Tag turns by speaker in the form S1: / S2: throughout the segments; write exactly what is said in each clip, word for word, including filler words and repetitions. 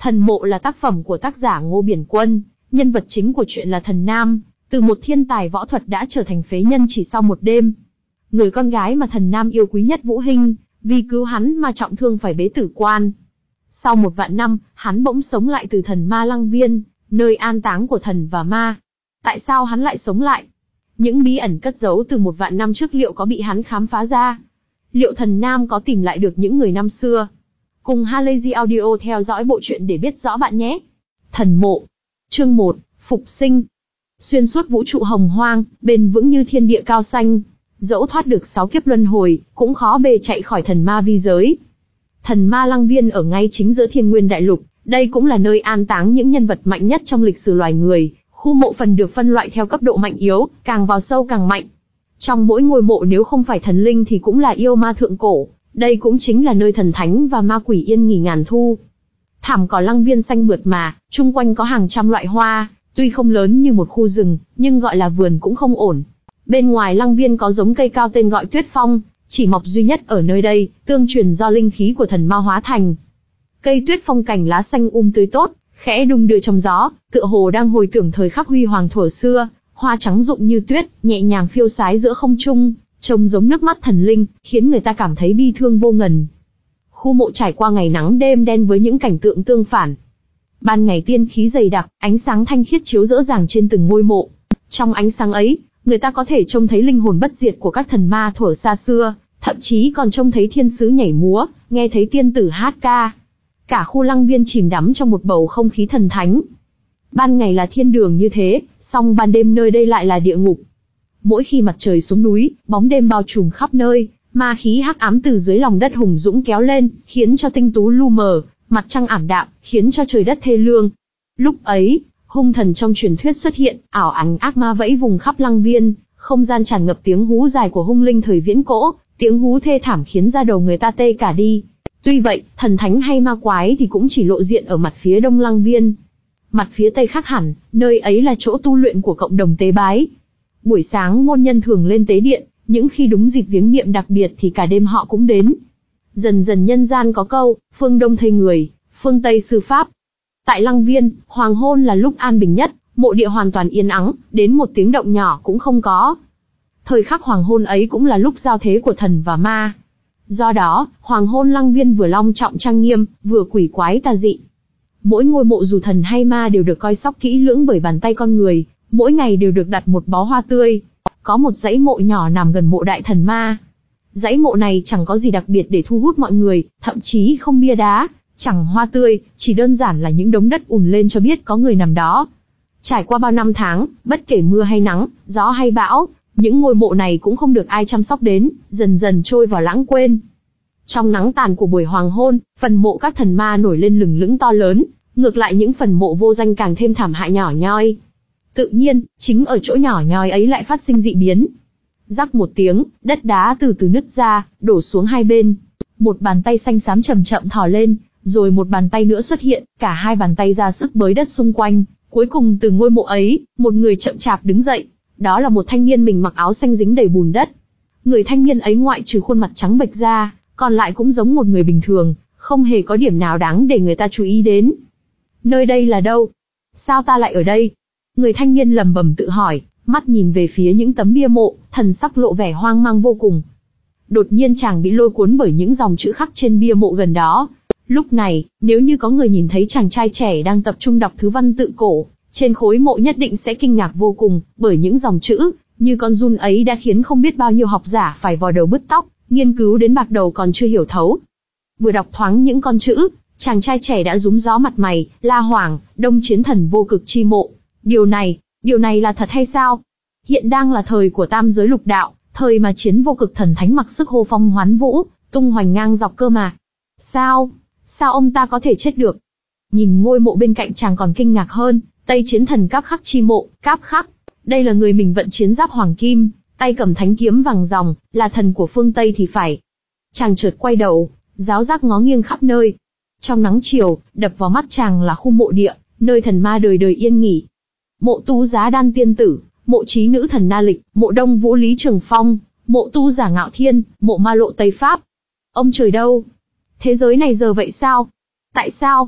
S1: Thần Mộ là tác phẩm của tác giả Ngô Biển Quân, nhân vật chính của truyện là Thần Nam, từ một thiên tài võ thuật đã trở thành phế nhân chỉ sau một đêm. Người con gái mà Thần Nam yêu quý nhất Vũ Hinh, vì cứu hắn mà trọng thương phải bế tử quan. Sau một vạn năm, hắn bỗng sống lại từ Thần Ma Lăng Viên, nơi an táng của thần và ma. Tại sao hắn lại sống lại? Những bí ẩn cất giấu từ một vạn năm trước liệu có bị hắn khám phá ra? Liệu Thần Nam có tìm lại được những người năm xưa? Cùng Halazy Audio theo dõi bộ truyện để biết rõ bạn nhé. Thần Mộ. Chương một, Phục sinh. Xuyên suốt vũ trụ hồng hoang, bền vững như thiên địa cao xanh, dẫu thoát được sáu kiếp luân hồi, cũng khó bề chạy khỏi thần ma vi giới. Thần Ma Lăng Viên ở ngay chính giữa Thiên Nguyên Đại Lục, đây cũng là nơi an táng những nhân vật mạnh nhất trong lịch sử loài người. Khu mộ phần được phân loại theo cấp độ mạnh yếu, càng vào sâu càng mạnh. Trong mỗi ngôi mộ nếu không phải thần linh thì cũng là yêu ma thượng cổ, đây cũng chính là nơi thần thánh và ma quỷ yên nghỉ ngàn thu. Thảm cỏ Lăng Viên xanh mượt mà, chung quanh có hàng trăm loại hoa, tuy không lớn như một khu rừng, nhưng gọi là vườn cũng không ổn. Bên ngoài Lăng Viên có giống cây cao tên gọi Tuyết Phong, chỉ mọc duy nhất ở nơi đây, tương truyền do linh khí của thần ma hóa thành. Cây Tuyết Phong cành lá xanh um tươi tốt, khẽ đung đưa trong gió, tựa hồ đang hồi tưởng thời khắc huy hoàng thuở xưa, hoa trắng rụng như tuyết, nhẹ nhàng phiêu sái giữa không trung, trông giống nước mắt thần linh, khiến người ta cảm thấy bi thương vô ngần. Khu mộ trải qua ngày nắng đêm đen với những cảnh tượng tương phản. Ban ngày tiên khí dày đặc, ánh sáng thanh khiết chiếu rỡ ràng trên từng ngôi mộ. Trong ánh sáng ấy, người ta có thể trông thấy linh hồn bất diệt của các thần ma thuở xa xưa, thậm chí còn trông thấy thiên sứ nhảy múa, nghe thấy tiên tử hát ca. Cả khu Lăng Viên chìm đắm trong một bầu không khí thần thánh. Ban ngày là thiên đường như thế, song ban đêm nơi đây lại là địa ngục. Mỗi khi mặt trời xuống núi, bóng đêm bao trùm khắp nơi, ma khí hắc ám từ dưới lòng đất hùng dũng kéo lên, khiến cho tinh tú lu mờ, mặt trăng ảm đạm, khiến cho trời đất thê lương. Lúc ấy, hung thần trong truyền thuyết xuất hiện, ảo ảnh ác ma vẫy vùng khắp Lăng Viên, không gian tràn ngập tiếng hú dài của hung linh thời viễn cổ, tiếng hú thê thảm khiến da đầu người ta tê cả đi. Tuy vậy, thần thánh hay ma quái thì cũng chỉ lộ diện ở mặt phía đông Lăng Viên. Mặt phía tây khác hẳn, nơi ấy là chỗ tu luyện của cộng đồng tế bái. Buổi sáng môn nhân thường lên tế điện, những khi đúng dịp viếng niệm đặc biệt thì cả đêm họ cũng đến. Dần dần nhân gian có câu, phương đông thây người, phương tây sư pháp. Tại Lăng Viên, hoàng hôn là lúc an bình nhất, mộ địa hoàn toàn yên ắng, đến một tiếng động nhỏ cũng không có. Thời khắc hoàng hôn ấy cũng là lúc giao thế của thần và ma. Do đó, hoàng hôn Lăng Viên vừa long trọng trang nghiêm, vừa quỷ quái tà dị. Mỗi ngôi mộ dù thần hay ma đều được coi sóc kỹ lưỡng bởi bàn tay con người, mỗi ngày đều được đặt một bó hoa tươi. Có một dãy mộ nhỏ nằm gần mộ đại thần ma. Dãy mộ này chẳng có gì đặc biệt để thu hút mọi người, thậm chí không bia đá, chẳng hoa tươi, chỉ đơn giản là những đống đất ùn lên cho biết có người nằm đó. Trải qua bao năm tháng, bất kể mưa hay nắng, gió hay bão, những ngôi mộ này cũng không được ai chăm sóc đến, dần dần trôi vào lãng quên. Trong nắng tàn của buổi hoàng hôn, phần mộ các thần ma nổi lên lừng lững to lớn, ngược lại những phần mộ vô danh càng thêm thảm hại nhỏ nhoi. Tự nhiên, chính ở chỗ nhỏ nhoi ấy lại phát sinh dị biến. Rắc một tiếng, đất đá từ từ nứt ra, đổ xuống hai bên. Một bàn tay xanh xám chậm chậm thò lên, rồi một bàn tay nữa xuất hiện, cả hai bàn tay ra sức bới đất xung quanh. Cuối cùng từ ngôi mộ ấy, một người chậm chạp đứng dậy. Đó là một thanh niên mình mặc áo xanh dính đầy bùn đất. Người thanh niên ấy ngoại trừ khuôn mặt trắng bệch ra, còn lại cũng giống một người bình thường, không hề có điểm nào đáng để người ta chú ý đến. Nơi đây là đâu? Sao ta lại ở đây? Người thanh niên lẩm bẩm tự hỏi, mắt nhìn về phía những tấm bia mộ, thần sắc lộ vẻ hoang mang vô cùng. Đột nhiên chàng bị lôi cuốn bởi những dòng chữ khắc trên bia mộ gần đó. Lúc này, nếu như có người nhìn thấy chàng trai trẻ đang tập trung đọc thứ văn tự cổ, trên khối mộ nhất định sẽ kinh ngạc vô cùng, bởi những dòng chữ, như con giun ấy đã khiến không biết bao nhiêu học giả phải vò đầu bứt tóc, nghiên cứu đến bạc đầu còn chưa hiểu thấu. Vừa đọc thoáng những con chữ, chàng trai trẻ đã rúm gió mặt mày, la hoảng, đông chiến thần vô cực chi mộ. Điều này, điều này là thật hay sao? Hiện đang là thời của tam giới lục đạo, thời mà chiến vô cực thần thánh mặc sức hô phong hoán vũ, tung hoành ngang dọc cơ mà. Sao? Sao ông ta có thể chết được? Nhìn ngôi mộ bên cạnh chàng còn kinh ngạc hơn, Tây chiến thần Cáp Khắc chi mộ, Cáp Khắc. Đây là người mình vận chiến giáp hoàng kim, tay cầm thánh kiếm vàng ròng, là thần của phương Tây thì phải. Chàng chợt quay đầu, giáo giác ngó nghiêng khắp nơi. Trong nắng chiều, đập vào mắt chàng là khu mộ địa, nơi thần ma đời đời yên nghỉ. Mộ Tu Giá Đan Tiên Tử, mộ trí nữ thần Na Lịch, mộ Đông Vũ Lý Trường Phong, mộ Tu Giả Ngạo Thiên, mộ Ma Lộ Tây Pháp. Ông trời đâu? Thế giới này giờ vậy sao? Tại sao?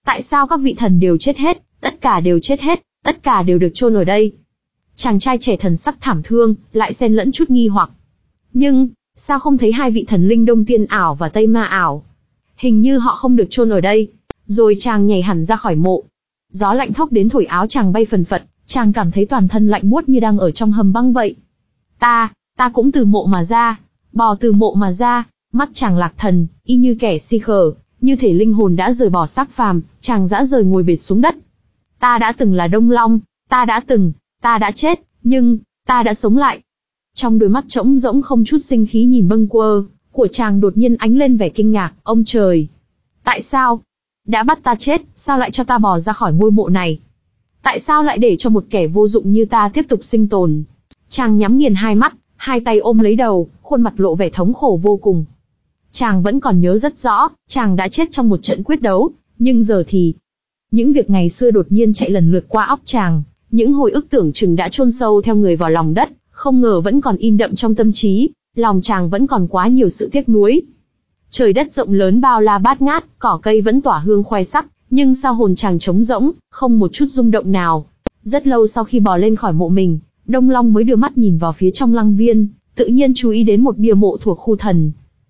S1: Tại sao các vị thần đều chết hết, tất cả đều chết hết, tất cả đều được chôn ở đây? Chàng trai trẻ thần sắc thảm thương, lại xen lẫn chút nghi hoặc. Nhưng, sao không thấy hai vị thần linh Đông Tiên ảo và Tây Ma ảo? Hình như họ không được chôn ở đây. Rồi chàng nhảy hẳn ra khỏi mộ. Gió lạnh thốc đến thổi áo chàng bay phần phật, chàng cảm thấy toàn thân lạnh buốt như đang ở trong hầm băng vậy. Ta, ta cũng từ mộ mà ra, bò từ mộ mà ra. Mắt chàng lạc thần, y như kẻ si khờ, như thể linh hồn đã rời bỏ xác phàm, chàng dã rời ngồi bệt xuống đất. Ta đã từng là Đông Long, ta đã từng, ta đã chết, nhưng, ta đã sống lại. Trong đôi mắt trống rỗng không chút sinh khí nhìn bâng quơ, của chàng đột nhiên ánh lên vẻ kinh ngạc, ông trời! Tại sao? Đã bắt ta chết, sao lại cho ta bò ra khỏi ngôi mộ này? Tại sao lại để cho một kẻ vô dụng như ta tiếp tục sinh tồn? Chàng nhắm nghiền hai mắt, hai tay ôm lấy đầu, khuôn mặt lộ vẻ thống khổ vô cùng. Chàng vẫn còn nhớ rất rõ, chàng đã chết trong một trận quyết đấu, nhưng giờ thì... Những việc ngày xưa đột nhiên chạy lần lượt qua óc chàng, những hồi ức tưởng chừng đã chôn sâu theo người vào lòng đất, không ngờ vẫn còn in đậm trong tâm trí, lòng chàng vẫn còn quá nhiều sự tiếc nuối. Trời đất rộng lớn bao la bát ngát, cỏ cây vẫn tỏa hương khoe sắc, nhưng sao hồn chàng trống rỗng, không một chút rung động nào. Rất lâu sau khi bò lên khỏi mộ mình, Đông Long mới đưa mắt nhìn vào phía trong lăng viên, tự nhiên chú ý đến một bia mộ thuộc khu thần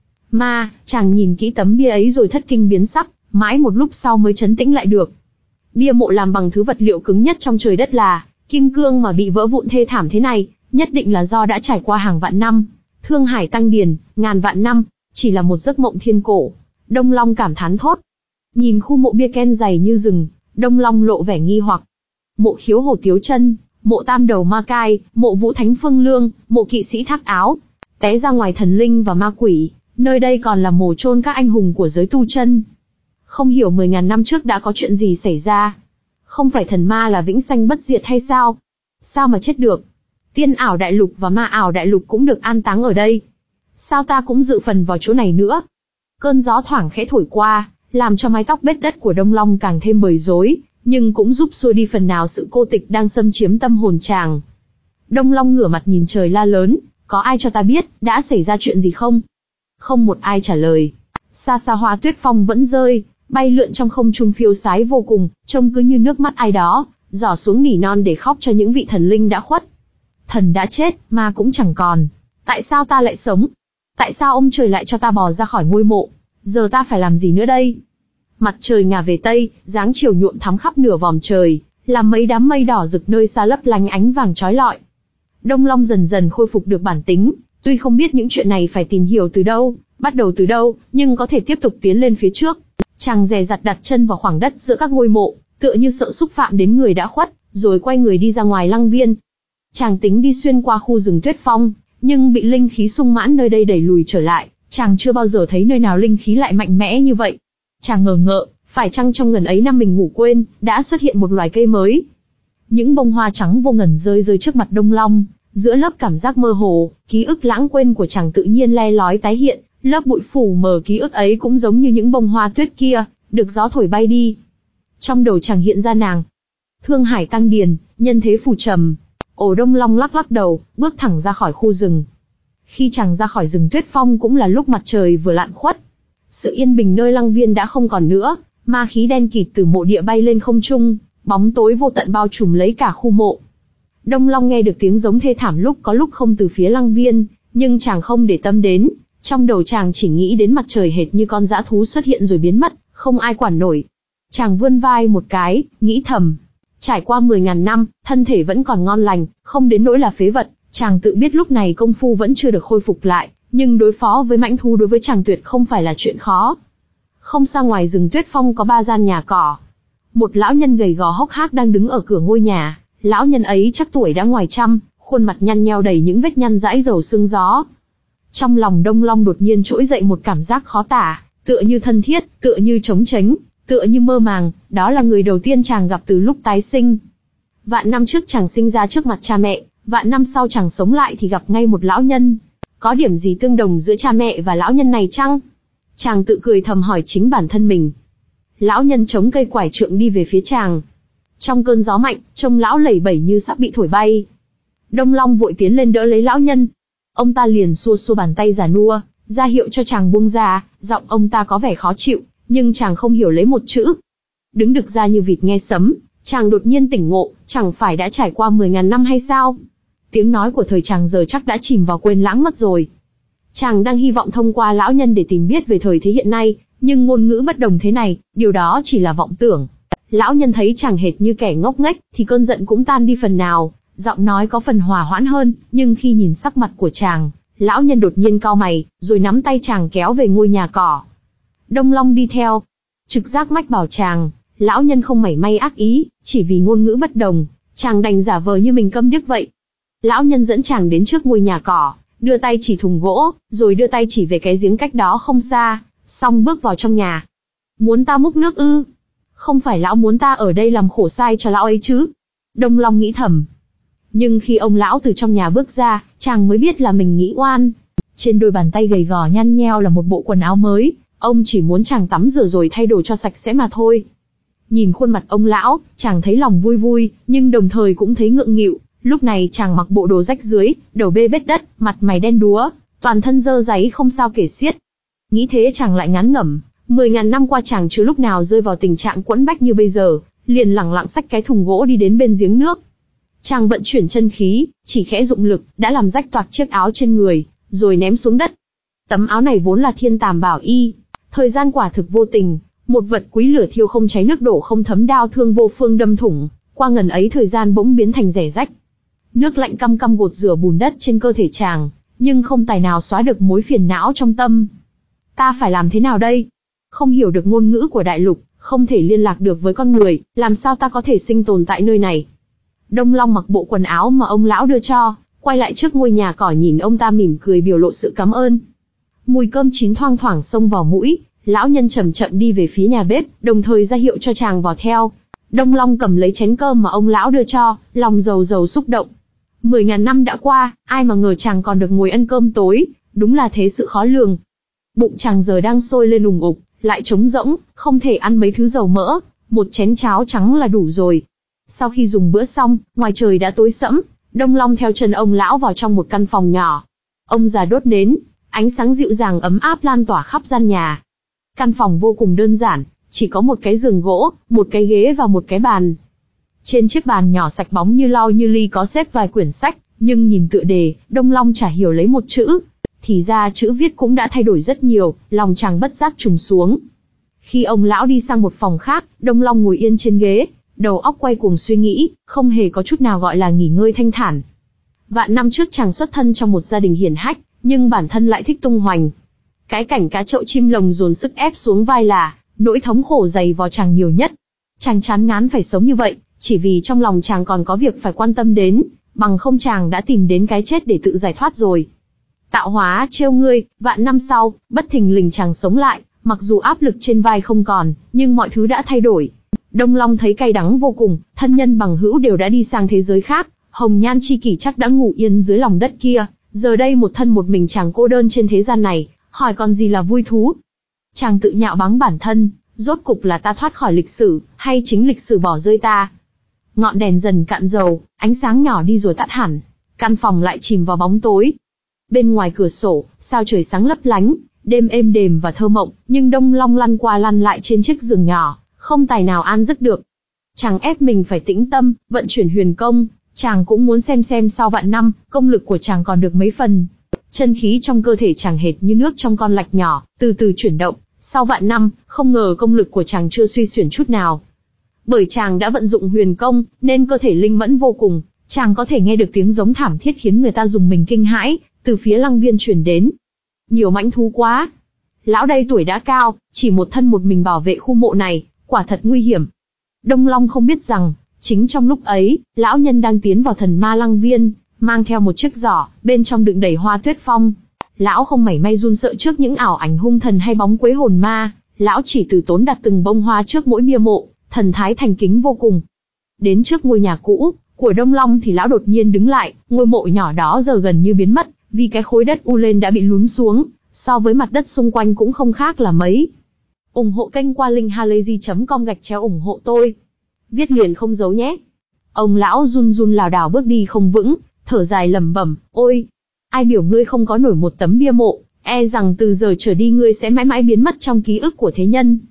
S1: ma. Chàng nhìn kỹ tấm bia ấy rồi thất kinh biến sắc, mãi một lúc sau mới trấn tĩnh lại được. Bia mộ làm bằng thứ vật liệu cứng nhất trong trời đất là kim cương mà bị vỡ vụn thê thảm thế này, nhất định là do đã trải qua hàng vạn năm, thương hải tăng điền, ngàn vạn năm, chỉ là một giấc mộng thiên cổ. Đông Long cảm thán thốt. Nhìn khu mộ bia ken dày như rừng, Đông Long lộ vẻ nghi hoặc. Mộ Khiếu Hổ Tiếu Chân, mộ Tam Đầu Ma Cai, mộ Vũ Thánh Phương Lương, mộ Kỵ Sĩ Thác Áo, té ra ngoài thần linh và ma quỷ, nơi đây còn là mồ chôn các anh hùng của giới tu chân. Không hiểu mười ngàn năm trước đã có chuyện gì xảy ra. Không phải thần ma là vĩnh sanh bất diệt hay sao? Sao mà chết được? Tiên ảo đại lục và ma ảo đại lục cũng được an táng ở đây. Sao ta cũng dự phần vào chỗ này nữa? Cơn gió thoảng khẽ thổi qua, làm cho mái tóc bết đất của Đông Long càng thêm bời rối, nhưng cũng giúp xua đi phần nào sự cô tịch đang xâm chiếm tâm hồn chàng. Đông Long ngửa mặt nhìn trời la lớn, có ai cho ta biết, đã xảy ra chuyện gì không? Không một ai trả lời. Xa xa hoa tuyết phong vẫn rơi, bay lượn trong không trung phiêu sái vô cùng, trông cứ như nước mắt ai đó, giỏ xuống nỉ non để khóc cho những vị thần linh đã khuất. Thần đã chết, ma cũng chẳng còn. Tại sao ta lại sống? Tại sao ông trời lại cho ta bò ra khỏi ngôi mộ? Giờ ta phải làm gì nữa đây? Mặt trời ngả về tây, dáng chiều nhuộm thắm khắp nửa vòm trời, làm mấy đám mây đỏ rực nơi xa lấp lánh ánh vàng chói lọi. Đông Long dần dần khôi phục được bản tính, tuy không biết những chuyện này phải tìm hiểu từ đâu, bắt đầu từ đâu, nhưng có thể tiếp tục tiến lên phía trước. Chàng dè dặt đặt chân vào khoảng đất giữa các ngôi mộ, tựa như sợ xúc phạm đến người đã khuất, rồi quay người đi ra ngoài lăng viên. Chàng tính đi xuyên qua khu rừng tuyết phong, nhưng bị linh khí sung mãn nơi đây đẩy lùi trở lại, chàng chưa bao giờ thấy nơi nào linh khí lại mạnh mẽ như vậy. Chàng ngờ ngợ, phải chăng trong ngần ấy năm mình ngủ quên, đã xuất hiện một loài cây mới. Những bông hoa trắng vô ngần rơi rơi trước mặt Đông Long, giữa lớp cảm giác mơ hồ, ký ức lãng quên của chàng tự nhiên le lói tái hiện, lớp bụi phủ mờ ký ức ấy cũng giống như những bông hoa tuyết kia, được gió thổi bay đi. Trong đầu chàng hiện ra nàng. Thương hải tăng điền, nhân thế phù trầm. Ổ Đông Long lắc lắc đầu, bước thẳng ra khỏi khu rừng. Khi chàng ra khỏi rừng tuyết phong cũng là lúc mặt trời vừa lặn khuất. Sự yên bình nơi lăng viên đã không còn nữa, ma khí đen kịt từ mộ địa bay lên không trung, bóng tối vô tận bao trùm lấy cả khu mộ. Đông Long nghe được tiếng giống thê thảm lúc có lúc không từ phía lăng viên, nhưng chàng không để tâm đến, trong đầu chàng chỉ nghĩ đến mặt trời hệt như con dã thú xuất hiện rồi biến mất, không ai quản nổi. Chàng vươn vai một cái, nghĩ thầm, trải qua mười ngàn năm, thân thể vẫn còn ngon lành, không đến nỗi là phế vật. Chàng tự biết lúc này công phu vẫn chưa được khôi phục lại, nhưng đối phó với mãnh thú đối với chàng tuyệt không phải là chuyện khó. Không xa ngoài rừng tuyết phong có ba gian nhà cỏ. Một lão nhân gầy gò hốc hác đang đứng ở cửa ngôi nhà, lão nhân ấy chắc tuổi đã ngoài trăm, khuôn mặt nhăn nheo đầy những vết nhăn dãi dầu sương gió. Trong lòng Đông Long đột nhiên trỗi dậy một cảm giác khó tả, tựa như thân thiết, tựa như trống tránh, tựa như mơ màng, đó là người đầu tiên chàng gặp từ lúc tái sinh. Vạn năm trước chàng sinh ra trước mặt cha mẹ, vạn năm sau chàng sống lại thì gặp ngay một lão nhân. Có điểm gì tương đồng giữa cha mẹ và lão nhân này chăng? Chàng tự cười thầm hỏi chính bản thân mình. Lão nhân chống cây quải trượng đi về phía chàng. Trong cơn gió mạnh, trông lão lẩy bẩy như sắp bị thổi bay. Đông Long vội tiến lên đỡ lấy lão nhân. Ông ta liền xua xua bàn tay già nua, ra hiệu cho chàng buông ra, giọng ông ta có vẻ khó chịu, nhưng chàng không hiểu lấy một chữ. đứng đực ra như vịt nghe sấm, chàng đột nhiên tỉnh ngộ, chẳng phải đã trải qua mười ngàn năm hay sao? Tiếng nói của thời chàng giờ chắc đã chìm vào quên lãng mất rồi. Chàng đang hy vọng thông qua lão nhân để tìm biết về thời thế hiện nay, nhưng ngôn ngữ bất đồng thế này, điều đó chỉ là vọng tưởng. Lão nhân thấy chàng hệt như kẻ ngốc nghếch, thì cơn giận cũng tan đi phần nào, giọng nói có phần hòa hoãn hơn, nhưng khi nhìn sắc mặt của chàng, lão nhân đột nhiên cau mày, rồi nắm tay chàng kéo về ngôi nhà cỏ. Đông Long đi theo. Trực giác mách bảo chàng, lão nhân không mảy may ác ý, chỉ vì ngôn ngữ bất đồng, chàng đành giả vờ như mình câm điếc vậy. Lão nhân dẫn chàng đến trước ngôi nhà cỏ, đưa tay chỉ thùng gỗ, rồi đưa tay chỉ về cái giếng cách đó không xa, xong bước vào trong nhà. Muốn ta múc nước ư? Không phải lão muốn ta ở đây làm khổ sai cho lão ấy chứ? Đông Long nghĩ thầm. Nhưng khi ông lão từ trong nhà bước ra, chàng mới biết là mình nghĩ oan. Trên đôi bàn tay gầy gò nhăn nheo là một bộ quần áo mới, ông chỉ muốn chàng tắm rửa rồi thay đồ cho sạch sẽ mà thôi. Nhìn khuôn mặt ông lão, chàng thấy lòng vui vui, nhưng đồng thời cũng thấy ngượng nghịu. Lúc này chàng mặc bộ đồ rách rưới, đầu bê bết đất, mặt mày đen đúa, toàn thân dơ dáy không sao kể xiết. Nghĩ thế chàng lại ngán ngẩm, mười ngàn năm qua chàng chưa lúc nào rơi vào tình trạng quẫn bách như bây giờ, liền lẳng lặng xách cái thùng gỗ đi đến bên giếng nước. Chàng vận chuyển chân khí, chỉ khẽ dụng lực, đã làm rách toạc chiếc áo trên người, rồi ném xuống đất. Tấm áo này vốn là thiên tàm bảo y, thời gian quả thực vô tình, một vật quý lửa thiêu không cháy nước đổ không thấm đao thương vô phương đâm thủng, qua ngần ấy thời gian bỗng biến thành rẻ rách. Nước lạnh căm căm gột rửa bùn đất trên cơ thể chàng, nhưng không tài nào xóa được mối phiền não trong tâm. Ta phải làm thế nào đây? Không hiểu được ngôn ngữ của đại lục, không thể liên lạc được với con người, làm sao ta có thể sinh tồn tại nơi này? Đông Long mặc bộ quần áo mà ông lão đưa cho, quay lại trước ngôi nhà cỏ nhìn ông ta mỉm cười biểu lộ sự cảm ơn. Mùi cơm chín thoang thoảng xông vào mũi, lão nhân chậm chậm đi về phía nhà bếp, đồng thời ra hiệu cho chàng vào theo. Đông Long cầm lấy chén cơm mà ông lão đưa cho, lòng dầu dầu xúc động. Mười ngàn năm đã qua, ai mà ngờ chàng còn được ngồi ăn cơm tối, đúng là thế sự khó lường. Bụng chàng giờ đang sôi lên ùng ục, lại trống rỗng, không thể ăn mấy thứ dầu mỡ, một chén cháo trắng là đủ rồi. Sau khi dùng bữa xong, ngoài trời đã tối sẫm, Đông Long theo chân ông lão vào trong một căn phòng nhỏ. Ông già đốt nến, ánh sáng dịu dàng ấm áp lan tỏa khắp gian nhà. Căn phòng vô cùng đơn giản, chỉ có một cái giường gỗ, một cái ghế và một cái bàn. Trên chiếc bàn nhỏ sạch bóng như lau như ly có xếp vài quyển sách, nhưng nhìn tựa đề, Đông Long chả hiểu lấy một chữ. Thì ra chữ viết cũng đã thay đổi rất nhiều, lòng chàng bất giác trùng xuống. Khi ông lão đi sang một phòng khác, Đông Long ngồi yên trên ghế, đầu óc quay cuồng suy nghĩ, không hề có chút nào gọi là nghỉ ngơi thanh thản. Vạn năm trước chàng xuất thân trong một gia đình hiển hách, nhưng bản thân lại thích tung hoành. Cái cảnh cá chậu chim lồng dồn sức ép xuống vai là nỗi thống khổ dày vò chàng nhiều nhất. Chàng chán ngán phải sống như vậy, chỉ vì trong lòng chàng còn có việc phải quan tâm đến, bằng không chàng đã tìm đến cái chết để tự giải thoát rồi. Tạo hóa trêu ngươi, vạn năm sau, bất thình lình chàng sống lại, mặc dù áp lực trên vai không còn, nhưng mọi thứ đã thay đổi. Đông Long thấy cay đắng vô cùng, thân nhân bằng hữu đều đã đi sang thế giới khác, hồng nhan chi kỷ chắc đã ngủ yên dưới lòng đất kia, giờ đây một thân một mình chàng cô đơn trên thế gian này, hỏi còn gì là vui thú. Chàng tự nhạo báng bản thân, rốt cục là ta thoát khỏi lịch sử, hay chính lịch sử bỏ rơi ta. Ngọn đèn dần cạn dầu, ánh sáng nhỏ đi rồi tắt hẳn, căn phòng lại chìm vào bóng tối. Bên ngoài cửa sổ, sao trời sáng lấp lánh, đêm êm đềm và thơ mộng, nhưng Đông Long lăn qua lăn lại trên chiếc giường nhỏ, không tài nào an giấc được. Chàng ép mình phải tĩnh tâm, vận chuyển huyền công, chàng cũng muốn xem xem sau vạn năm, công lực của chàng còn được mấy phần. Chân khí trong cơ thể chàng hệt như nước trong con lạch nhỏ, từ từ chuyển động, sau vạn năm, không ngờ công lực của chàng chưa suy xuyển chút nào. Bởi chàng đã vận dụng huyền công, nên cơ thể linh mẫn vô cùng, chàng có thể nghe được tiếng giống thảm thiết khiến người ta dùng mình kinh hãi, từ phía lăng viên truyền đến. Nhiều mãnh thú quá. Lão đây tuổi đã cao, chỉ một thân một mình bảo vệ khu mộ này, quả thật nguy hiểm. Đông Long không biết rằng, chính trong lúc ấy, lão nhân đang tiến vào thần ma lăng viên, mang theo một chiếc giỏ, bên trong đựng đầy hoa tuyết phong. Lão không mảy may run sợ trước những ảo ảnh hung thần hay bóng quế hồn ma, lão chỉ từ tốn đặt từng bông hoa trước mỗi bia mộ, thần thái thành kính vô cùng. Đến trước ngôi nhà cũ của Đông Long thì lão đột nhiên đứng lại, ngôi mộ nhỏ đó giờ gần như biến mất, vì cái khối đất u lên đã bị lún xuống, so với mặt đất xung quanh cũng không khác là mấy. Ủng hộ kênh qua linkhalazy chấm com gạch chéo ủng hộ tôi. Viết liền không giấu nhé. Ông lão run run lảo đảo bước đi không vững, thở dài lẩm bẩm, ôi, ai biểu ngươi không có nổi một tấm bia mộ, e rằng từ giờ trở đi ngươi sẽ mãi mãi biến mất trong ký ức của thế nhân.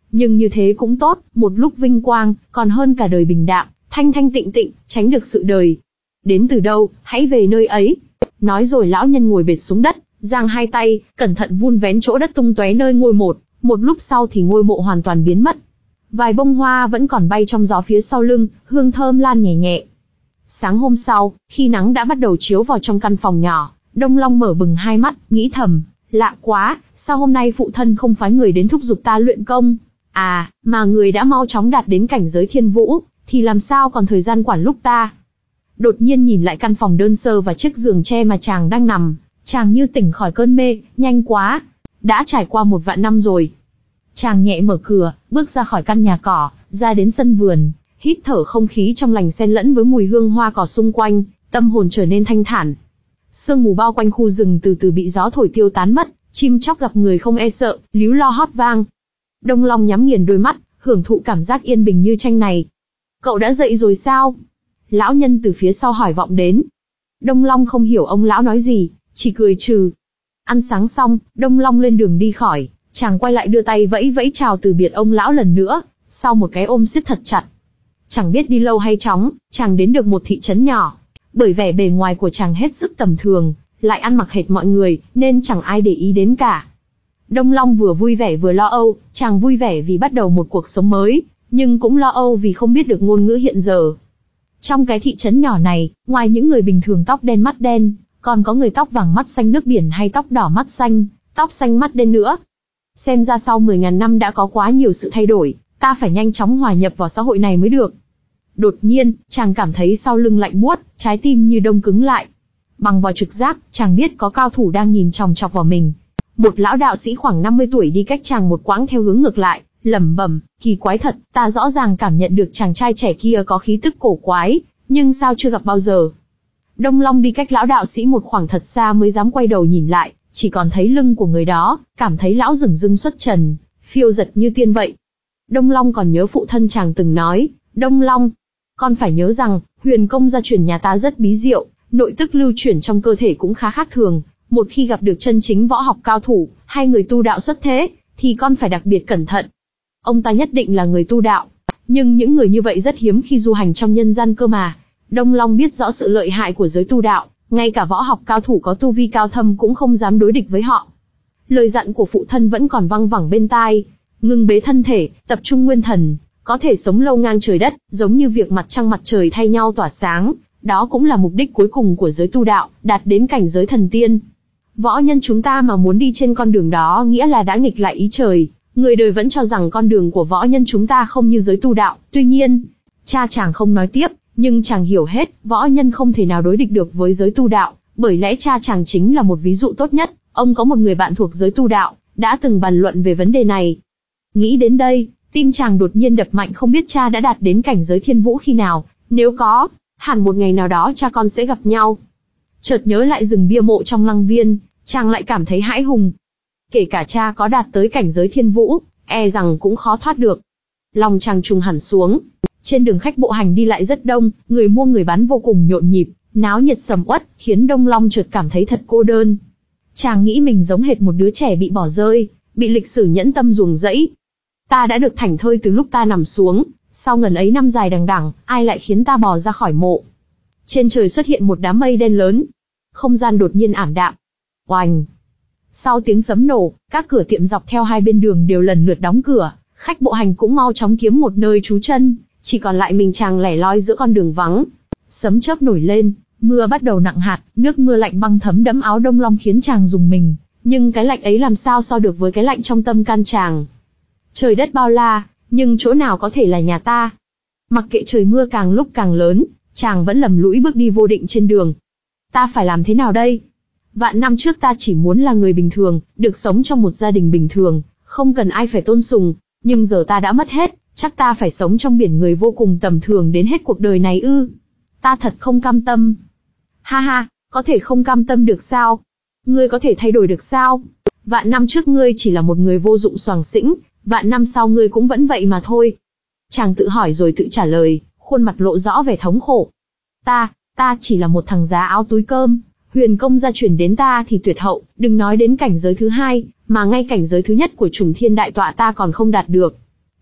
S1: Nhưng như thế cũng tốt, một lúc vinh quang, còn hơn cả đời bình đạm, thanh thanh tịnh tịnh, tránh được sự đời. Đến từ đâu, hãy về nơi ấy. Nói rồi lão nhân ngồi bệt xuống đất, giang hai tay, cẩn thận vun vén chỗ đất tung tóe nơi ngôi một, một lúc sau thì ngôi mộ hoàn toàn biến mất. Vài bông hoa vẫn còn bay trong gió phía sau lưng, hương thơm lan nhẹ nhẹ. Sáng hôm sau, khi nắng đã bắt đầu chiếu vào trong căn phòng nhỏ, Đông Long mở bừng hai mắt, nghĩ thầm, lạ quá, sao hôm nay phụ thân không phái người đến thúc giục ta luyện công? À, mà người đã mau chóng đạt đến cảnh giới thiên vũ, thì làm sao còn thời gian quản lúc ta? Đột nhiên nhìn lại căn phòng đơn sơ và chiếc giường tre mà chàng đang nằm, chàng như tỉnh khỏi cơn mê, nhanh quá, đã trải qua một vạn năm rồi. Chàng nhẹ mở cửa, bước ra khỏi căn nhà cỏ, ra đến sân vườn, hít thở không khí trong lành xen lẫn với mùi hương hoa cỏ xung quanh, tâm hồn trở nên thanh thản. Sương mù bao quanh khu rừng từ từ bị gió thổi tiêu tán mất, chim chóc gặp người không e sợ, líu lo hót vang. Đông Long nhắm nghiền đôi mắt, hưởng thụ cảm giác yên bình như tranh này. Cậu đã dậy rồi sao? Lão nhân từ phía sau hỏi vọng đến. Đông Long không hiểu ông lão nói gì, chỉ cười trừ. Ăn sáng xong, Đông Long lên đường đi khỏi, chàng quay lại đưa tay vẫy vẫy chào từ biệt ông lão lần nữa, sau một cái ôm siết thật chặt. Chẳng biết đi lâu hay chóng, chàng đến được một thị trấn nhỏ. Bởi vẻ bề ngoài của chàng hết sức tầm thường, lại ăn mặc hệt mọi người, nên chẳng ai để ý đến cả. Đông Long vừa vui vẻ vừa lo âu, chàng vui vẻ vì bắt đầu một cuộc sống mới, nhưng cũng lo âu vì không biết được ngôn ngữ hiện giờ. Trong cái thị trấn nhỏ này, ngoài những người bình thường tóc đen mắt đen, còn có người tóc vàng mắt xanh nước biển hay tóc đỏ mắt xanh, tóc xanh mắt đen nữa. Xem ra sau mười ngàn năm đã có quá nhiều sự thay đổi, ta phải nhanh chóng hòa nhập vào xã hội này mới được. Đột nhiên, chàng cảm thấy sau lưng lạnh buốt, trái tim như đông cứng lại. Bằng vào trực giác, chàng biết có cao thủ đang nhìn chòng chọc vào mình. Một lão đạo sĩ khoảng năm mươi tuổi đi cách chàng một quãng theo hướng ngược lại, lẩm bẩm, kỳ quái thật, ta rõ ràng cảm nhận được chàng trai trẻ kia có khí tức cổ quái, nhưng sao chưa gặp bao giờ. Đông Long đi cách lão đạo sĩ một khoảng thật xa mới dám quay đầu nhìn lại, chỉ còn thấy lưng của người đó, cảm thấy lão dửng dưng xuất trần, phiêu giật như tiên vậy. Đông Long còn nhớ phụ thân chàng từng nói, Đông Long, con phải nhớ rằng, huyền công gia truyền nhà ta rất bí diệu, nội tức lưu chuyển trong cơ thể cũng khá khác thường, một khi gặp được chân chính võ học cao thủ, hay người tu đạo xuất thế, thì con phải đặc biệt cẩn thận. Ông ta nhất định là người tu đạo, nhưng những người như vậy rất hiếm khi du hành trong nhân gian cơ mà. Đông Long biết rõ sự lợi hại của giới tu đạo, ngay cả võ học cao thủ có tu vi cao thâm cũng không dám đối địch với họ. Lời dặn của phụ thân vẫn còn văng vẳng bên tai, ngưng bế thân thể, tập trung nguyên thần, có thể sống lâu ngang trời đất, giống như việc mặt trăng mặt trời thay nhau tỏa sáng, đó cũng là mục đích cuối cùng của giới tu đạo, đạt đến cảnh giới thần tiên. Võ nhân chúng ta mà muốn đi trên con đường đó nghĩa là đã nghịch lại ý trời, người đời vẫn cho rằng con đường của võ nhân chúng ta không như giới tu đạo, tuy nhiên, cha chàng không nói tiếp, nhưng chàng hiểu hết, võ nhân không thể nào đối địch được với giới tu đạo, bởi lẽ cha chàng chính là một ví dụ tốt nhất, ông có một người bạn thuộc giới tu đạo, đã từng bàn luận về vấn đề này. Nghĩ đến đây, tim chàng đột nhiên đập mạnh, không biết cha đã đạt đến cảnh giới thiên vũ khi nào, nếu có, hẳn một ngày nào đó cha con sẽ gặp nhau. Chợt nhớ lại rừng bia mộ trong lăng viên, chàng lại cảm thấy hãi hùng. Kể cả cha có đạt tới cảnh giới thiên vũ, e rằng cũng khó thoát được. Lòng chàng trùng hẳn xuống. Trên đường khách bộ hành đi lại rất đông, người mua người bán vô cùng nhộn nhịp, náo nhiệt sầm uất, khiến Đông Long chợt cảm thấy thật cô đơn. Chàng nghĩ mình giống hệt một đứa trẻ bị bỏ rơi, bị lịch sử nhẫn tâm ruồng rẫy. Ta đã được thảnh thơi từ lúc ta nằm xuống, sau ngần ấy năm dài đằng đẵng, ai lại khiến ta bò ra khỏi mộ? Trên trời xuất hiện một đám mây đen lớn, không gian đột nhiên ảm đạm. Oành! Sau tiếng sấm nổ, các cửa tiệm dọc theo hai bên đường đều lần lượt đóng cửa, khách bộ hành cũng mau chóng kiếm một nơi trú chân, chỉ còn lại mình chàng lẻ loi giữa con đường vắng. Sấm chớp nổi lên, mưa bắt đầu nặng hạt, nước mưa lạnh băng thấm đẫm áo Đông Long khiến chàng rùng mình, nhưng cái lạnh ấy làm sao so được với cái lạnh trong tâm can chàng. Trời đất bao la, nhưng chỗ nào có thể là nhà ta? Mặc kệ trời mưa càng lúc càng lớn, chàng vẫn lầm lũi bước đi vô định trên đường. Ta phải làm thế nào đây? Vạn năm trước ta chỉ muốn là người bình thường, được sống trong một gia đình bình thường, không cần ai phải tôn sùng, nhưng giờ ta đã mất hết, chắc ta phải sống trong biển người vô cùng tầm thường đến hết cuộc đời này ư? Ta thật không cam tâm. Ha ha, có thể không cam tâm được sao? Ngươi có thể thay đổi được sao? Vạn năm trước ngươi chỉ là một người vô dụng xoàng xĩnh, vạn năm sau ngươi cũng vẫn vậy mà thôi. Chàng tự hỏi rồi tự trả lời, khuôn mặt lộ rõ vẻ thống khổ. Ta, ta chỉ là một thằng giá áo túi cơm, huyền công gia truyền đến ta thì tuyệt hậu, đừng nói đến cảnh giới thứ hai, mà ngay cảnh giới thứ nhất của Trùng Thiên Đại Tọa ta còn không đạt được.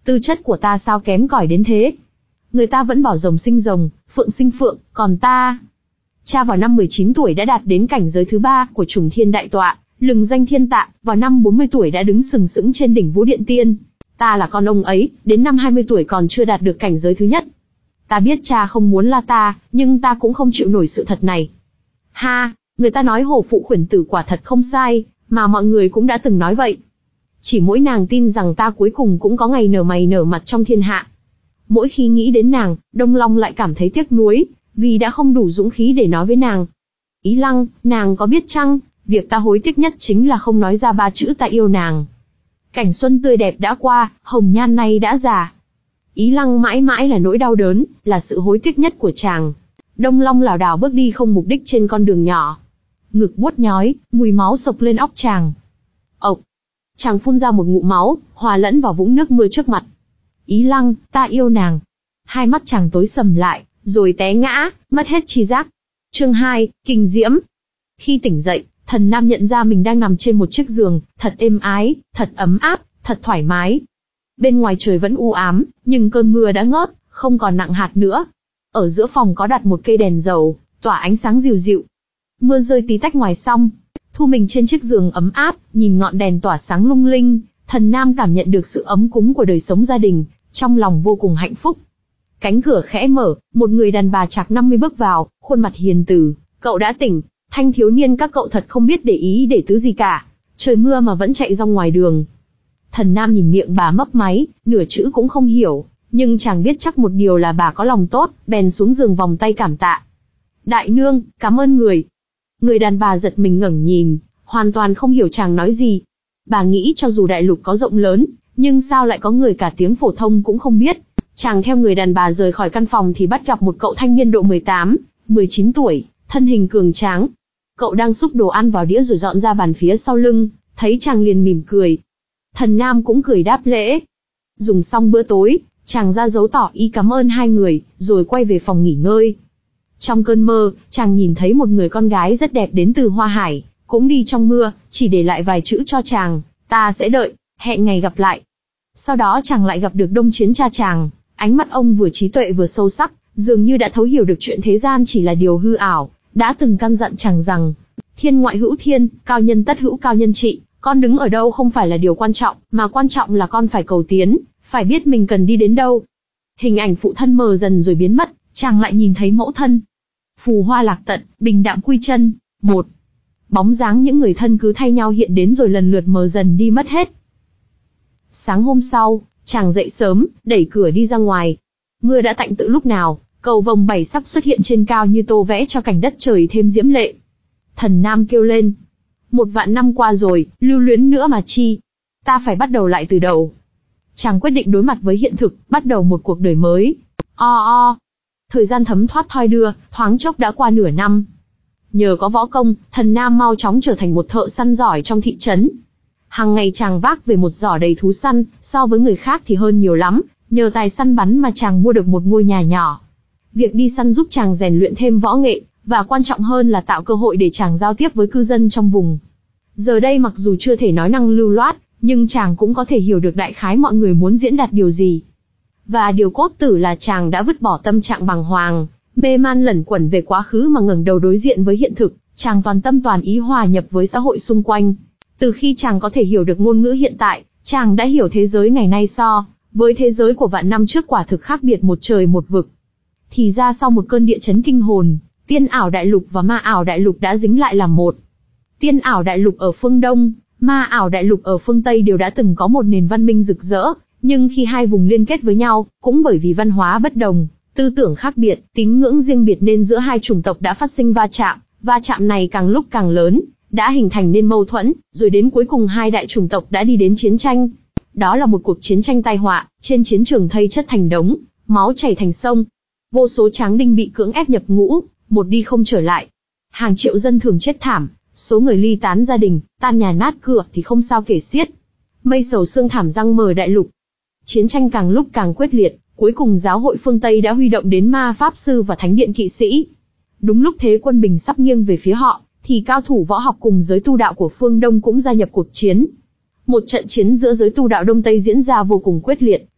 S1: Tư chất của ta sao kém cỏi đến thế? Người ta vẫn bảo rồng sinh rồng, phượng sinh phượng, còn ta... Cha vào năm mười chín tuổi đã đạt đến cảnh giới thứ ba của Trùng Thiên Đại Tọa, lừng danh thiên tạ, vào năm bốn mươi tuổi đã đứng sừng sững trên đỉnh Vũ Điện Tiên. Ta là con ông ấy, đến năm hai mươi tuổi còn chưa đạt được cảnh giới thứ nhất. Ta biết cha không muốn là ta, nhưng ta cũng không chịu nổi sự thật này. Ha, người ta nói Hồ Phụ Khuyển Tử quả thật không sai, mà mọi người cũng đã từng nói vậy. Chỉ mỗi nàng tin rằng ta cuối cùng cũng có ngày nở mày nở mặt trong thiên hạ. Mỗi khi nghĩ đến nàng, Đông Long lại cảm thấy tiếc nuối, vì đã không đủ dũng khí để nói với nàng. Ý Lăng, nàng có biết chăng, việc ta hối tiếc nhất chính là không nói ra ba chữ ta yêu nàng. Cảnh xuân tươi đẹp đã qua, hồng nhan nay đã già. Ý Lăng mãi mãi là nỗi đau đớn, là sự hối tiếc nhất của chàng. Đông Long lảo đảo bước đi không mục đích trên con đường nhỏ. Ngực buốt nhói, mùi máu sộc lên óc chàng. Ộc! Chàng phun ra một ngụm máu, hòa lẫn vào vũng nước mưa trước mặt. Ý Lăng, ta yêu nàng. Hai mắt chàng tối sầm lại, rồi té ngã, mất hết tri giác. Chương hai, Kinh Diễm. Khi tỉnh dậy, Thần Nam nhận ra mình đang nằm trên một chiếc giường, thật êm ái, thật ấm áp, thật thoải mái. Bên ngoài trời vẫn u ám, nhưng cơn mưa đã ngớt, không còn nặng hạt nữa. Ở giữa phòng có đặt một cây đèn dầu, tỏa ánh sáng dịu dịu. Mưa rơi tí tách ngoài xong, thu mình trên chiếc giường ấm áp, nhìn ngọn đèn tỏa sáng lung linh, Thần Nam cảm nhận được sự ấm cúng của đời sống gia đình, trong lòng vô cùng hạnh phúc. Cánh cửa khẽ mở, một người đàn bà chạc năm mươi bước vào, khuôn mặt hiền từ. Cậu đã tỉnh, thanh thiếu niên các cậu thật không biết để ý để tứ gì cả. Trời mưa mà vẫn chạy rong ngoài đường. Thần Nam nhìn miệng bà mấp máy, nửa chữ cũng không hiểu, nhưng chàng biết chắc một điều là bà có lòng tốt, bèn xuống giường vòng tay cảm tạ. Đại nương, cảm ơn người. Người đàn bà giật mình ngẩng nhìn, hoàn toàn không hiểu chàng nói gì. Bà nghĩ cho dù đại lục có rộng lớn, nhưng sao lại có người cả tiếng phổ thông cũng không biết. Chàng theo người đàn bà rời khỏi căn phòng thì bắt gặp một cậu thanh niên độ mười tám, mười chín tuổi, thân hình cường tráng. Cậu đang xúc đồ ăn vào đĩa rồi dọn ra bàn phía sau lưng, thấy chàng liền mỉm cười. Thần Nam cũng cười đáp lễ. Dùng xong bữa tối, chàng ra dấu tỏ ý cảm ơn hai người, rồi quay về phòng nghỉ ngơi. Trong cơn mơ, chàng nhìn thấy một người con gái rất đẹp đến từ Hoa Hải, cũng đi trong mưa, chỉ để lại vài chữ cho chàng, ta sẽ đợi, hẹn ngày gặp lại. Sau đó chàng lại gặp được Đông Chiến cha chàng, ánh mắt ông vừa trí tuệ vừa sâu sắc, dường như đã thấu hiểu được chuyện thế gian chỉ là điều hư ảo, đã từng căn dặn chàng rằng, thiên ngoại hữu thiên, cao nhân tất hữu cao nhân trị, con đứng ở đâu không phải là điều quan trọng, mà quan trọng là con phải cầu tiến, phải biết mình cần đi đến đâu. Hình ảnh phụ thân mờ dần rồi biến mất, chàng lại nhìn thấy mẫu thân. Phù hoa lạc tận, bình đạm quy chân. Một. Bóng dáng những người thân cứ thay nhau hiện đến rồi lần lượt mờ dần đi mất hết. Sáng hôm sau, chàng dậy sớm, đẩy cửa đi ra ngoài. Mưa đã tạnh từ lúc nào, cầu vồng bảy sắc xuất hiện trên cao như tô vẽ cho cảnh đất trời thêm diễm lệ. Thần Nam kêu lên. Một vạn năm qua rồi, lưu luyến nữa mà chi. Ta phải bắt đầu lại từ đầu. Chàng quyết định đối mặt với hiện thực, bắt đầu một cuộc đời mới. O o. Thời gian thấm thoát thoi đưa, thoáng chốc đã qua nửa năm. Nhờ có võ công, Thần Nam mau chóng trở thành một thợ săn giỏi trong thị trấn. Hàng ngày chàng vác về một giỏ đầy thú săn, so với người khác thì hơn nhiều lắm, nhờ tài săn bắn mà chàng mua được một ngôi nhà nhỏ. Việc đi săn giúp chàng rèn luyện thêm võ nghệ, và quan trọng hơn là tạo cơ hội để chàng giao tiếp với cư dân trong vùng. Giờ đây mặc dù chưa thể nói năng lưu loát, nhưng chàng cũng có thể hiểu được đại khái mọi người muốn diễn đạt điều gì. Và điều cốt tử là chàng đã vứt bỏ tâm trạng bàng hoàng, mê man lẩn quẩn về quá khứ mà ngẩng đầu đối diện với hiện thực, chàng toàn tâm toàn ý hòa nhập với xã hội xung quanh. Từ khi chàng có thể hiểu được ngôn ngữ hiện tại, chàng đã hiểu thế giới ngày nay so với thế giới của vạn năm trước quả thực khác biệt một trời một vực. Thì ra sau một cơn địa chấn kinh hồn, tiên ảo đại lục và ma ảo đại lục đã dính lại làm một. Tiên ảo đại lục ở phương Đông, ma ảo đại lục ở phương Tây đều đã từng có một nền văn minh rực rỡ, nhưng khi hai vùng liên kết với nhau, cũng bởi vì văn hóa bất đồng, tư tưởng khác biệt, tín ngưỡng riêng biệt nên giữa hai chủng tộc đã phát sinh va chạm, va chạm này càng lúc càng lớn, đã hình thành nên mâu thuẫn, rồi đến cuối cùng hai đại chủng tộc đã đi đến chiến tranh. Đó là một cuộc chiến tranh tai họa, trên chiến trường thây chất thành đống, máu chảy thành sông. Vô số tráng đinh bị cưỡng ép nhập ngũ, một đi không trở lại. Hàng triệu dân thường chết thảm, số người ly tán gia đình, tan nhà nát cửa thì không sao kể xiết. Mây sầu xương thảm răng mờ đại lục. Chiến tranh càng lúc càng quyết liệt, cuối cùng giáo hội phương Tây đã huy động đến ma pháp sư và thánh điện kỵ sĩ. Đúng lúc thế quân bình sắp nghiêng về phía họ, thì cao thủ võ học cùng giới tu đạo của phương Đông cũng gia nhập cuộc chiến. Một trận chiến giữa giới tu đạo Đông Tây diễn ra vô cùng quyết liệt,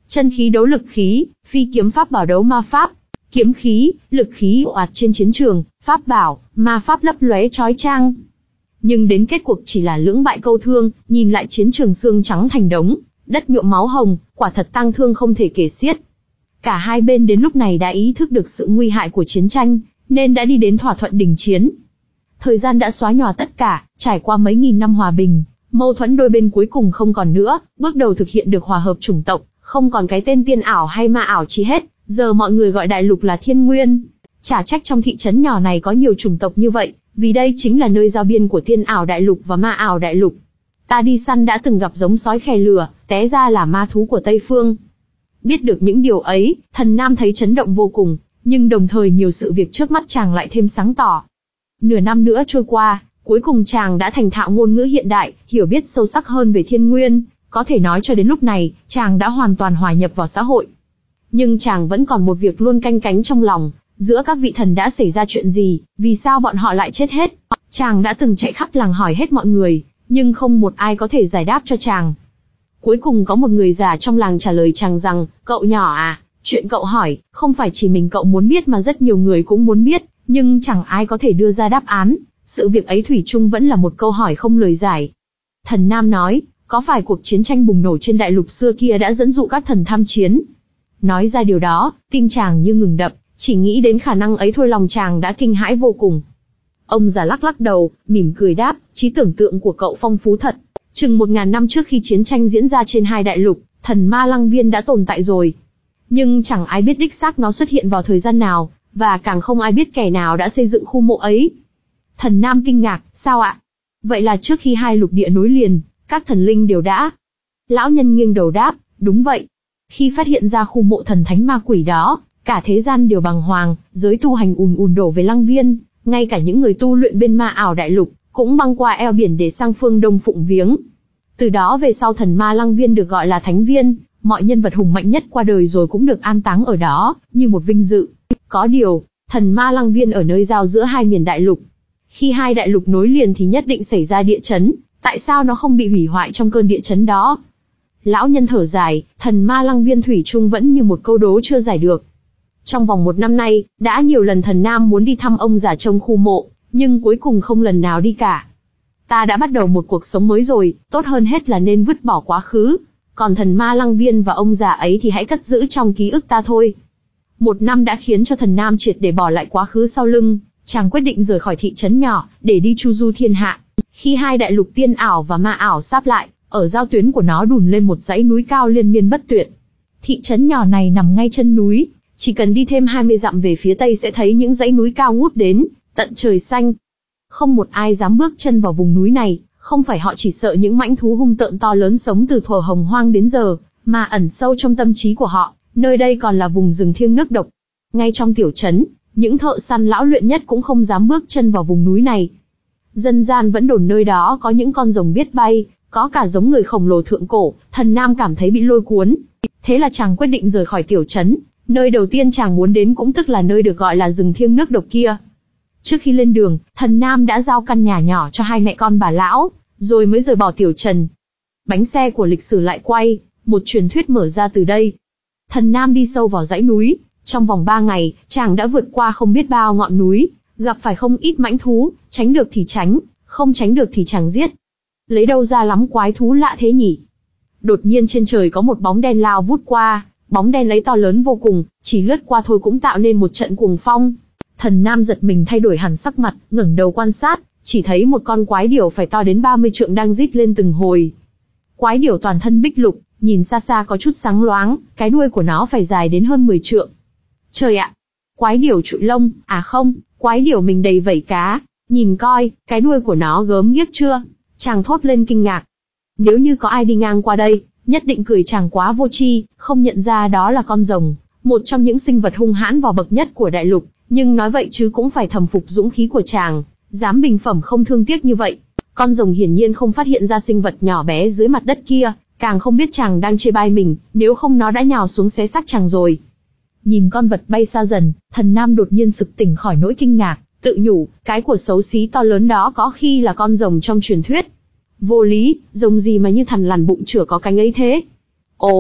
S1: Chân khí đấu lực khí, phi kiếm pháp bảo đấu ma pháp. Kiếm khí, lực khí ồ ạt trên chiến trường, pháp bảo, ma pháp lấp lóe chói chang. Nhưng đến kết cuộc chỉ là lưỡng bại câu thương, nhìn lại chiến trường xương trắng thành đống, đất nhuộm máu hồng, quả thật tang thương không thể kể xiết. Cả hai bên đến lúc này đã ý thức được sự nguy hại của chiến tranh, nên đã đi đến thỏa thuận đình chiến. Thời gian đã xóa nhòa tất cả, trải qua mấy nghìn năm hòa bình, mâu thuẫn đôi bên cuối cùng không còn nữa, bước đầu thực hiện được hòa hợp chủng tộc, không còn cái tên tiên ảo hay ma ảo chi hết, giờ mọi người gọi đại lục là Thiên Nguyên. Chả trách trong thị trấn nhỏ này có nhiều chủng tộc như vậy, vì đây chính là nơi giao biên của tiên ảo đại lục và ma ảo đại lục. Ta đi săn đã từng gặp giống sói khè lửa, té ra là ma thú của Tây Phương. Biết được những điều ấy, Thần Nam thấy chấn động vô cùng, nhưng đồng thời nhiều sự việc trước mắt chàng lại thêm sáng tỏ. Nửa năm nữa trôi qua, cuối cùng chàng đã thành thạo ngôn ngữ hiện đại, hiểu biết sâu sắc hơn về thiên nguyên, có thể nói cho đến lúc này, chàng đã hoàn toàn hòa nhập vào xã hội. Nhưng chàng vẫn còn một việc luôn canh cánh trong lòng, giữa các vị thần đã xảy ra chuyện gì, vì sao bọn họ lại chết hết. Chàng đã từng chạy khắp làng hỏi hết mọi người, nhưng không một ai có thể giải đáp cho chàng. Cuối cùng có một người già trong làng trả lời chàng rằng, cậu nhỏ à, chuyện cậu hỏi, không phải chỉ mình cậu muốn biết mà rất nhiều người cũng muốn biết, nhưng chẳng ai có thể đưa ra đáp án, sự việc ấy thủy chung vẫn là một câu hỏi không lời giải. Thần Nam nói, có phải cuộc chiến tranh bùng nổ trên đại lục xưa kia đã dẫn dụ các thần tham chiến? Nói ra điều đó, tim chàng như ngừng đập, chỉ nghĩ đến khả năng ấy thôi lòng chàng đã kinh hãi vô cùng. Ông già lắc lắc đầu, mỉm cười đáp, trí tưởng tượng của cậu phong phú thật. Chừng một ngàn năm trước khi chiến tranh diễn ra trên hai đại lục, thần ma lăng viên đã tồn tại rồi. Nhưng chẳng ai biết đích xác nó xuất hiện vào thời gian nào, và càng không ai biết kẻ nào đã xây dựng khu mộ ấy. Thần Nam kinh ngạc, sao ạ? Vậy là trước khi hai lục địa nối liền, các thần linh đều đã. Lão nhân nghiêng đầu đáp, đúng vậy. Khi phát hiện ra khu mộ thần thánh ma quỷ đó, cả thế gian đều bàng hoàng, giới tu hành ùn ùn đổ về lăng viên, ngay cả những người tu luyện bên ma ảo đại lục, cũng băng qua eo biển để sang phương Đông phụng viếng. Từ đó về sau thần ma lăng viên được gọi là Thánh Viên, mọi nhân vật hùng mạnh nhất qua đời rồi cũng được an táng ở đó, như một vinh dự. Có điều, thần ma lăng viên ở nơi giao giữa hai miền đại lục. Khi hai đại lục nối liền thì nhất định xảy ra địa chấn, tại sao nó không bị hủy hoại trong cơn địa chấn đó? Lão nhân thở dài, thần ma lăng viên thủy chung vẫn như một câu đố chưa giải được. Trong vòng một năm nay, đã nhiều lần thần Nam muốn đi thăm ông già trong khu mộ, nhưng cuối cùng không lần nào đi cả. Ta đã bắt đầu một cuộc sống mới rồi, tốt hơn hết là nên vứt bỏ quá khứ. Còn thần ma lăng viên và ông già ấy thì hãy cất giữ trong ký ức ta thôi. Một năm đã khiến cho thần Nam triệt để bỏ lại quá khứ sau lưng, chàng quyết định rời khỏi thị trấn nhỏ, để đi chu du thiên hạ. Khi hai đại lục tiên ảo và ma ảo sáp lại, ở giao tuyến của nó đùn lên một dãy núi cao liên miên bất tuyệt. Thị trấn nhỏ này nằm ngay chân núi, chỉ cần đi thêm hai mươi dặm về phía tây sẽ thấy những dãy núi cao ngút đến tận trời xanh. Không một ai dám bước chân vào vùng núi này, không phải họ chỉ sợ những mãnh thú hung tợn to lớn sống từ thuở hồng hoang đến giờ, mà ẩn sâu trong tâm trí của họ, nơi đây còn là vùng rừng thiêng nước độc. Ngay trong tiểu trấn, những thợ săn lão luyện nhất cũng không dám bước chân vào vùng núi này. Dân gian vẫn đồn nơi đó có những con rồng biết bay, có cả giống người khổng lồ thượng cổ. Thần Nam cảm thấy bị lôi cuốn, thế là chàng quyết định rời khỏi tiểu trấn. Nơi đầu tiên chàng muốn đến cũng tức là nơi được gọi là rừng thiêng nước độc kia. Trước khi lên đường, thần Nam đã giao căn nhà nhỏ cho hai mẹ con bà lão, rồi mới rời bỏ tiểu trần. Bánh xe của lịch sử lại quay, một truyền thuyết mở ra từ đây. Thần Nam đi sâu vào dãy núi, trong vòng ba ngày, chàng đã vượt qua không biết bao ngọn núi, gặp phải không ít mãnh thú, tránh được thì tránh, không tránh được thì chàng giết. Lấy đâu ra lắm quái thú lạ thế nhỉ? Đột nhiên trên trời có một bóng đen lao vút qua, bóng đen ấy to lớn vô cùng, chỉ lướt qua thôi cũng tạo nên một trận cuồng phong. Thần Nam giật mình thay đổi hẳn sắc mặt, ngẩng đầu quan sát, chỉ thấy một con quái điểu phải to đến ba mươi trượng đang rít lên từng hồi. Quái điểu toàn thân bích lục, nhìn xa xa có chút sáng loáng, cái đuôi của nó phải dài đến hơn mười trượng. Trời ạ! Quái điểu trụi lông, à không, quái điểu mình đầy vảy cá, nhìn coi, cái đuôi của nó gớm ghiếc chưa? Chàng thốt lên kinh ngạc. Nếu như có ai đi ngang qua đây, nhất định cười chàng quá vô tri, không nhận ra đó là con rồng, một trong những sinh vật hung hãn vò bậc nhất của đại lục. Nhưng nói vậy chứ cũng phải thầm phục dũng khí của chàng, dám bình phẩm không thương tiếc như vậy. Con rồng hiển nhiên không phát hiện ra sinh vật nhỏ bé dưới mặt đất kia, càng không biết chàng đang chê bai mình, nếu không nó đã nhào xuống xé xác chàng rồi. Nhìn con vật bay xa dần, thần Nam đột nhiên sực tỉnh khỏi nỗi kinh ngạc, tự nhủ, cái của xấu xí to lớn đó có khi là con rồng trong truyền thuyết. Vô lý, rồng gì mà như thằn lằn bụng chửa có cánh ấy thế? Ồ,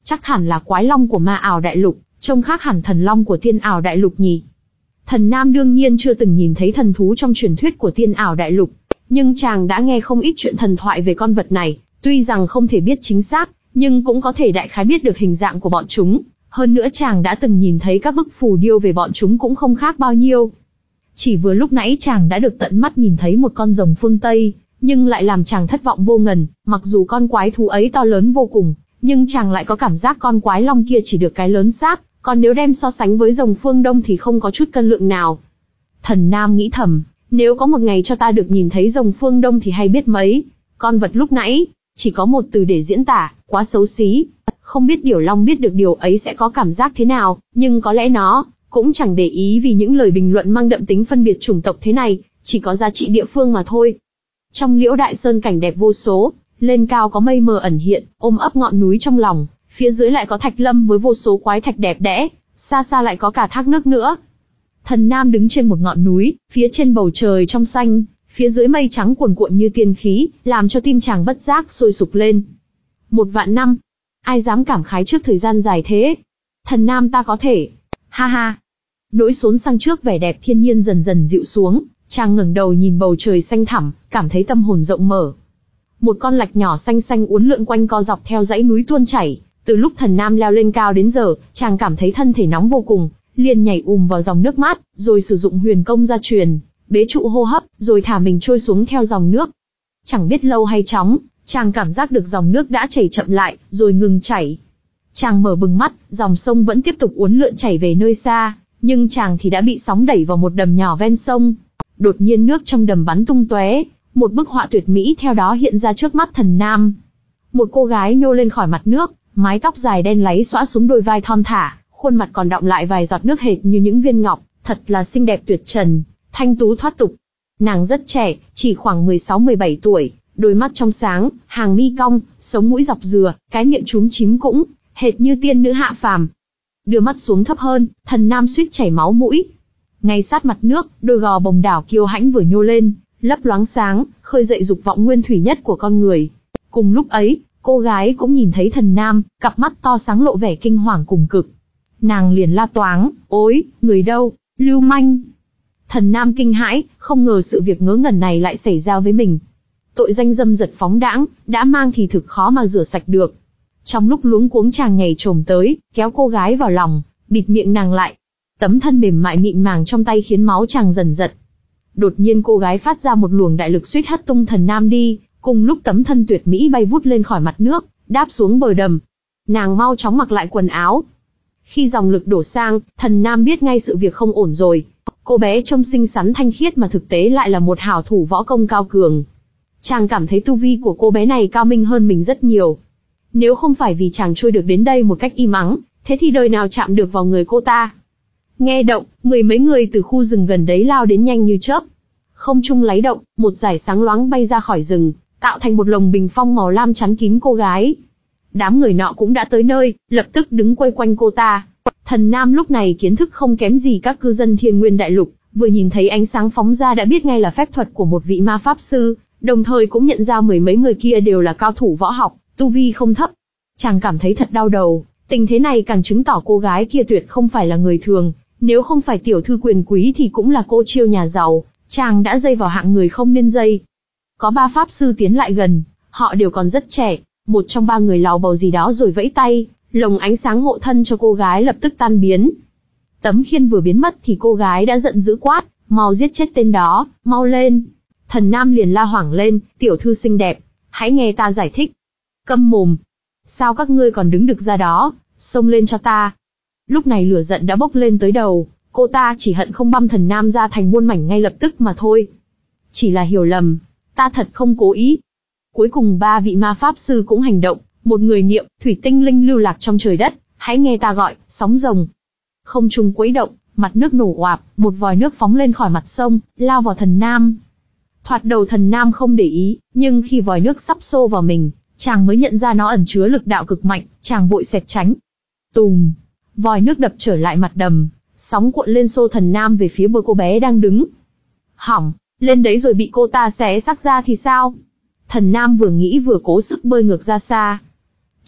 S1: chắc hẳn là quái long của ma ảo đại lục, trông khác hẳn thần long của tiên ảo đại lục nhỉ. Thần Nam đương nhiên chưa từng nhìn thấy thần thú trong truyền thuyết của tiên ảo đại lục, nhưng chàng đã nghe không ít chuyện thần thoại về con vật này, tuy rằng không thể biết chính xác, nhưng cũng có thể đại khái biết được hình dạng của bọn chúng. Hơn nữa chàng đã từng nhìn thấy các bức phù điêu về bọn chúng cũng không khác bao nhiêu. Chỉ vừa lúc nãy chàng đã được tận mắt nhìn thấy một con rồng phương Tây, nhưng lại làm chàng thất vọng vô ngần. Mặc dù con quái thú ấy to lớn vô cùng, nhưng chàng lại có cảm giác con quái long kia chỉ được cái lớn xác, còn nếu đem so sánh với rồng phương Đông thì không có chút cân lượng nào. Thần Nam nghĩ thầm, nếu có một ngày cho ta được nhìn thấy rồng phương Đông thì hay biết mấy. Con vật lúc nãy, chỉ có một từ để diễn tả, quá xấu xí. Không biết Điểu Long biết được điều ấy sẽ có cảm giác thế nào, nhưng có lẽ nó cũng chẳng để ý vì những lời bình luận mang đậm tính phân biệt chủng tộc thế này, chỉ có giá trị địa phương mà thôi. Trong Liễu Đại Sơn cảnh đẹp vô số, lên cao có mây mờ ẩn hiện, ôm ấp ngọn núi trong lòng, phía dưới lại có thạch lâm với vô số quái thạch đẹp đẽ, xa xa lại có cả thác nước nữa. Thần Nam đứng trên một ngọn núi, phía trên bầu trời trong xanh, phía dưới mây trắng cuồn cuộn như tiên khí, làm cho tim chàng bất giác sôi sục lên. Một vạn năm, ai dám cảm khái trước thời gian dài thế? Thần Nam ta có thể. Ha ha. Nỗi xốn sang trước vẻ đẹp thiên nhiên dần dần dịu xuống, chàng ngẩng đầu nhìn bầu trời xanh thẳm, cảm thấy tâm hồn rộng mở. Một con lạch nhỏ xanh xanh uốn lượn quanh co dọc theo dãy núi tuôn chảy, từ lúc Thần Nam leo lên cao đến giờ, chàng cảm thấy thân thể nóng vô cùng, liền nhảy ùm vào dòng nước mát, rồi sử dụng huyền công gia truyền, bế trụ hô hấp, rồi thả mình trôi xuống theo dòng nước. Chẳng biết lâu hay chóng, chàng cảm giác được dòng nước đã chảy chậm lại, rồi ngừng chảy. Chàng mở bừng mắt, dòng sông vẫn tiếp tục uốn lượn chảy về nơi xa, nhưng chàng thì đã bị sóng đẩy vào một đầm nhỏ ven sông. Đột nhiên nước trong đầm bắn tung tóe, một bức họa tuyệt mỹ theo đó hiện ra trước mắt Thần Nam. Một cô gái nhô lên khỏi mặt nước, mái tóc dài đen láy xõa xuống đôi vai thon thả, khuôn mặt còn đọng lại vài giọt nước hệt như những viên ngọc, thật là xinh đẹp tuyệt trần, thanh tú thoát tục. Nàng rất trẻ, chỉ khoảng mười sáu mười bảy tuổi, đôi mắt trong sáng, hàng mi cong, sống mũi dọc dừa, cái miệng chúm chím cũng hệt như tiên nữ hạ phàm. Đưa mắt xuống thấp hơn, Thần Nam suýt chảy máu mũi. Ngay sát mặt nước, đôi gò bồng đảo kiêu hãnh vừa nhô lên, lấp loáng sáng, khơi dậy dục vọng nguyên thủy nhất của con người. Cùng lúc ấy, cô gái cũng nhìn thấy Thần Nam, cặp mắt to sáng lộ vẻ kinh hoàng cùng cực. Nàng liền la toáng, ối, người đâu, lưu manh. Thần Nam kinh hãi, không ngờ sự việc ngớ ngẩn này lại xảy ra với mình. Tội danh dâm dật phóng đãng, đã mang thì thực khó mà rửa sạch được. Trong lúc luống cuống chàng nhảy trồm tới, kéo cô gái vào lòng, bịt miệng nàng lại. Tấm thân mềm mại mịn màng trong tay khiến máu chàng dần giật. Đột nhiên cô gái phát ra một luồng đại lực suýt hất tung Thần Nam đi, cùng lúc tấm thân tuyệt mỹ bay vút lên khỏi mặt nước, đáp xuống bờ đầm. Nàng mau chóng mặc lại quần áo. Khi dòng lực đổ sang, Thần Nam biết ngay sự việc không ổn rồi. Cô bé trông xinh xắn thanh khiết mà thực tế lại là một hảo thủ võ công cao cường. Chàng cảm thấy tu vi của cô bé này cao minh hơn mình rất nhiều. Nếu không phải vì chàng trôi được đến đây một cách im ắng, thế thì đời nào chạm được vào người cô ta. Nghe động, mười mấy người từ khu rừng gần đấy lao đến nhanh như chớp. Không trung láy động, một dải sáng loáng bay ra khỏi rừng, tạo thành một lồng bình phong màu lam chắn kín cô gái. Đám người nọ cũng đã tới nơi, lập tức đứng quay quanh cô ta. Thần Nam lúc này kiến thức không kém gì các cư dân Thiên Nguyên Đại Lục, vừa nhìn thấy ánh sáng phóng ra đã biết ngay là phép thuật của một vị ma pháp sư, đồng thời cũng nhận ra mười mấy người kia đều là cao thủ võ học, tu vi không thấp. Chàng cảm thấy thật đau đầu, tình thế này càng chứng tỏ cô gái kia tuyệt không phải là người thường, nếu không phải tiểu thư quyền quý thì cũng là cô chiêu nhà giàu, chàng đã dây vào hạng người không nên dây. Có ba pháp sư tiến lại gần, họ đều còn rất trẻ, một trong ba người lào bầu gì đó rồi vẫy tay, lồng ánh sáng hộ thân cho cô gái lập tức tan biến. Tấm khiên vừa biến mất thì cô gái đã giận dữ quát, mau giết chết tên đó, mau lên. Thần Nam liền la hoảng lên, tiểu thư xinh đẹp, hãy nghe ta giải thích. Câm mồm. Sao các ngươi còn đứng được ra đó, xông lên cho ta. Lúc này lửa giận đã bốc lên tới đầu, cô ta chỉ hận không băm Thần Nam ra thành muôn mảnh ngay lập tức mà thôi. Chỉ là hiểu lầm, ta thật không cố ý. Cuối cùng ba vị ma pháp sư cũng hành động, một người niệm, thủy tinh linh lưu lạc trong trời đất, hãy nghe ta gọi, sóng rồng. Không trung quấy động, mặt nước nổ oạp, một vòi nước phóng lên khỏi mặt sông, lao vào Thần Nam. Thoạt đầu Thần Nam không để ý, nhưng khi vòi nước sắp xô vào mình, chàng mới nhận ra nó ẩn chứa lực đạo cực mạnh, chàng vội xẹt tránh. Tùm, vòi nước đập trở lại mặt đầm, sóng cuộn lên xô Thần Nam về phía bờ cô bé đang đứng. Hỏng, lên đấy rồi bị cô ta xé xác ra thì sao? Thần Nam vừa nghĩ vừa cố sức bơi ngược ra xa.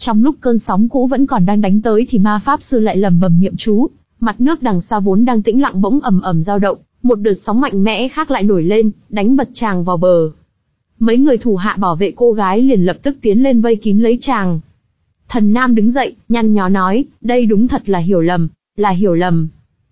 S1: Trong lúc cơn sóng cũ vẫn còn đang đánh tới thì ma pháp sư lại lầm bầm niệm chú, mặt nước đằng xa vốn đang tĩnh lặng bỗng ầm ầm dao động, một đợt sóng mạnh mẽ khác lại nổi lên, đánh bật chàng vào bờ. Mấy người thủ hạ bảo vệ cô gái liền lập tức tiến lên vây kín lấy chàng. Thần Nam đứng dậy, nhăn nhó nói, đây đúng thật là hiểu lầm, là hiểu lầm.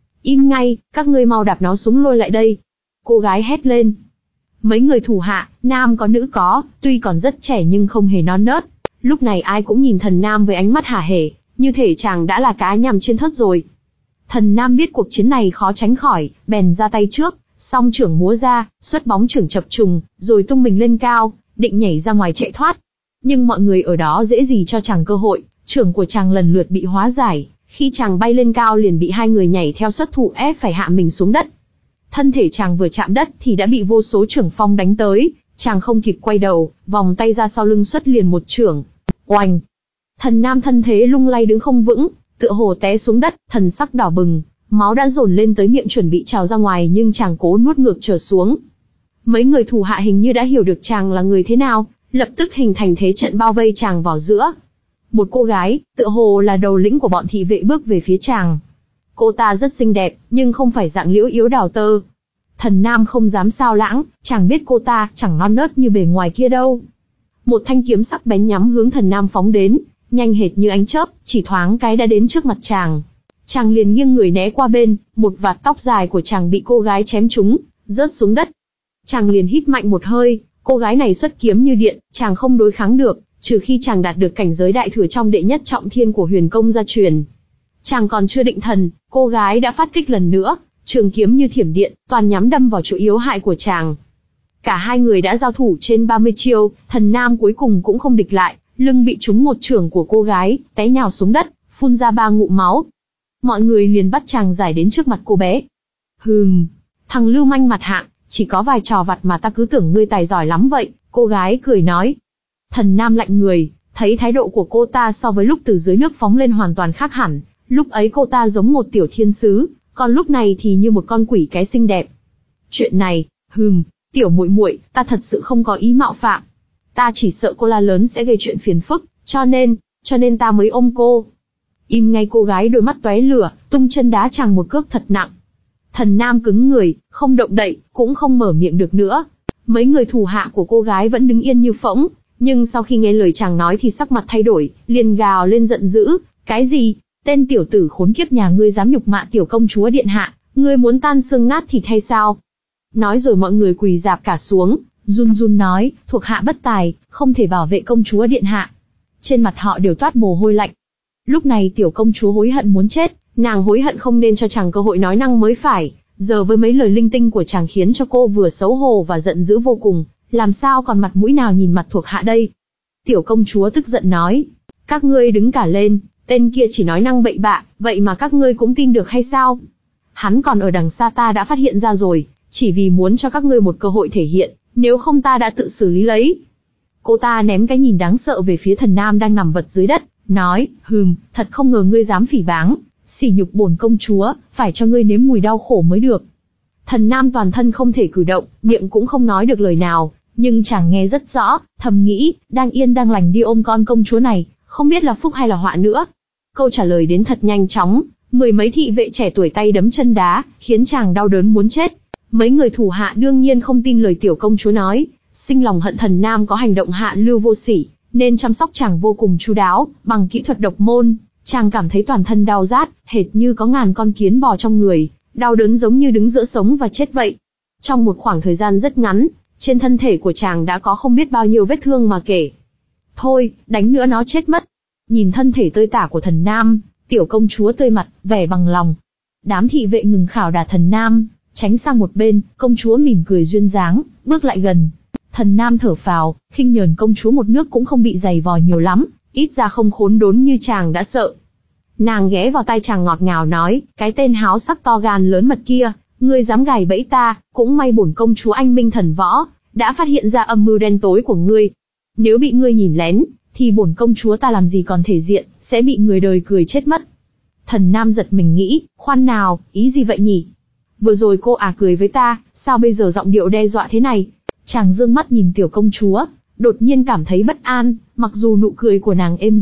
S1: Im ngay, các ngươi mau đạp nó xuống lôi lại đây. Cô gái hét lên. Mấy người thủ hạ, nam có nữ có, tuy còn rất trẻ nhưng không hề non nớt. Lúc này ai cũng nhìn Thần Nam với ánh mắt hả hề, như thể chàng đã là cá nhằm trên thớt rồi. Thần Nam biết cuộc chiến này khó tránh khỏi, bèn ra tay trước, song trưởng múa ra, xuất bóng trưởng chập trùng, rồi tung mình lên cao, định nhảy ra ngoài chạy thoát. Nhưng mọi người ở đó dễ gì cho chàng cơ hội, trưởng của chàng lần lượt bị hóa giải, khi chàng bay lên cao liền bị hai người nhảy theo xuất thủ ép phải hạ mình xuống đất. Thân thể chàng vừa chạm đất thì đã bị vô số trưởng phong đánh tới, chàng không kịp quay đầu, vòng tay ra sau lưng xuất liền một chưởng. Oanh! Thần Nam thân thế lung lay đứng không vững, tựa hồ té xuống đất, thần sắc đỏ bừng, máu đã dồn lên tới miệng chuẩn bị trào ra ngoài nhưng chàng cố nuốt ngược trở xuống. Mấy người thủ hạ hình như đã hiểu được chàng là người thế nào, lập tức hình thành thế trận bao vây chàng vào giữa. Một cô gái, tựa hồ là đầu lĩnh của bọn thị vệ bước về phía chàng. Cô ta rất xinh đẹp, nhưng không phải dạng liễu yếu đào tơ. Thần Nam không dám sao lãng, chàng biết cô ta chẳng non nớt như bề ngoài kia đâu. Một thanh kiếm sắc bén nhắm hướng Thần Nam phóng đến, nhanh hệt như ánh chớp, chỉ thoáng cái đã đến trước mặt chàng. Chàng liền nghiêng người né qua bên, một vạt tóc dài của chàng bị cô gái chém trúng, rớt xuống đất. Chàng liền hít mạnh một hơi, cô gái này xuất kiếm như điện, chàng không đối kháng được, trừ khi chàng đạt được cảnh giới đại thừa trong đệ nhất trọng thiên của huyền công gia truyền. Chàng còn chưa định thần, cô gái đã phát kích lần nữa, trường kiếm như thiểm điện, toàn nhắm đâm vào chỗ yếu hại của chàng. Cả hai người đã giao thủ trên ba mươi chiêu, Thần Nam cuối cùng cũng không địch lại, lưng bị trúng một chưởng của cô gái, té nhào xuống đất, phun ra ba ngụm máu. Mọi người liền bắt chàng giải đến trước mặt cô bé. Hừm, thằng lưu manh mặt hạng, chỉ có vài trò vặt mà ta cứ tưởng ngươi tài giỏi lắm vậy, cô gái cười nói. Thần Nam lạnh người, thấy thái độ của cô ta so với lúc từ dưới nước phóng lên hoàn toàn khác hẳn, lúc ấy cô ta giống một tiểu thiên sứ, còn lúc này thì như một con quỷ cái xinh đẹp. Chuyện này, hừm, tiểu muội muội, ta thật sự không có ý mạo phạm. Ta chỉ sợ cô la lớn sẽ gây chuyện phiền phức, cho nên, cho nên ta mới ôm cô. Im ngay, cô gái đôi mắt tóe lửa, tung chân đá chàng một cước thật nặng. Thần Nam cứng người, không động đậy, cũng không mở miệng được nữa. Mấy người thủ hạ của cô gái vẫn đứng yên như phỗng, nhưng sau khi nghe lời chàng nói thì sắc mặt thay đổi, liền gào lên giận dữ. Cái gì? Tên tiểu tử khốn kiếp nhà ngươi dám nhục mạ tiểu công chúa điện hạ, ngươi muốn tan xương nát thịt hay sao? Nói rồi mọi người quỳ rạp cả xuống, run run nói, thuộc hạ bất tài, không thể bảo vệ công chúa điện hạ. Trên mặt họ đều toát mồ hôi lạnh. Lúc này tiểu công chúa hối hận muốn chết, nàng hối hận không nên cho chàng cơ hội nói năng mới phải, giờ với mấy lời linh tinh của chàng khiến cho cô vừa xấu hổ và giận dữ vô cùng, làm sao còn mặt mũi nào nhìn mặt thuộc hạ đây. Tiểu công chúa tức giận nói, các ngươi đứng cả lên, tên kia chỉ nói năng bậy bạ, vậy mà các ngươi cũng tin được hay sao? Hắn còn ở đằng xa ta đã phát hiện ra rồi, chỉ vì muốn cho các ngươi một cơ hội thể hiện, nếu không ta đã tự xử lý lấy. Cô ta ném cái nhìn đáng sợ về phía Thần Nam đang nằm vật dưới đất, nói, hừm, thật không ngờ ngươi dám phỉ báng, sỉ nhục bổn công chúa, phải cho ngươi nếm mùi đau khổ mới được. Thần Nam toàn thân không thể cử động, miệng cũng không nói được lời nào, nhưng chàng nghe rất rõ, thầm nghĩ, đang yên đang lành đi ôm con công chúa này, không biết là phúc hay là họa nữa. Câu trả lời đến thật nhanh chóng, mười mấy thị vệ trẻ tuổi tay đấm chân đá, khiến chàng đau đớn muốn chết. Mấy người thủ hạ đương nhiên không tin lời tiểu công chúa nói, sinh lòng hận Thần Nam có hành động hạ lưu vô sỉ, nên chăm sóc chàng vô cùng chu đáo, bằng kỹ thuật độc môn, chàng cảm thấy toàn thân đau rát, hệt như có ngàn con kiến bò trong người, đau đớn giống như đứng giữa sống và chết vậy. Trong một khoảng thời gian rất ngắn, trên thân thể của chàng đã có không biết bao nhiêu vết thương mà kể. Thôi, đánh nữa nó chết mất. Nhìn thân thể tơi tả của Thần Nam, tiểu công chúa tươi mặt, vẻ bằng lòng. Đám thị vệ ngừng khảo đả Thần Nam, tránh sang một bên, công chúa mỉm cười duyên dáng, bước lại gần. Thần Nam thở phào, khinh nhờn công chúa một nước cũng không bị dày vò nhiều lắm, ít ra không khốn đốn như chàng đã sợ. Nàng ghé vào tai chàng ngọt ngào nói, cái tên háo sắc to gan lớn mật kia, ngươi dám gài bẫy ta, cũng may bổn công chúa anh minh thần võ, đã phát hiện ra âm mưu đen tối của ngươi. Nếu bị ngươi nhìn lén, thì bổn công chúa ta làm gì còn thể diện, sẽ bị người đời cười chết mất. Thần Nam giật mình nghĩ, khoan nào, ý gì vậy nhỉ? Vừa rồi cô à cười với ta, sao bây giờ giọng điệu đe dọa thế này? Chàng dương mắt nhìn tiểu công chúa, đột nhiên cảm thấy bất an, mặc dù nụ cười của nàng êm dịu,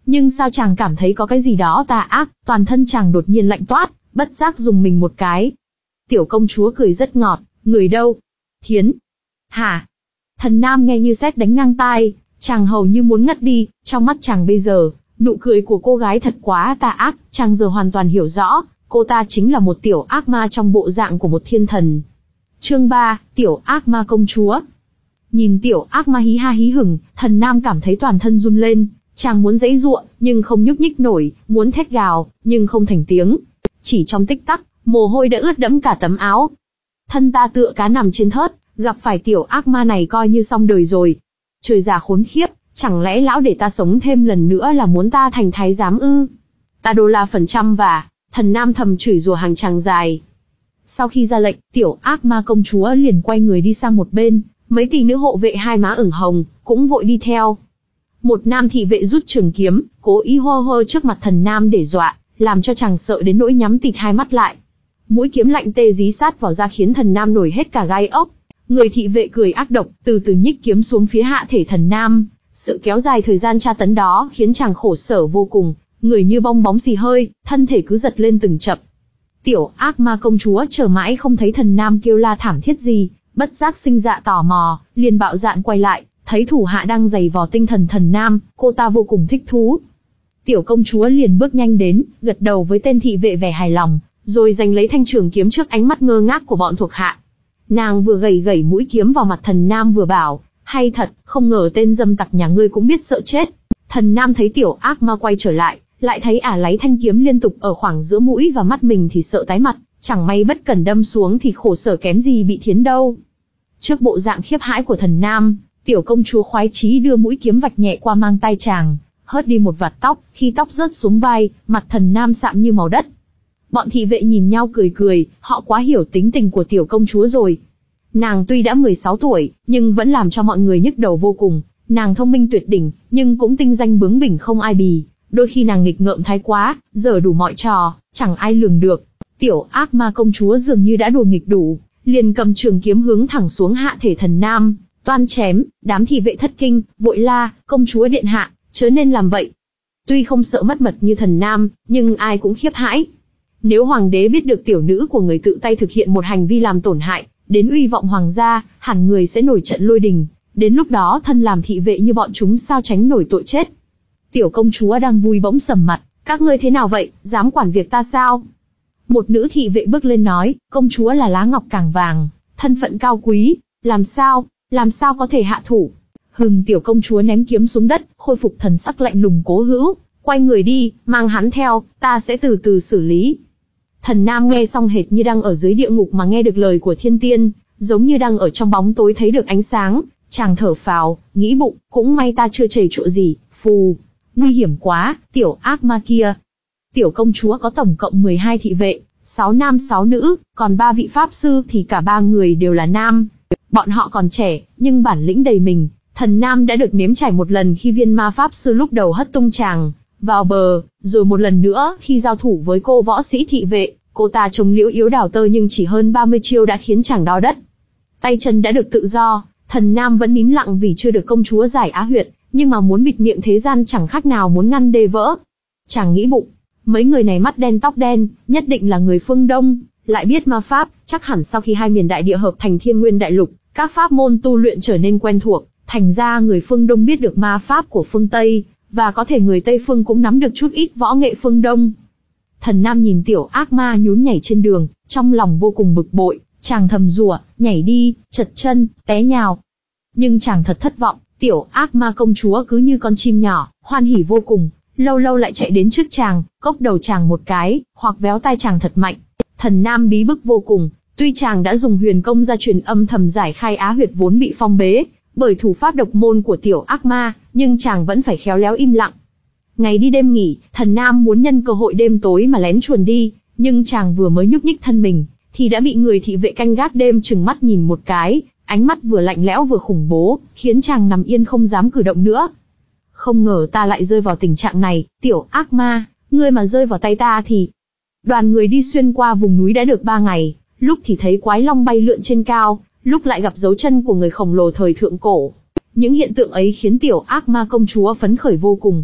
S1: Nhưng sao chàng cảm thấy có cái gì đó tà ác, toàn thân chàng đột nhiên lạnh toát, bất giác dùng mình một cái. Tiểu công chúa cười rất ngọt, người đâu? Thiến. Hả? Thần nam nghe như sét đánh ngang tai, chàng hầu như muốn ngất đi, trong mắt chàng bây giờ, nụ cười của cô gái thật quá tà ác, chàng giờ hoàn toàn hiểu rõ, cô ta chính là một tiểu ác ma trong bộ dạng của một thiên thần. Chương ba, tiểu ác ma công chúa. Nhìn tiểu ác ma hí ha hí hửng, thần nam cảm thấy toàn thân run lên, chàng muốn giãy giụa, nhưng không nhúc nhích nổi, muốn thét gào, nhưng không thành tiếng. Chỉ trong tích tắc, mồ hôi đã ướt đẫm cả tấm áo. Thân ta tựa cá nằm trên thớt, gặp phải tiểu ác ma này coi như xong đời rồi. Trời già khốn khiếp, chẳng lẽ lão để ta sống thêm lần nữa là muốn ta thành thái giám ư? Ta đô la phần trăm và, thần nam thầm chửi rủa hàng tràng dài. Sau khi ra lệnh, tiểu ác ma công chúa liền quay người đi sang một bên, mấy tỷ nữ hộ vệ hai má ửng hồng, cũng vội đi theo. Một nam thị vệ rút trường kiếm, cố ý hô hô trước mặt thần nam để dọa, làm cho chàng sợ đến nỗi nhắm tịt hai mắt lại. Mũi kiếm lạnh tê dí sát vào da khiến thần nam nổi hết cả gai ốc. Người thị vệ cười ác độc, từ từ nhích kiếm xuống phía hạ thể thần nam. Sự kéo dài thời gian tra tấn đó khiến chàng khổ sở vô cùng, người như bong bóng xì hơi, thân thể cứ giật lên từng chập. Tiểu ác ma công chúa chờ mãi không thấy thần nam kêu la thảm thiết gì, bất giác sinh dạ tò mò, liền bạo dạn quay lại, thấy thủ hạ đang giày vò tinh thần thần nam, cô ta vô cùng thích thú. Tiểu công chúa liền bước nhanh đến, gật đầu với tên thị vệ vẻ hài lòng, rồi giành lấy thanh trường kiếm trước ánh mắt ngơ ngác của bọn thuộc hạ. Nàng vừa gẩy gẩy mũi kiếm vào mặt thần nam vừa bảo, hay thật, không ngờ tên dâm tặc nhà ngươi cũng biết sợ chết. Thần nam thấy tiểu ác ma quay trở lại, lại thấy ả lấy thanh kiếm liên tục ở khoảng giữa mũi và mắt mình thì sợ tái mặt, chẳng may bất cẩn đâm xuống thì khổ sở kém gì bị thiến đâu. Trước bộ dạng khiếp hãi của thần nam, tiểu công chúa khoái chí đưa mũi kiếm vạch nhẹ qua mang tay chàng, hớt đi một vạt tóc, khi tóc rớt xuống vai, mặt thần nam sạm như màu đất. Bọn thị vệ nhìn nhau cười cười, họ quá hiểu tính tình của tiểu công chúa rồi. Nàng tuy đã mười sáu tuổi, nhưng vẫn làm cho mọi người nhức đầu vô cùng. Nàng thông minh tuyệt đỉnh, nhưng cũng tinh danh bướng bỉnh không ai bì. Đôi khi nàng nghịch ngợm thái quá, giở đủ mọi trò, chẳng ai lường được. Tiểu ác ma công chúa dường như đã đùa nghịch đủ, liền cầm trường kiếm hướng thẳng xuống hạ thể thần nam, toan chém. Đám thị vệ thất kinh, vội la, công chúa điện hạ, chớ nên làm vậy. Tuy không sợ mất mật như thần nam, nhưng ai cũng khiếp hãi. Nếu hoàng đế biết được tiểu nữ của người tự tay thực hiện một hành vi làm tổn hại đến uy vọng hoàng gia, hẳn người sẽ nổi trận lôi đình. Đến lúc đó thân làm thị vệ như bọn chúng sao tránh nổi tội chết. Tiểu công chúa đang vui bỗng sầm mặt, các ngươi thế nào vậy, dám quản việc ta sao? Một nữ thị vệ bước lên nói, công chúa là lá ngọc cảng vàng, thân phận cao quý, làm sao, làm sao có thể hạ thủ? Hừng, tiểu công chúa ném kiếm xuống đất, khôi phục thần sắc lạnh lùng cố hữu, quay người đi, mang hắn theo, ta sẽ từ từ xử lý. Thần nam nghe xong hệt như đang ở dưới địa ngục mà nghe được lời của thiên tiên, giống như đang ở trong bóng tối thấy được ánh sáng, chàng thở phào, nghĩ bụng, cũng may ta chưa chảy chỗ gì, phù, nguy hiểm quá, tiểu ác ma kia. Tiểu công chúa có tổng cộng mười hai thị vệ, sáu nam sáu nữ, còn ba vị pháp sư thì cả ba người đều là nam. Bọn họ còn trẻ, nhưng bản lĩnh đầy mình, thần nam đã được nếm trải một lần khi viên ma pháp sư lúc đầu hất tung chàng vào bờ, rồi một lần nữa khi giao thủ với cô võ sĩ thị vệ, cô ta trông liễu yếu đào tơ nhưng chỉ hơn ba mươi chiêu đã khiến chàng đau đất. Tay chân đã được tự do, thần nam vẫn nín lặng vì chưa được công chúa giải á huyệt, nhưng mà muốn bịt miệng thế gian chẳng khác nào muốn ngăn đê vỡ. Chàng nghĩ bụng, mấy người này mắt đen tóc đen, nhất định là người phương Đông, lại biết ma pháp, chắc hẳn sau khi hai miền đại địa hợp thành Thiên Nguyên Đại Lục, các pháp môn tu luyện trở nên quen thuộc, thành ra người phương Đông biết được ma pháp của phương Tây, và có thể người Tây phương cũng nắm được chút ít võ nghệ phương Đông. Thần nam nhìn tiểu ác ma nhún nhảy trên đường, trong lòng vô cùng bực bội, chàng thầm rủa, nhảy đi, chật chân, té nhào. Nhưng chàng thật thất vọng, tiểu ác ma công chúa cứ như con chim nhỏ, hoan hỉ vô cùng, lâu lâu lại chạy đến trước chàng, cốc đầu chàng một cái, hoặc véo tai chàng thật mạnh. Thần nam bí bức vô cùng, tuy chàng đã dùng huyền công gia truyền âm thầm giải khai á huyệt vốn bị phong bế bởi thủ pháp độc môn của tiểu ác ma, nhưng chàng vẫn phải khéo léo im lặng. Ngày đi đêm nghỉ, thần nam muốn nhân cơ hội đêm tối mà lén chuồn đi, nhưng chàng vừa mới nhúc nhích thân mình, thì đã bị người thị vệ canh gác đêm trừng mắt nhìn một cái, ánh mắt vừa lạnh lẽo vừa khủng bố, khiến chàng nằm yên không dám cử động nữa. Không ngờ ta lại rơi vào tình trạng này, tiểu ác ma, ngươi mà rơi vào tay ta thì... Đoàn người đi xuyên qua vùng núi đã được ba ngày, lúc thì thấy quái long bay lượn trên cao, lúc lại gặp dấu chân của người khổng lồ thời thượng cổ. Những hiện tượng ấy khiến tiểu ác ma công chúa phấn khởi vô cùng.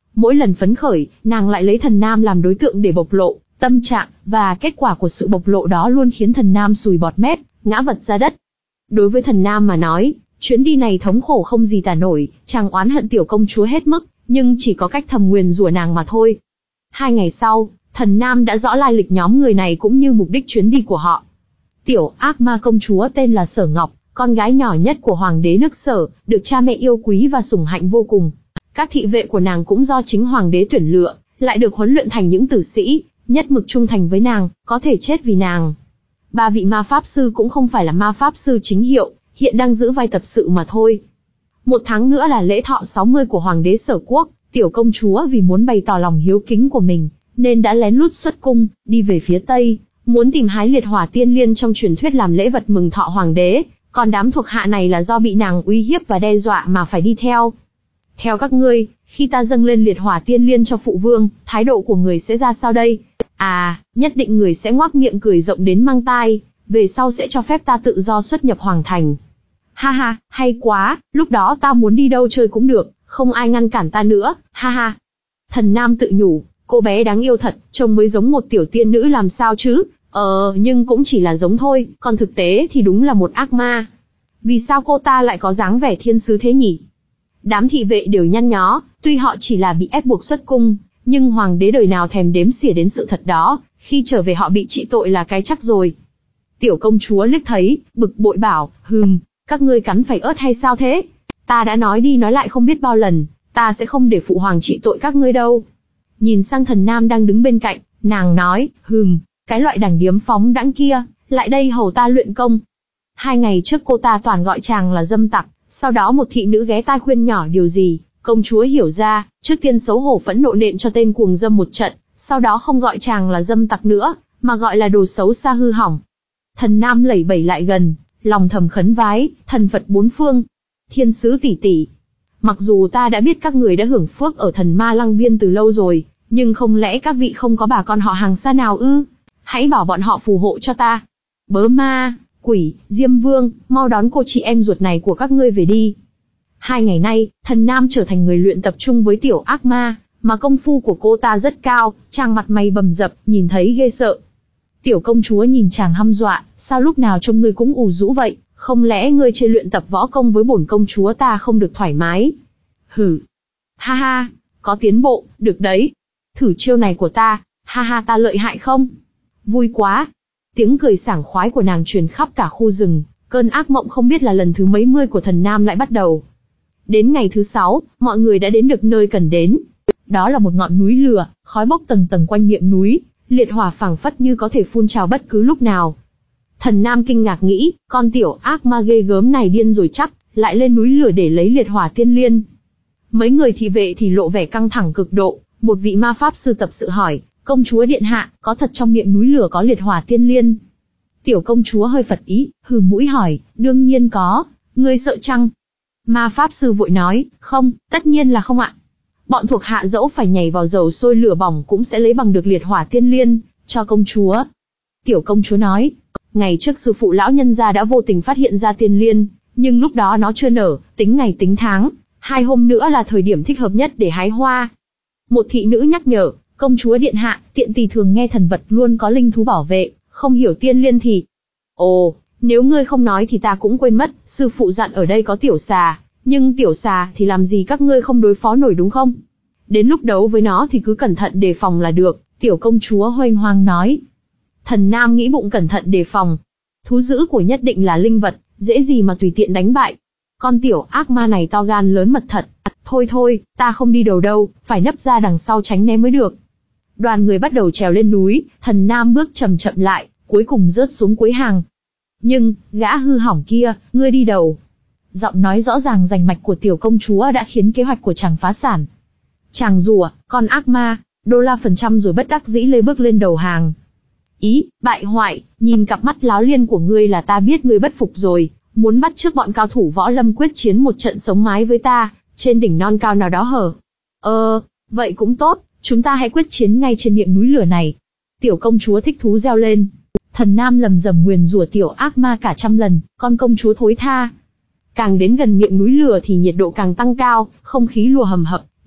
S1: Mỗi lần phấn khởi, nàng lại lấy thần nam làm đối tượng để bộc lộ tâm trạng, và kết quả của sự bộc lộ đó luôn khiến thần nam sùi bọt mép, ngã vật ra đất. Đối với thần nam mà nói, chuyến đi này thống khổ không gì tả nổi, chàng oán hận tiểu công chúa hết mức, nhưng chỉ có cách thầm nguyền rủa nàng mà thôi. Hai ngày sau, thần nam đã rõ lai lịch nhóm người này cũng như mục đích chuyến đi của họ. Tiểu ác ma công chúa tên là Sở Ngọc, con gái nhỏ nhất của hoàng đế nước Sở, được cha mẹ yêu quý và sủng hạnh vô cùng. Các thị vệ của nàng cũng do chính hoàng đế tuyển lựa, lại được huấn luyện thành những tử sĩ, nhất mực trung thành với nàng, có thể chết vì nàng. Ba vị ma pháp sư cũng không phải là ma pháp sư chính hiệu, hiện đang giữ vai tập sự mà thôi. Một tháng nữa là lễ thọ sáu mươi của hoàng đế Sở Quốc, tiểu công chúa vì muốn bày tỏ lòng hiếu kính của mình, nên đã lén lút xuất cung, đi về phía Tây, muốn tìm hái liệt hỏa tiên liên trong truyền thuyết làm lễ vật mừng thọ hoàng đế, còn đám thuộc hạ này là do bị nàng uy hiếp và đe dọa mà phải đi theo. Theo các ngươi, khi ta dâng lên liệt hỏa tiên liên cho phụ vương, thái độ của người sẽ ra sao đây? À, nhất định người sẽ ngoác miệng cười rộng đến mang tai, về sau sẽ cho phép ta tự do xuất nhập hoàng thành. Ha ha, hay quá, lúc đó ta muốn đi đâu chơi cũng được, không ai ngăn cản ta nữa, ha ha. Thần nam tự nhủ, cô bé đáng yêu thật, trông mới giống một tiểu tiên nữ làm sao chứ, ờ, nhưng cũng chỉ là giống thôi, còn thực tế thì đúng là một ác ma. Vì sao cô ta lại có dáng vẻ thiên sứ thế nhỉ? Đám thị vệ đều nhăn nhó, tuy họ chỉ là bị ép buộc xuất cung, nhưng hoàng đế đời nào thèm đếm xỉa đến sự thật đó, khi trở về họ bị trị tội là cái chắc rồi. Tiểu công chúa liếc thấy, bực bội bảo, hừm, các ngươi cắn phải ớt hay sao thế? Ta đã nói đi nói lại không biết bao lần, ta sẽ không để phụ hoàng trị tội các ngươi đâu. Nhìn sang thần nam đang đứng bên cạnh, nàng nói, hừm, cái loại đằng điếm phóng đãng kia, lại đây hầu ta luyện công. Hai ngày trước cô ta toàn gọi chàng là dâm tặc, sau đó một thị nữ ghé tai khuyên nhỏ điều gì, công chúa hiểu ra, trước tiên xấu hổ phẫn nộ nện cho tên cuồng dâm một trận, sau đó không gọi chàng là dâm tặc nữa, mà gọi là đồ xấu xa hư hỏng. Thần nam lẩy bẩy lại gần, lòng thầm khấn vái, thần Phật bốn phương, thiên sứ tỷ tỷ. Mặc dù ta đã biết các người đã hưởng phước ở thần ma lăng viên từ lâu rồi, nhưng không lẽ các vị không có bà con họ hàng xa nào ư? Hãy bảo bọn họ phù hộ cho ta. Bớ ma, quỷ, Diêm Vương, mau đón cô chị em ruột này của các ngươi về đi. Hai ngày nay, thần nam trở thành người luyện tập trung với tiểu ác ma, mà công phu của cô ta rất cao, chàng mặt mày bầm dập, nhìn thấy ghê sợ. Tiểu công chúa nhìn chàng hăm dọa, sao lúc nào trông ngươi cũng ủ rũ vậy, không lẽ ngươi chơi luyện tập võ công với bổn công chúa ta không được thoải mái? Hử. Ha ha, có tiến bộ, được đấy. Thử chiêu này của ta, ha ha ta lợi hại không? Vui quá. Tiếng cười sảng khoái của nàng truyền khắp cả khu rừng, cơn ác mộng không biết là lần thứ mấy mươi của thần nam lại bắt đầu. Đến ngày thứ sáu, mọi người đã đến được nơi cần đến. Đó là một ngọn núi lửa, khói bốc tầng tầng quanh miệng núi, liệt hỏa phảng phất như có thể phun trào bất cứ lúc nào. Thần nam kinh ngạc nghĩ, con tiểu ác ma ghê gớm này điên rồi chắc, lại lên núi lửa để lấy liệt hỏa tiên liên. Mấy người thị vệ thì lộ vẻ căng thẳng cực độ, một vị ma pháp sư tập sự hỏi, công chúa điện hạ, có thật trong miệng núi lửa có liệt hỏa tiên liên? Tiểu công chúa hơi phật ý, hừ mũi hỏi, đương nhiên có, ngươi sợ chăng? Ma pháp sư vội nói, không, tất nhiên là không ạ. Bọn thuộc hạ dẫu phải nhảy vào dầu sôi lửa bỏng cũng sẽ lấy bằng được liệt hỏa tiên liên, cho công chúa. Tiểu công chúa nói, ngày trước sư phụ lão nhân gia đã vô tình phát hiện ra tiên liên, nhưng lúc đó nó chưa nở, tính ngày tính tháng, hai hôm nữa là thời điểm thích hợp nhất để hái hoa. Một thị nữ nhắc nhở, công chúa điện hạ, tiện tỳ thường nghe thần vật luôn có linh thú bảo vệ, không hiểu tiên liên thì... Ồ, nếu ngươi không nói thì ta cũng quên mất, sư phụ dặn ở đây có tiểu xà, nhưng tiểu xà thì làm gì các ngươi không đối phó nổi đúng không? Đến lúc đấu với nó thì cứ cẩn thận đề phòng là được, tiểu công chúa hoành hoang nói. Thần nam nghĩ bụng cẩn thận đề phòng. Thú dữ của nhất định là linh vật, dễ gì mà tùy tiện đánh bại. Con tiểu ác ma này to gan lớn mật thật. Thôi thôi, ta không đi đầu đâu, phải nấp ra đằng sau tránh né mới được. Đoàn người bắt đầu trèo lên núi, thần nam bước chậm chậm lại, cuối cùng rớt xuống cuối hàng. Nhưng, gã hư hỏng kia, ngươi đi đầu. Giọng nói rõ ràng rành mạch của tiểu công chúa đã khiến kế hoạch của chàng phá sản. Chàng rủa, con ác ma, đô la phần trăm rồi bất đắc dĩ lê bước lên đầu hàng. Ý, bại hoại, nhìn cặp mắt láo liên của ngươi là ta biết ngươi bất phục rồi, muốn bắt trước bọn cao thủ võ lâm quyết chiến một trận sống mái với ta, trên đỉnh non cao nào đó hở. Ờ, vậy cũng tốt, chúng ta hãy quyết chiến ngay trên miệng núi lửa này. Tiểu công chúa thích thú reo lên. Thần nam lầm rầm nguyền rủa tiểu ác ma cả trăm lần, con công chúa thối tha. Càng đến gần miệng núi lửa thì nhiệt độ càng tăng cao, không khí lùa hầm hập,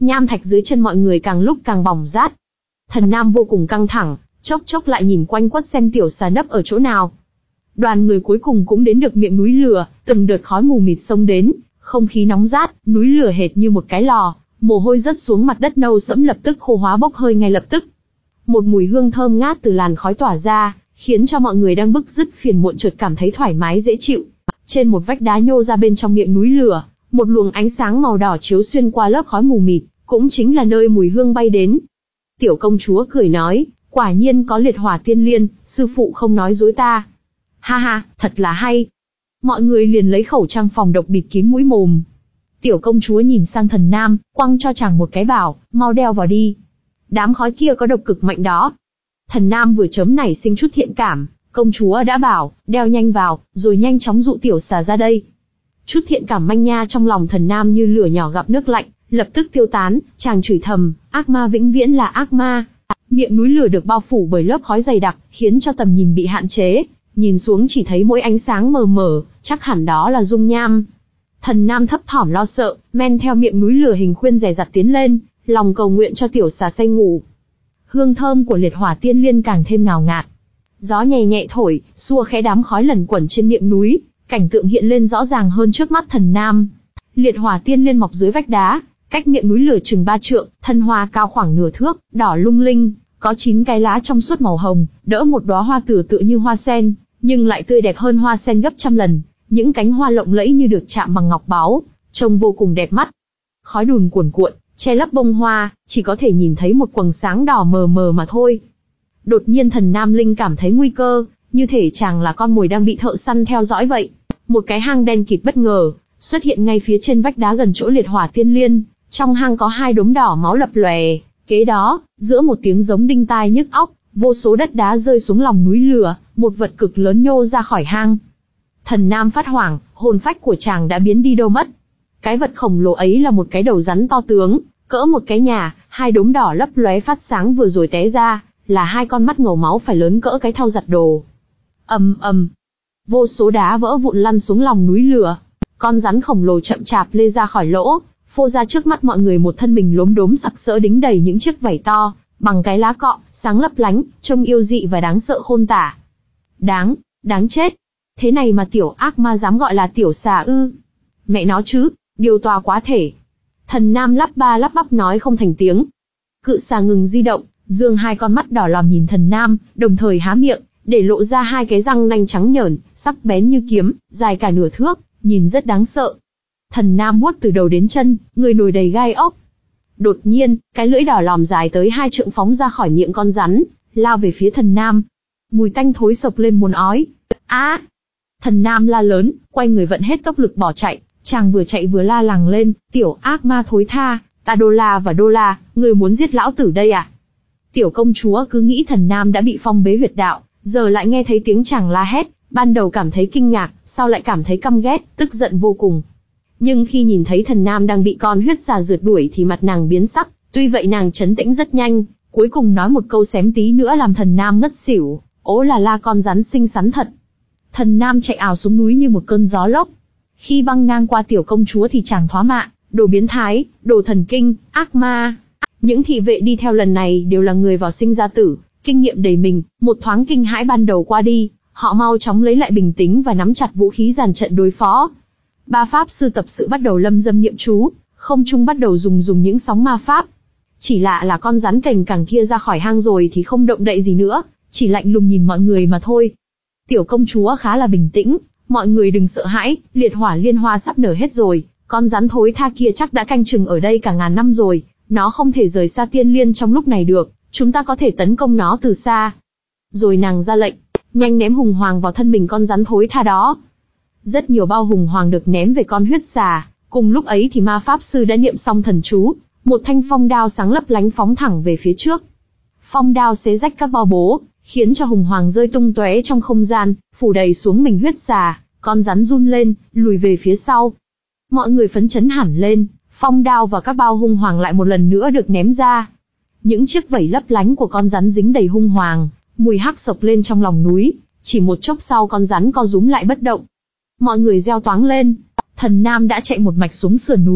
S1: nham thạch dưới chân mọi người càng lúc càng bỏng rát. Thần Nam vô cùng căng thẳng, chốc chốc lại nhìn quanh quất xem tiểu xà nấp ở chỗ nào. Đoàn người cuối cùng cũng đến được miệng núi lửa, từng đợt khói mù mịt xông đến, không khí nóng rát, núi lửa hệt như một cái lò, mồ hôi rớt xuống mặt đất nâu sẫm lập tức khô hóa bốc hơi ngay lập tức. Một mùi hương thơm ngát từ làn khói tỏa ra, khiến cho mọi người đang bức rứt phiền muộn chợt cảm thấy thoải mái dễ chịu. Trên một vách đá nhô ra bên trong miệng núi lửa, một luồng ánh sáng màu đỏ chiếu xuyên qua lớp khói mù mịt, cũng chính là nơi mùi hương bay đến. Tiểu công chúa cười nói, quả nhiên có liệt hỏa tiên liên, sư phụ không nói dối ta. Ha ha, thật là hay. Mọi người liền lấy khẩu trang phòng độc bịt kín mũi mồm. Tiểu công chúa nhìn sang Thần Nam, quăng cho chàng một cái bảo, mau đeo vào đi. Đám khói kia có độc cực mạnh đó. Thần Nam vừa chấm nảy sinh chút thiện cảm, công chúa đã bảo, đeo nhanh vào, rồi nhanh chóng dụ tiểu xà ra đây. Chút thiện cảm manh nha trong lòng Thần Nam như lửa nhỏ gặp nước lạnh, lập tức tiêu tán, chàng chửi thầm, ác ma vĩnh viễn là ác ma. Miệng núi lửa được bao phủ bởi lớp khói dày đặc, khiến cho tầm nhìn bị hạn chế, nhìn xuống chỉ thấy mỗi ánh sáng mờ mờ, chắc hẳn đó là dung nham. Thần Nam thấp thỏm lo sợ, men theo miệng núi lửa hình khuyên dè dặt tiến lên, lòng cầu nguyện cho tiểu xà say ngủ. Hương thơm của liệt hỏa tiên liên càng thêm ngào ngạt. Gió nhẹ nhẹ thổi, xua khẽ đám khói lẩn quẩn trên miệng núi, cảnh tượng hiện lên rõ ràng hơn trước mắt Thần Nam. Liệt hỏa tiên liên mọc dưới vách đá, cách miệng núi lửa chừng ba trượng, thân hoa cao khoảng nửa thước, đỏ lung linh, có chín cái lá trong suốt màu hồng, đỡ một đóa hoa tựa tựa như hoa sen, nhưng lại tươi đẹp hơn hoa sen gấp trăm lần. Những cánh hoa lộng lẫy như được chạm bằng ngọc báu, trông vô cùng đẹp mắt. Khói đùn cuồn cuộn, che lấp bông hoa, chỉ có thể nhìn thấy một quầng sáng đỏ mờ mờ mà thôi. Đột nhiên Thần Nam Linh cảm thấy nguy cơ, như thể chàng là con mồi đang bị thợ săn theo dõi vậy. Một cái hang đen kịt bất ngờ xuất hiện ngay phía trên vách đá gần chỗ liệt hỏa tiên liên, trong hang có hai đốm đỏ máu lập lòe. Kế đó, giữa một tiếng giống đinh tai nhức óc, vô số đất đá rơi xuống lòng núi lửa, một vật cực lớn nhô ra khỏi hang. Thần Nam phát hoảng, hồn phách của chàng đã biến đi đâu mất. Cái vật khổng lồ ấy là một cái đầu rắn to tướng, cỡ một cái nhà, hai đốm đỏ lấp lóe phát sáng vừa rồi té ra, là hai con mắt ngầu máu phải lớn cỡ cái thau giặt đồ. Ầm ầm, vô số đá vỡ vụn lăn xuống lòng núi lửa. Con rắn khổng lồ chậm chạp lê ra khỏi lỗ, phô ra trước mắt mọi người một thân mình lốm đốm sặc sỡ đính đầy những chiếc vảy to, bằng cái lá cọ, sáng lấp lánh, trông yêu dị và đáng sợ khôn tả. Đáng, đáng chết. Thế này mà tiểu ác ma dám gọi là tiểu xà ư? Mẹ nó chứ, điều tòa quá thể. Thần Nam lắp ba lắp bắp nói không thành tiếng. Cự xà ngừng di động, dương hai con mắt đỏ lòm nhìn Thần Nam, đồng thời há miệng, để lộ ra hai cái răng nanh trắng nhởn, sắc bén như kiếm, dài cả nửa thước, nhìn rất đáng sợ. Thần Nam buốt từ đầu đến chân, người nổi đầy gai ốc. Đột nhiên, cái lưỡi đỏ lòm dài tới hai trượng phóng ra khỏi miệng con rắn, lao về phía Thần Nam. Mùi tanh thối sộc lên muốn ói. Á! Thần Nam la lớn, quay người vận hết tốc lực bỏ chạy, chàng vừa chạy vừa la làng lên, tiểu ác ma thối tha, ta Đô La và Đô La, người muốn giết lão tử đây à? Tiểu công chúa cứ nghĩ Thần Nam đã bị phong bế huyệt đạo, giờ lại nghe thấy tiếng chàng la hét, ban đầu cảm thấy kinh ngạc, sau lại cảm thấy căm ghét, tức giận vô cùng. Nhưng khi nhìn thấy Thần Nam đang bị con huyết xà rượt đuổi thì mặt nàng biến sắc, tuy vậy nàng trấn tĩnh rất nhanh, cuối cùng nói một câu xém tí nữa làm Thần Nam ngất xỉu, ố là la con rắn xinh xắn thật. Thần Nam chạy ào xuống núi như một cơn gió lốc. Khi băng ngang qua tiểu công chúa thì chàng thoá mạ, đồ biến thái, đồ thần kinh, ác ma. Những thị vệ đi theo lần này đều là người vào sinh ra tử, kinh nghiệm đầy mình, một thoáng kinh hãi ban đầu qua đi, họ mau chóng lấy lại bình tĩnh và nắm chặt vũ khí dàn trận đối phó. Ba pháp sư tập sự bắt đầu lâm dâm niệm chú, không trung bắt đầu dùng dùng những sóng ma pháp. Chỉ lạ là con rắn cành cẳng kia ra khỏi hang rồi thì không động đậy gì nữa, chỉ lạnh lùng nhìn mọi người mà thôi. Tiểu công chúa khá là bình tĩnh, mọi người đừng sợ hãi, liệt hỏa liên hoa sắp nở hết rồi, con rắn thối tha kia chắc đã canh chừng ở đây cả ngàn năm rồi, nó không thể rời xa tiên liên trong lúc này được, chúng ta có thể tấn công nó từ xa. Rồi nàng ra lệnh, nhanh ném hùng hoàng vào thân mình con rắn thối tha đó. Rất nhiều bao hùng hoàng được ném về con huyết xà, cùng lúc ấy thì ma pháp sư đã niệm xong thần chú, một thanh phong đao sáng lấp lánh phóng thẳng về phía trước. Phong đao xé rách các bao bố, khiến cho hùng hoàng rơi tung tóe trong không gian, phủ đầy xuống mình huyết xà, con rắn run lên, lùi về phía sau. Mọi người phấn chấn hẳn lên, phong đao và các bao hung hoàng lại một lần nữa được ném ra. Những chiếc vảy lấp lánh của con rắn dính đầy hung hoàng, mùi hắc sộc lên trong lòng núi, chỉ một chốc sau con rắn co rúm lại bất động. Mọi người reo toáng lên, Thần Nam đã chạy một mạch xuống sườn núi,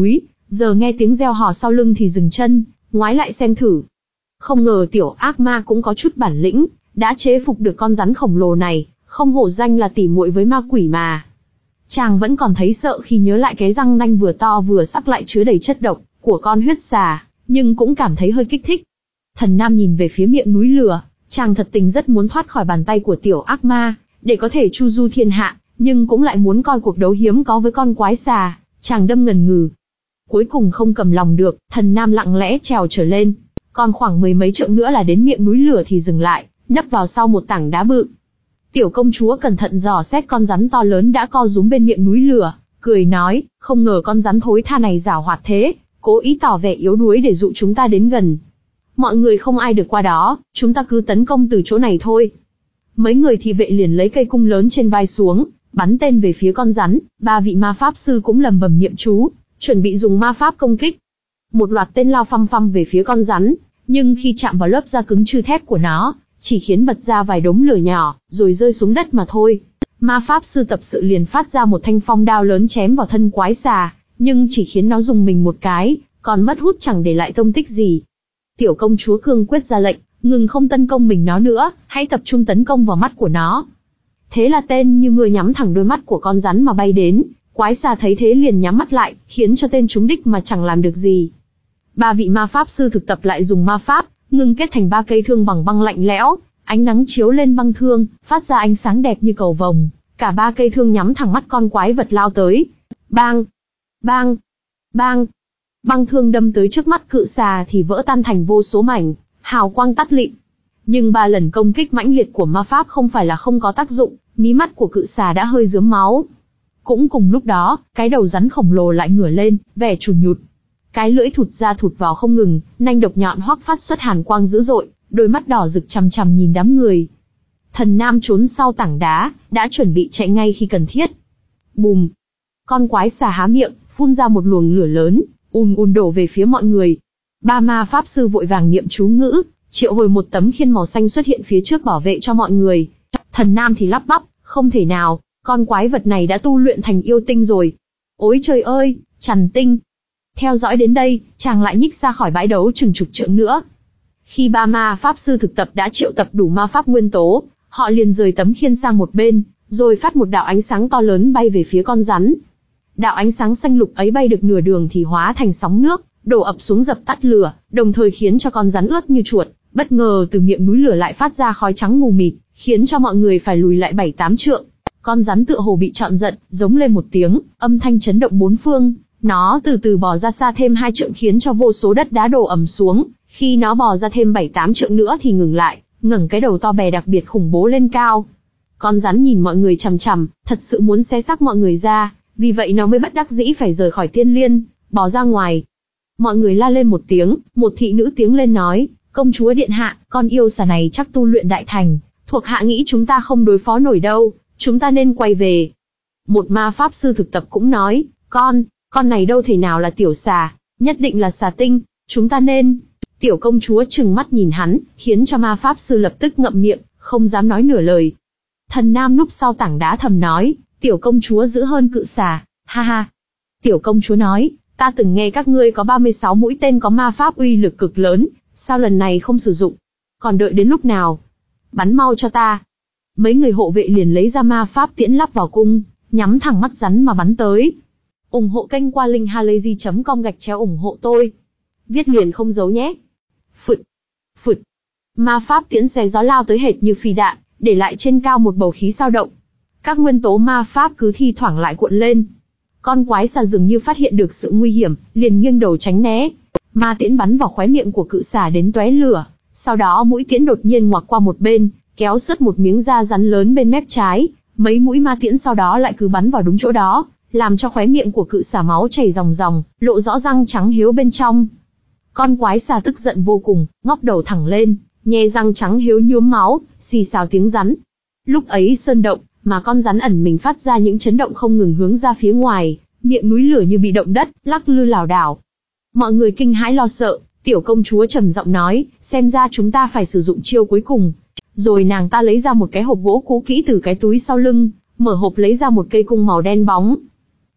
S1: giờ nghe tiếng reo hò sau lưng thì dừng chân, ngoái lại xem thử. Không ngờ tiểu ác ma cũng có chút bản lĩnh, đã chế phục được con rắn khổng lồ này, không hổ danh là tỉ muội với ma quỷ mà. Chàng vẫn còn thấy sợ khi nhớ lại cái răng nanh vừa to vừa sắc lại chứa đầy chất độc của con huyết xà, nhưng cũng cảm thấy hơi kích thích. Thần Nam nhìn về phía miệng núi lửa, chàng thật tình rất muốn thoát khỏi bàn tay của tiểu ác ma, để có thể chu du thiên hạ, nhưng cũng lại muốn coi cuộc đấu hiếm có với con quái xà, chàng đâm ngần ngừ. Cuối cùng không cầm lòng được, thần Nam lặng lẽ trèo trở lên, còn khoảng mười mấy trượng nữa là đến miệng núi lửa thì dừng lại, nấp vào sau một tảng đá bự. Tiểu công chúa cẩn thận dò xét con rắn to lớn đã co rúm bên miệng núi lửa, cười nói, không ngờ con rắn thối tha này giảo hoạt thế, cố ý tỏ vẻ yếu đuối để dụ chúng ta đến gần. Mọi người không ai được qua đó, chúng ta cứ tấn công từ chỗ này thôi. Mấy người thị vệ liền lấy cây cung lớn trên vai xuống, bắn tên về phía con rắn, ba vị ma pháp sư cũng lầm bầm niệm chú, chuẩn bị dùng ma pháp công kích. Một loạt tên lao phăm phăm về phía con rắn, nhưng khi chạm vào lớp da cứng chư thép của nó, chỉ khiến bật ra vài đống lửa nhỏ, rồi rơi xuống đất mà thôi. Ma pháp sư tập sự liền phát ra một thanh phong đao lớn chém vào thân quái xà, nhưng chỉ khiến nó dùng mình một cái, còn mất hút chẳng để lại tông tích gì. Tiểu công chúa cương quyết ra lệnh, ngừng không tấn công mình nó nữa, hãy tập trung tấn công vào mắt của nó. Thế là tên như mưa nhắm thẳng đôi mắt của con rắn mà bay đến, quái xà thấy thế liền nhắm mắt lại, khiến cho tên trúng đích mà chẳng làm được gì. Ba vị ma pháp sư thực tập lại dùng ma pháp, ngưng kết thành ba cây thương bằng băng lạnh lẽo, ánh nắng chiếu lên băng thương, phát ra ánh sáng đẹp như cầu vồng, cả ba cây thương nhắm thẳng mắt con quái vật lao tới. Bang! Bang! Bang! Băng thương đâm tới trước mắt cự xà thì vỡ tan thành vô số mảnh, hào quang tắt lịm. Nhưng ba lần công kích mãnh liệt của ma pháp không phải là không có tác dụng, mí mắt của cự xà đã hơi rớm máu. Cũng cùng lúc đó, cái đầu rắn khổng lồ lại ngửa lên, vẻ chùn nhụt. Cái lưỡi thụt ra thụt vào không ngừng, nanh độc nhọn hoắc phát xuất hàn quang dữ dội, đôi mắt đỏ rực chằm chằm nhìn đám người. Thần Nam trốn sau tảng đá, đã chuẩn bị chạy ngay khi cần thiết. Bùm! Con quái xà há miệng, phun ra một luồng lửa lớn, ùn ùn đổ về phía mọi người. Ba ma pháp sư vội vàng niệm chú ngữ, triệu hồi một tấm khiên màu xanh xuất hiện phía trước bảo vệ cho mọi người. Thần Nam thì lắp bắp, không thể nào, con quái vật này đã tu luyện thành yêu tinh rồi. Ôi trời ơi, Trần Tinh! Theo dõi đến đây, chàng lại nhích ra khỏi bãi đấu chừng chục trượng nữa. Khi ba ma pháp sư thực tập đã triệu tập đủ ma pháp nguyên tố, họ liền rời tấm khiên sang một bên, rồi phát một đạo ánh sáng to lớn bay về phía con rắn. Đạo ánh sáng xanh lục ấy bay được nửa đường thì hóa thành sóng nước, đổ ập xuống dập tắt lửa, đồng thời khiến cho con rắn ướt như chuột. Bất ngờ từ miệng núi lửa lại phát ra khói trắng mù mịt, khiến cho mọi người phải lùi lại bảy tám trượng. Con rắn tựa hồ bị trọn giận, giống lên một tiếng, âm thanh chấn động bốn phương. Nó từ từ bò ra xa thêm hai trượng khiến cho vô số đất đá đổ ầm xuống. Khi nó bò ra thêm bảy tám trượng nữa thì ngừng lại, ngẩng cái đầu to bè đặc biệt khủng bố lên cao. Con rắn nhìn mọi người chằm chằm, thật sự muốn xé xác mọi người ra, vì vậy nó mới bất đắc dĩ phải rời khỏi tiên liên, bò ra ngoài. Mọi người la lên một tiếng, một thị nữ tiếng lên nói, công chúa điện hạ, con yêu xà này chắc tu luyện đại thành, thuộc hạ nghĩ chúng ta không đối phó nổi đâu, chúng ta nên quay về. Một ma pháp sư thực tập cũng nói, con, con này đâu thể nào là tiểu xà, nhất định là xà tinh, chúng ta nên... Tiểu công chúa trừng mắt nhìn hắn, khiến cho ma pháp sư lập tức ngậm miệng, không dám nói nửa lời. Thần Nam núp sau tảng đá thầm nói, tiểu công chúa dữ hơn cự xà, ha ha. Tiểu công chúa nói, ta từng nghe các ngươi có ba mươi sáu mũi tên có ma pháp uy lực cực lớn, sao lần này không sử dụng? Còn đợi đến lúc nào? Bắn mau cho ta. Mấy người hộ vệ liền lấy ra ma pháp tiễn lắp vào cung, nhắm thẳng mắt rắn mà bắn tới. ủng hộ kênh qua linkhalazy chấm com gạch chéo ủng hộ tôi. Viết liền không giấu nhé. Phụt, phụt. Ma pháp tiễn xé gió lao tới hệt như phi đạn, để lại trên cao một bầu khí dao động. Các nguyên tố ma pháp cứ thi thoảng lại cuộn lên. Con quái xà dường như phát hiện được sự nguy hiểm, liền nghiêng đầu tránh né. Ma tiễn bắn vào khóe miệng của cự xà đến tóe lửa, sau đó mũi tiễn đột nhiên ngoặc qua một bên, kéo sứt một miếng da rắn lớn bên mép trái. Mấy mũi ma tiễn sau đó lại cứ bắn vào đúng chỗ đó, làm cho khóe miệng của cự xà máu chảy ròng ròng, lộ rõ răng trắng hiếu bên trong. Con quái xà tức giận vô cùng, ngóc đầu thẳng lên, nhe răng trắng hiếu nhuốm máu, xì xào tiếng rắn. Lúc ấy sơn động, mà con rắn ẩn mình phát ra những chấn động không ngừng hướng ra phía ngoài, miệng núi lửa như bị động đất, lắc lư lảo đảo. Mọi người kinh hãi lo sợ, tiểu công chúa trầm giọng nói, xem ra chúng ta phải sử dụng chiêu cuối cùng. Rồi nàng ta lấy ra một cái hộp gỗ cũ kỹ từ cái túi sau lưng, mở hộp lấy ra một cây cung màu đen bóng.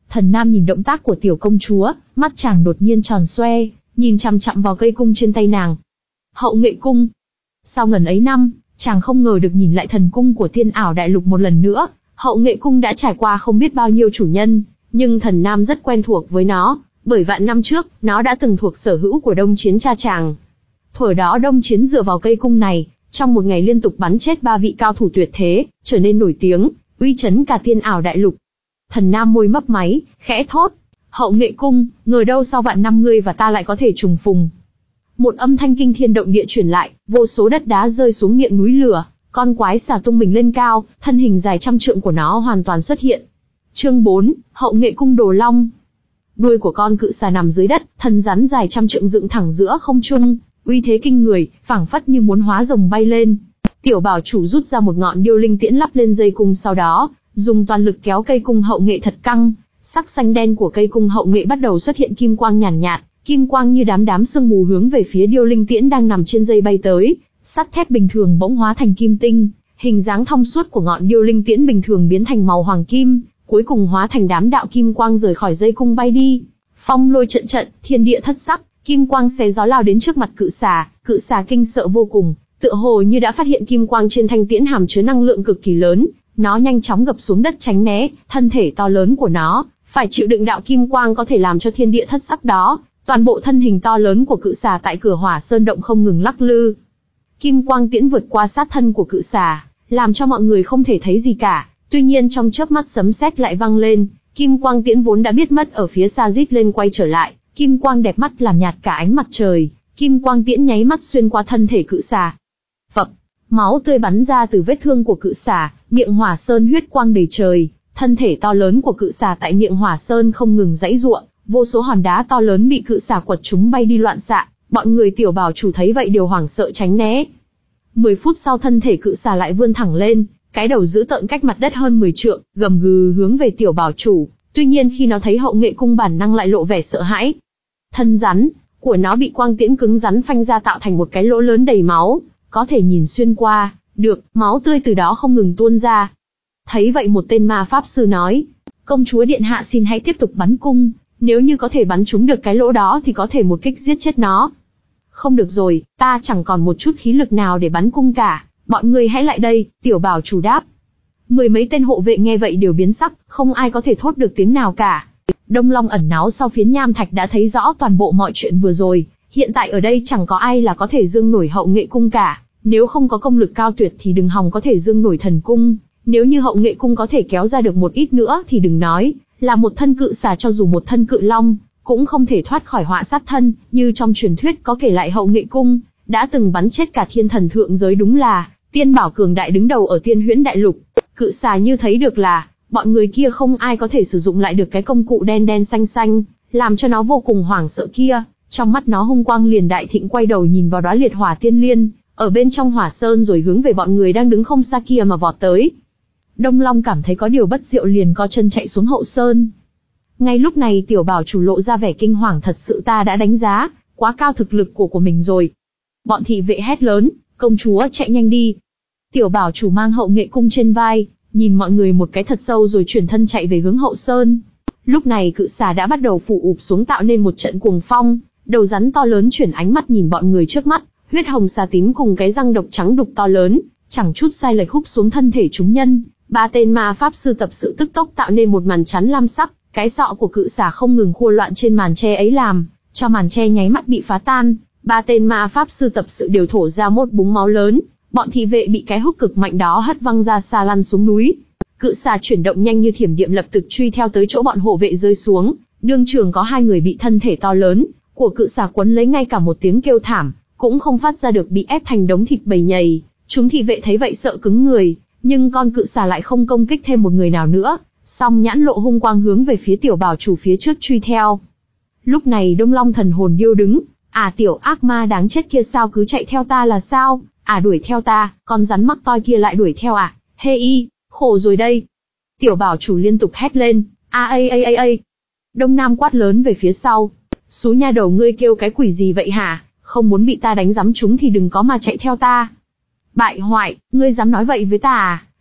S1: Thần Nam nhìn động tác của tiểu công chúa, mắt chàng đột nhiên tròn xoe, nhìn chằm chằm vào cây cung trên tay nàng. Hậu nghệ cung. Sau ngần ấy năm, chàng không ngờ được nhìn lại thần cung của Tiên Ảo Đại Lục một lần nữa. Hậu nghệ cung đã trải qua không biết bao nhiêu chủ nhân, nhưng Thần Nam rất quen thuộc với nó, bởi vạn năm trước, nó đã từng thuộc sở hữu của Đông Chiến cha chàng. Thuở đó Đông Chiến dựa vào cây cung này, trong một ngày liên tục bắn chết ba vị cao thủ tuyệt thế, trở nên nổi tiếng, uy chấn cả Tiên Ảo Đại Lục. Thần Nam môi mấp máy, khẽ thốt: Hậu nghệ cung, ngờ đâu sau vạn năm ngươi và ta lại có thể trùng phùng. Một âm thanh kinh thiên động địa truyền lại, vô số đất đá rơi xuống miệng núi lửa, con quái xà tung mình lên cao, thân hình dài trăm trượng của nó hoàn toàn xuất hiện. Chương bốn, Hậu nghệ cung Đồ Long. Đuôi của con cự xà nằm dưới đất, thân rắn dài trăm trượng dựng thẳng giữa không trung, uy thế kinh người, phảng phất như muốn hóa rồng bay lên. Tiểu bảo chủ rút ra một ngọn điêu linh tiễn lắp lên dây cung, sau đó dùng toàn lực kéo cây cung hậu nghệ thật căng. Sắc xanh đen của cây cung hậu nghệ bắt đầu xuất hiện kim quang nhàn nhạt, nhạt, kim quang như đám đám sương mù hướng về phía điêu linh tiễn đang nằm trên dây bay tới. Sắt thép bình thường bỗng hóa thành kim tinh, hình dáng thông suốt của ngọn điêu linh tiễn bình thường biến thành màu hoàng kim, cuối cùng hóa thành đám đạo kim quang rời khỏi dây cung bay đi. Phong lôi trận trận, thiên địa thất sắc, kim quang xé gió lao đến trước mặt cự xà, cự xà kinh sợ vô cùng, tựa hồ như đã phát hiện kim quang trên thanh tiễn hàm chứa năng lượng cực kỳ lớn, nó nhanh chóng gập xuống đất tránh né, thân thể to lớn của nó phải chịu đựng đạo kim quang có thể làm cho thiên địa thất sắc đó. Toàn bộ thân hình to lớn của cự xà tại cửa Hỏa Sơn động không ngừng lắc lư. Kim quang tiễn vượt qua sát thân của cự xà, làm cho mọi người không thể thấy gì cả. Tuy nhiên trong chớp mắt sấm sét lại vang lên, kim quang tiễn vốn đã biết mất ở phía xa rít lên quay trở lại, kim quang đẹp mắt làm nhạt cả ánh mặt trời, kim quang tiễn nháy mắt xuyên qua thân thể cự xà. Phập, máu tươi bắn ra từ vết thương của cự xà, miệng Hỏa Sơn huyết quang đầy trời, thân thể to lớn của cự xà tại miệng Hỏa Sơn không ngừng giãy giụa, vô số hòn đá to lớn bị cự xà quật chúng bay đi loạn xạ, bọn người tiểu bảo chủ thấy vậy đều hoảng sợ tránh né. Mười phút sau thân thể cự xà lại vươn thẳng lên, cái đầu dữ tợn cách mặt đất hơn mười trượng, gầm gừ hướng về tiểu bảo chủ. Tuy nhiên khi nó thấy hậu nghệ cung bản năng lại lộ vẻ sợ hãi. Thân rắn của nó bị quang tiễn cứng rắn phanh ra tạo thành một cái lỗ lớn đầy máu, có thể nhìn xuyên qua được, máu tươi từ đó không ngừng tuôn ra. Thấy vậy một tên ma pháp sư nói: Công chúa điện hạ xin hãy tiếp tục bắn cung, nếu như có thể bắn trúng được cái lỗ đó thì có thể một kích giết chết nó. Không được rồi, ta chẳng còn một chút khí lực nào để bắn cung cả, bọn người hãy lại đây, tiểu bảo chủ đáp. Mười mấy tên hộ vệ nghe vậy đều biến sắc, không ai có thể thốt được tiếng nào cả. Đông Long ẩn náu sau phiến nham thạch đã thấy rõ toàn bộ mọi chuyện vừa rồi, hiện tại ở đây chẳng có ai là có thể dương nổi hậu nghệ cung cả, nếu không có công lực cao tuyệt thì đừng hòng có thể dương nổi thần cung, nếu như hậu nghệ cung có thể kéo ra được một ít nữa thì đừng nói là một thân cự xà, cho dù một thân cự long cũng không thể thoát khỏi họa sát thân, như trong truyền thuyết có kể lại hậu nghệ cung đã từng bắn chết cả thiên thần thượng giới, đúng là tiên bảo cường đại đứng đầu ở Tiên Huyễn Đại Lục. Cự xà như thấy được là bọn người kia không ai có thể sử dụng lại được cái công cụ đen đen xanh xanh, làm cho nó vô cùng hoảng sợ kia. Trong mắt nó hung quang liền đại thịnh, quay đầu nhìn vào đóa liệt hỏa tiên liên ở bên trong hỏa sơn, rồi hướng về bọn người đang đứng không xa kia mà vọt tới. Đông Long cảm thấy có điều bất diệu liền co chân chạy xuống hậu sơn. Ngay lúc này tiểu bảo chủ lộ ra vẻ kinh hoàng, thật sự ta đã đánh giá quá cao thực lực của của mình rồi. Bọn thị vệ hét lớn: Công chúa chạy nhanh đi. Tiểu bảo chủ mang hậu nghệ cung trên vai, nhìn mọi người một cái thật sâu rồi chuyển thân chạy về hướng hậu sơn. Lúc này cự xà đã bắt đầu phủ ụp xuống tạo nên một trận cuồng phong, đầu rắn to lớn chuyển ánh mắt nhìn bọn người trước mắt, huyết hồng xà tím cùng cái răng độc trắng đục to lớn, chẳng chút sai lệch húc xuống thân thể chúng nhân. Ba tên ma pháp sư tập sự tức tốc tạo nên một màn chắn lam sắc, cái sọ của cự xà không ngừng khua loạn trên màn che ấy làm cho màn che nháy mắt bị phá tan. Ba tên ma pháp sư tập sự đều thổ ra một búng máu lớn, bọn thị vệ bị cái húc cực mạnh đó hất văng ra xa lăn xuống núi. Cự xà chuyển động nhanh như thiểm điện lập tức truy theo tới chỗ bọn hộ vệ rơi xuống, đương trường có hai người bị thân thể to lớn của cự xà quấn lấy, ngay cả một tiếng kêu thảm cũng không phát ra được, bị ép thành đống thịt bầy nhầy. Chúng thị vệ thấy vậy sợ cứng người, nhưng con cự xà lại không công kích thêm một người nào nữa, song nhãn lộ hung quang hướng về phía tiểu bảo chủ phía trước truy theo. Lúc này Đông Long thần hồn điêu đứng: À tiểu ác ma đáng chết kia, sao cứ chạy theo ta là sao? À đuổi theo ta, con rắn mắc toi kia lại đuổi theo à? Hê y, khổ rồi đây. Tiểu bảo chủ liên tục hét lên: A a a a a. Đông Nam quát lớn về phía sau: Xú nha đầu, ngươi kêu cái quỷ gì vậy hả? Không muốn bị ta đánh rắm trúng thì đừng có mà chạy theo ta. Bại hoại, ngươi dám nói vậy với ta à?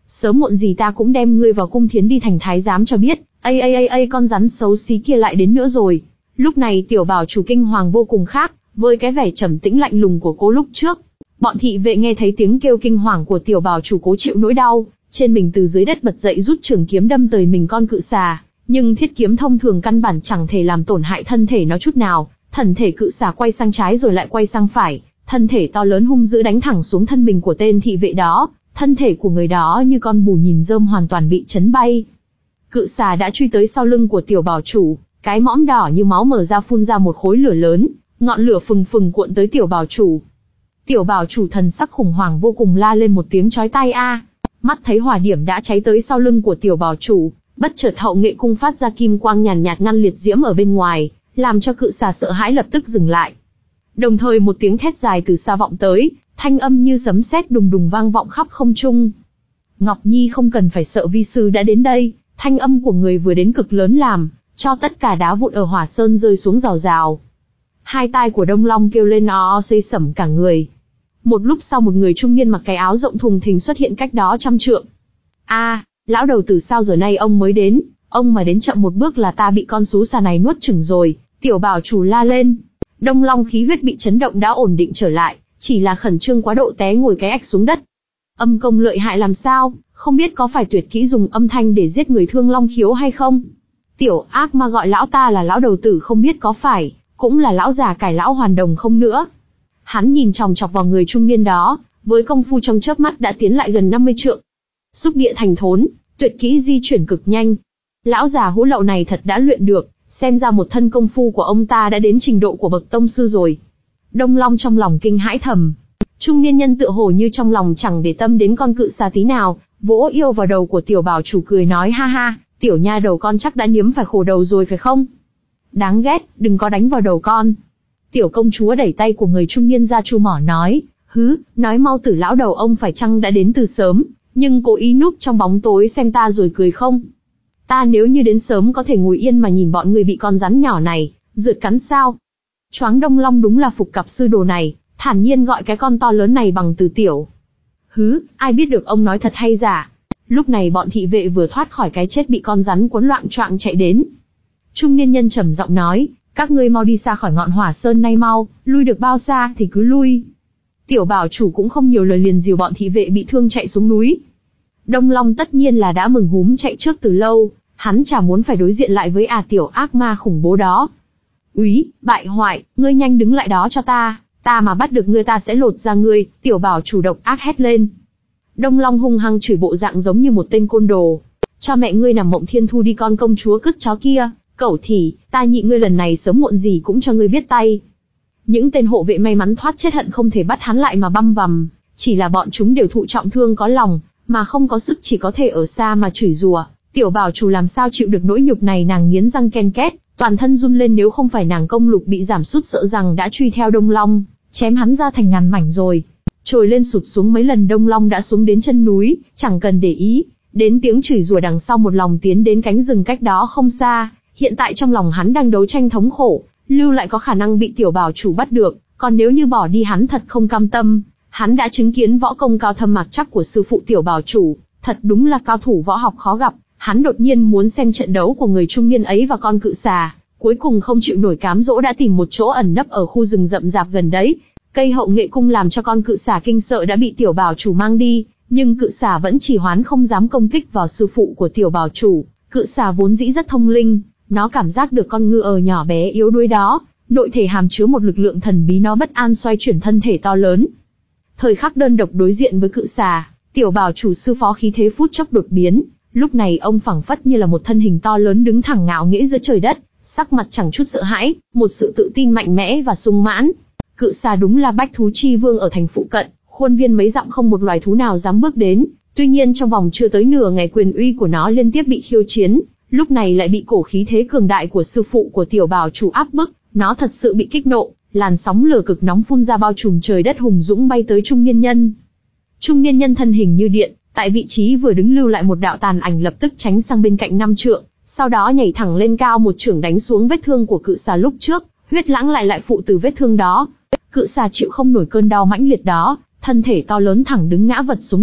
S1: sớm muộn gì ta cũng đem ngươi vào cung thiến đi thành thái giám cho biết. Ây ây ây ây, con rắn xấu xí kia lại đến nữa rồi. Lúc này tiểu bảo chủ kinh hoàng vô cùng khác với cái vẻ trầm tĩnh lạnh lùng của cô lúc trước. Bọn thị vệ nghe thấy tiếng kêu kinh hoàng của tiểu bảo chủ cố chịu nỗi đau, trên mình từ dưới đất bật dậy rút trường kiếm đâm tới mình con cự xà, nhưng thiết kiếm thông thường căn bản chẳng thể làm tổn hại thân thể nó chút nào. Thân thể cự xà quay sang trái rồi lại quay sang phải, thân thể to lớn hung dữ đánh thẳng xuống thân mình của tên thị vệ đó, thân thể của người đó như con bù nhìn rơm hoàn toàn bị chấn bay. Cự xà đã truy tới sau lưng của tiểu bảo chủ, cái mõm đỏ như máu mở ra phun ra một khối lửa lớn, ngọn lửa phừng phừng cuộn tới tiểu bảo chủ. Tiểu bảo chủ thần sắc khủng hoảng vô cùng la lên một tiếng chói tai a. Mắt thấy hỏa điểm đã cháy tới sau lưng của tiểu bảo chủ, bất chợt hậu nghệ cung phát ra kim quang nhàn nhạt ngăn liệt diễm ở bên ngoài, làm cho cự xà sợ hãi lập tức dừng lại. Đồng thời một tiếng thét dài từ xa vọng tới, thanh âm như sấm sét đùng đùng vang vọng khắp không trung. Ngọc Nhi không cần phải sợ, vi sư đã đến đây. Thanh âm của người vừa đến cực lớn làm cho tất cả đá vụn ở Hỏa Sơn rơi xuống rào rào. Hai tai của Đông Long kêu lên o xây sẩm cả người. Một lúc sau một người trung niên mặc cái áo rộng thùng thình xuất hiện cách đó trăm trượng. A, lão đầu tử, sao giờ nay ông mới đến? Ông mà đến chậm một bước là ta bị con xú xà này nuốt chửng rồi. Tiểu bảo chủ la lên. Đông Long khí huyết bị chấn động đã ổn định trở lại, chỉ là khẩn trương quá độ té ngồi cái ạch xuống đất. Âm công lợi hại làm sao, không biết có phải tuyệt kỹ dùng âm thanh để giết người thương long khiếu hay không? Tiểu ác ma gọi lão ta là lão đầu tử, không biết có phải cũng là lão già cải lão hoàn đồng không nữa. Hắn nhìn chòng chọc vào người trung niên đó, với công phu trong chớp mắt đã tiến lại gần năm mươi trượng. Xúc địa thành thốn, tuyệt kỹ di chuyển cực nhanh. Lão già hũ lậu này thật đã luyện được, xem ra một thân công phu của ông ta đã đến trình độ của bậc tông sư rồi. Đông Long trong lòng kinh hãi thầm. Trung niên nhân tựa hồ như trong lòng chẳng để tâm đến con cự xà tí nào, vỗ yêu vào đầu của tiểu bảo chủ cười nói ha ha, tiểu nha đầu con chắc đã nếm phải khổ đầu rồi phải không? Đáng ghét, đừng có đánh vào đầu con. Tiểu công chúa đẩy tay của người trung niên ra chu mỏ nói, hứ, nói mau tử lão đầu ông phải chăng đã đến từ sớm, nhưng cố ý núp trong bóng tối xem ta rồi cười không? Ta nếu như đến sớm có thể ngồi yên mà nhìn bọn người bị con rắn nhỏ này rượt cắn sao? Choáng Đông Long đúng là phục cặp sư đồ này, thản nhiên gọi cái con to lớn này bằng từ tiểu. Hứ, ai biết được ông nói thật hay giả? Lúc này bọn thị vệ vừa thoát khỏi cái chết bị con rắn cuốn loạng choạng chạy đến. Trung niên nhân trầm giọng nói, các ngươi mau đi xa khỏi ngọn Hỏa Sơn này mau, lui được bao xa thì cứ lui. Tiểu bảo chủ cũng không nhiều lời liền dìu bọn thị vệ bị thương chạy xuống núi. Đông Long tất nhiên là đã mừng húm chạy trước từ lâu, hắn chả muốn phải đối diện lại với à tiểu ác ma khủng bố đó. Úy, bại hoại, ngươi nhanh đứng lại đó cho ta, ta mà bắt được ngươi ta sẽ lột ra ngươi, tiểu bảo chủ độc ác hét lên. Đông Long hung hăng chửi bộ dạng giống như một tên côn đồ. Cho mẹ ngươi nằm mộng thiên thu đi con công chúa cứt chó kia, cẩu thỉ, ta nhị ngươi lần này sớm muộn gì cũng cho ngươi biết tay. Những tên hộ vệ may mắn thoát chết hận không thể bắt hắn lại mà băm vằm, chỉ là bọn chúng đều thụ trọng thương có lòng, mà không có sức chỉ có thể ở xa mà chửi rủa. Tiểu bảo chủ làm sao chịu được nỗi nhục này, nàng nghiến răng ken két, toàn thân run lên, nếu không phải nàng công lục bị giảm sút sợ rằng đã truy theo Đông Long, chém hắn ra thành ngàn mảnh rồi. Trồi lên sụt xuống mấy lần Đông Long đã xuống đến chân núi, chẳng cần để ý, đến tiếng chửi rủa đằng sau một lòng tiến đến cánh rừng cách đó không xa, hiện tại trong lòng hắn đang đấu tranh thống khổ, lưu lại có khả năng bị tiểu bảo chủ bắt được, còn nếu như bỏ đi hắn thật không cam tâm, hắn đã chứng kiến võ công cao thâm mạc chắc của sư phụ tiểu bảo chủ, thật đúng là cao thủ võ học khó gặp, hắn đột nhiên muốn xem trận đấu của người trung niên ấy và con cự xà, cuối cùng không chịu nổi cám dỗ đã tìm một chỗ ẩn nấp ở khu rừng rậm rạp gần đấy. Cây hậu nghệ cung làm cho con cự xà kinh sợ đã bị tiểu bảo chủ mang đi, nhưng cự xà vẫn trì hoãn không dám công kích vào sư phụ của tiểu bảo chủ. Cự xà vốn dĩ rất thông linh, nó cảm giác được con ngư ở nhỏ bé yếu đuối đó, nội thể hàm chứa một lực lượng thần bí, nó bất an xoay chuyển thân thể to lớn. Thời khắc đơn độc đối diện với cự xà, tiểu bảo chủ sư phó khí thế phút chốc đột biến, lúc này ông phảng phất như là một thân hình to lớn đứng thẳng ngạo nghễ giữa trời đất, sắc mặt chẳng chút sợ hãi, một sự tự tin mạnh mẽ và sung mãn. Cự xà đúng là bách thú chi vương ở thành phụ cận, khuôn viên mấy dặm không một loài thú nào dám bước đến. Tuy nhiên trong vòng chưa tới nửa ngày quyền uy của nó liên tiếp bị khiêu chiến, lúc này lại bị cổ khí thế cường đại của sư phụ của tiểu bảo chủ áp bức, nó thật sự bị kích nộ, làn sóng lửa cực nóng phun ra bao trùm trời đất, hùng dũng bay tới trung niên nhân. Trung niên nhân thân hình như điện, tại vị trí vừa đứng lưu lại một đạo tàn ảnh, lập tức tránh sang bên cạnh năm trượng, sau đó nhảy thẳng lên cao một chưởng đánh xuống vết thương của cự xà lúc trước, huyết lãng lại lại phụ từ vết thương đó. Cự xà chịu không nổi cơn đau mãnh liệt đó, thân thể to lớn thẳng đứng ngã vật xuống đất,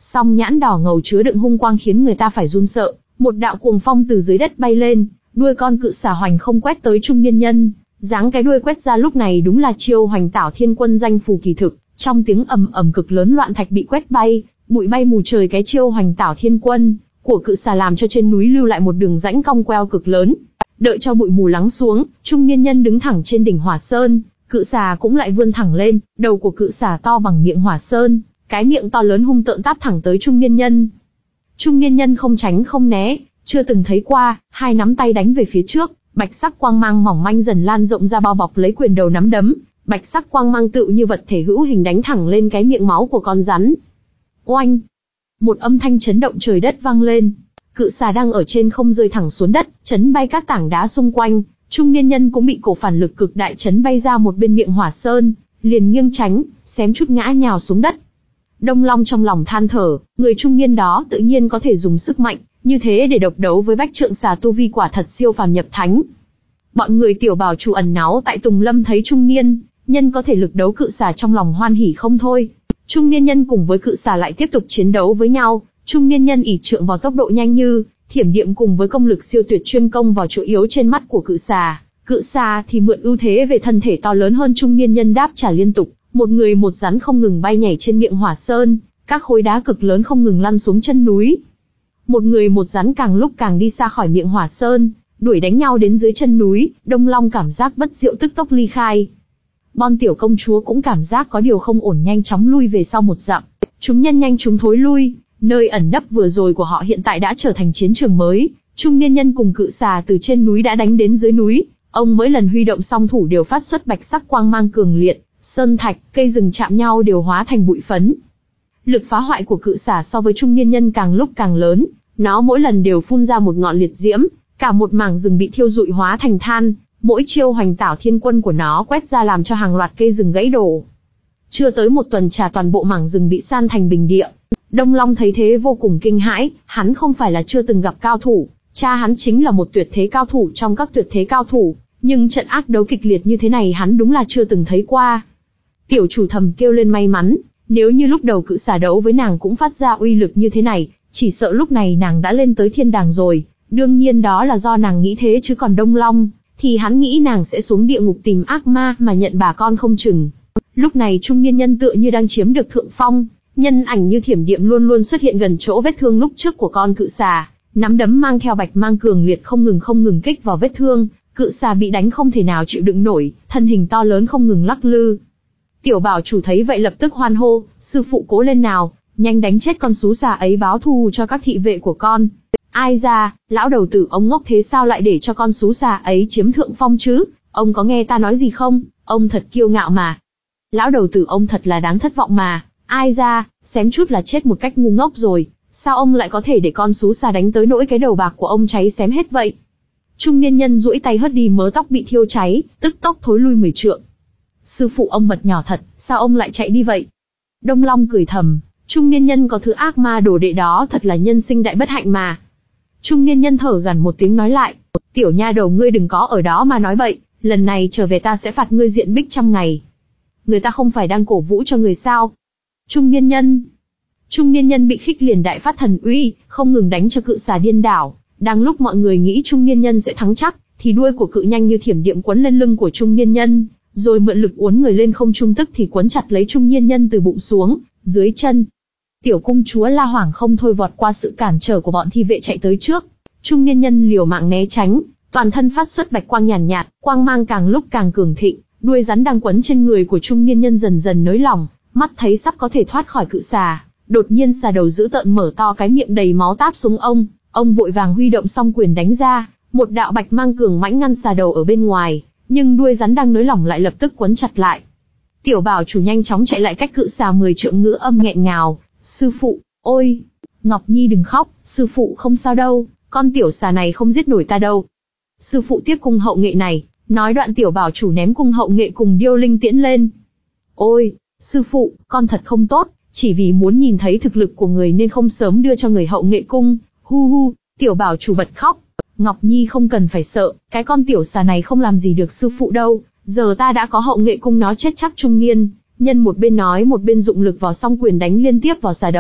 S1: Song nhãn đỏ ngầu chứa đựng hung quang khiến người ta phải run sợ, một đạo cuồng phong từ dưới đất bay lên, đuôi con cự xà hoành không quét tới trung niên nhân, dáng cái đuôi quét ra lúc này đúng là chiêu Hoành Tảo Thiên Quân danh phù kỳ thực, trong tiếng ầm ầm cực lớn loạn thạch bị quét bay, bụi bay mù trời, cái chiêu Hoành Tảo Thiên Quân của cự xà làm cho trên núi lưu lại một đường rãnh cong queo cực lớn. Đợi cho bụi mù lắng xuống, trung niên nhân đứng thẳng trên đỉnh Hỏa Sơn, cự xà cũng lại vươn thẳng lên, đầu của cự xà to bằng miệng Hỏa Sơn, cái miệng to lớn hung tợn táp thẳng tới trung niên nhân. Trung niên nhân không tránh không né, chưa từng thấy qua, hai nắm tay đánh về phía trước, bạch sắc quang mang mỏng manh dần lan rộng ra bao bọc lấy quyền đầu nắm đấm, bạch sắc quang mang tựu như vật thể hữu hình đánh thẳng lên cái miệng máu của con rắn. Oanh! Một âm thanh chấn động trời đất vang lên, cự xà đang ở trên không rơi thẳng xuống đất, chấn bay các tảng đá xung quanh, trung niên nhân cũng bị cổ phản lực cực đại chấn bay ra một bên miệng Hỏa Sơn, liền nghiêng tránh, xém chút ngã nhào xuống đất. Đông Long trong lòng than thở, người trung niên đó tự nhiên có thể dùng sức mạnh như thế để độc đấu với bách trượng xà, tu vi quả thật siêu phàm nhập thánh. Bọn người tiểu bảo chủ ẩn náu tại Tùng Lâm thấy trung niên nhân có thể lực đấu cự xà trong lòng hoan hỉ không thôi. Trung niên nhân cùng với cự xà lại tiếp tục chiến đấu với nhau, trung niên nhân ỷ trượng vào tốc độ nhanh như thiểm điện cùng với công lực siêu tuyệt chuyên công vào chỗ yếu trên mắt của cự xà. Cự xà thì mượn ưu thế về thân thể to lớn hơn trung niên nhân đáp trả liên tục, một người một rắn không ngừng bay nhảy trên miệng Hỏa Sơn, các khối đá cực lớn không ngừng lăn xuống chân núi. Một người một rắn càng lúc càng đi xa khỏi miệng Hỏa Sơn, đuổi đánh nhau đến dưới chân núi. Đông Long cảm giác bất diệu tức tốc ly khai. Bon tiểu công chúa cũng cảm giác có điều không ổn, nhanh chóng lui về sau một dặm. Chúng nhân nhanh chúng thối lui, nơi ẩn nấp vừa rồi của họ hiện tại đã trở thành chiến trường mới. Trung niên nhân cùng cự xà từ trên núi đã đánh đến dưới núi, ông mỗi lần huy động song thủ đều phát xuất bạch sắc quang mang cường liệt, sơn thạch, cây rừng chạm nhau đều hóa thành bụi phấn. Lực phá hoại của cự xà so với trung niên nhân càng lúc càng lớn, nó mỗi lần đều phun ra một ngọn liệt diễm, cả một mảng rừng bị thiêu rụi hóa thành than, mỗi chiêu Hoành Tảo Thiên Quân của nó quét ra làm cho hàng loạt cây rừng gãy đổ. Chưa tới một tuần trà toàn bộ mảng rừng bị san thành bình địa. Đông Long thấy thế vô cùng kinh hãi, hắn không phải là chưa từng gặp cao thủ, cha hắn chính là một tuyệt thế cao thủ trong các tuyệt thế cao thủ, nhưng trận ác đấu kịch liệt như thế này hắn đúng là chưa từng thấy qua. Tiểu chủ thầm kêu lên may mắn, nếu như lúc đầu cự xà đấu với nàng cũng phát ra uy lực như thế này, chỉ sợ lúc này nàng đã lên tới thiên đàng rồi. Đương nhiên đó là do nàng nghĩ thế, chứ còn Đông Long thì hắn nghĩ nàng sẽ xuống địa ngục tìm ác ma mà nhận bà con không chừng. Lúc này trung niên nhân tựa như đang chiếm được thượng phong, nhân ảnh như thiểm điện luôn luôn xuất hiện gần chỗ vết thương lúc trước của con cự xà, nắm đấm mang theo bạch mang cường liệt không ngừng không ngừng kích vào vết thương. Cự xà bị đánh không thể nào chịu đựng nổi, thân hình to lớn không ngừng lắc lư. Tiểu bảo chủ thấy vậy lập tức hoan hô, sư phụ cố lên nào, nhanh đánh chết con xú xà ấy báo thù cho các thị vệ của con. Ai ra, lão đầu tử ông ngốc thế sao lại để cho con xú xà ấy chiếm thượng phong chứ, ông có nghe ta nói gì không, ông thật kiêu ngạo mà. Lão đầu tử ông thật là đáng thất vọng mà, ai ra, xém chút là chết một cách ngu ngốc rồi, sao ông lại có thể để con xú xà đánh tới nỗi cái đầu bạc của ông cháy xém hết vậy. Trung niên nhân duỗi tay hất đi mớ tóc bị thiêu cháy, tức tốc thối lui mười trượng. Sư phụ ông mật nhỏ thật, sao ông lại chạy đi vậy? Đông Long cười thầm, trung niên nhân có thứ ác ma đồ đệ đó thật là nhân sinh đại bất hạnh mà. Trung niên nhân thở gằn một tiếng nói lại, tiểu nha đầu ngươi đừng có ở đó mà nói bậy, lần này trở về ta sẽ phạt ngươi diện bích trăm ngày. Người ta không phải đang cổ vũ cho người sao? Trung niên nhân, trung niên nhân bị khích liền đại phát thần uy, không ngừng đánh cho cự xà điên đảo. Đang lúc mọi người nghĩ trung niên nhân sẽ thắng chắc, thì đuôi của cự nhanh như thiểm điện quấn lên lưng của trung niên nhân, rồi mượn lực uốn người lên không trung, tức thì quấn chặt lấy trung niên nhân từ bụng xuống, dưới chân. Tiểu công chúa la hoảng không thôi vọt qua sự cản trở của bọn thi vệ chạy tới trước. Trung niên nhân liều mạng né tránh, toàn thân phát xuất bạch quang nhàn nhạt, nhạt, quang mang càng lúc càng cường thịnh, đuôi rắn đang quấn trên người của trung niên nhân dần dần nới lỏng, mắt thấy sắp có thể thoát khỏi cự xà, đột nhiên xà đầu dữ tợn mở to cái miệng đầy máu táp xuống ông, ông vội vàng huy động song quyền đánh ra, một đạo bạch mang cường mãnh ngăn xà đầu ở bên ngoài, nhưng đuôi rắn đang nới lỏng lại lập tức quấn chặt lại. Tiểu bảo chủ nhanh chóng chạy lại cách cự xà mười trượng, ngữ âm nghẹn ngào, sư phụ, ôi, Ngọc Nhi đừng khóc, sư phụ không sao đâu, con tiểu xà này không giết nổi ta đâu. Sư phụ tiếp cung hậu nghệ này, nói đoạn tiểu bảo chủ ném cung hậu nghệ cùng điêu linh tiễn lên. Ôi, sư phụ, con thật không tốt, chỉ vì muốn nhìn thấy thực lực của người nên không sớm đưa cho người hậu nghệ cung, hu hu, tiểu bảo chủ bật khóc. Ngọc Nhi không cần phải sợ, cái con tiểu xà này không làm gì được sư phụ đâu, giờ ta đã có hậu nghệ cung nó chết chắc. Trung niên nhân một bên nói một bên dụng lực vào song quyền đánh liên tiếp vào xà đầu,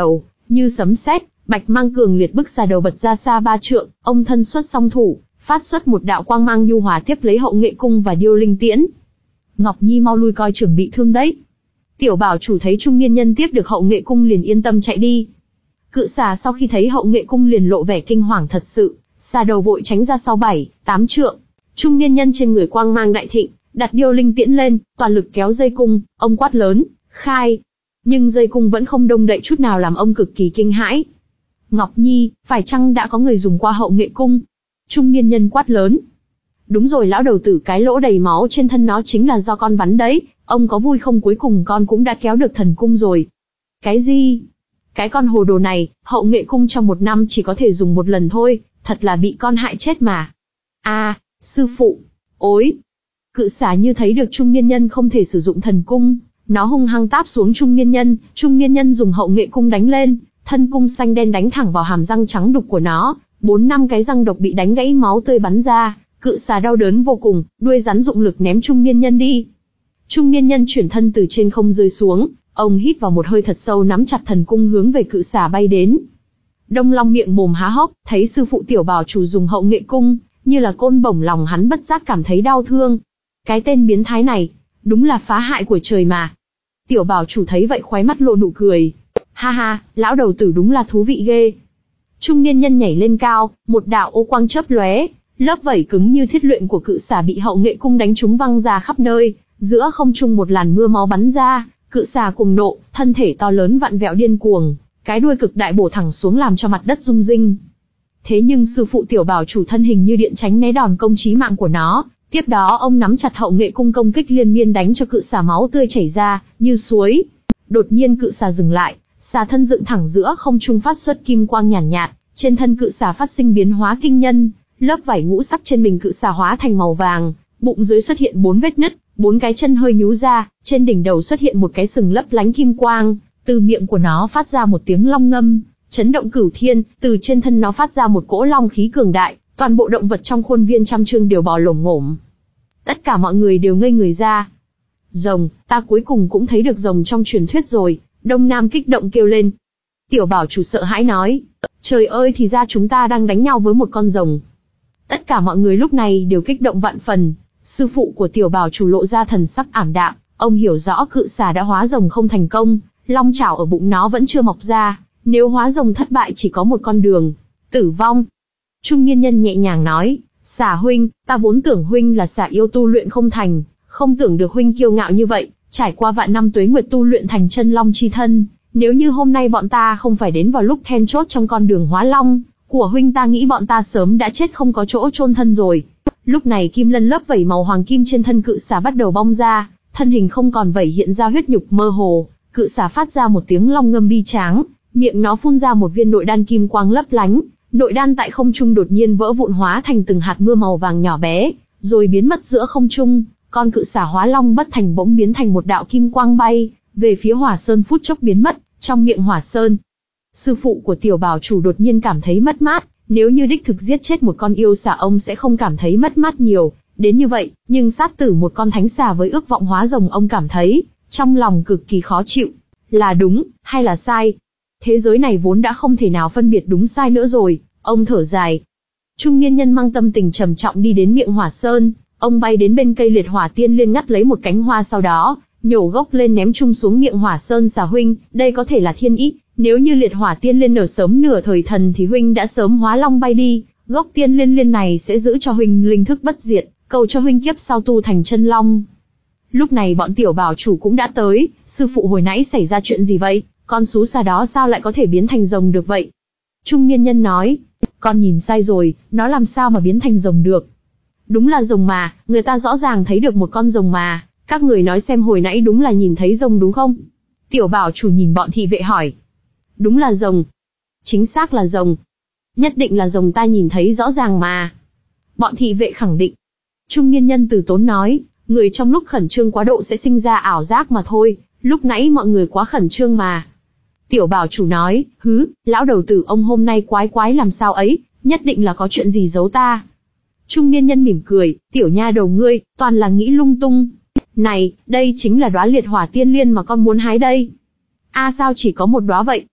S1: Như sấm sét, bạch mang cường liệt bức xà đầu bật ra xa ba trượng, ông thân xuất song thủ, phát xuất một đạo quang mang nhu hòa tiếp lấy hậu nghệ cung và điêu linh tiễn. Ngọc Nhi mau lui coi trưởng bị thương đấy. Tiểu bảo chủ thấy trung niên nhân tiếp được hậu nghệ cung liền yên tâm chạy đi. Cự xà sau khi thấy hậu nghệ cung liền lộ vẻ kinh hoàng thật sự, xà đầu vội tránh ra sau bảy, tám trượng. Trung niên nhân trên người quang mang đại thịnh, đặt điêu linh tiễn lên, toàn lực kéo dây cung, ông quát lớn, khai. Nhưng dây cung vẫn không đông đậy chút nào làm ông cực kỳ kinh hãi. Ngọc Nhi, phải chăng đã có người dùng qua hậu nghệ cung? Trung niên nhân quát lớn. Đúng rồi lão đầu tử, cái lỗ đầy máu trên thân nó chính là do con bắn đấy, ông có vui không, cuối cùng con cũng đã kéo được thần cung rồi. Cái gì? Cái con hồ đồ này, hậu nghệ cung trong một năm chỉ có thể dùng một lần thôi, thật là bị con hại chết mà. À, sư phụ, ối. Cự xà như thấy được trung niên nhân không thể sử dụng thần cung, nó hung hăng táp xuống trung niên nhân, trung niên nhân dùng hậu nghệ cung đánh lên, thân cung xanh đen đánh thẳng vào hàm răng trắng đục của nó, bốn năm cái răng độc bị đánh gãy máu tươi bắn ra, cự xà đau đớn vô cùng, đuôi rắn dụng lực ném trung niên nhân đi. Trung niên nhân chuyển thân từ trên không rơi xuống, ông hít vào một hơi thật sâu nắm chặt thần cung hướng về cự xà bay đến. Đông Long miệng mồm há hốc, thấy sư phụ tiểu bảo chủ dùng hậu nghệ cung, như là côn bổng, lòng hắn bất giác cảm thấy đau thương. Cái tên biến thái này, đúng là phá hại của trời mà. Tiểu bảo chủ thấy vậy khóe mắt lộ nụ cười. Ha ha, lão đầu tử đúng là thú vị ghê. Trung niên nhân nhảy lên cao, một đạo ô quang chớp lóe, lớp vảy cứng như thiết luyện của cự xà bị hậu nghệ cung đánh trúng văng ra khắp nơi, giữa không trung một làn mưa máu bắn ra, cự xà cùng nộ, thân thể to lớn vặn vẹo điên cuồng, cái đuôi cực đại bổ thẳng xuống làm cho mặt đất rung rinh. Thế nhưng sư phụ tiểu bảo chủ thân hình như điện tránh né đòn công chí mạng của nó, tiếp đó ông nắm chặt hậu nghệ cung công kích liên miên đánh cho cự xà máu tươi chảy ra, như suối. Đột nhiên cự xà dừng lại, xà thân dựng thẳng giữa không trung phát xuất kim quang nhàn nhạt, nhạt, trên thân cự xà phát sinh biến hóa kinh nhân, lớp vảy ngũ sắc trên mình cự xà hóa thành màu vàng, bụng dưới xuất hiện bốn vết nứt, bốn cái chân hơi nhú ra, trên đỉnh đầu xuất hiện một cái sừng lấp lánh kim quang, từ miệng của nó phát ra một tiếng long ngâm, chấn động cửu thiên, từ trên thân nó phát ra một cỗ long khí cường đại, toàn bộ động vật trong khuôn viên trăm trương đều bò lổm ngổm. Tất cả mọi người đều ngây người ra. Rồng, ta cuối cùng cũng thấy được rồng trong truyền thuyết rồi, Đông Nam kích động kêu lên. Tiểu bảo chủ sợ hãi nói, trời ơi, thì ra chúng ta đang đánh nhau với một con rồng. Tất cả mọi người lúc này đều kích động vạn phần. Sư phụ của tiểu bảo chủ lộ ra thần sắc ảm đạm, ông hiểu rõ cự xà đã hóa rồng không thành công, long chảo ở bụng nó vẫn chưa mọc ra, nếu hóa rồng thất bại chỉ có một con đường, tử vong. Trung niên nhân nhẹ nhàng nói, xà huynh, ta vốn tưởng huynh là xà yêu tu luyện không thành, không tưởng được huynh kiêu ngạo như vậy, trải qua vạn năm tuế nguyệt tu luyện thành chân long chi thân, nếu như hôm nay bọn ta không phải đến vào lúc then chốt trong con đường hóa long của huynh, ta nghĩ bọn ta sớm đã chết không có chỗ chôn thân rồi. Lúc này kim lân lớp vảy màu hoàng kim trên thân cự xà bắt đầu bong ra, thân hình không còn vảy hiện ra huyết nhục mơ hồ, cự xà phát ra một tiếng long ngâm bi tráng, miệng nó phun ra một viên nội đan kim quang lấp lánh, nội đan tại không trung đột nhiên vỡ vụn hóa thành từng hạt mưa màu vàng nhỏ bé, rồi biến mất giữa không trung, con cự xà hóa long bất thành bỗng biến thành một đạo kim quang bay về phía Hỏa Sơn, phút chốc biến mất trong miệng Hỏa Sơn. Sư phụ của tiểu bảo chủ đột nhiên cảm thấy mất mát, nếu như đích thực giết chết một con yêu xà ông sẽ không cảm thấy mất mát nhiều đến như vậy, nhưng sát tử một con thánh xà với ước vọng hóa rồng ông cảm thấy trong lòng cực kỳ khó chịu. Là đúng hay là sai? Thế giới này vốn đã không thể nào phân biệt đúng sai nữa rồi, ông thở dài. Trung niên nhân mang tâm tình trầm trọng đi đến miệng Hỏa Sơn, ông bay đến bên cây liệt hỏa tiên liên ngắt lấy một cánh hoa, sau đó nhổ gốc lên ném chung xuống miệng Hỏa Sơn. Xà huynh, đây có thể là thiên ý, nếu như liệt hỏa tiên liên nở sớm nửa thời thần thì huynh đã sớm hóa long bay đi, gốc tiên liên liên này sẽ giữ cho huynh linh thức bất diệt, cầu cho huynh kiếp sau tu thành chân long. Lúc này bọn tiểu bảo chủ cũng đã tới. Sư phụ, hồi nãy xảy ra chuyện gì vậy? Con sú xà đó sao lại có thể biến thành rồng được vậy? Trung niên nhân nói, con nhìn sai rồi, nó làm sao mà biến thành rồng được? Đúng là rồng mà, người ta rõ ràng thấy được một con rồng mà, các người nói xem, hồi nãy đúng là nhìn thấy rồng đúng không? Tiểu bảo chủ nhìn bọn thị vệ hỏi. Đúng là rồng. Chính xác là rồng. Nhất định là rồng, ta nhìn thấy rõ ràng mà. Bọn thị vệ khẳng định. Trung niên nhân từ tốn nói, người trong lúc khẩn trương quá độ sẽ sinh ra ảo giác mà thôi, lúc nãy mọi người quá khẩn trương mà. Tiểu bảo chủ nói, hứ, lão đầu tử ông hôm nay quái quái làm sao ấy, nhất định là có chuyện gì giấu ta. Trung niên nhân mỉm cười, tiểu nha đầu ngươi, toàn là nghĩ lung tung. Này, đây chính là đóa liệt hỏa tiên liên mà con muốn hái đây. A à, sao chỉ có một đóa vậy?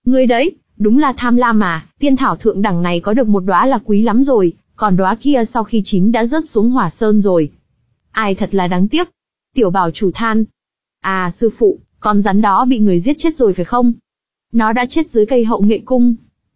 S1: Ngươi đấy, đúng là tham lam mà, tiên thảo thượng đẳng này có được một đóa là quý lắm rồi, còn đóa kia sau khi chín đã rớt xuống hỏa sơn rồi. Ai thật là đáng tiếc. Tiểu bảo chủ than. À sư phụ, con rắn đó bị người giết chết rồi phải không? Nó đã chết dưới cây hậu nghệ cung.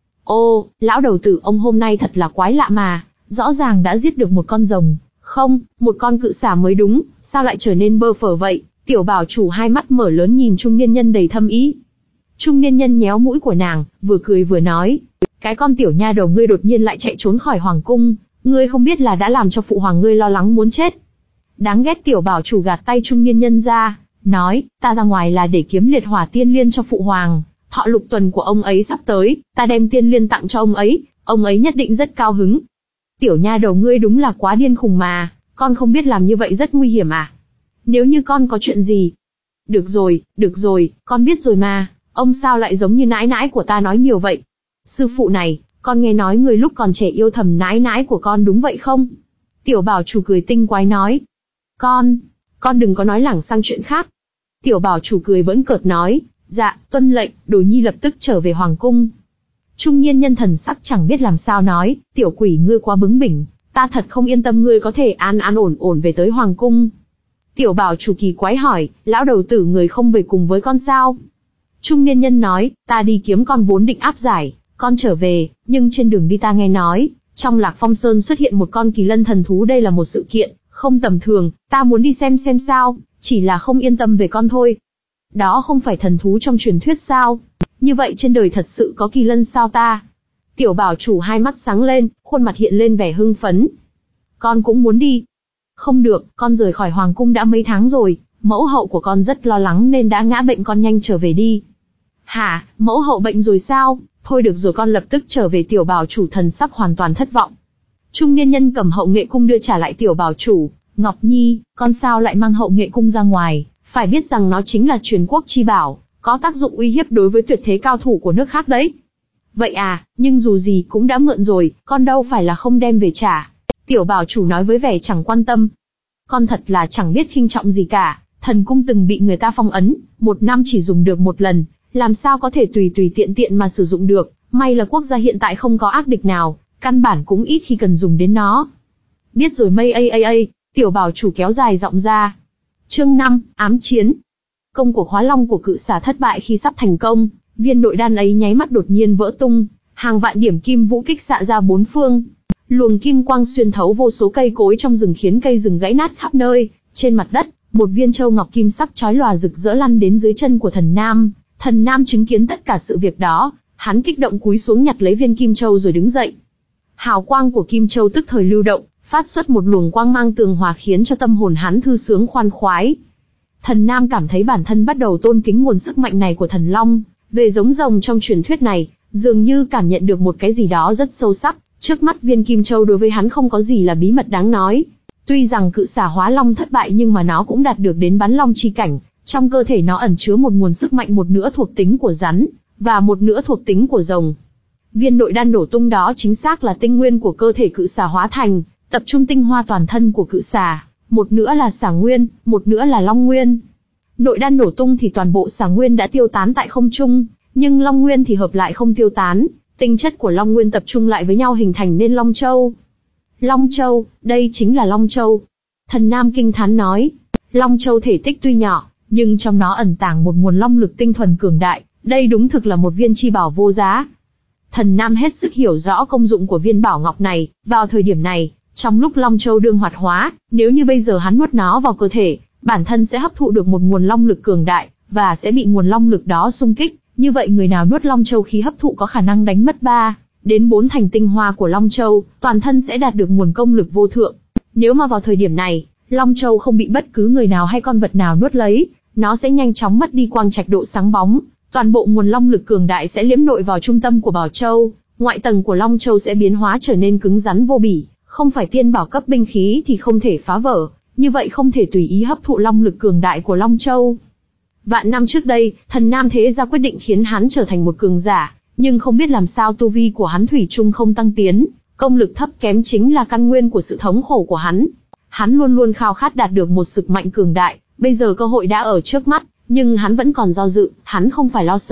S1: Ô, lão đầu tử ông hôm nay thật là quái lạ mà, rõ ràng đã giết được một con rồng, không, một con cự xà mới đúng, sao lại trở nên bơ phờ vậy? Tiểu bảo chủ hai mắt mở lớn nhìn trung niên nhân đầy thâm ý. Trung niên nhân nhéo mũi của nàng, vừa cười vừa nói, cái con tiểu nha đầu ngươi đột nhiên lại chạy trốn khỏi hoàng cung, ngươi không biết là đã làm cho phụ hoàng ngươi lo lắng muốn chết. Đáng ghét. Tiểu bảo chủ gạt tay trung niên nhân ra, nói, ta ra ngoài là để kiếm liệt hỏa tiên liên cho phụ hoàng, thọ lục tuần của ông ấy sắp tới, ta đem tiên liên tặng cho ông ấy, ông ấy nhất định rất cao hứng. Tiểu nha đầu ngươi đúng là quá điên khùng mà, con không biết làm như vậy rất nguy hiểm à? Nếu như con có chuyện gì... Được rồi, được rồi, con biết rồi mà, ông sao lại giống như nãi nãi của ta nói nhiều vậy? Sư phụ này, con nghe nói người lúc còn trẻ yêu thầm nãi nãi của con đúng vậy không? Tiểu bảo chủ cười tinh quái nói. Con, con đừng có nói lảng sang chuyện khác. Tiểu bảo chủ cười bỡn cợt nói, dạ, tuân lệnh, đồ nhi lập tức trở về hoàng cung. Trung niên nhân thần sắc chẳng biết làm sao nói, tiểu quỷ ngươi quá bướng bỉnh, ta thật không yên tâm ngươi có thể an an ổn ổn về tới hoàng cung. Tiểu bảo chủ kỳ quái hỏi, lão đầu tử người không về cùng với con sao? Trung niên nhân nói, ta đi kiếm con vốn định áp giải, con trở về, nhưng trên đường đi ta nghe nói, trong Lạc Phong Sơn xuất hiện một con kỳ lân thần thú, đây là một sự kiện không tầm thường, ta muốn đi xem xem sao, chỉ là không yên tâm về con thôi. Đó không phải thần thú trong truyền thuyết sao? Như vậy trên đời thật sự có kỳ lân sao ta? Tiểu bảo chủ hai mắt sáng lên, khuôn mặt hiện lên vẻ hưng phấn. Con cũng muốn đi. Không được, con rời khỏi hoàng cung đã mấy tháng rồi, mẫu hậu của con rất lo lắng nên đã ngã bệnh, con nhanh trở về đi. Hả, mẫu hậu bệnh rồi sao? Thôi được rồi, con lập tức trở về. Tiểu bảo chủ thần sắc hoàn toàn thất vọng. Trung niên nhân cầm hậu nghệ cung đưa trả lại tiểu bảo chủ. Ngọc Nhi, con sao lại mang hậu nghệ cung ra ngoài? Phải biết rằng nó chính là truyền quốc chi bảo, có tác dụng uy hiếp đối với tuyệt thế cao thủ của nước khác đấy. Vậy à, nhưng dù gì cũng đã mượn rồi, con đâu phải là không đem về trả. Tiểu bảo chủ nói với vẻ chẳng quan tâm. Con thật là chẳng biết khinh trọng gì cả, thần cung từng bị người ta phong ấn, một năm chỉ dùng được một lần, làm sao có thể tùy tùy tiện tiện mà sử dụng được, may là quốc gia hiện tại không có ác địch nào, căn bản cũng ít khi cần dùng đến nó. Biết rồi mây a a a, tiểu bảo chủ kéo dài giọng ra. Chương năm, ám chiến. Công cuộc hóa long của cự xà thất bại khi sắp thành công, viên nội đan ấy nháy mắt đột nhiên vỡ tung, hàng vạn điểm kim vũ kích xạ ra bốn phương. Luồng kim quang xuyên thấu vô số cây cối trong rừng khiến cây rừng gãy nát khắp nơi, trên mặt đất, một viên châu ngọc kim sắc chói lòa rực rỡ lăn đến dưới chân của thần nam. Thần nam chứng kiến tất cả sự việc đó, hắn kích động cúi xuống nhặt lấy viên kim châu rồi đứng dậy. Hào quang của kim châu tức thời lưu động, phát xuất một luồng quang mang tường hòa khiến cho tâm hồn hắn thư sướng khoan khoái. Thần nam cảm thấy bản thân bắt đầu tôn kính nguồn sức mạnh này của thần long, về giống rồng trong truyền thuyết này, dường như cảm nhận được một cái gì đó rất sâu sắc. Trước mắt viên kim châu đối với hắn không có gì là bí mật đáng nói. Tuy rằng cự xà hóa long thất bại nhưng mà nó cũng đạt được đến bán long chi cảnh, trong cơ thể nó ẩn chứa một nguồn sức mạnh, một nửa thuộc tính của rắn, và một nửa thuộc tính của rồng. Viên nội đan nổ tung đó chính xác là tinh nguyên của cơ thể cự xà hóa thành, tập trung tinh hoa toàn thân của cự xà, một nửa là xà nguyên, một nửa là long nguyên. Nội đan nổ tung thì toàn bộ xà nguyên đã tiêu tán tại không trung, nhưng long nguyên thì hợp lại không tiêu tán. Tinh chất của Long Nguyên tập trung lại với nhau hình thành nên Long Châu. Long Châu, đây chính là Long Châu. Thần Nam kinh thán nói, Long Châu thể tích tuy nhỏ, nhưng trong nó ẩn tàng một nguồn long lực tinh thuần cường đại, đây đúng thực là một viên chi bảo vô giá. Thần Nam hết sức hiểu rõ công dụng của viên bảo ngọc này, vào thời điểm này, trong lúc Long Châu đương hoạt hóa, nếu như bây giờ hắn nuốt nó vào cơ thể, bản thân sẽ hấp thụ được một nguồn long lực cường đại, và sẽ bị nguồn long lực đó xung kích. Như vậy người nào nuốt Long Châu khi hấp thụ có khả năng đánh mất ba đến bốn thành tinh hoa của Long Châu, toàn thân sẽ đạt được nguồn công lực vô thượng. Nếu mà vào thời điểm này, Long Châu không bị bất cứ người nào hay con vật nào nuốt lấy, nó sẽ nhanh chóng mất đi quang trạch độ sáng bóng, toàn bộ nguồn long lực cường đại sẽ liễm nội vào trung tâm của Bảo Châu, ngoại tầng của Long Châu sẽ biến hóa trở nên cứng rắn vô bỉ, không phải tiên bảo cấp binh khí thì không thể phá vỡ, như vậy không thể tùy ý hấp thụ long lực cường đại của Long Châu. Vạn năm trước đây, thần Nam Thế Gia quyết định khiến hắn trở thành một cường giả, nhưng không biết làm sao tu vi của hắn thủy chung không tăng tiến, công lực thấp kém chính là căn nguyên của sự thống khổ của hắn. Hắn luôn luôn khao khát đạt được một sức mạnh cường đại, bây giờ cơ hội đã ở trước mắt, nhưng hắn vẫn còn do dự, hắn không phải lo sợ,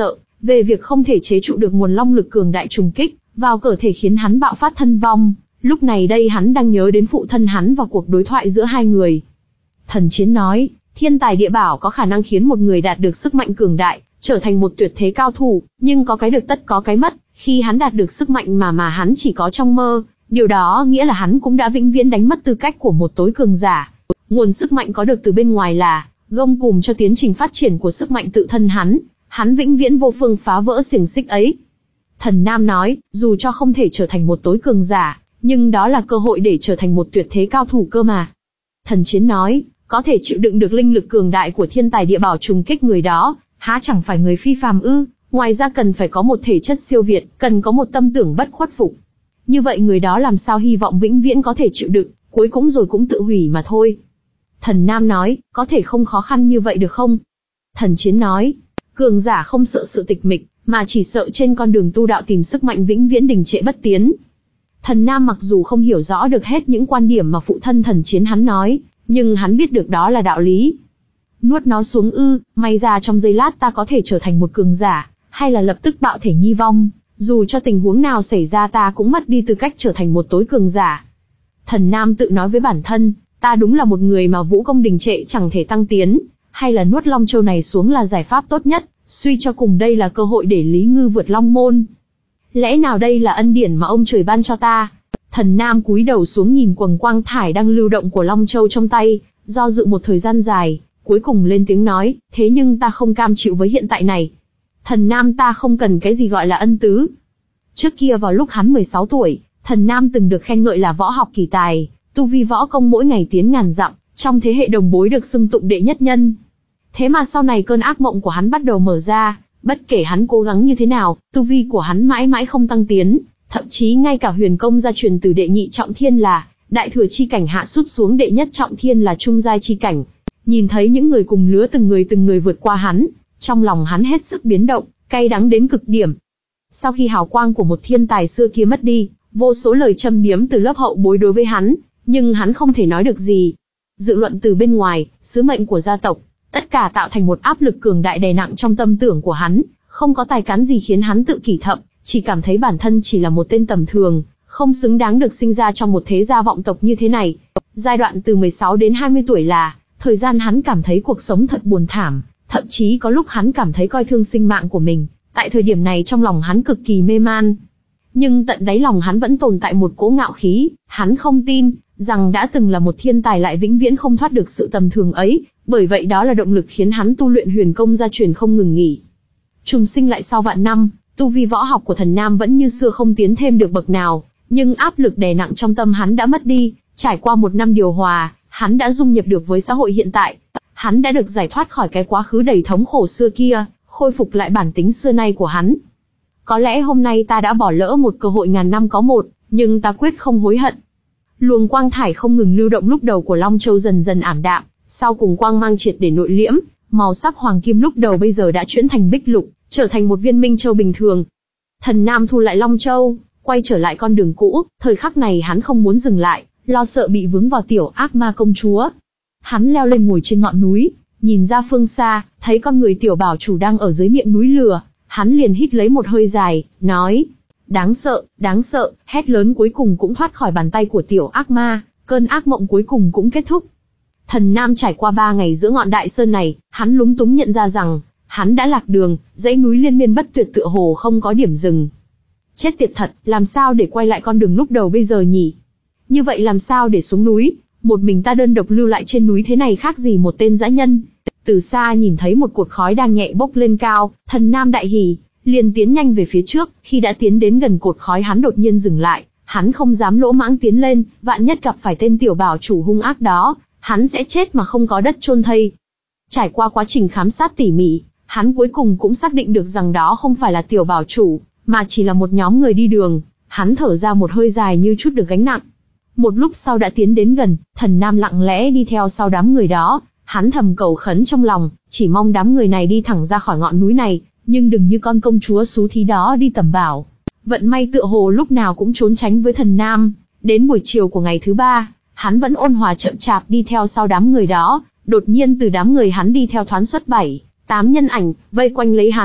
S1: về việc không thể chế trụ được nguồn long lực cường đại trùng kích vào cơ thể khiến hắn bạo phát thân vong. Lúc này đây hắn đang nhớ đến phụ thân hắn và cuộc đối thoại giữa hai người. Thần Chiến nói, thiên tài địa bảo có khả năng khiến một người đạt được sức mạnh cường đại, trở thành một tuyệt thế cao thủ, nhưng có cái được tất có cái mất, khi hắn đạt được sức mạnh mà mà hắn chỉ có trong mơ, điều đó nghĩa là hắn cũng đã vĩnh viễn đánh mất tư cách của một tối cường giả. Nguồn sức mạnh có được từ bên ngoài là gông cùm cho tiến trình phát triển của sức mạnh tự thân hắn, hắn vĩnh viễn vô phương phá vỡ xiềng xích ấy. Thần Nam nói, dù cho không thể trở thành một tối cường giả, nhưng đó là cơ hội để trở thành một tuyệt thế cao thủ cơ mà. Thần Chiến nói, có thể chịu đựng được linh lực cường đại của thiên tài địa bảo trùng kích người đó, há chẳng phải người phi phàm ư? Ngoài ra cần phải có một thể chất siêu việt, cần có một tâm tưởng bất khuất phục. Như vậy người đó làm sao hy vọng vĩnh viễn có thể chịu đựng, cuối cùng rồi cũng tự hủy mà thôi. Thần Nam nói, có thể không khó khăn như vậy được không? Thần Chiến nói, cường giả không sợ sự tịch mịch, mà chỉ sợ trên con đường tu đạo tìm sức mạnh vĩnh viễn đình trệ bất tiến. Thần Nam mặc dù không hiểu rõ được hết những quan điểm mà phụ thân Thần Chiến hắn nói, nhưng hắn biết được đó là đạo lý. Nuốt nó xuống ư, may ra trong giây lát ta có thể trở thành một cường giả, hay là lập tức bạo thể nhi vong, dù cho tình huống nào xảy ra ta cũng mất đi tư cách trở thành một tối cường giả. Thần Nam tự nói với bản thân, ta đúng là một người mà vũ công đình trệ chẳng thể tăng tiến, hay là nuốt Long Châu này xuống là giải pháp tốt nhất, suy cho cùng đây là cơ hội để Lý Ngư vượt Long Môn. Lẽ nào đây là ân điển mà ông trời ban cho ta? Thần Nam cúi đầu xuống nhìn quầng quang thải đang lưu động của Long Châu trong tay, do dự một thời gian dài, cuối cùng lên tiếng nói, thế nhưng ta không cam chịu với hiện tại này. Thần Nam ta không cần cái gì gọi là ân tứ. Trước kia vào lúc hắn mười sáu tuổi, Thần Nam từng được khen ngợi là võ học kỳ tài, tu vi võ công mỗi ngày tiến ngàn dặm, trong thế hệ đồng bối được xưng tụng đệ nhất nhân. Thế mà sau này cơn ác mộng của hắn bắt đầu mở ra, bất kể hắn cố gắng như thế nào, tu vi của hắn mãi mãi không tăng tiến, thậm chí ngay cả huyền công gia truyền từ đệ nhị trọng thiên là đại thừa chi cảnh hạ sút xuống đệ nhất trọng thiên là trung giai chi cảnh. Nhìn thấy những người cùng lứa từng người từng người vượt qua hắn, trong lòng hắn hết sức biến động, cay đắng đến cực điểm. Sau khi hào quang của một thiên tài xưa kia mất đi, vô số lời châm biếm từ lớp hậu bối đối với hắn, nhưng hắn không thể nói được gì. Dự luận từ bên ngoài, sứ mệnh của gia tộc, tất cả tạo thành một áp lực cường đại đè nặng trong tâm tưởng của hắn, không có tài cán gì khiến hắn tự kỷ thậm, chỉ cảm thấy bản thân chỉ là một tên tầm thường, không xứng đáng được sinh ra trong một thế gia vọng tộc như thế này. Giai đoạn từ mười sáu đến hai mươi tuổi là thời gian hắn cảm thấy cuộc sống thật buồn thảm, thậm chí có lúc hắn cảm thấy coi thương sinh mạng của mình. Tại thời điểm này trong lòng hắn cực kỳ mê man. Nhưng tận đáy lòng hắn vẫn tồn tại một cỗ ngạo khí, hắn không tin rằng đã từng là một thiên tài lại vĩnh viễn không thoát được sự tầm thường ấy, bởi vậy đó là động lực khiến hắn tu luyện huyền công gia truyền không ngừng nghỉ. Trùng sinh lại sau vạn năm, tu vi võ học của Thần Nam vẫn như xưa không tiến thêm được bậc nào, nhưng áp lực đè nặng trong tâm hắn đã mất đi, trải qua một năm điều hòa, hắn đã dung nhập được với xã hội hiện tại, hắn đã được giải thoát khỏi cái quá khứ đầy thống khổ xưa kia, khôi phục lại bản tính xưa nay của hắn. Có lẽ hôm nay ta đã bỏ lỡ một cơ hội ngàn năm có một, nhưng ta quyết không hối hận. Luồng quang thải không ngừng lưu động lúc đầu của Long Châu dần dần ảm đạm, sau cùng quang mang triệt để nội liễm, màu sắc hoàng kim lúc đầu bây giờ đã chuyển thành bích lục, trở thành một viên minh châu bình thường. Thần Nam thu lại Long Châu, quay trở lại con đường cũ, thời khắc này hắn không muốn dừng lại, lo sợ bị vướng vào tiểu ác ma công chúa. Hắn leo lên ngồi trên ngọn núi, nhìn ra phương xa, thấy con người tiểu bảo chủ đang ở dưới miệng núi lửa, hắn liền hít lấy một hơi dài, nói, đáng sợ, đáng sợ, hét lớn cuối cùng cũng thoát khỏi bàn tay của tiểu ác ma, cơn ác mộng cuối cùng cũng kết thúc. Thần Nam trải qua ba ngày giữa ngọn đại sơn này, hắn lúng túng nhận ra rằng, hắn đã lạc đường, dãy núi liên miên bất tuyệt tựa hồ không có điểm dừng. Chết tiệt thật, làm sao để quay lại con đường lúc đầu bây giờ nhỉ? Như vậy làm sao để xuống núi, một mình ta đơn độc lưu lại trên núi thế này khác gì một tên dã nhân. Từ xa nhìn thấy một cột khói đang nhẹ bốc lên cao, Thần Nam đại hỉ, liền tiến nhanh về phía trước, khi đã tiến đến gần cột khói hắn đột nhiên dừng lại, hắn không dám lỗ mãng tiến lên, vạn nhất gặp phải tên tiểu bảo chủ hung ác đó, hắn sẽ chết mà không có đất chôn thây. Trải qua quá trình khám sát tỉ mỉ, hắn cuối cùng cũng xác định được rằng đó không phải là tiểu bảo chủ, mà chỉ là một nhóm người đi đường, hắn thở ra một hơi dài như chút được gánh nặng. Một lúc sau đã tiến đến gần, Thần Nam lặng lẽ đi theo sau đám người đó, hắn thầm cầu khấn trong lòng, chỉ mong đám người này đi thẳng ra khỏi ngọn núi này, nhưng đừng như con công chúa xú thí đó đi tầm bảo. Vận may tựa hồ lúc nào cũng trốn tránh với Thần Nam, đến buổi chiều của ngày thứ ba, hắn vẫn ôn hòa chậm chạp đi theo sau đám người đó, đột nhiên từ đám người hắn đi theo thoáng xuất bảy, tám nhân ảnh, vây quanh lấy hắn,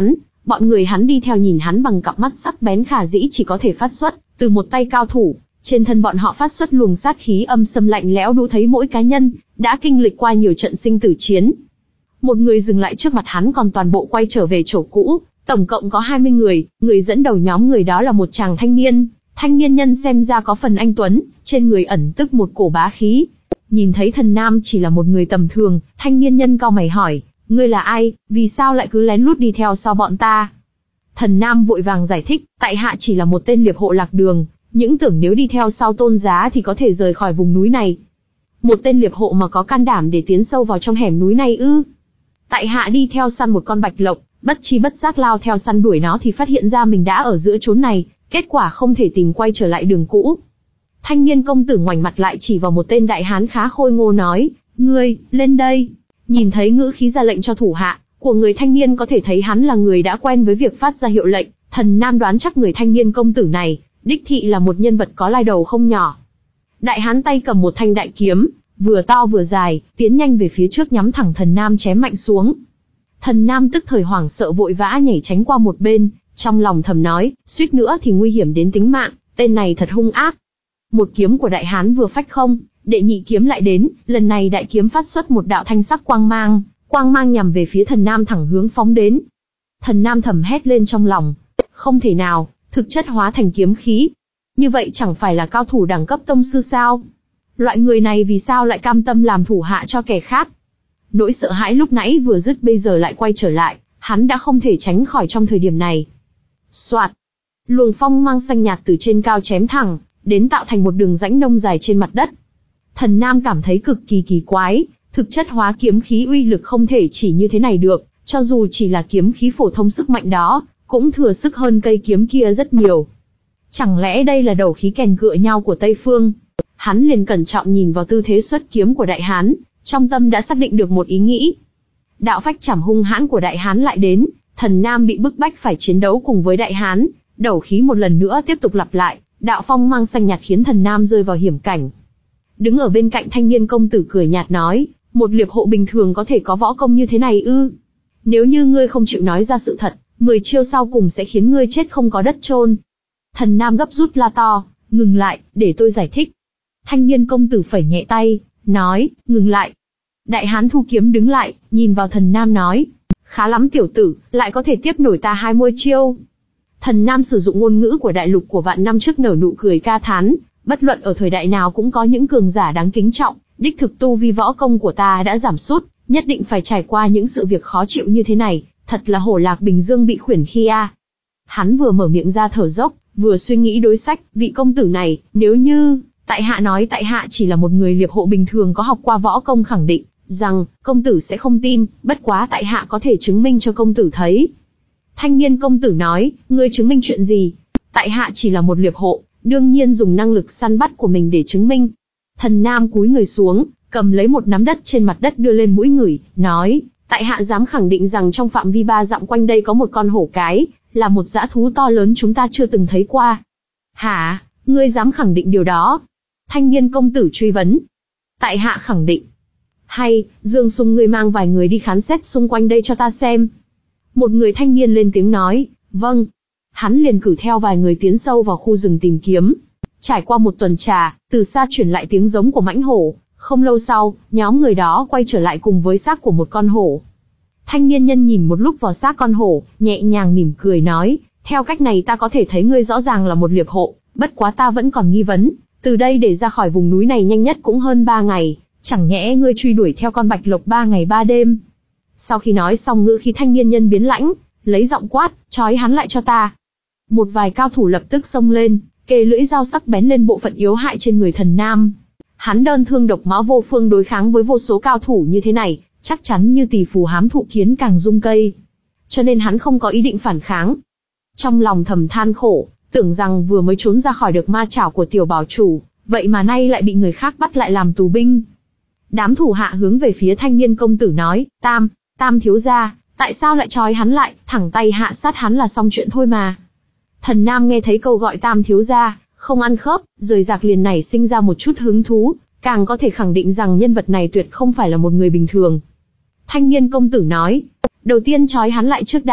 S1: Bọn người hắn đi theo nhìn hắn bằng cặp mắt sắc bén khả dĩ chỉ có thể phát xuất từ một tay cao thủ. Trên thân bọn họ phát xuất luồng sát khí âm xâm lạnh lẽo đủ thấy mỗi cá nhân đã kinh lịch qua nhiều trận sinh tử chiến. Một người dừng lại trước mặt hắn, còn toàn bộ quay trở về chỗ cũ. Tổng cộng có hai mươi người, người dẫn đầu nhóm người đó là một chàng thanh niên. Thanh niên nhân xem ra có phần anh tuấn, trên người ẩn tức một cổ bá khí. Nhìn thấy Thần Nam chỉ là một người tầm thường, thanh niên nhân cau mày hỏi, ngươi là ai, vì sao lại cứ lén lút đi theo sau bọn ta? Thần Nam vội vàng giải thích, tại hạ chỉ là một tên liệp hộ lạc đường, những tưởng nếu đi theo sau Tôn Giá thì có thể rời khỏi vùng núi này. Một tên liệp hộ mà có can đảm để tiến sâu vào trong hẻm núi này ư? Tại hạ đi theo săn một con bạch lộc, bất chi bất giác lao theo săn đuổi nó thì phát hiện ra mình đã ở giữa chốn này, kết quả không thể tìm quay trở lại đường cũ. Thanh niên công tử ngoảnh mặt lại chỉ vào một tên đại hán khá khôi ngô nói, ngươi, lên đây. Nhìn thấy ngữ khí ra lệnh cho thủ hạ của người thanh niên có thể thấy hắn là người đã quen với việc phát ra hiệu lệnh. Thần Nam đoán chắc người thanh niên công tử này, đích thị là một nhân vật có lai đầu không nhỏ. Đại hán tay cầm một thanh đại kiếm, vừa to vừa dài, tiến nhanh về phía trước nhắm thẳng Thần Nam chém mạnh xuống. Thần Nam tức thời hoảng sợ vội vã nhảy tránh qua một bên, trong lòng thầm nói, suýt nữa thì nguy hiểm đến tính mạng, tên này thật hung ác. Một kiếm của đại hán vừa phách không, đệ nhị kiếm lại đến, lần này đại kiếm phát xuất một đạo thanh sắc quang mang, quang mang nhằm về phía Thần Nam thẳng hướng phóng đến. Thần Nam thầm hét lên trong lòng, không thể nào, thực chất hóa thành kiếm khí. Như vậy chẳng phải là cao thủ đẳng cấp tông sư sao? Loại người này vì sao lại cam tâm làm thủ hạ cho kẻ khác? Nỗi sợ hãi lúc nãy vừa dứt bây giờ lại quay trở lại, hắn đã không thể tránh khỏi trong thời điểm này. Soạt, luồng phong mang xanh nhạt từ trên cao chém thẳng, đến tạo thành một đường rãnh nông dài trên mặt đất. Thần Nam cảm thấy cực kỳ kỳ quái, thực chất hóa kiếm khí uy lực không thể chỉ như thế này được, cho dù chỉ là kiếm khí phổ thông sức mạnh đó, cũng thừa sức hơn cây kiếm kia rất nhiều. Chẳng lẽ đây là đầu khí kèn cựa nhau của Tây Phương? Hắn liền cẩn trọng nhìn vào tư thế xuất kiếm của đại hán, trong tâm đã xác định được một ý nghĩ. Đạo phách chảm hung hãn của đại hán lại đến, Thần Nam bị bức bách phải chiến đấu cùng với đại hán, đầu khí một lần nữa tiếp tục lặp lại, đạo phong mang xanh nhạt khiến Thần Nam rơi vào hiểm cảnh. Đứng ở bên cạnh thanh niên công tử cười nhạt nói, một liệp hộ bình thường có thể có võ công như thế này ư? Nếu như ngươi không chịu nói ra sự thật, mười chiêu sau cùng sẽ khiến ngươi chết không có đất chôn. Thần Nam gấp rút la to, ngừng lại, để tôi giải thích. Thanh niên công tử phẩy nhẹ tay, nói, ngừng lại. Đại hán thu kiếm đứng lại, nhìn vào Thần Nam nói, khá lắm tiểu tử, lại có thể tiếp nổi ta hai mươi chiêu. Thần Nam sử dụng ngôn ngữ của đại lục của vạn năm trước nở nụ cười ca thán, bất luận ở thời đại nào cũng có những cường giả đáng kính trọng, đích thực tu vi võ công của ta đã giảm sút, nhất định phải trải qua những sự việc khó chịu như thế này, thật là hổ lạc Bình Dương bị khuyển khi a. Hắn vừa mở miệng ra thở dốc, vừa suy nghĩ đối sách, vị công tử này, nếu như, tại hạ nói tại hạ chỉ là một người liệp hộ bình thường có học qua võ công khẳng định, rằng, công tử sẽ không tin, bất quá tại hạ có thể chứng minh cho công tử thấy. Thanh niên công tử nói, ngươi chứng minh chuyện gì? Tại hạ chỉ là một liệp hộ, đương nhiên dùng năng lực săn bắt của mình để chứng minh. Thần Nam cúi người xuống, cầm lấy một nắm đất trên mặt đất đưa lên mũi ngửi, nói, tại hạ dám khẳng định rằng trong phạm vi ba dặm quanh đây có một con hổ cái, là một dã thú to lớn chúng ta chưa từng thấy qua. Hả, ngươi dám khẳng định điều đó? Thanh niên công tử truy vấn. Tại hạ khẳng định. Hay, Dương Sung ngươi mang vài người đi khán xét xung quanh đây cho ta xem. Một người thanh niên lên tiếng nói, vâng. Hắn liền cử theo vài người tiến sâu vào khu rừng tìm kiếm. Trải qua một tuần trà, từ xa truyền lại tiếng giống của mãnh hổ. Không lâu sau, nhóm người đó quay trở lại cùng với xác của một con hổ. Thanh niên nhân nhìn một lúc vào xác con hổ, nhẹ nhàng mỉm cười nói, theo cách này ta có thể thấy ngươi rõ ràng là một liệp hộ, bất quá ta vẫn còn nghi vấn, từ đây để ra khỏi vùng núi này nhanh nhất cũng hơn ba ngày, chẳng nhẽ ngươi truy đuổi theo con bạch lộc ba ngày ba đêm. Sau khi nói xong ngữ khí thanh niên nhân biến lãnh, lấy giọng quát, trói hắn lại cho ta. Một vài cao thủ lập tức xông lên, kề lưỡi dao sắc bén lên bộ phận yếu hại trên người Thần Nam. Hắn đơn thương độc mã vô phương đối kháng với vô số cao thủ như thế này, chắc chắn như tỷ phù hám thụ kiến càng rung cây. Cho nên hắn không có ý định phản kháng. Trong lòng thầm than khổ, tưởng rằng vừa mới trốn ra khỏi được ma chảo của tiểu bảo chủ, vậy mà nay lại bị người khác bắt lại làm tù binh. Đám thủ hạ hướng về phía thanh niên công tử nói, Tam, Tam thiếu gia, tại sao lại trói hắn lại, thẳng tay hạ sát hắn là xong chuyện thôi mà. Thần Nam nghe thấy câu gọi Tam thiếu gia, không ăn khớp, rời rạc liền nảy sinh ra một chút hứng thú, càng có thể khẳng định rằng nhân vật này tuyệt không phải là một người bình thường. Thanh niên công tử nói, đầu tiên trói hắn lại trước đã,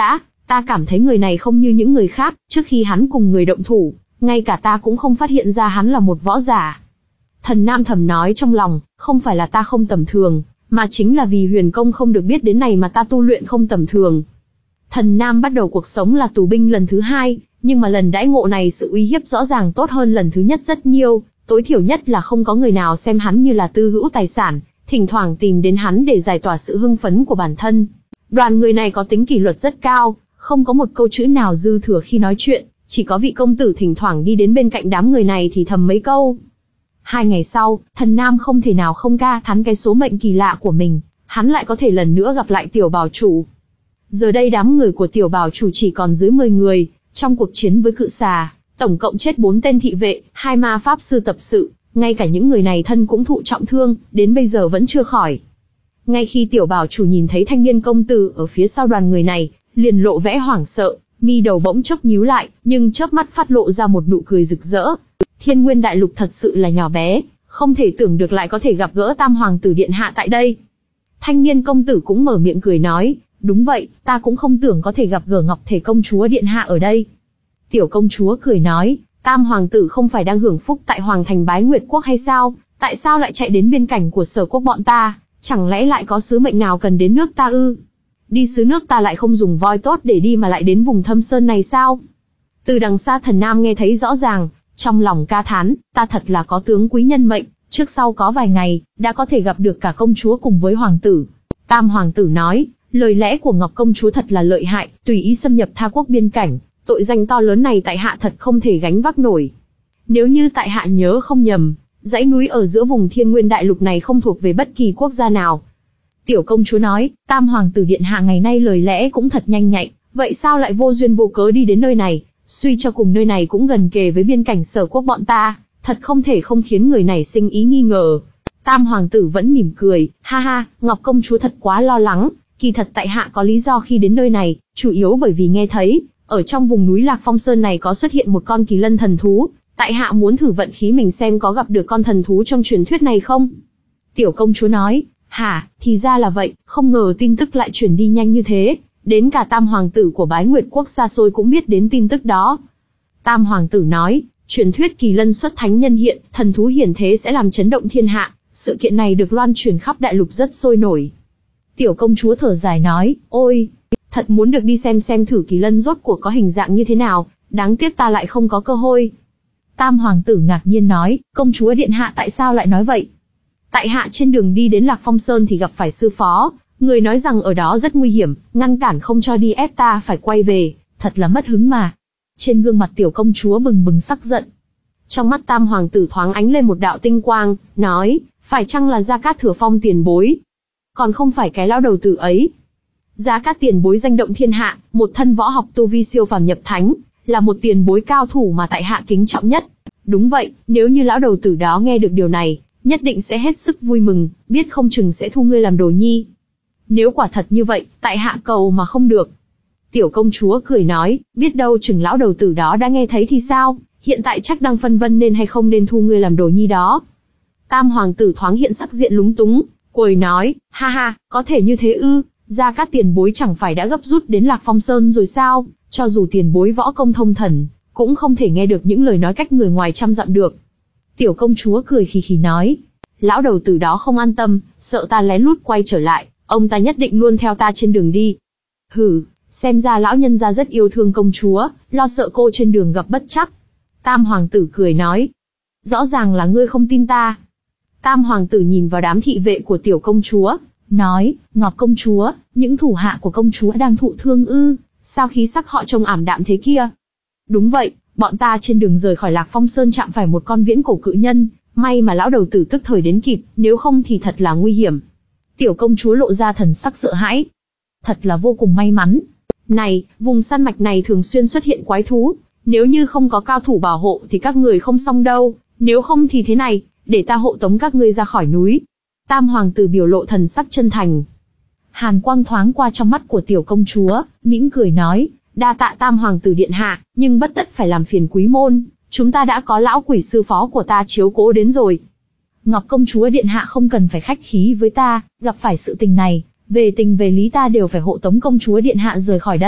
S1: Ta cảm thấy người này không như những người khác, trước khi hắn cùng người động thủ, ngay cả ta cũng không phát hiện ra hắn là một võ giả. Thần Nam thầm nói trong lòng, không phải là ta không tầm thường, mà chính là vì huyền công không được biết đến này mà ta tu luyện không tầm thường. Thần Nam bắt đầu cuộc sống là tù binh lần thứ hai, nhưng mà lần đãi ngộ này sự uy hiếp rõ ràng tốt hơn lần thứ nhất rất nhiều, tối thiểu nhất là không có người nào xem hắn như là tư hữu tài sản, thỉnh thoảng tìm đến hắn để giải tỏa sự hưng phấn của bản thân. Đoàn người này có tính kỷ luật rất cao, không có một câu chữ nào dư thừa khi nói chuyện, chỉ có vị công tử thỉnh thoảng đi đến bên cạnh đám người này thì thầm mấy câu. Hai ngày sau, Thần Nam không thể nào không ca thán cái số mệnh kỳ lạ của mình, hắn lại có thể lần nữa gặp lại tiểu bảo chủ. Giờ đây đám người của tiểu bảo chủ chỉ còn dưới mười người, trong cuộc chiến với cự xà, tổng cộng chết bốn tên thị vệ, hai ma pháp sư tập sự, ngay cả những người này thân cũng thụ trọng thương, đến bây giờ vẫn chưa khỏi. Ngay khi tiểu bảo chủ nhìn thấy thanh niên công tử ở phía sau đoàn người này, liền lộ vẻ hoảng sợ, mi đầu bỗng chốc nhíu lại, nhưng chớp mắt phát lộ ra một nụ cười rực rỡ. Thiên Nguyên Đại Lục thật sự là nhỏ bé, không thể tưởng được lại có thể gặp gỡ Tam Hoàng tử điện hạ tại đây. Thanh niên công tử cũng mở miệng cười nói, đúng vậy, ta cũng không tưởng có thể gặp gỡ Ngọc Thể công chúa điện hạ ở đây. Tiểu công chúa cười nói, Tam Hoàng tử không phải đang hưởng phúc tại Hoàng thành Bái Nguyệt Quốc hay sao, tại sao lại chạy đến biên cảnh của Sở Quốc bọn ta, chẳng lẽ lại có sứ mệnh nào cần đến nước ta ư? Đi xứ nước ta lại không dùng voi tốt để đi mà lại đến vùng thâm sơn này sao? Từ đằng xa Thần Nam nghe thấy rõ ràng, trong lòng ca thán, ta thật là có tướng quý nhân mệnh, trước sau có vài ngày, đã có thể gặp được cả công chúa cùng với hoàng tử. Tam hoàng tử nói, lời lẽ của Ngọc công chúa thật là lợi hại, tùy ý xâm nhập tha quốc biên cảnh, tội danh to lớn này tại hạ thật không thể gánh vác nổi. Nếu như tại hạ nhớ không nhầm, dãy núi ở giữa vùng Thiên Nguyên Đại Lục này không thuộc về bất kỳ quốc gia nào. Tiểu công chúa nói, Tam hoàng tử điện hạ ngày nay lời lẽ cũng thật nhanh nhạy, vậy sao lại vô duyên vô cớ đi đến nơi này, suy cho cùng nơi này cũng gần kề với biên cảnh Sở Quốc bọn ta, thật không thể không khiến người này sinh ý nghi ngờ. Tam hoàng tử vẫn mỉm cười, ha ha, Ngọc công chúa thật quá lo lắng, kỳ thật tại hạ có lý do khi đến nơi này, chủ yếu bởi vì nghe thấy, ở trong vùng núi Lạc Phong Sơn này có xuất hiện một con kỳ lân thần thú, tại hạ muốn thử vận khí mình xem có gặp được con thần thú trong truyền thuyết này không. Tiểu công chúa nói, hả, thì ra là vậy, không ngờ tin tức lại truyền đi nhanh như thế, đến cả Tam hoàng tử của Bái Nguyệt Quốc xa xôi cũng biết đến tin tức đó. Tam hoàng tử nói, truyền thuyết kỳ lân xuất thánh nhân hiện, thần thú hiển thế sẽ làm chấn động thiên hạ, sự kiện này được loan truyền khắp đại lục rất sôi nổi. Tiểu công chúa thở dài nói, ôi, thật muốn được đi xem xem thử kỳ lân rốt cuộc có hình dạng như thế nào, đáng tiếc ta lại không có cơ hội. Tam hoàng tử ngạc nhiên nói, công chúa điện hạ tại sao lại nói vậy? Tại hạ trên đường đi đến Lạc Phong Sơn thì gặp phải sư phó, người nói rằng ở đó rất nguy hiểm, ngăn cản không cho đi ép ta phải quay về, thật là mất hứng mà. Trên gương mặt tiểu công chúa bừng bừng sắc giận. Trong mắt Tam hoàng tử thoáng ánh lên một đạo tinh quang, nói, phải chăng là Gia Cát Thừa Phong tiền bối? Còn không phải cái lão đầu tử ấy. Gia Cát tiền bối danh động thiên hạ, một thân võ học tu vi siêu phàm nhập thánh, là một tiền bối cao thủ mà tại hạ kính trọng nhất. Đúng vậy, nếu như lão đầu tử đó nghe được điều này, nhất định sẽ hết sức vui mừng, biết không chừng sẽ thu ngươi làm đồ nhi. Nếu quả thật như vậy, tại hạ cầu mà không được. Tiểu công chúa cười nói, biết đâu chừng lão đầu tử đó đã nghe thấy thì sao, hiện tại chắc đang phân vân nên hay không nên thu ngươi làm đồ nhi đó. Tam hoàng tử thoáng hiện sắc diện lúng túng, cười nói, ha ha, có thể như thế ư, Gia Cát tiền bối chẳng phải đã gấp rút đến Lạc Phong Sơn rồi sao, cho dù tiền bối võ công thông thần, cũng không thể nghe được những lời nói cách người ngoài trăm dặm được. Tiểu công chúa cười khì khì nói, lão đầu tử đó không an tâm, sợ ta lén lút quay trở lại, ông ta nhất định luôn theo ta trên đường đi. Hừ, xem ra lão nhân gia rất yêu thương công chúa, lo sợ cô trên đường gặp bất trắc. Tam hoàng tử cười nói, rõ ràng là ngươi không tin ta. Tam hoàng tử nhìn vào đám thị vệ của tiểu công chúa, nói, Ngọc công chúa, những thủ hạ của công chúa đang thụ thương ư, sao khí sắc họ trông ảm đạm thế kia? Đúng vậy, bọn ta trên đường rời khỏi Lạc Phong Sơn chạm phải một con viễn cổ cự nhân, may mà lão đầu tử tức thời đến kịp, nếu không thì thật là nguy hiểm. Tiểu công chúa lộ ra thần sắc sợ hãi. Thật là vô cùng may mắn. Này, vùng săn mạch này thường xuyên xuất hiện quái thú, nếu như không có cao thủ bảo hộ thì các người không xong đâu, nếu không thì thế này, để ta hộ tống các ngươi ra khỏi núi. Tam hoàng tử biểu lộ thần sắc chân thành. Hàn quang thoáng qua trong mắt của tiểu công chúa, mỉm cười nói, đa tạ Tam hoàng tử điện hạ, nhưng bất tất phải làm phiền quý môn, chúng ta đã có lão quỷ sư phó của ta chiếu cố đến rồi. Ngọc công chúa điện hạ không cần phải khách khí với ta, gặp phải sự tình này, về tình về lý ta đều phải hộ tống công chúa điện hạ rời khỏi đây,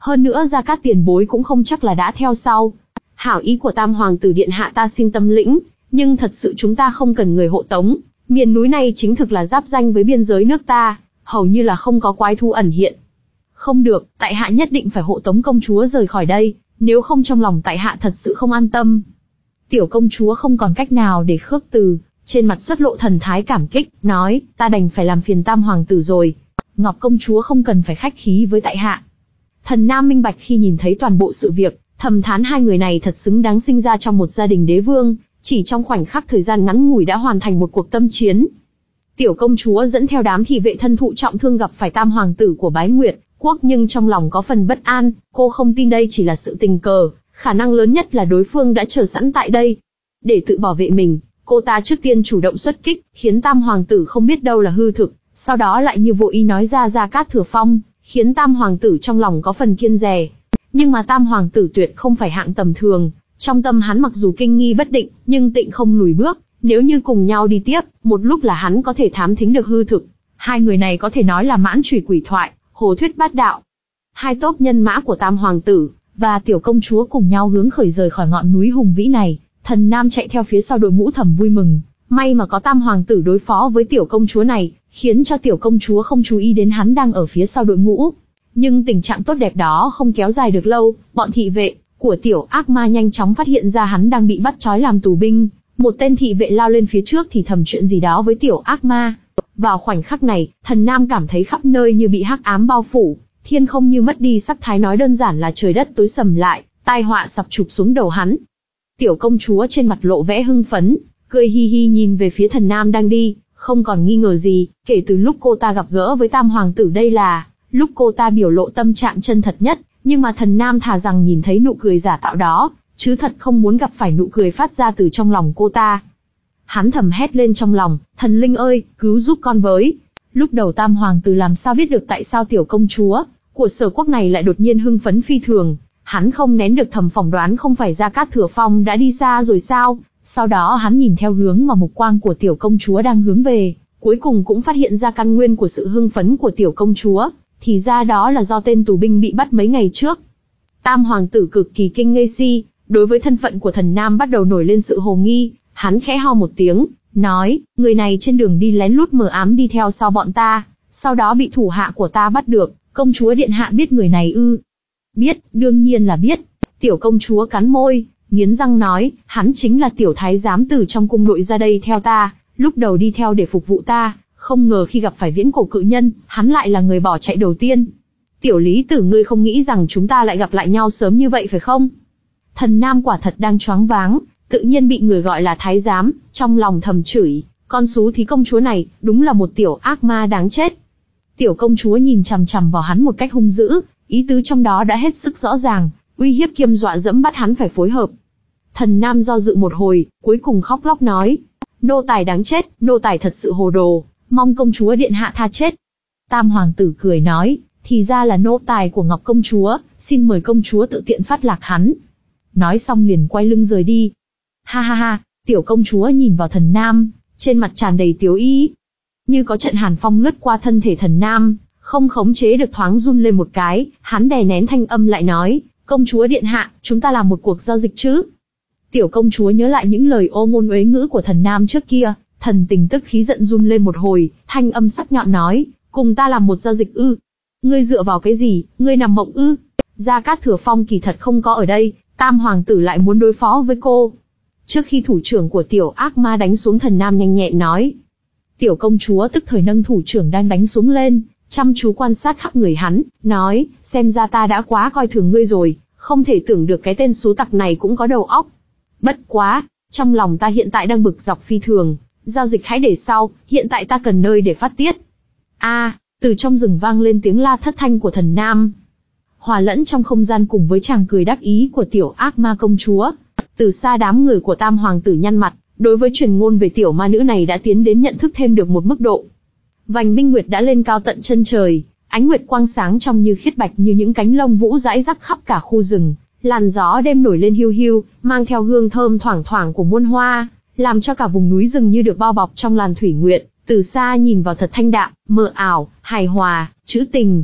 S1: Hơn nữa Gia Cát tiền bối cũng không chắc là đã theo sau. Hảo ý của Tam Hoàng tử điện hạ ta xin tâm lĩnh, nhưng thật sự chúng ta không cần người hộ tống. Miền núi này chính thực là giáp ranh với biên giới nước ta, hầu như là không có quái thú ẩn hiện. Không được, tại hạ nhất định phải hộ tống công chúa rời khỏi đây, nếu không trong lòng tại hạ thật sự không an tâm. Tiểu công chúa không còn cách nào để khước từ, trên mặt xuất lộ thần thái cảm kích, nói, ta đành phải làm phiền Tam Hoàng tử rồi. Ngọc công chúa không cần phải khách khí với tại hạ. Thần Nam minh bạch khi nhìn thấy toàn bộ sự việc, thầm thán hai người này thật xứng đáng sinh ra trong một gia đình đế vương, chỉ trong khoảnh khắc thời gian ngắn ngủi đã hoàn thành một cuộc tâm chiến. Tiểu công chúa dẫn theo đám thị vệ thân thụ trọng thương gặp phải Tam Hoàng tử của Bái Nguyệt Quốc, nhưng trong lòng có phần bất an, cô không tin đây chỉ là sự tình cờ, khả năng lớn nhất là đối phương đã chờ sẵn tại đây. Để tự bảo vệ mình, cô ta trước tiên chủ động xuất kích, khiến Tam Hoàng tử không biết đâu là hư thực, sau đó lại như vô ý nói ra Gia Cát Thừa Phong, khiến Tam Hoàng tử trong lòng có phần kiêng dè. Nhưng mà Tam Hoàng tử tuyệt không phải hạng tầm thường, trong tâm hắn mặc dù kinh nghi bất định, nhưng tịnh không lùi bước, nếu như cùng nhau đi tiếp, một lúc là hắn có thể thám thính được hư thực. Hai người này có thể nói là mãn trùy quỷ thoại, hồ thuyết bát đạo. Hai tốp nhân mã của Tam Hoàng tử và tiểu công chúa cùng nhau hướng khởi rời khỏi ngọn núi hùng vĩ này. Thần Nam chạy theo phía sau đội ngũ thầm vui mừng, may mà có Tam Hoàng tử đối phó với tiểu công chúa này, khiến cho tiểu công chúa không chú ý đến hắn đang ở phía sau đội ngũ. Nhưng tình trạng tốt đẹp đó không kéo dài được lâu, bọn thị vệ của tiểu ác ma nhanh chóng phát hiện ra hắn đang bị bắt trói làm tù binh. Một tên thị vệ lao lên phía trước thì thầm chuyện gì đó với tiểu ác ma. Vào khoảnh khắc này, Thần Nam cảm thấy khắp nơi như bị hắc ám bao phủ, thiên không như mất đi sắc thái, nói đơn giản là trời đất tối sầm lại, tai họa sập chụp xuống đầu hắn. Tiểu công chúa trên mặt lộ vẻ hưng phấn, cười hi hi nhìn về phía Thần Nam đang đi, không còn nghi ngờ gì, kể từ lúc cô ta gặp gỡ với Tam Hoàng tử đây là lúc cô ta biểu lộ tâm trạng chân thật nhất, nhưng mà Thần Nam thà rằng nhìn thấy nụ cười giả tạo đó, chứ thật không muốn gặp phải nụ cười phát ra từ trong lòng cô ta. Hắn thầm hét lên trong lòng, thần linh ơi, cứu giúp con với. Lúc đầu Tam Hoàng tử làm sao biết được tại sao tiểu công chúa của Sở Quốc này lại đột nhiên hưng phấn phi thường, hắn không nén được thầm phỏng đoán không phải Gia Cát Thừa Phong đã đi xa rồi sao. Sau đó hắn nhìn theo hướng mà mục quang của tiểu công chúa đang hướng về, cuối cùng cũng phát hiện ra căn nguyên của sự hưng phấn của tiểu công chúa, thì ra đó là do tên tù binh bị bắt mấy ngày trước. Tam Hoàng tử cực kỳ kinh ngây si, đối với thân phận của Thần Nam bắt đầu nổi lên sự hồ nghi, hắn khẽ ho một tiếng, nói, người này trên đường đi lén lút mờ ám đi theo sau bọn ta, sau đó bị thủ hạ của ta bắt được, công chúa điện hạ biết người này ư? Biết, đương nhiên là biết. Tiểu công chúa cắn môi, nghiến răng nói, hắn chính là tiểu thái giám từ trong cung nội ra đây theo ta, lúc đầu đi theo để phục vụ ta, không ngờ khi gặp phải viễn cổ cự nhân, hắn lại là người bỏ chạy đầu tiên. Tiểu lý tử, ngươi không nghĩ rằng chúng ta lại gặp lại nhau sớm như vậy phải không? Thần Nam quả thật đang choáng váng, tự nhiên bị người gọi là thái giám, trong lòng thầm chửi, con xú thí công chúa này, đúng là một tiểu ác ma đáng chết. Tiểu công chúa nhìn chằm chằm vào hắn một cách hung dữ, ý tứ trong đó đã hết sức rõ ràng, uy hiếp kiêm dọa dẫm bắt hắn phải phối hợp. Thần Nam do dự một hồi, cuối cùng khóc lóc nói, nô tài đáng chết, nô tài thật sự hồ đồ, mong công chúa điện hạ tha chết. Tam Hoàng tử cười nói, thì ra là nô tài của Ngọc công chúa, xin mời công chúa tự tiện phát lạc hắn. Nói xong liền quay lưng rời đi. Ha ha ha, tiểu công chúa nhìn vào Thần Nam, trên mặt tràn đầy tiếu ý. Như có trận hàn phong lướt qua thân thể Thần Nam, không khống chế được thoáng run lên một cái, hắn đè nén thanh âm lại nói, công chúa điện hạ, chúng ta làm một cuộc giao dịch chứ? Tiểu công chúa nhớ lại những lời ô ngôn uế ngữ của Thần Nam trước kia, thần tình tức khí giận run lên một hồi, thanh âm sắc nhọn nói, cùng ta làm một giao dịch ư? Ngươi dựa vào cái gì, ngươi nằm mộng ư? Gia Cát Thừa Phong kỳ thật không có ở đây, Tam Hoàng tử lại muốn đối phó với cô. Trước khi thủ trưởng của tiểu ác ma đánh xuống, Thần Nam nhanh nhẹn nói. Tiểu công chúa tức thời nâng thủ trưởng đang đánh xuống lên, chăm chú quan sát khắp người hắn, nói, xem ra ta đã quá coi thường ngươi rồi, không thể tưởng được cái tên xú tặc này cũng có đầu óc. Bất quá, trong lòng ta hiện tại đang bực dọc phi thường, giao dịch hãy để sau, hiện tại ta cần nơi để phát tiết. A, à, từ trong rừng vang lên tiếng la thất thanh của Thần Nam. Hòa lẫn trong không gian cùng với chàng cười đắc ý của tiểu ác ma công chúa. Từ xa đám người của Tam Hoàng tử nhăn mặt, đối với truyền ngôn về tiểu ma nữ này đã tiến đến nhận thức thêm được một mức độ. Vành minh nguyệt đã lên cao tận chân trời, ánh nguyệt quang sáng trong như khiết bạch như những cánh lông vũ rải rác khắp cả khu rừng, làn gió đêm nổi lên hiu hiu, mang theo hương thơm thoảng thoảng của muôn hoa, làm cho cả vùng núi rừng như được bao bọc trong làn thủy nguyệt, từ xa nhìn vào thật thanh đạm, mờ ảo, hài hòa, trữ tình.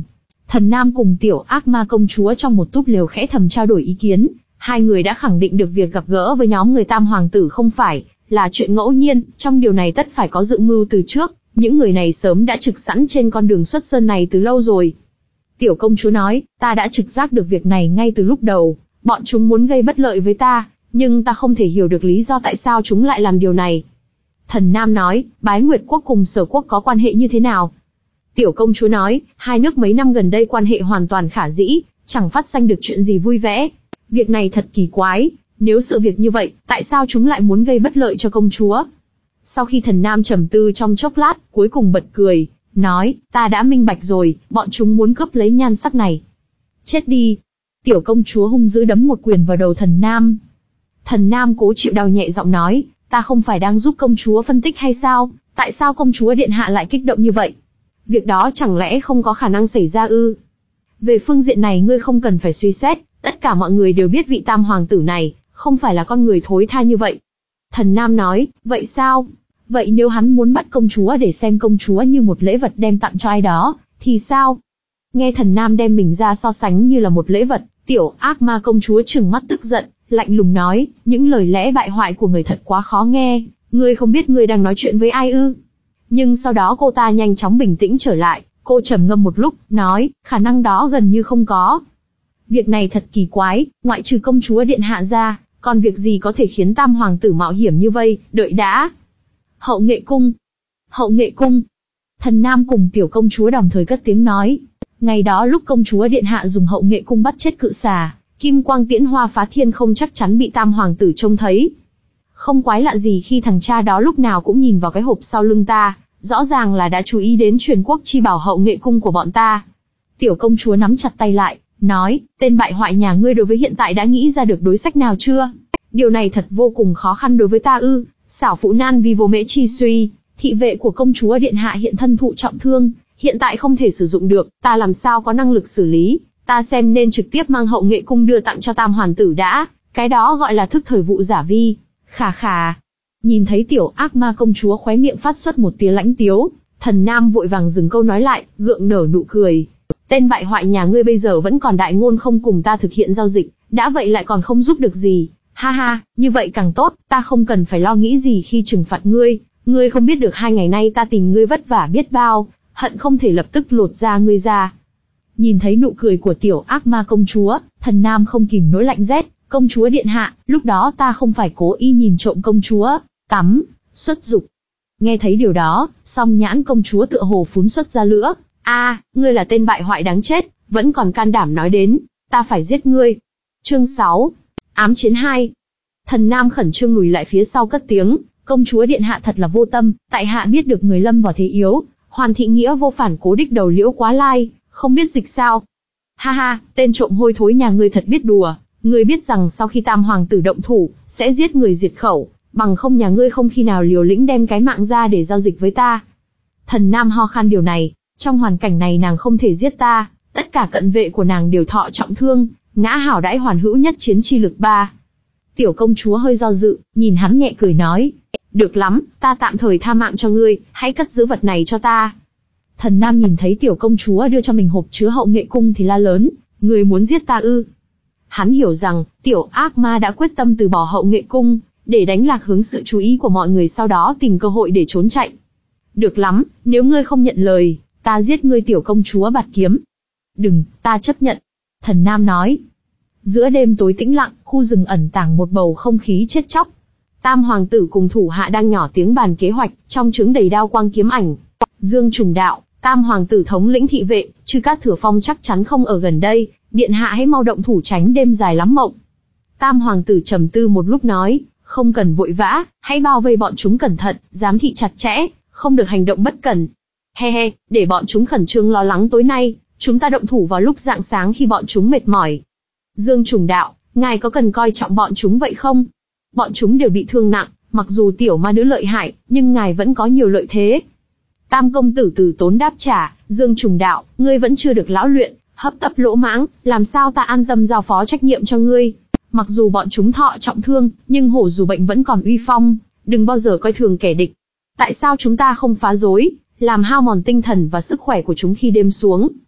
S1: Thần Nam cùng tiểu ác ma công chúa trong một túp lều khẽ thầm trao đổi ý kiến, hai người đã khẳng định được việc gặp gỡ với nhóm người Tam Hoàng tử không phải là chuyện ngẫu nhiên, trong điều này tất phải có dự mưu từ trước, những người này sớm đã trực sẵn trên con đường xuất sơn này từ lâu rồi. Tiểu công chúa nói, ta đã trực giác được việc này ngay từ lúc đầu, bọn chúng muốn gây bất lợi với ta, nhưng ta không thể hiểu được lý do tại sao chúng lại làm điều này. Thần Nam nói, Bái Nguyệt quốc cùng Sở quốc có quan hệ như thế nào? Tiểu công chúa nói, hai nước mấy năm gần đây quan hệ hoàn toàn khả dĩ, chẳng phát sinh được chuyện gì vui vẻ. Việc này thật kỳ quái, nếu sự việc như vậy, tại sao chúng lại muốn gây bất lợi cho công chúa? Sau khi Thần Nam trầm tư trong chốc lát, cuối cùng bật cười, nói, ta đã minh bạch rồi, bọn chúng muốn cướp lấy nhan sắc này. Chết đi! Tiểu công chúa hung dữ đấm một quyền vào đầu Thần Nam. Thần Nam cố chịu đau nhẹ giọng nói, ta không phải đang giúp công chúa phân tích hay sao, tại sao công chúa điện hạ lại kích động như vậy? Việc đó chẳng lẽ không có khả năng xảy ra ư? Về phương diện này ngươi không cần phải suy xét, tất cả mọi người đều biết vị Tam Hoàng tử này, không phải là con người thối tha như vậy. Thần Nam nói, vậy sao? Vậy nếu hắn muốn bắt công chúa để xem công chúa như một lễ vật đem tặng cho ai đó, thì sao? Nghe Thần Nam đem mình ra so sánh như là một lễ vật, tiểu ác ma công chúa trừng mắt tức giận, lạnh lùng nói, những lời lẽ bại hoại của người thật quá khó nghe, ngươi không biết ngươi đang nói chuyện với ai ư? Nhưng sau đó cô ta nhanh chóng bình tĩnh trở lại, cô trầm ngâm một lúc, nói, khả năng đó gần như không có. Việc này thật kỳ quái, ngoại trừ công chúa điện hạ ra, còn việc gì có thể khiến Tam Hoàng tử mạo hiểm như vây, đợi đã. Hậu Nghệ cung. Hậu Nghệ cung. Thần Nam cùng tiểu công chúa đồng thời cất tiếng nói. Ngày đó lúc công chúa điện hạ dùng Hậu Nghệ cung bắt chết cự xà, kim quang tiễn hoa phá thiên không chắc chắn bị Tam Hoàng tử trông thấy. Không quái lạ gì khi thằng cha đó lúc nào cũng nhìn vào cái hộp sau lưng ta, rõ ràng là đã chú ý đến truyền quốc chi bảo Hậu Nghệ cung của bọn ta. Tiểu công chúa nắm chặt tay lại, nói, tên bại hoại nhà ngươi đối với hiện tại đã nghĩ ra được đối sách nào chưa? Điều này thật vô cùng khó khăn đối với ta ư? Xảo phụ nan vì vô mễ chi suy, thị vệ của công chúa điện hạ hiện thân thụ trọng thương, hiện tại không thể sử dụng được, ta làm sao có năng lực xử lý, ta xem nên trực tiếp mang Hậu Nghệ cung đưa tặng cho Tam Hoàng tử đã, cái đó gọi là thức thời vụ giả vi. Khà khà. Nhìn thấy tiểu ác ma công chúa khóe miệng phát xuất một tiếng lãnh tiếu, Thần Nam vội vàng dừng câu nói lại, gượng nở nụ cười. Tên bại hoại nhà ngươi bây giờ vẫn còn đại ngôn không cùng ta thực hiện giao dịch, đã vậy lại còn không giúp được gì. Ha ha, như vậy càng tốt, ta không cần phải lo nghĩ gì khi trừng phạt ngươi, ngươi không biết được hai ngày nay ta tìm ngươi vất vả biết bao, hận không thể lập tức lột da ngươi ra. Nhìn thấy nụ cười của tiểu ác ma công chúa, Thần Nam không kìm nỗi lạnh rét, công chúa điện hạ, lúc đó ta không phải cố ý nhìn trộm công chúa, tắm, xuất dục. Nghe thấy điều đó, song nhãn công chúa tựa hồ phún xuất ra lửa. A, ngươi là tên bại hoại đáng chết, vẫn còn can đảm nói đến, ta phải giết ngươi. Chương sáu, ám chiến hai. Thần Nam khẩn trương lùi lại phía sau cất tiếng, công chúa điện hạ thật là vô tâm, tại hạ biết được người lâm vào thế yếu, hoàn thị nghĩa vô phản cố đích đầu liễu quá lai, không biết dịch sao. Ha ha, tên trộm hôi thối nhà ngươi thật biết đùa, ngươi biết rằng sau khi Tam Hoàng tử động thủ, sẽ giết người diệt khẩu, bằng không nhà ngươi không khi nào liều lĩnh đem cái mạng ra để giao dịch với ta. Thần Nam ho khan điều này. Trong hoàn cảnh này nàng không thể giết ta, tất cả cận vệ của nàng đều thọ trọng thương, ngã hảo đãi hoàn hữu nhất chiến chi lực ba. Tiểu công chúa hơi do dự, nhìn hắn nhẹ cười nói, được lắm, ta tạm thời tha mạng cho ngươi, hãy cất giữ vật này cho ta. Thần Nam nhìn thấy tiểu công chúa đưa cho mình hộp chứa Hậu Nghệ cung thì la lớn, ngươi muốn giết ta ư? Hắn hiểu rằng, tiểu ác ma đã quyết tâm từ bỏ Hậu Nghệ cung, để đánh lạc hướng sự chú ý của mọi người sau đó tìm cơ hội để trốn chạy. Được lắm, nếu ngươi không nhận lời, ta giết ngươi tiểu công chúa bạt kiếm. Đừng, ta chấp nhận. Thần Nam nói. Giữa đêm tối tĩnh lặng, khu rừng ẩn tàng một bầu không khí chết chóc. Tam Hoàng tử cùng thủ hạ đang nhỏ tiếng bàn kế hoạch, trong trứng đầy đao quang kiếm ảnh. Dương Trùng đạo, Tam Hoàng tử thống lĩnh thị vệ, Chư Cát Thừa Phong chắc chắn không ở gần đây, điện hạ hãy mau động thủ tránh đêm dài lắm mộng. Tam Hoàng tử trầm tư một lúc nói, không cần vội vã, hãy bao vây bọn chúng cẩn thận, giám thị chặt chẽ, không được hành động bất cẩn. He he, để bọn chúng khẩn trương lo lắng tối nay, chúng ta động thủ vào lúc rạng sáng khi bọn chúng mệt mỏi. Dương Trùng đạo, ngài có cần coi trọng bọn chúng vậy không? Bọn chúng đều bị thương nặng, mặc dù tiểu ma nữ lợi hại, nhưng ngài vẫn có nhiều lợi thế. Tam công tử từ tốn đáp trả, Dương Trùng đạo, ngươi vẫn chưa được lão luyện, hấp tấp lỗ mãng, làm sao ta an tâm giao phó trách nhiệm cho ngươi? Mặc dù bọn chúng thọ trọng thương, nhưng hổ dù bệnh vẫn còn uy phong, đừng bao giờ coi thường kẻ địch. Tại sao chúng ta không phá rối, làm hao mòn tinh thần và sức khỏe của chúng khi đêm xuống?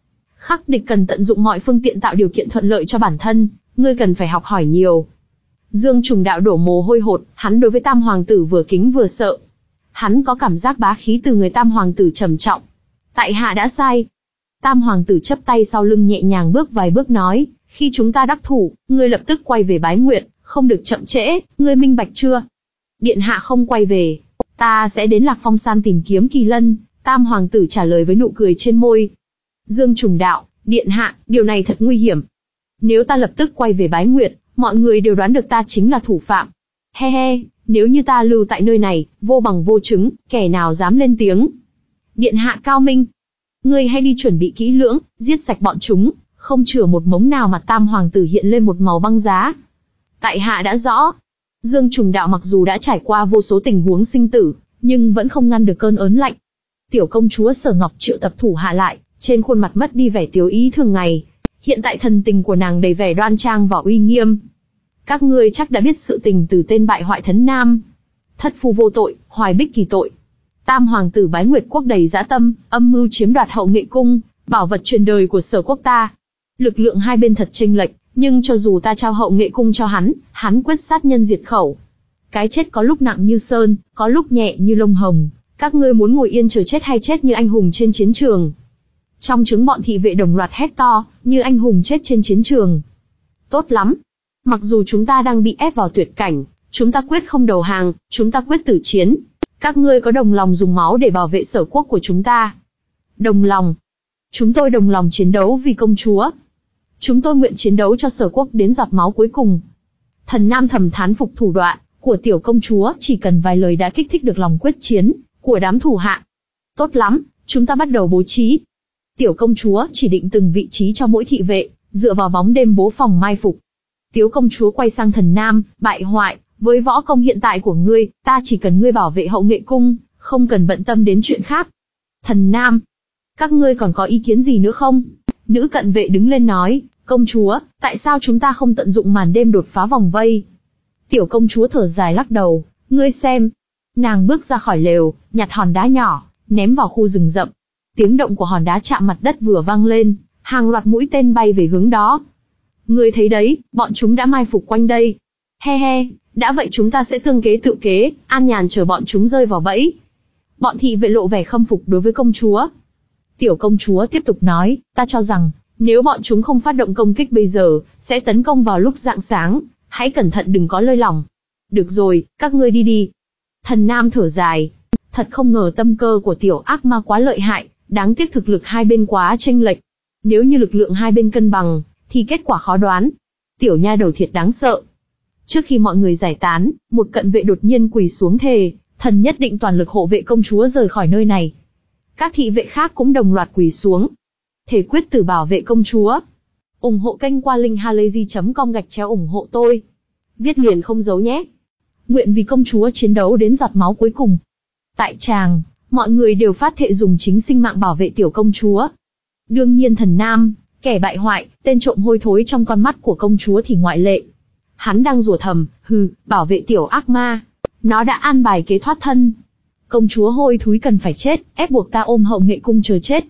S1: Khắc địch cần tận dụng mọi phương tiện tạo điều kiện thuận lợi cho bản thân, ngươi cần phải học hỏi nhiều. Dương Trùng Đạo đổ mồ hôi hột, hắn đối với Tam Hoàng tử vừa kính vừa sợ. Hắn có cảm giác bá khí từ người Tam Hoàng tử trầm trọng. Tại hạ đã sai. Tam Hoàng tử chắp tay sau lưng nhẹ nhàng bước vài bước nói, khi chúng ta đắc thủ, ngươi lập tức quay về bái nguyện, không được chậm trễ, ngươi minh bạch chưa? Điện hạ không quay về, ta sẽ đến Lạc Phong San tìm kiếm Kỳ Lân. Tam Hoàng tử trả lời với nụ cười trên môi. Dương Trùng Đạo, điện hạ, điều này thật nguy hiểm. Nếu ta lập tức quay về bái nguyện, mọi người đều đoán được ta chính là thủ phạm. He he, nếu như ta lưu tại nơi này, vô bằng vô chứng, kẻ nào dám lên tiếng. Điện hạ cao minh. Ngươi hay đi chuẩn bị kỹ lưỡng, giết sạch bọn chúng, không chừa một mống nào. Mà Tam Hoàng tử hiện lên một màu băng giá. Tại hạ đã rõ. Dương Trùng Đạo mặc dù đã trải qua vô số tình huống sinh tử, nhưng vẫn không ngăn được cơn ớn lạnh. Tiểu công chúa Sở Ngọc triệu tập thủ hạ lại, trên khuôn mặt mất đi vẻ tiếu ý thường ngày. Hiện tại thần tình của nàng đầy vẻ đoan trang và uy nghiêm. Các ngươi chắc đã biết sự tình từ tên bại hoại Thấn Nam. Thất phu vô tội, Hoài Bích kỳ tội. Tam Hoàng tử Bái Nguyệt Quốc đầy dã tâm, âm mưu chiếm đoạt Hậu Nghệ Cung, bảo vật truyền đời của Sở Quốc ta. Lực lượng hai bên thật chênh lệch, nhưng cho dù ta trao Hậu Nghệ Cung cho hắn, hắn quyết sát nhân diệt khẩu. Cái chết có lúc nặng như sơn, có lúc nhẹ như lông hồng. Các ngươi muốn ngồi yên chờ chết hay chết như anh hùng trên chiến trường? Trong trướng bọn thị vệ đồng loạt hét to, như anh hùng chết trên chiến trường. Tốt lắm. Mặc dù chúng ta đang bị ép vào tuyệt cảnh, chúng ta quyết không đầu hàng, chúng ta quyết tử chiến. Các ngươi có đồng lòng dùng máu để bảo vệ Sở Quốc của chúng ta? Đồng lòng. Chúng tôi đồng lòng chiến đấu vì công chúa. Chúng tôi nguyện chiến đấu cho Sở Quốc đến giọt máu cuối cùng. Thần Nam thầm thán phục thủ đoạn của tiểu công chúa, chỉ cần vài lời đã kích thích được lòng quyết chiến của đám thủ hạ. Tốt lắm, chúng ta bắt đầu bố trí. Tiểu công chúa chỉ định từng vị trí cho mỗi thị vệ, dựa vào bóng đêm bố phòng mai phục. Tiếu công chúa quay sang Thần Nam, bại hoại, với võ công hiện tại của ngươi, ta chỉ cần ngươi bảo vệ Hậu Nghệ Cung, không cần bận tâm đến chuyện khác. Thần Nam, các ngươi còn có ý kiến gì nữa không? Nữ cận vệ đứng lên nói, công chúa, tại sao chúng ta không tận dụng màn đêm đột phá vòng vây? Tiểu công chúa thở dài lắc đầu, ngươi xem. Nàng bước ra khỏi lều, nhặt hòn đá nhỏ, ném vào khu rừng rậm. Tiếng động của hòn đá chạm mặt đất vừa vang lên, hàng loạt mũi tên bay về hướng đó. Ngươi thấy đấy, bọn chúng đã mai phục quanh đây. He he, đã vậy chúng ta sẽ tương kế tự kế, an nhàn chờ bọn chúng rơi vào bẫy. Bọn thị vệ lộ vẻ khâm phục đối với công chúa. Tiểu công chúa tiếp tục nói, ta cho rằng, nếu bọn chúng không phát động công kích bây giờ, sẽ tấn công vào lúc rạng sáng, hãy cẩn thận đừng có lơi lỏng. Được rồi, các ngươi đi đi. Thần Nam thở dài, thật không ngờ tâm cơ của tiểu ác ma quá lợi hại, đáng tiếc thực lực hai bên quá chênh lệch. Nếu như lực lượng hai bên cân bằng, thì kết quả khó đoán. Tiểu nha đầu thiệt đáng sợ. Trước khi mọi người giải tán, một cận vệ đột nhiên quỳ xuống thề, thần nhất định toàn lực hộ vệ công chúa rời khỏi nơi này. Các thị vệ khác cũng đồng loạt quỳ xuống. Thề quyết tử bảo vệ công chúa. ủng hộ kênh qua linkhalazy chấm com gạch chéo ủng hộ tôi. Viết liền không giấu nhé. Nguyện vì công chúa chiến đấu đến giọt máu cuối cùng. Tại tràng, mọi người đều phát thệ dùng chính sinh mạng bảo vệ tiểu công chúa. Đương nhiên Thần Nam, kẻ bại hoại, tên trộm hôi thối trong con mắt của công chúa thì ngoại lệ. Hắn đang rủa thầm, hừ, bảo vệ tiểu ác ma. Nó đã an bài kế thoát thân. Công chúa hôi thúi cần phải chết, ép buộc ta ôm Hậu Nghệ Cung chờ chết.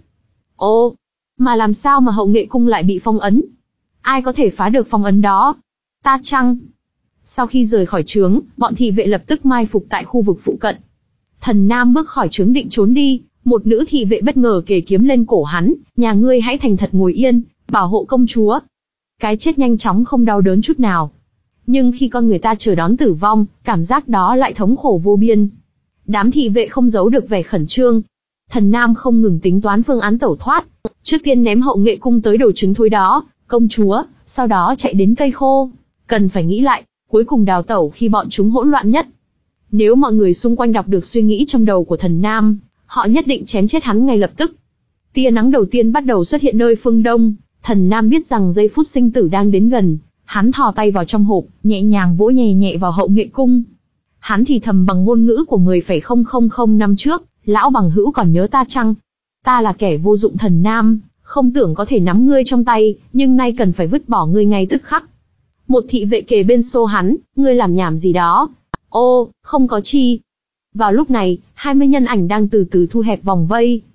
S1: Ô, mà làm sao mà Hậu Nghệ Cung lại bị phong ấn? Ai có thể phá được phong ấn đó? Ta chăng? Sau khi rời khỏi trướng, bọn thị vệ lập tức mai phục tại khu vực phụ cận. Thần Nam bước khỏi trướng định trốn đi, một nữ thị vệ bất ngờ kề kiếm lên cổ hắn, nhà ngươi hãy thành thật ngồi yên, bảo hộ công chúa. Cái chết nhanh chóng không đau đớn chút nào. Nhưng khi con người ta chờ đón tử vong, cảm giác đó lại thống khổ vô biên. Đám thị vệ không giấu được vẻ khẩn trương. Thần Nam không ngừng tính toán phương án tẩu thoát. Trước tiên ném Hậu Nghệ Cung tới đồ trứng thối đó, công chúa, sau đó chạy đến cây khô. Cần phải nghĩ lại, cuối cùng đào tẩu khi bọn chúng hỗn loạn nhất. Nếu mọi người xung quanh đọc được suy nghĩ trong đầu của Thần Nam, họ nhất định chém chết hắn ngay lập tức. Tia nắng đầu tiên bắt đầu xuất hiện nơi phương đông, Thần Nam biết rằng giây phút sinh tử đang đến gần. Hắn thò tay vào trong hộp, nhẹ nhàng vỗ nhẹ nhẹ vào Hậu Nghệ Cung. Hắn thì thầm bằng ngôn ngữ của mười phẩy không không không năm trước, lão bằng hữu còn nhớ ta chăng? Ta là kẻ vô dụng Thần Nam, không tưởng có thể nắm ngươi trong tay, nhưng nay cần phải vứt bỏ ngươi ngay tức khắc. Một thị vệ kề bên xô hắn, ngươi làm nhảm gì đó? Ô, không có chi. Vào lúc này, hai mươi nhân ảnh đang từ từ thu hẹp vòng vây.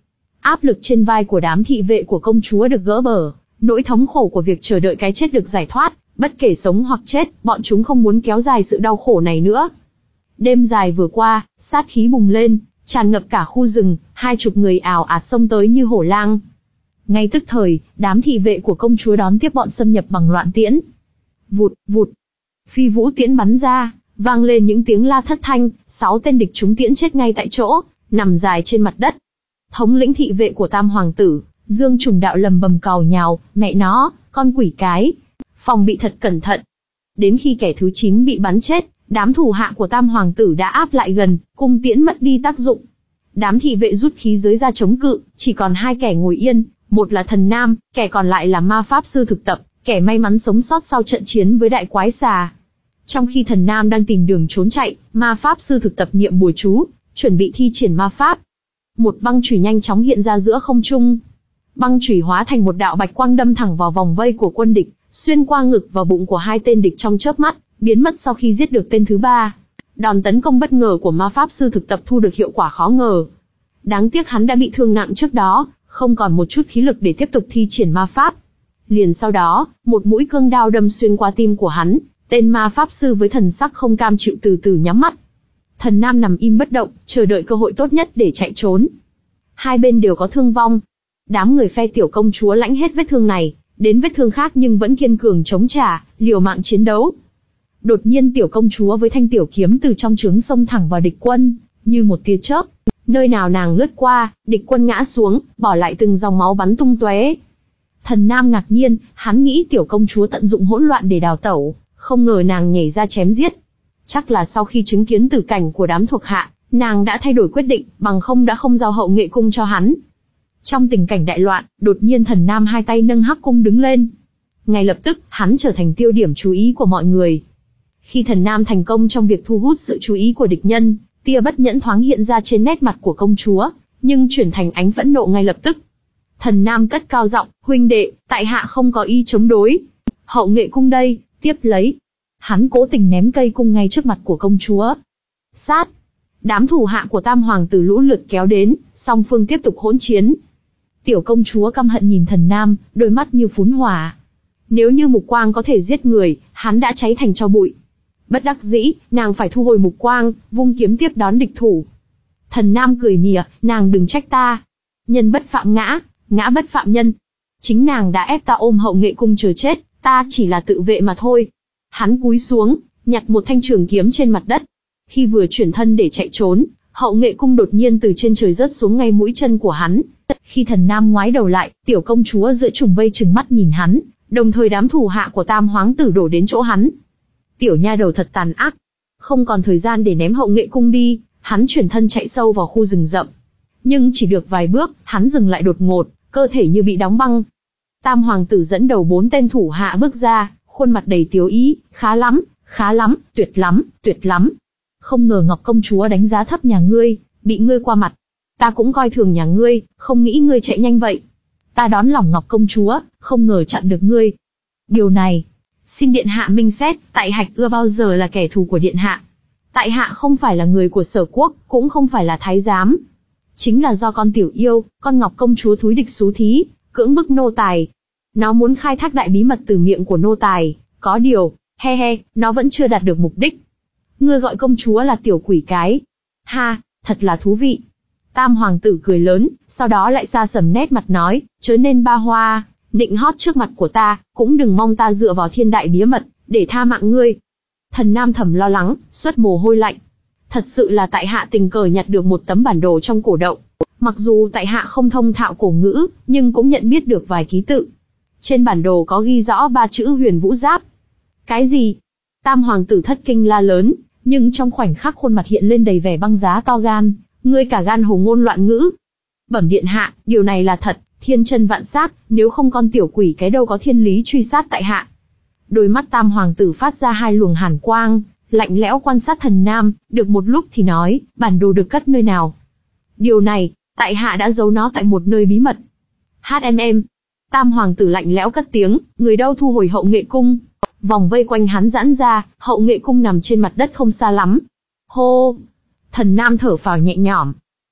S1: Áp lực trên vai của đám thị vệ của công chúa được gỡ bờ, nỗi thống khổ của việc chờ đợi cái chết được giải thoát, bất kể sống hoặc chết, bọn chúng không muốn kéo dài sự đau khổ này nữa. Đêm dài vừa qua, sát khí bùng lên, tràn ngập cả khu rừng, hai chục người ào ạt xông tới như hổ lang. Ngay tức thời, đám thị vệ của công chúa đón tiếp bọn xâm nhập bằng loạn tiễn. Vụt, vụt, phi vũ tiễn bắn ra, vang lên những tiếng la thất thanh, sáu tên địch trúng tiễn chết ngay tại chỗ, nằm dài trên mặt đất. Thống lĩnh thị vệ của Tam Hoàng tử, Dương Trùng Đạo lầm bầm càu nhào, mẹ nó, con quỷ cái, phòng bị thật cẩn thận. Đến khi kẻ thứ chín bị bắn chết, đám thủ hạ của Tam Hoàng tử đã áp lại gần, cung tiễn mất đi tác dụng. Đám thị vệ rút khí giới ra chống cự, chỉ còn hai kẻ ngồi yên, một là Thần Nam, kẻ còn lại là ma pháp sư thực tập, kẻ may mắn sống sót sau trận chiến với đại quái xà. Trong khi Thần Nam đang tìm đường trốn chạy, ma pháp sư thực tập niệm bùa chú, chuẩn bị thi triển ma pháp. Một băng chùy nhanh chóng hiện ra giữa không trung. Băng chùy hóa thành một đạo bạch quang đâm thẳng vào vòng vây của quân địch, xuyên qua ngực và bụng của hai tên địch trong chớp mắt, biến mất sau khi giết được tên thứ ba. Đòn tấn công bất ngờ của ma pháp sư thực tập thu được hiệu quả khó ngờ. Đáng tiếc hắn đã bị thương nặng trước đó, không còn một chút khí lực để tiếp tục thi triển ma pháp. Liền sau đó, một mũi cương đao đâm xuyên qua tim của hắn, tên ma pháp sư với thần sắc không cam chịu từ từ nhắm mắt. Thần Nam nằm im bất động, chờ đợi cơ hội tốt nhất để chạy trốn. Hai bên đều có thương vong. Đám người phe tiểu công chúa lãnh hết vết thương này, đến vết thương khác nhưng vẫn kiên cường chống trả, liều mạng chiến đấu. Đột nhiên tiểu công chúa với thanh tiểu kiếm từ trong trướng xông thẳng vào địch quân, như một tia chớp. Nơi nào nàng lướt qua, địch quân ngã xuống, bỏ lại từng dòng máu bắn tung tóe. Thần Nam ngạc nhiên, hắn nghĩ tiểu công chúa tận dụng hỗn loạn để đào tẩu, không ngờ nàng nhảy ra chém giết. Chắc là sau khi chứng kiến tử cảnh của đám thuộc hạ, nàng đã thay đổi quyết định, bằng không đã không giao hậu nghệ cung cho hắn. Trong tình cảnh đại loạn, đột nhiên Thần Nam hai tay nâng hắc cung đứng lên. Ngay lập tức, hắn trở thành tiêu điểm chú ý của mọi người. Khi Thần Nam thành công trong việc thu hút sự chú ý của địch nhân, tia bất nhẫn thoáng hiện ra trên nét mặt của công chúa, nhưng chuyển thành ánh phẫn nộ ngay lập tức. Thần Nam cất cao giọng, huynh đệ, tại hạ không có ý chống đối. Hậu nghệ cung đây, tiếp lấy. Hắn cố tình ném cây cung ngay trước mặt của công chúa. Sát. Đám thủ hạ của Tam Hoàng tử lũ lượt kéo đến, song phương tiếp tục hỗn chiến. Tiểu công chúa căm hận nhìn Thần Nam, đôi mắt như phún hỏa. Nếu như mục quang có thể giết người, hắn đã cháy thành tro bụi. Bất đắc dĩ, nàng phải thu hồi mục quang, vung kiếm tiếp đón địch thủ. Thần Nam cười mỉa, nàng đừng trách ta. Nhân bất phạm ngã, ngã bất phạm nhân. Chính nàng đã ép ta ôm hậu nghệ cung chờ chết, ta chỉ là tự vệ mà thôi. Hắn cúi xuống, nhặt một thanh trường kiếm trên mặt đất. Khi vừa chuyển thân để chạy trốn, hậu nghệ cung đột nhiên từ trên trời rớt xuống ngay mũi chân của hắn. Khi Thần Nam ngoái đầu lại, tiểu công chúa giữa trùng vây trừng mắt nhìn hắn, đồng thời đám thủ hạ của Tam Hoàng tử đổ đến chỗ hắn. Tiểu nha đầu thật tàn ác. Không còn thời gian để ném hậu nghệ cung đi, hắn chuyển thân chạy sâu vào khu rừng rậm. Nhưng chỉ được vài bước, hắn dừng lại đột ngột, cơ thể như bị đóng băng. Tam Hoàng tử dẫn đầu bốn tên thủ hạ bước ra, khuôn mặt đầy tiếu ý, khá lắm, khá lắm, tuyệt lắm, tuyệt lắm. Không ngờ Ngọc công chúa đánh giá thấp nhà ngươi, bị ngươi qua mặt. Ta cũng coi thường nhà ngươi, không nghĩ ngươi chạy nhanh vậy. Ta đón lòng Ngọc công chúa, không ngờ chặn được ngươi. Điều này, xin điện hạ minh xét, tại hạch ưa bao giờ là kẻ thù của điện hạ. Tại hạ không phải là người của Sở quốc, cũng không phải là thái giám. Chính là do con tiểu yêu, con Ngọc công chúa thúi địch xú thí, cưỡng bức nô tài. Nó muốn khai thác đại bí mật từ miệng của nô tài, có điều, he he, nó vẫn chưa đạt được mục đích. Ngươi gọi công chúa là tiểu quỷ cái. Ha, thật là thú vị. Tam Hoàng tử cười lớn, sau đó lại xa sầm nét mặt nói, chớ nên ba hoa, nịnh hót trước mặt của ta, cũng đừng mong ta dựa vào thiên đại bí mật, để tha mạng ngươi. Thần Nam thầm lo lắng, xuất mồ hôi lạnh. Thật sự là tại hạ tình cờ nhặt được một tấm bản đồ trong cổ động. Mặc dù tại hạ không thông thạo cổ ngữ, nhưng cũng nhận biết được vài ký tự. Trên bản đồ có ghi rõ ba chữ Huyền Vũ Giáp. Cái gì? Tam Hoàng tử thất kinh la lớn, nhưng trong khoảnh khắc khuôn mặt hiện lên đầy vẻ băng giá to gan, ngươi cả gan hồ ngôn loạn ngữ. Bẩm điện hạ, điều này là thật, thiên chân vạn sát, nếu không con tiểu quỷ cái đâu có thiên lý truy sát tại hạ. Đôi mắt Tam Hoàng tử phát ra hai luồng hàn quang, lạnh lẽo quan sát Thần Nam, được một lúc thì nói, bản đồ được cất nơi nào? Điều này, tại hạ đã giấu nó tại một nơi bí mật. hát em em. Tam Hoàng tử lạnh lẽo cất tiếng, người đâu thu hồi hậu nghệ cung. Vòng vây quanh hắn giãn ra, hậu nghệ cung nằm trên mặt đất không xa lắm. Hô! Thần Nam thở phào nhẹ nhõm.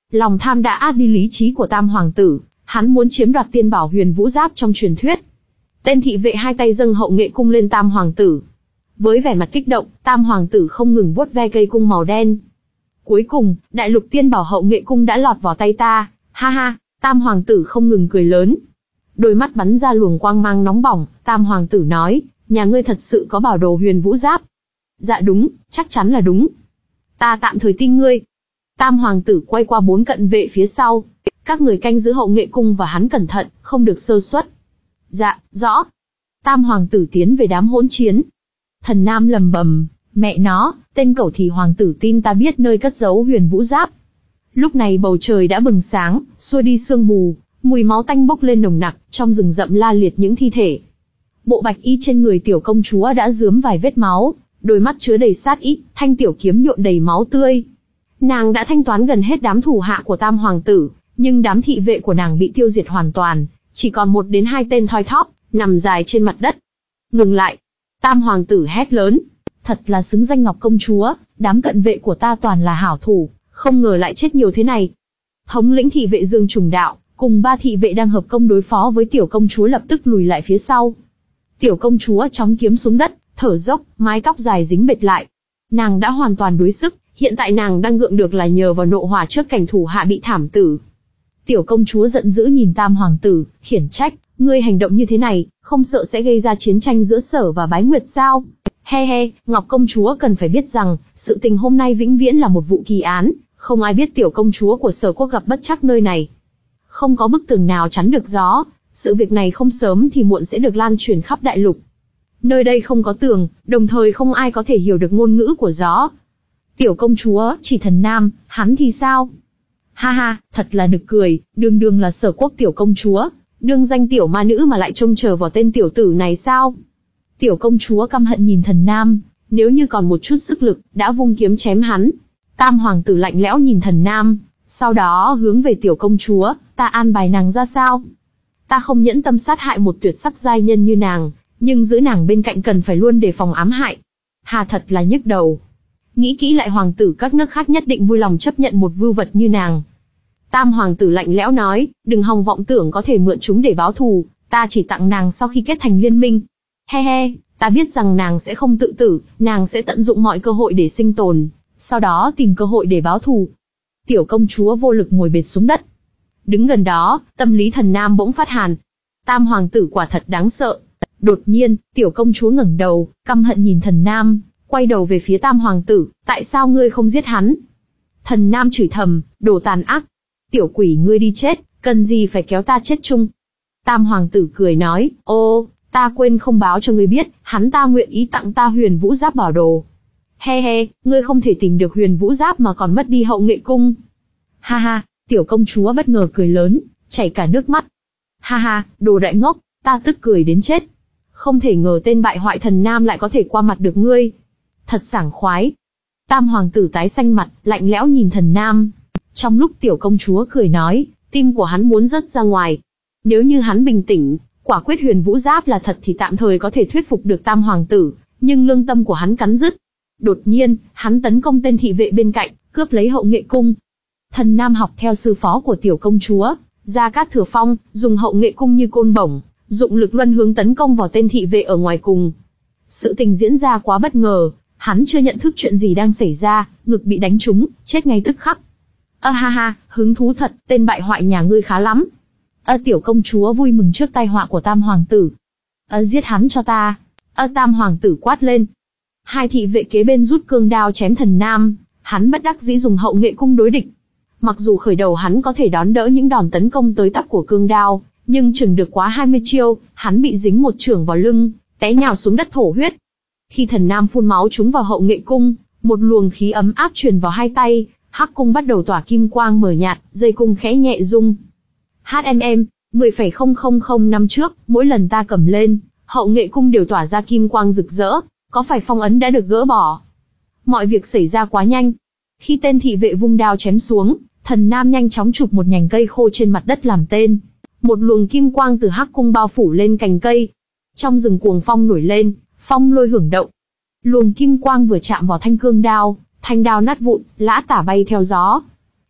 S1: lòng tham đã át đi lý trí của Tam hoàng tử, hắn muốn chiếm đoạt tiên bảo Huyền Vũ Giáp trong truyền thuyết. Tên thị vệ hai tay dâng hậu nghệ cung lên Tam hoàng tử. Với vẻ mặt kích động, Tam hoàng tử không ngừng vuốt ve cây cung màu đen. Cuối cùng, đại lục tiên bảo hậu nghệ cung đã lọt vào tay ta, ha ha, Tam hoàng tử không ngừng cười lớn. Đôi mắt bắn ra luồng quang mang nóng bỏng, Tam hoàng tử nói, nhà ngươi thật sự có bảo đồ Huyền Vũ Giáp. Dạ đúng, chắc chắn là đúng. Ta tạm thời tin ngươi. Tam hoàng tử quay qua bốn cận vệ phía sau, các người canh giữ hậu nghệ cung và hắn cẩn thận, không được sơ suất. Dạ, rõ. Tam hoàng tử tiến về đám hỗn chiến. Thần Nam lầm bầm, mẹ nó, tên cẩu thì hoàng tử tin ta biết nơi cất giấu Huyền Vũ Giáp. Lúc này bầu trời đã bừng sáng, xua đi sương mù, mùi máu tanh bốc lên nồng nặc, trong rừng rậm la liệt những thi thể. Bộ bạch y trên người tiểu công chúa đã rướm vài vết máu, đôi mắt chứa đầy sát ý, thanh tiểu kiếm nhuộm đầy máu tươi. Nàng đã thanh toán gần hết đám thủ hạ của Tam hoàng tử, nhưng đám thị vệ của nàng bị tiêu diệt hoàn toàn, chỉ còn một đến hai tên thoi thóp, nằm dài trên mặt đất. Ngừng lại! Tam hoàng tử hét lớn, thật là xứng danh Ngọc công chúa, đám cận vệ của ta toàn là hảo thủ, không ngờ lại chết nhiều thế này. Thống lĩnh thị vệ Dương Trùng Đạo, cùng ba thị vệ đang hợp công đối phó với tiểu công chúa lập tức lùi lại phía sau. Tiểu công chúa chóng kiếm xuống đất, thở dốc, mái tóc dài dính bệt lại. Nàng đã hoàn toàn đuối sức, hiện tại nàng đang gượng được là nhờ vào nộ hỏa trước cảnh thủ hạ bị thảm tử. Tiểu công chúa giận dữ nhìn Tam hoàng tử, khiển trách, ngươi hành động như thế này, không sợ sẽ gây ra chiến tranh giữa Sở và Bái Nguyệt sao? He he, Ngọc công chúa cần phải biết rằng, sự tình hôm nay vĩnh viễn là một vụ kỳ án, không ai biết tiểu công chúa của Sở quốc gặp bất trắc nơi này. Không có bức tường nào chắn được gió, sự việc này không sớm thì muộn sẽ được lan truyền khắp đại lục. Nơi đây không có tường, đồng thời không ai có thể hiểu được ngôn ngữ của gió. Tiểu công chúa, chỉ Thần Nam, hắn thì sao? Ha ha, thật là nực cười, đường đường là Sở quốc tiểu công chúa, đương danh tiểu ma nữ mà lại trông chờ vào tên tiểu tử này sao? Tiểu công chúa căm hận nhìn Thần Nam, nếu như còn một chút sức lực, đã vung kiếm chém hắn. Tam hoàng tử lạnh lẽo nhìn Thần Nam, sau đó hướng về tiểu công chúa, ta an bài nàng ra sao? Ta không nhẫn tâm sát hại một tuyệt sắc giai nhân như nàng, nhưng giữ nàng bên cạnh cần phải luôn đề phòng ám hại. Hà thật là nhức đầu. Nghĩ kỹ lại hoàng tử các nước khác nhất định vui lòng chấp nhận một vưu vật như nàng. Tam hoàng tử lạnh lẽo nói, đừng hòng vọng tưởng có thể mượn chúng để báo thù, ta chỉ tặng nàng sau khi kết thành liên minh. He he, ta biết rằng nàng sẽ không tự tử, nàng sẽ tận dụng mọi cơ hội để sinh tồn, sau đó tìm cơ hội để báo thù. Tiểu công chúa vô lực ngồi bệt xuống đất. Đứng gần đó, tâm lý Thần Nam bỗng phát hàn. Tam hoàng tử quả thật đáng sợ. Đột nhiên, tiểu công chúa ngẩng đầu, căm hận nhìn Thần Nam, quay đầu về phía Tam hoàng tử, tại sao ngươi không giết hắn? Thần Nam chửi thầm, đồ tàn ác. Tiểu quỷ ngươi đi chết, cần gì phải kéo ta chết chung? Tam hoàng tử cười nói, ô, ta quên không báo cho ngươi biết, hắn ta nguyện ý tặng ta Huyền Vũ Giáp bảo đồ. He he, ngươi không thể tìm được Huyền Vũ Giáp mà còn mất đi hậu nghệ cung. Ha ha, tiểu công chúa bất ngờ cười lớn, chảy cả nước mắt. Ha ha, đồ đại ngốc, ta tức cười đến chết. Không thể ngờ tên bại hoại Thần Nam lại có thể qua mặt được ngươi. Thật sảng khoái. Tam hoàng tử tái xanh mặt, lạnh lẽo nhìn Thần Nam. Trong lúc tiểu công chúa cười nói, tim của hắn muốn rớt ra ngoài. Nếu như hắn bình tĩnh, quả quyết Huyền Vũ Giáp là thật thì tạm thời có thể thuyết phục được Tam hoàng tử, nhưng lương tâm của hắn cắn rứt. Đột nhiên, hắn tấn công tên thị vệ bên cạnh, cướp lấy hậu nghệ cung. Thần Nam học theo sư phó của tiểu công chúa, Gia Cát Thừa Phong, dùng hậu nghệ cung như côn bổng, dụng lực luân hướng tấn công vào tên thị vệ ở ngoài cùng. Sự tình diễn ra quá bất ngờ, hắn chưa nhận thức chuyện gì đang xảy ra, ngực bị đánh trúng, chết ngay tức khắc. Ơ ha ha, hứng thú thật, tên bại hoại nhà ngươi khá lắm. Ơ tiểu công chúa vui mừng trước tai họa của Tam hoàng tử. Ơ giết hắn cho ta. Ơ Tam hoàng tử quát lên. Hai thị vệ kế bên rút cương đao chém Thần Nam, hắn bất đắc dĩ dùng hậu nghệ cung đối địch. Mặc dù khởi đầu hắn có thể đón đỡ những đòn tấn công tới tấp của cương đao, nhưng chừng được quá hai mươi chiêu, hắn bị dính một chưởng vào lưng, té nhào xuống đất thổ huyết. Khi Thần Nam phun máu trúng vào hậu nghệ cung, một luồng khí ấm áp truyền vào hai tay, hắc cung bắt đầu tỏa kim quang mờ nhạt, dây cung khẽ nhẹ rung. hát em em, mười phẩy không không không năm trước, mỗi lần ta cầm lên, hậu nghệ cung đều tỏa ra kim quang rực rỡ, có phải phong ấn đã được gỡ bỏ? Mọi việc xảy ra quá nhanh. Khi tên thị vệ vung đao chém xuống, Thần Nam nhanh chóng chụp một nhành cây khô trên mặt đất làm tên. Một luồng kim quang từ hắc cung bao phủ lên cành cây. Trong rừng cuồng phong nổi lên, phong lôi hưởng động. Luồng kim quang vừa chạm vào thanh cương đao, thanh đao nát vụn, lã tả bay theo gió.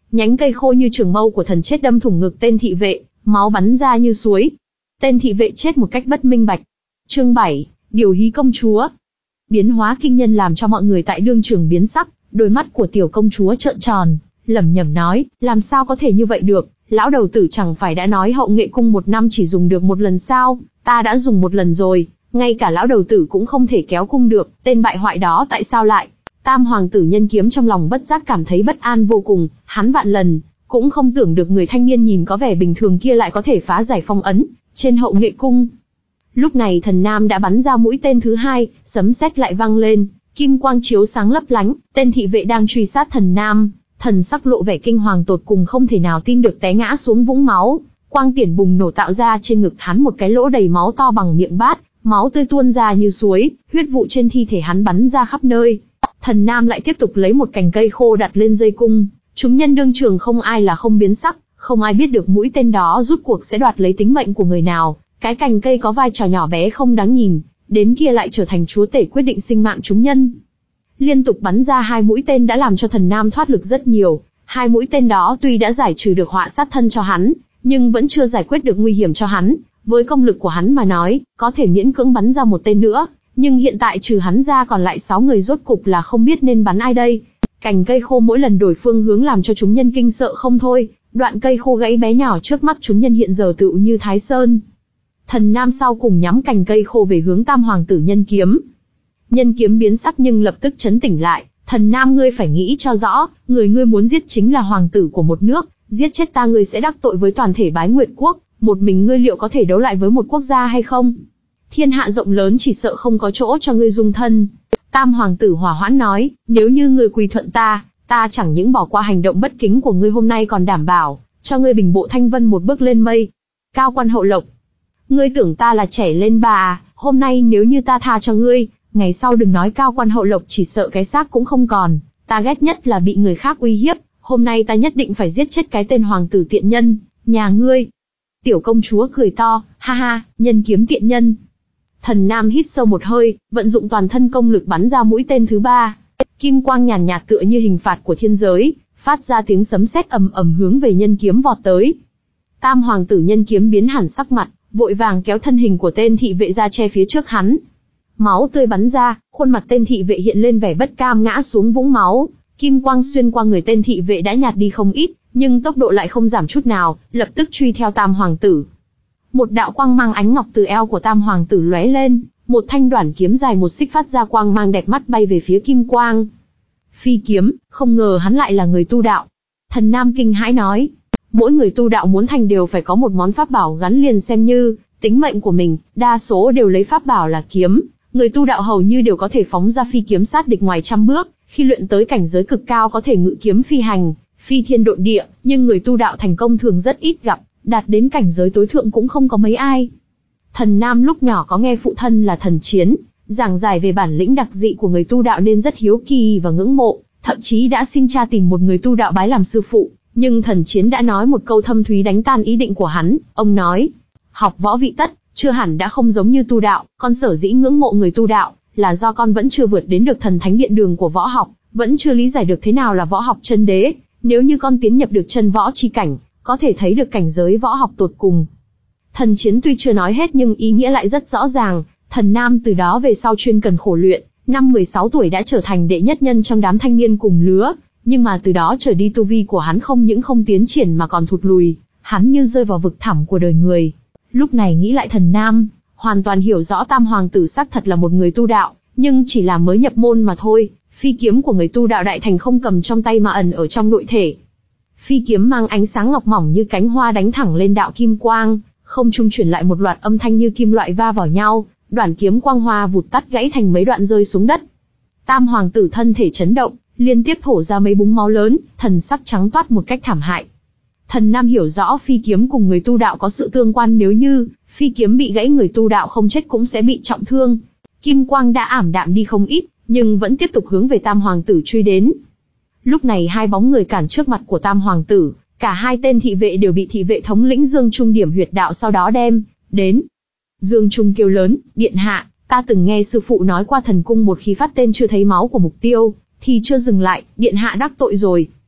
S1: nhánh cây khô như trường mâu của thần chết đâm thủng ngực tên thị vệ, máu bắn ra như suối. Tên thị vệ chết một cách bất minh bạch. Chương bảy, Điều hí công chúa. Biến hóa kinh nhân làm cho mọi người tại đương trường biến sắc, đôi mắt của tiểu công chúa trợn tròn, lẩm nhẩm nói, làm sao có thể như vậy được, lão đầu tử chẳng phải đã nói hậu nghệ cung một năm chỉ dùng được một lần sao, ta đã dùng một lần rồi, ngay cả lão đầu tử cũng không thể kéo cung được, tên bại hoại đó tại sao lại? Tam hoàng tử Nhân Kiếm trong lòng bất giác cảm thấy bất an vô cùng, hắn vạn lần cũng không tưởng được người thanh niên nhìn có vẻ bình thường kia lại có thể phá giải phong ấn trên hậu nghệ cung. Lúc này Thần Nam đã bắn ra mũi tên thứ hai, sấm sét lại vang lên, kim quang chiếu sáng lấp lánh, tên thị vệ đang truy sát Thần Nam, thần sắc lộ vẻ kinh hoàng tột cùng không thể nào tin được té ngã xuống vũng máu, quang tiễn bùng nổ tạo ra trên ngực hắn một cái lỗ đầy máu to bằng miệng bát, máu tươi tuôn ra như suối, huyết vụ trên thi thể hắn bắn ra khắp nơi. Thần Nam lại tiếp tục lấy một cành cây khô đặt lên dây cung, chúng nhân đương trường không ai là không biến sắc, không ai biết được mũi tên đó rút cuộc sẽ đoạt lấy tính mệnh của người nào. Cái cành cây có vai trò nhỏ bé không đáng nhìn, đến kia lại trở thành chúa tể quyết định sinh mạng chúng nhân. Liên tục bắn ra hai mũi tên đã làm cho Thần Nam thoát lực rất nhiều, hai mũi tên đó tuy đã giải trừ được họa sát thân cho hắn, nhưng vẫn chưa giải quyết được nguy hiểm cho hắn. Với công lực của hắn mà nói, có thể miễn cưỡng bắn ra một tên nữa, nhưng hiện tại trừ hắn ra còn lại sáu người, rốt cục là không biết nên bắn ai đây. Cành cây khô mỗi lần đổi phương hướng làm cho chúng nhân kinh sợ không thôi, đoạn cây khô gãy bé nhỏ trước mắt chúng nhân hiện giờ tựu như Thái Sơn. Thần Nam sau cùng nhắm cành cây khô về hướng Tam hoàng tử Nhân Kiếm. Nhân Kiếm biến sắc nhưng lập tức chấn tỉnh lại, Thần Nam ngươi phải nghĩ cho rõ, người ngươi muốn giết chính là hoàng tử của một nước, giết chết ta ngươi sẽ đắc tội với toàn thể Bái Nguyệt quốc, một mình ngươi liệu có thể đấu lại với một quốc gia hay không? Thiên hạ rộng lớn chỉ sợ không có chỗ cho ngươi dung thân. Tam hoàng tử hòa hoãn nói, nếu như ngươi quỳ thuận ta, ta chẳng những bỏ qua hành động bất kính của ngươi hôm nay còn đảm bảo cho ngươi bình bộ thanh vân một bước lên mây, cao quan hậu lộc. Ngươi tưởng ta là trẻ lên bà, hôm nay nếu như ta tha cho ngươi, ngày sau đừng nói cao quan hậu lộc, chỉ sợ cái xác cũng không còn. Ta ghét nhất là bị người khác uy hiếp, hôm nay ta nhất định phải giết chết cái tên hoàng tử tiện nhân nhà ngươi. Tiểu công chúa cười to, ha ha, Nhân Kiếm tiện nhân. Thần Nam hít sâu một hơi, vận dụng toàn thân công lực bắn ra mũi tên thứ ba. Kim quang nhàn nhạt tựa như hình phạt của thiên giới, phát ra tiếng sấm sét ầm ầm hướng về Nhân Kiếm vọt tới. Tam hoàng tử Nhân Kiếm biến hẳn sắc mặt, vội vàng kéo thân hình của tên thị vệ ra che phía trước hắn. Máu tươi bắn ra, khuôn mặt tên thị vệ hiện lên vẻ bất cam ngã xuống vũng máu. Kim quang xuyên qua người tên thị vệ đã nhạt đi không ít, nhưng tốc độ lại không giảm chút nào, lập tức truy theo Tam hoàng tử. Một đạo quang mang ánh ngọc từ eo của Tam hoàng tử lóe lên, một thanh đoản kiếm dài một xích phát ra quang mang đẹp mắt bay về phía kim quang. Phi kiếm, không ngờ hắn lại là người tu đạo. Thần Nam kinh hãi nói, mỗi người tu đạo muốn thành đều phải có một món pháp bảo gắn liền xem như tính mệnh của mình, đa số đều lấy pháp bảo là kiếm. Người tu đạo hầu như đều có thể phóng ra phi kiếm sát địch ngoài trăm bước, khi luyện tới cảnh giới cực cao có thể ngự kiếm phi hành, phi thiên độn địa, nhưng người tu đạo thành công thường rất ít gặp, đạt đến cảnh giới tối thượng cũng không có mấy ai. Thần Nam lúc nhỏ có nghe phụ thân là Thần Chiến giảng giải về bản lĩnh đặc dị của người tu đạo nên rất hiếu kỳ và ngưỡng mộ, thậm chí đã xin cha tìm một người tu đạo bái làm sư phụ, nhưng Thần Chiến đã nói một câu thâm thúy đánh tan ý định của hắn. Ông nói, học võ vị tất, chưa hẳn đã không giống như tu đạo, con sở dĩ ngưỡng mộ người tu đạo, là do con vẫn chưa vượt đến được thần thánh điện đường của võ học, vẫn chưa lý giải được thế nào là võ học chân đế. Nếu như con tiến nhập được chân võ chi cảnh, có thể thấy được cảnh giới võ học tột cùng. Thần Chiến tuy chưa nói hết nhưng ý nghĩa lại rất rõ ràng. Thần Nam từ đó về sau chuyên cần khổ luyện, năm mười sáu tuổi đã trở thành đệ nhất nhân trong đám thanh niên cùng lứa, nhưng mà từ đó trở đi tu vi của hắn không những không tiến triển mà còn thụt lùi, hắn như rơi vào vực thẳm của đời người. Lúc này nghĩ lại Thần Nam, hoàn toàn hiểu rõ Tam hoàng tử xác thật là một người tu đạo, nhưng chỉ là mới nhập môn mà thôi. Phi kiếm của người tu đạo đại thành không cầm trong tay mà ẩn ở trong nội thể. Phi kiếm mang ánh sáng ngọc mỏng như cánh hoa đánh thẳng lên đạo kim quang, không trung truyền lại một loạt âm thanh như kim loại va vào nhau, đoạn kiếm quang hoa vụt tắt gãy thành mấy đoạn rơi xuống đất. Tam hoàng tử thân thể chấn động, liên tiếp thổ ra mấy búng máu lớn, thần sắc trắng toát một cách thảm hại. Thần Nam hiểu rõ phi kiếm cùng người tu đạo có sự tương quan, nếu như phi kiếm bị gãy người tu đạo không chết cũng sẽ bị trọng thương. Kim quang đã ảm đạm đi không ít, nhưng vẫn tiếp tục hướng về Tam hoàng tử truy đến. Lúc này hai bóng người cản trước mặt của Tam hoàng tử, cả hai tên thị vệ đều bị thị vệ thống lĩnh Dương Trung điểm huyệt đạo sau đó đem đến. Dương Trung kêu lớn, điện hạ, ta từng nghe sư phụ nói qua thần cung một khi phát tên chưa thấy máu của mục tiêu, thì chưa dừng lại, điện hạ đắc tội rồi.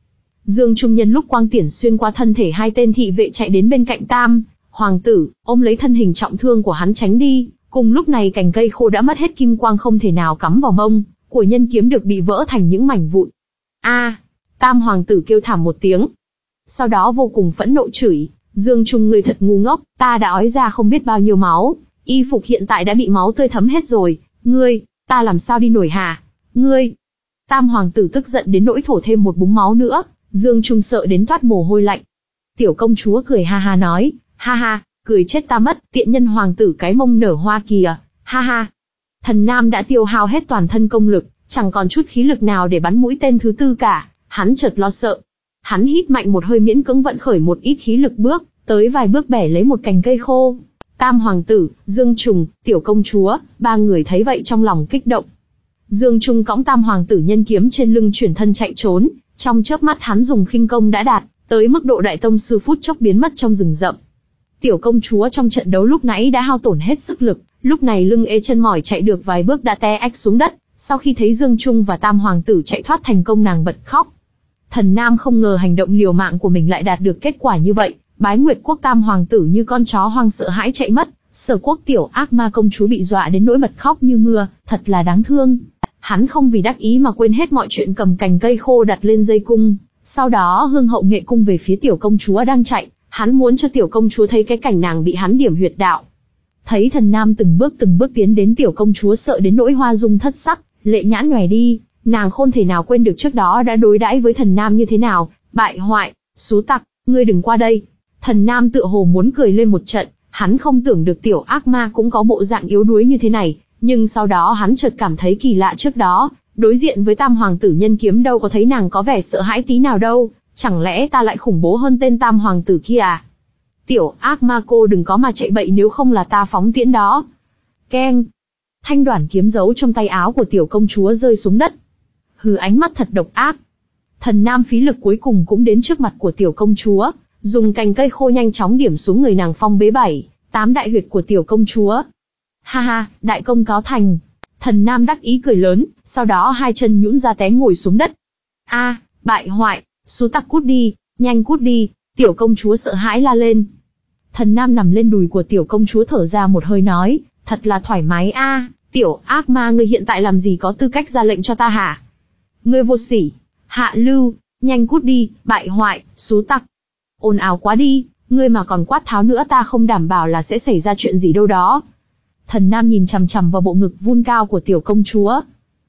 S1: Dương Trung nhân lúc quang tiễn xuyên qua thân thể hai tên thị vệ chạy đến bên cạnh Tam hoàng tử, ôm lấy thân hình trọng thương của hắn tránh đi. Cùng lúc này cành cây khô đã mất hết kim quang không thể nào cắm vào mông của nhân kiếm được bị vỡ thành những mảnh vụn. A! Tam hoàng tử kêu thảm một tiếng. Sau đó vô cùng phẫn nộ chửi, Dương Trung ngươi thật ngu ngốc, ta đã ói ra không biết bao nhiêu máu, y phục hiện tại đã bị máu tươi thấm hết rồi, ngươi, ta làm sao đi nổi hả? Ngươi! Tam hoàng tử tức giận đến nỗi thổ thêm một búng máu nữa, Dương Trung sợ đến toát mồ hôi lạnh. Tiểu công chúa cười ha ha nói, ha ha, cười chết ta mất, tiện nhân hoàng tử cái mông nở hoa kìa, ha ha. Thần Nam đã tiêu hao hết toàn thân công lực, chẳng còn chút khí lực nào để bắn mũi tên thứ tư cả, hắn chợt lo sợ. Hắn hít mạnh một hơi miễn cưỡng vận khởi một ít khí lực bước, tới vài bước bẻ lấy một cành cây khô. Tam hoàng tử, Dương Trùng, tiểu công chúa, ba người thấy vậy trong lòng kích động. Dương Trung cõng Tam hoàng tử nhân kiếm trên lưng chuyển thân chạy trốn, trong chớp mắt hắn dùng khinh công đã đạt tới mức độ đại tông sư phút chốc biến mất trong rừng rậm. Tiểu công chúa trong trận đấu lúc nãy đã hao tổn hết sức lực, lúc này lưng ê chân mỏi chạy được vài bước đã té ách xuống đất, sau khi thấy Dương Trung và Tam hoàng tử chạy thoát thành công nàng bật khóc. Thần Nam không ngờ hành động liều mạng của mình lại đạt được kết quả như vậy, Bái Nguyệt quốc Tam hoàng tử như con chó hoang sợ hãi chạy mất, Sở quốc tiểu ác ma công chúa bị dọa đến nỗi bật khóc như mưa, thật là đáng thương. Hắn không vì đắc ý mà quên hết mọi chuyện cầm cành cây khô đặt lên dây cung, sau đó hương hậu nghệ cung về phía tiểu công chúa đang chạy, hắn muốn cho tiểu công chúa thấy cái cảnh nàng bị hắn điểm huyệt đạo. Thấy Thần Nam từng bước từng bước tiến đến, tiểu công chúa sợ đến nỗi hoa dung thất sắc, lệ nhãn nhòe đi, nàng không thể nào quên được trước đó đã đối đãi với Thần Nam như thế nào. Bại hoại, xú tặc, ngươi đừng qua đây. Thần Nam tựa hồ muốn cười lên một trận, hắn không tưởng được tiểu ác ma cũng có bộ dạng yếu đuối như thế này, nhưng sau đó hắn chợt cảm thấy kỳ lạ, trước đó đối diện với Tam hoàng tử nhân kiếm đâu có thấy nàng có vẻ sợ hãi tí nào đâu, chẳng lẽ ta lại khủng bố hơn tên Tam hoàng tử kia à? Tiểu ác ma cô đừng có mà chạy bậy, nếu không là ta phóng tiễn đó. Keng! Thanh đoản kiếm giấu trong tay áo của tiểu công chúa rơi xuống đất. Hừ, ánh mắt thật độc ác. Thần Nam phí lực cuối cùng cũng đến trước mặt của tiểu công chúa, dùng cành cây khô nhanh chóng điểm xuống người nàng, phong bế bảy, tám đại huyệt của tiểu công chúa. Ha ha, đại công cáo thành. Thần Nam đắc ý cười lớn, sau đó hai chân nhũn ra té ngồi xuống đất. A, bại hoại, xú tặc cút đi, nhanh cút đi, tiểu công chúa sợ hãi la lên. Thần Nam nằm lên đùi của tiểu công chúa thở ra một hơi nói, thật là thoải mái a, tiểu ác ma ngươi hiện tại làm gì có tư cách ra lệnh cho ta hả? Ngươi vô sỉ, hạ lưu, nhanh cút đi, bại hoại, xú tặc. Ồn ào quá đi, ngươi mà còn quát tháo nữa ta không đảm bảo là sẽ xảy ra chuyện gì đâu đó. Thần Nam nhìn chằm chằm vào bộ ngực vun cao của tiểu công chúa.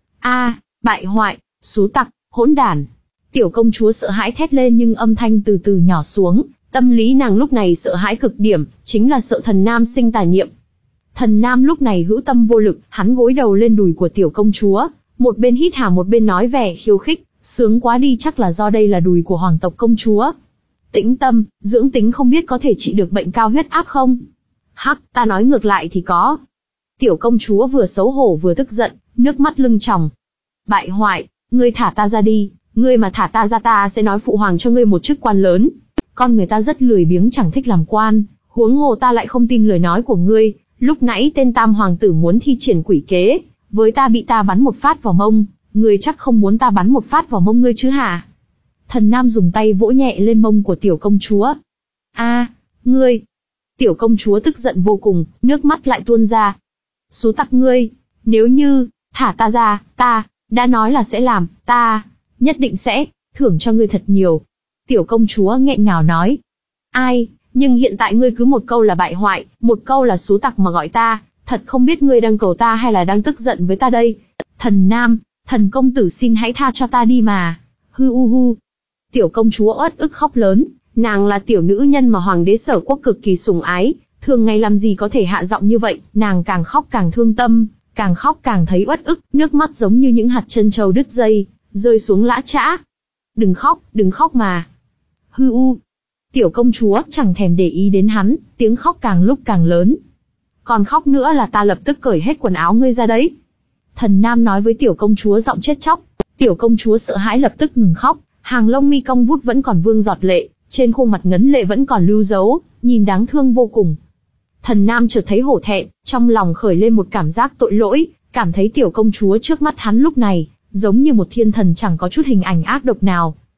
S1: A, bại hoại, xú tặc, hỗn đản. Tiểu công chúa sợ hãi thét lên nhưng âm thanh từ từ nhỏ xuống, tâm lý nàng lúc này sợ hãi cực điểm, chính là sợ Thần Nam sinh tà niệm. Thần Nam lúc này hữu tâm vô lực, hắn gối đầu lên đùi của tiểu công chúa, một bên hít hà một bên nói vẻ khiêu khích, sướng quá đi, chắc là do đây là đùi của hoàng tộc công chúa. Tĩnh tâm, dưỡng tính không biết có thể trị được bệnh cao huyết áp không? Hắc, ta nói ngược lại thì có. Tiểu công chúa vừa xấu hổ vừa tức giận, nước mắt lưng tròng. Bại hoại, ngươi thả ta ra đi, ngươi mà thả ta ra ta sẽ nói phụ hoàng cho ngươi một chức quan lớn. Con người ta rất lười biếng chẳng thích làm quan, huống hồ ta lại không tin lời nói của ngươi, lúc nãy tên Tam hoàng tử muốn thi triển quỷ kế, với ta bị ta bắn một phát vào mông, ngươi chắc không muốn ta bắn một phát vào mông ngươi chứ hả? Thần Nam dùng tay vỗ nhẹ lên mông của tiểu công chúa. A, ngươi! Tiểu công chúa tức giận vô cùng, nước mắt lại tuôn ra. Xú tặc ngươi, nếu như thả ta ra, ta đã nói là sẽ làm, ta nhất định sẽ thưởng cho ngươi thật nhiều. Tiểu công chúa nghẹn ngào nói. Ai, nhưng hiện tại ngươi cứ một câu là bại hoại, một câu là xú tặc mà gọi ta, thật không biết ngươi đang cầu ta hay là đang tức giận với ta đây. Thần Nam, thần công tử xin hãy tha cho ta đi mà. Hư u hu. Tiểu công chúa uất ức khóc lớn, nàng là tiểu nữ nhân mà hoàng đế Sở quốc cực kỳ sủng ái, thường ngày làm gì có thể hạ giọng như vậy, nàng càng khóc càng thương tâm, càng khóc càng thấy uất ức, nước mắt giống như những hạt trân châu đứt dây, rơi xuống lã chã. Đừng khóc, đừng khóc mà. Hư u. Tiểu công chúa chẳng thèm để ý đến hắn, tiếng khóc càng lúc càng lớn. Còn khóc nữa là ta lập tức cởi hết quần áo ngươi ra đấy. Thần Nam nói với tiểu công chúa giọng chết chóc. Tiểu công chúa sợ hãi lập tức ngừng khóc, hàng lông mi cong vút vẫn còn vương giọt lệ, trên khuôn mặt ngấn lệ vẫn còn lưu dấu, nhìn đáng thương vô cùng. Thần Nam chợt thấy hổ thẹn, trong lòng khởi lên một cảm giác tội lỗi, cảm thấy tiểu công chúa trước mắt hắn lúc này, giống như một thiên thần chẳng có chút hình ảnh ác độc nào.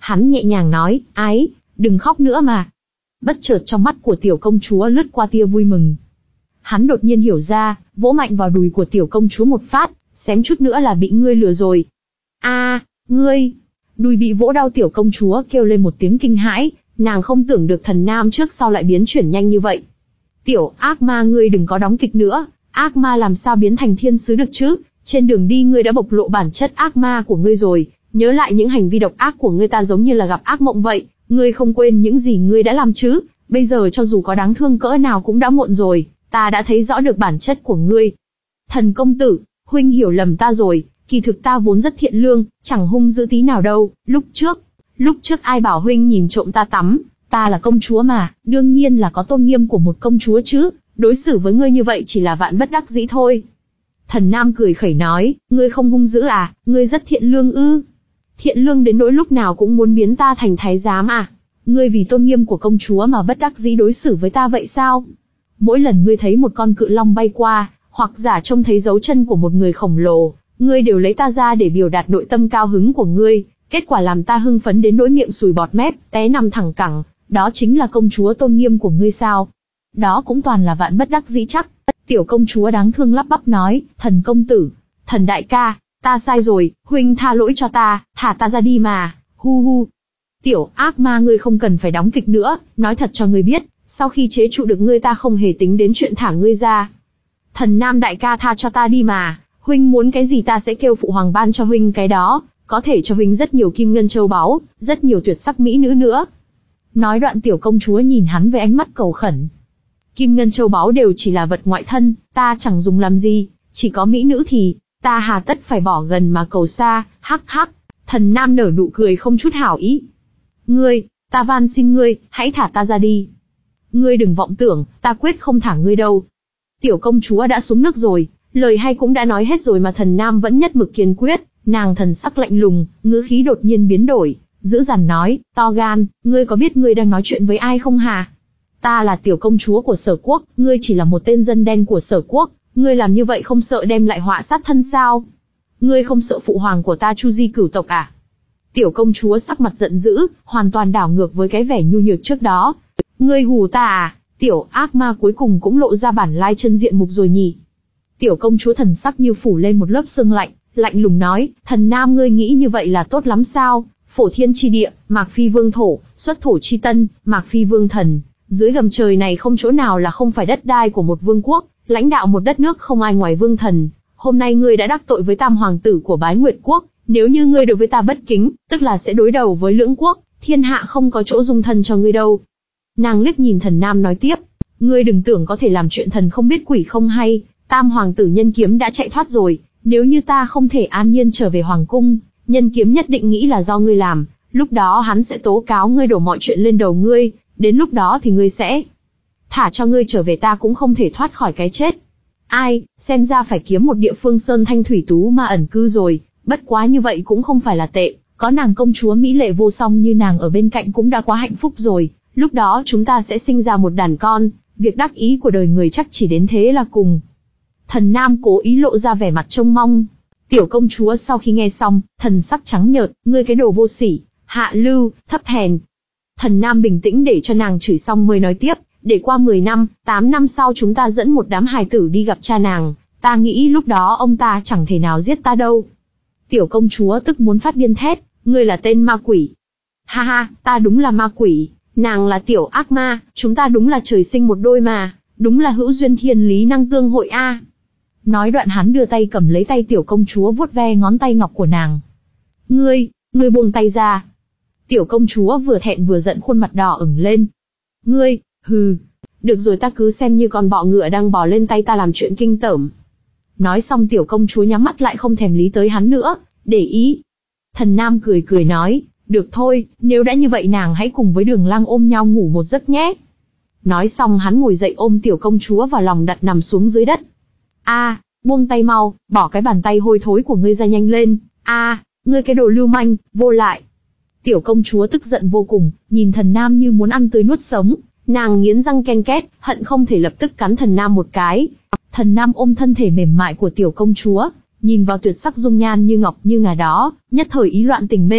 S1: Hắn nhẹ nhàng nói, ái, đừng khóc nữa mà. Bất chợt trong mắt của tiểu công chúa lướt qua tia vui mừng. Hắn đột nhiên hiểu ra, vỗ mạnh vào đùi của tiểu công chúa một phát, xém chút nữa là bị ngươi lừa rồi. A, ngươi! Đùi bị vỗ đau tiểu công chúa kêu lên một tiếng kinh hãi, nàng không tưởng được thần nam trước sau lại biến chuyển nhanh như vậy. Tiểu ác ma ngươi đừng có đóng kịch nữa, ác ma làm sao biến thành thiên sứ được chứ? Trên đường đi ngươi đã bộc lộ bản chất ác ma của ngươi rồi, nhớ lại những hành vi độc ác của ngươi ta giống như là gặp ác mộng vậy, ngươi không quên những gì ngươi đã làm chứ? Bây giờ cho dù có đáng thương cỡ nào cũng đã muộn rồi, ta đã thấy rõ được bản chất của ngươi. Thần công tử, huynh hiểu lầm ta rồi, kỳ thực ta vốn rất thiện lương, chẳng hung dữ tí nào đâu, lúc trước, lúc trước ai bảo huynh nhìn trộm ta tắm, ta là công chúa mà, đương nhiên là có tôn nghiêm của một công chúa chứ, đối xử với ngươi như vậy chỉ là vạn bất đắc dĩ thôi. Thần nam cười khẩy nói, ngươi không hung dữ à, ngươi rất thiện lương ư? Thiện lương đến nỗi lúc nào cũng muốn biến ta thành thái giám à? Ngươi vì tôn nghiêm của công chúa mà bất đắc dĩ đối xử với ta vậy sao? Mỗi lần ngươi thấy một con cự long bay qua, hoặc giả trông thấy dấu chân của một người khổng lồ, ngươi đều lấy ta ra để biểu đạt nội tâm cao hứng của ngươi, kết quả làm ta hưng phấn đến nỗi miệng sùi bọt mép, té nằm thẳng cẳng, đó chính là công chúa tôn nghiêm của ngươi sao? Đó cũng toàn là vạn bất đắc dĩ chắc. Tiểu công chúa đáng thương lắp bắp nói, thần công tử, thần đại ca, ta sai rồi, huynh tha lỗi cho ta, thả ta ra đi mà, hu hu. Tiểu ác ma ngươi không cần phải đóng kịch nữa, nói thật cho ngươi biết, sau khi chế trụ được ngươi ta không hề tính đến chuyện thả ngươi ra. Thần nam đại ca tha cho ta đi mà, huynh muốn cái gì ta sẽ kêu phụ hoàng ban cho huynh cái đó, có thể cho huynh rất nhiều kim ngân châu báu, rất nhiều tuyệt sắc mỹ nữ nữa. Nói đoạn tiểu công chúa nhìn hắn với ánh mắt cầu khẩn. Kim ngân châu báu đều chỉ là vật ngoại thân, ta chẳng dùng làm gì, chỉ có mỹ nữ thì, ta hà tất phải bỏ gần mà cầu xa, hắc hắc. Thần nam nở nụ cười không chút hảo ý. Ngươi, ta van xin ngươi, hãy thả ta ra đi. Ngươi đừng vọng tưởng, ta quyết không thả ngươi đâu. Tiểu công chúa đã xuống nước rồi, lời hay cũng đã nói hết rồi mà thần nam vẫn nhất mực kiên quyết, nàng thần sắc lạnh lùng, ngữ khí đột nhiên biến đổi, dữ dằn nói, to gan, ngươi có biết ngươi đang nói chuyện với ai không hả? Ta là tiểu công chúa của Sở Quốc, ngươi chỉ là một tên dân đen của Sở Quốc, ngươi làm như vậy không sợ đem lại họa sát thân sao? Ngươi không sợ phụ hoàng của ta Chu Di cửu tộc à? Tiểu công chúa sắc mặt giận dữ, hoàn toàn đảo ngược với cái vẻ nhu nhược trước đó. Ngươi hù ta à? Tiểu ác ma cuối cùng cũng lộ ra bản lai chân diện mục rồi nhỉ? Tiểu công chúa thần sắc như phủ lên một lớp sương lạnh, lạnh lùng nói, thần nam ngươi nghĩ như vậy là tốt lắm sao? Phổ thiên chi địa, Mạc Phi vương thổ, xuất thổ chi tân, Mạc Phi vương thần. Dưới gầm trời này không chỗ nào là không phải đất đai của một vương quốc, lãnh đạo một đất nước không ai ngoài vương thần. Hôm nay ngươi đã đắc tội với tam hoàng tử của Bái Nguyệt quốc, nếu như ngươi đối với ta bất kính, tức là sẽ đối đầu với lưỡng quốc, thiên hạ không có chỗ dung thân cho ngươi đâu. Nàng liếc nhìn thần nam nói tiếp, ngươi đừng tưởng có thể làm chuyện thần không biết quỷ không hay, tam hoàng tử Nhân Kiếm đã chạy thoát rồi, nếu như ta không thể an nhiên trở về hoàng cung, Nhân Kiếm nhất định nghĩ là do ngươi làm, lúc đó hắn sẽ tố cáo ngươi đổ mọi chuyện lên đầu ngươi. Đến lúc đó thì ngươi sẽ thả cho ngươi trở về ta cũng không thể thoát khỏi cái chết. Ai, xem ra phải kiếm một địa phương sơn thanh thủy tú mà ẩn cư rồi, bất quá như vậy cũng không phải là tệ, có nàng công chúa mỹ lệ vô song như nàng ở bên cạnh cũng đã quá hạnh phúc rồi, lúc đó chúng ta sẽ sinh ra một đàn con, việc đắc ý của đời người chắc chỉ đến thế là cùng. Thần nam cố ý lộ ra vẻ mặt trông mong. Tiểu công chúa sau khi nghe xong, thần sắc trắng nhợt, ngươi cái đồ vô sỉ, hạ lưu, thấp hèn. Thần nam bình tĩnh để cho nàng chửi xong mới nói tiếp, để qua mười năm, tám năm sau chúng ta dẫn một đám hài tử đi gặp cha nàng, ta nghĩ lúc đó ông ta chẳng thể nào giết ta đâu. Tiểu công chúa tức muốn phát điên thét, ngươi là tên ma quỷ. Ha ha, ta đúng là ma quỷ, nàng là tiểu ác ma, chúng ta đúng là trời sinh một đôi mà, đúng là hữu duyên thiên lý năng tương hội a. Nói đoạn hắn đưa tay cầm lấy tay tiểu công chúa vuốt ve ngón tay ngọc của nàng. Ngươi, ngươi buông tay ra. Tiểu công chúa vừa thẹn vừa giận khuôn mặt đỏ ửng lên. Ngươi, hừ, được rồi ta cứ xem như con bọ ngựa đang bò lên tay ta làm chuyện kinh tởm. Nói xong tiểu công chúa nhắm mắt lại không thèm lý tới hắn nữa, để ý. Thần nam cười cười nói, được thôi, nếu đã như vậy nàng hãy cùng với Đường Lăng ôm nhau ngủ một giấc nhé. Nói xong hắn ngồi dậy ôm tiểu công chúa vào lòng đặt nằm xuống dưới đất. A, à, buông tay mau, bỏ cái bàn tay hôi thối của ngươi ra nhanh lên. A, à, ngươi cái đồ lưu manh, vô lại. Tiểu công chúa tức giận vô cùng, nhìn thần nam như muốn ăn tươi nuốt sống, nàng nghiến răng ken két, hận không thể lập tức cắn thần nam một cái. Thần nam ôm thân thể mềm mại của tiểu công chúa, nhìn vào tuyệt sắc dung nhan như ngọc như ngà đó, nhất thời ý loạn tình mê,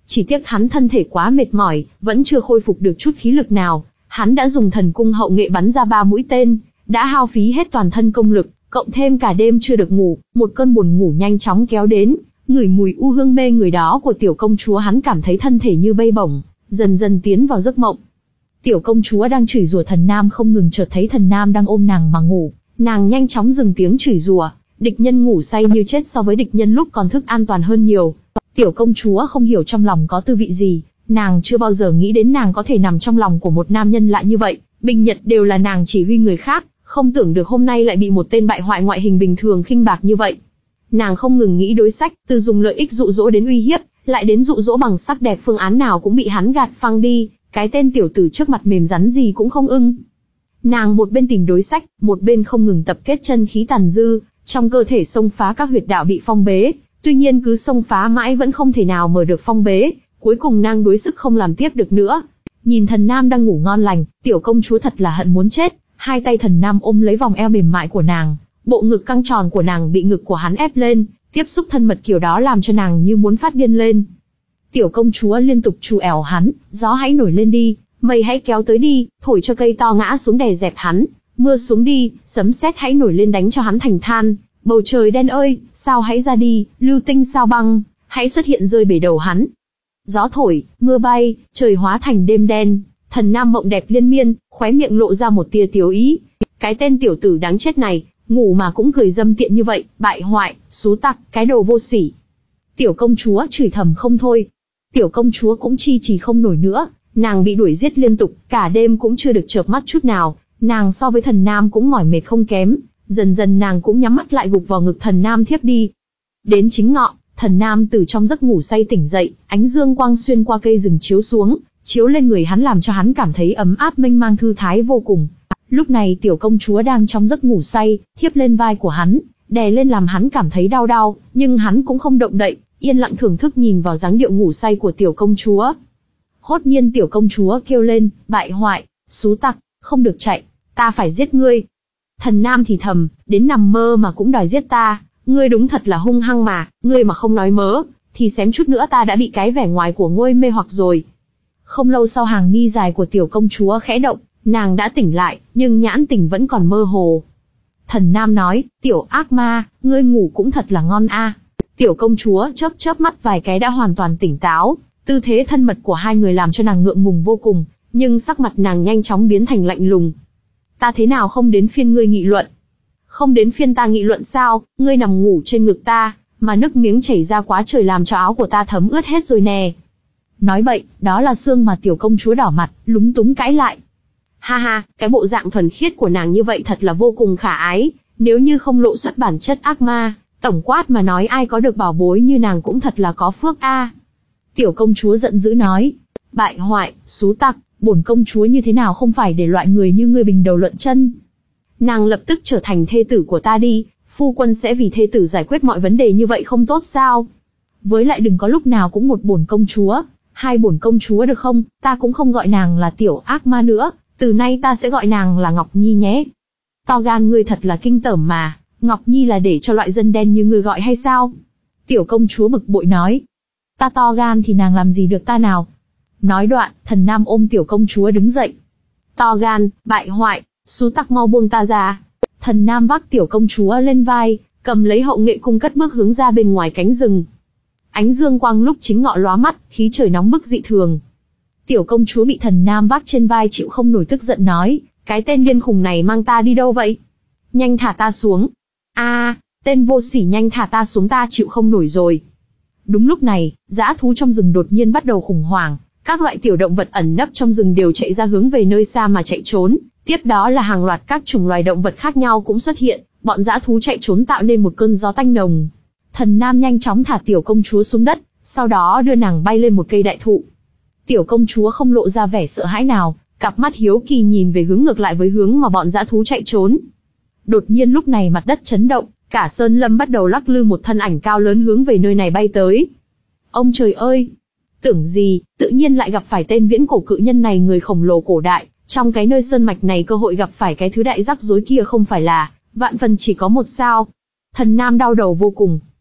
S1: Chỉ tiếc hắn thân thể quá mệt mỏi, vẫn chưa khôi phục được chút khí lực nào. Hắn đã dùng thần cung hậu nghệ bắn ra ba mũi tên, đã hao phí hết toàn thân công lực, cộng thêm cả đêm chưa được ngủ, một cơn buồn ngủ nhanh chóng kéo đến. Ngửi mùi u hương mê người đó của tiểu công chúa, hắn cảm thấy thân thể như bay bổng, dần dần tiến vào giấc mộng. Tiểu công chúa đang chửi rủa thần nam không ngừng, chợt thấy thần nam đang ôm nàng mà ngủ, nàng nhanh chóng dừng tiếng chửi rủa. Địch nhân ngủ say như chết so với địch nhân lúc còn thức an toàn hơn nhiều. Tiểu công chúa không hiểu trong lòng có tư vị gì, nàng chưa bao giờ nghĩ đến nàng có thể nằm trong lòng của một nam nhân lạ như vậy. Bình nhật đều là nàng chỉ huy người khác, không tưởng được hôm nay lại bị một tên bại hoại ngoại hình bình thường khinh bạc như vậy. Nàng không ngừng nghĩ đối sách, từ dùng lợi ích dụ dỗ đến uy hiếp, lại đến dụ dỗ bằng sắc đẹp, phương án nào cũng bị hắn gạt phăng đi. Cái tên tiểu tử trước mặt mềm rắn gì cũng không ưng. Nàng một bên tìm đối sách, một bên không ngừng tập kết chân khí tàn dư, trong cơ thể xông phá các huyệt đạo bị phong bế. Tuy nhiên cứ xông phá mãi vẫn không thể nào mở được phong bế, cuối cùng nàng đối sức không làm tiếp được nữa. Nhìn thần nam đang ngủ ngon lành, tiểu công chúa thật là hận muốn chết. Hai tay thần nam ôm lấy vòng eo mềm mại của nàng, bộ ngực căng tròn của nàng bị ngực của hắn ép lên, tiếp xúc thân mật kiểu đó làm cho nàng như muốn phát điên lên. Tiểu công chúa liên tục trù ẻo hắn, gió hãy nổi lên đi, mây hãy kéo tới đi, thổi cho cây to ngã xuống đè dẹp hắn, mưa xuống đi, sấm sét hãy nổi lên đánh cho hắn thành than, bầu trời đen ơi, sao hãy ra đi, lưu tinh sao băng, hãy xuất hiện rơi bể đầu hắn. Gió thổi, mưa bay, trời hóa thành đêm đen, thần nam mộng đẹp liên miên, khóe miệng lộ ra một tia tiếu ý. Cái tên tiểu tử đáng chết này, ngủ mà cũng cười dâm tiện như vậy, bại hoại, xú tặc, cái đồ vô sỉ. Tiểu công chúa chửi thầm không thôi. Tiểu công chúa cũng chi trì không nổi nữa, nàng bị đuổi giết liên tục, cả đêm cũng chưa được chợp mắt chút nào, nàng so với thần nam cũng mỏi mệt không kém, dần dần nàng cũng nhắm mắt lại gục vào ngực thần nam thiếp đi. Đến chính ngọ, thần nam từ trong giấc ngủ say tỉnh dậy, ánh dương quang xuyên qua cây rừng chiếu xuống, chiếu lên người hắn làm cho hắn cảm thấy ấm áp mênh mang thư thái vô cùng. Lúc này tiểu công chúa đang trong giấc ngủ say, thiếp lên vai của hắn, đè lên làm hắn cảm thấy đau đau, nhưng hắn cũng không động đậy, yên lặng thưởng thức nhìn vào dáng điệu ngủ say của tiểu công chúa. Hốt nhiên tiểu công chúa kêu lên, bại hoại, xú tặc, không được chạy, ta phải giết ngươi. Thần nam thì thầm, đến nằm mơ mà cũng đòi giết ta, ngươi đúng thật là hung hăng mà, ngươi mà không nói mớ, thì xém chút nữa ta đã bị cái vẻ ngoài của ngươi mê hoặc rồi. Không lâu sau hàng mi dài của tiểu công chúa khẽ động, nàng đã tỉnh lại, nhưng nhãn tỉnh vẫn còn mơ hồ. Thần nam nói, tiểu ác ma, ngươi ngủ cũng thật là ngon a. Tiểu công chúa chớp chớp mắt vài cái đã hoàn toàn tỉnh táo, tư thế thân mật của hai người làm cho nàng ngượng ngùng vô cùng, nhưng sắc mặt nàng nhanh chóng biến thành lạnh lùng. Ta thế nào không đến phiên ngươi nghị luận? Không đến phiên ta nghị luận sao, ngươi nằm ngủ trên ngực ta, mà nước miếng chảy ra quá trời làm cho áo của ta thấm ướt hết rồi nè. Nói bậy, đó là xương mà tiểu công chúa đỏ mặt, lúng túng cãi lại. Ha ha, cái bộ dạng thuần khiết của nàng như vậy thật là vô cùng khả ái, nếu như không lộ xuất bản chất ác ma, tổng quát mà nói ai có được bảo bối như nàng cũng thật là có phước a. Tiểu công chúa giận dữ nói, bại hoại, xú tặc, bổn công chúa như thế nào không phải để loại người như ngươi bình đầu luận chân. Nàng lập tức trở thành thê tử của ta đi, phu quân sẽ vì thê tử giải quyết mọi vấn đề như vậy không tốt sao? Với lại đừng có lúc nào cũng một bổn công chúa, hai bổn công chúa được không, ta cũng không gọi nàng là tiểu ác ma nữa, từ nay ta sẽ gọi nàng là Ngọc Nhi nhé. To gan ngươi thật là kinh tởm mà, Ngọc Nhi là để cho loại dân đen như ngươi gọi hay sao? Tiểu công chúa bực bội nói, ta to gan thì nàng làm gì được ta nào? Nói đoạn, thần nam ôm tiểu công chúa đứng dậy. To gan, bại hoại, xú tặc mau buông ta ra. Thần nam vác tiểu công chúa lên vai, cầm lấy hậu nghệ cung cất bước hướng ra bên ngoài cánh rừng. Ánh dương quang lúc chính ngọ lóa mắt, khí trời nóng bức dị thường. Tiểu công chúa bị thần nam vác trên vai chịu không nổi tức giận nói, cái tên điên khùng này mang ta đi đâu vậy? Nhanh thả ta xuống. A, à, tên vô sỉ nhanh thả ta xuống, ta chịu không nổi rồi. Đúng lúc này, dã thú trong rừng đột nhiên bắt đầu khủng hoảng, các loại tiểu động vật ẩn nấp trong rừng đều chạy ra hướng về nơi xa mà chạy trốn, tiếp đó là hàng loạt các chủng loài động vật khác nhau cũng xuất hiện, bọn dã thú chạy trốn tạo nên một cơn gió tanh nồng. Thần nam nhanh chóng thả tiểu công chúa xuống đất, sau đó đưa nàng bay lên một cây đại thụ. Tiểu công chúa không lộ ra vẻ sợ hãi nào, cặp mắt hiếu kỳ nhìn về hướng ngược lại với hướng mà bọn dã thú chạy trốn. Đột nhiên lúc này mặt đất chấn động, cả sơn lâm bắt đầu lắc lư, một thân ảnh cao lớn hướng về nơi này bay tới. Ông trời ơi! Tưởng gì, tự nhiên lại gặp phải tên viễn cổ cự nhân này, người khổng lồ cổ đại, trong cái nơi sơn mạch này cơ hội gặp phải cái thứ đại rắc rối kia không phải là vạn phần chỉ có một sao. Thần nam đau đầu vô cùng.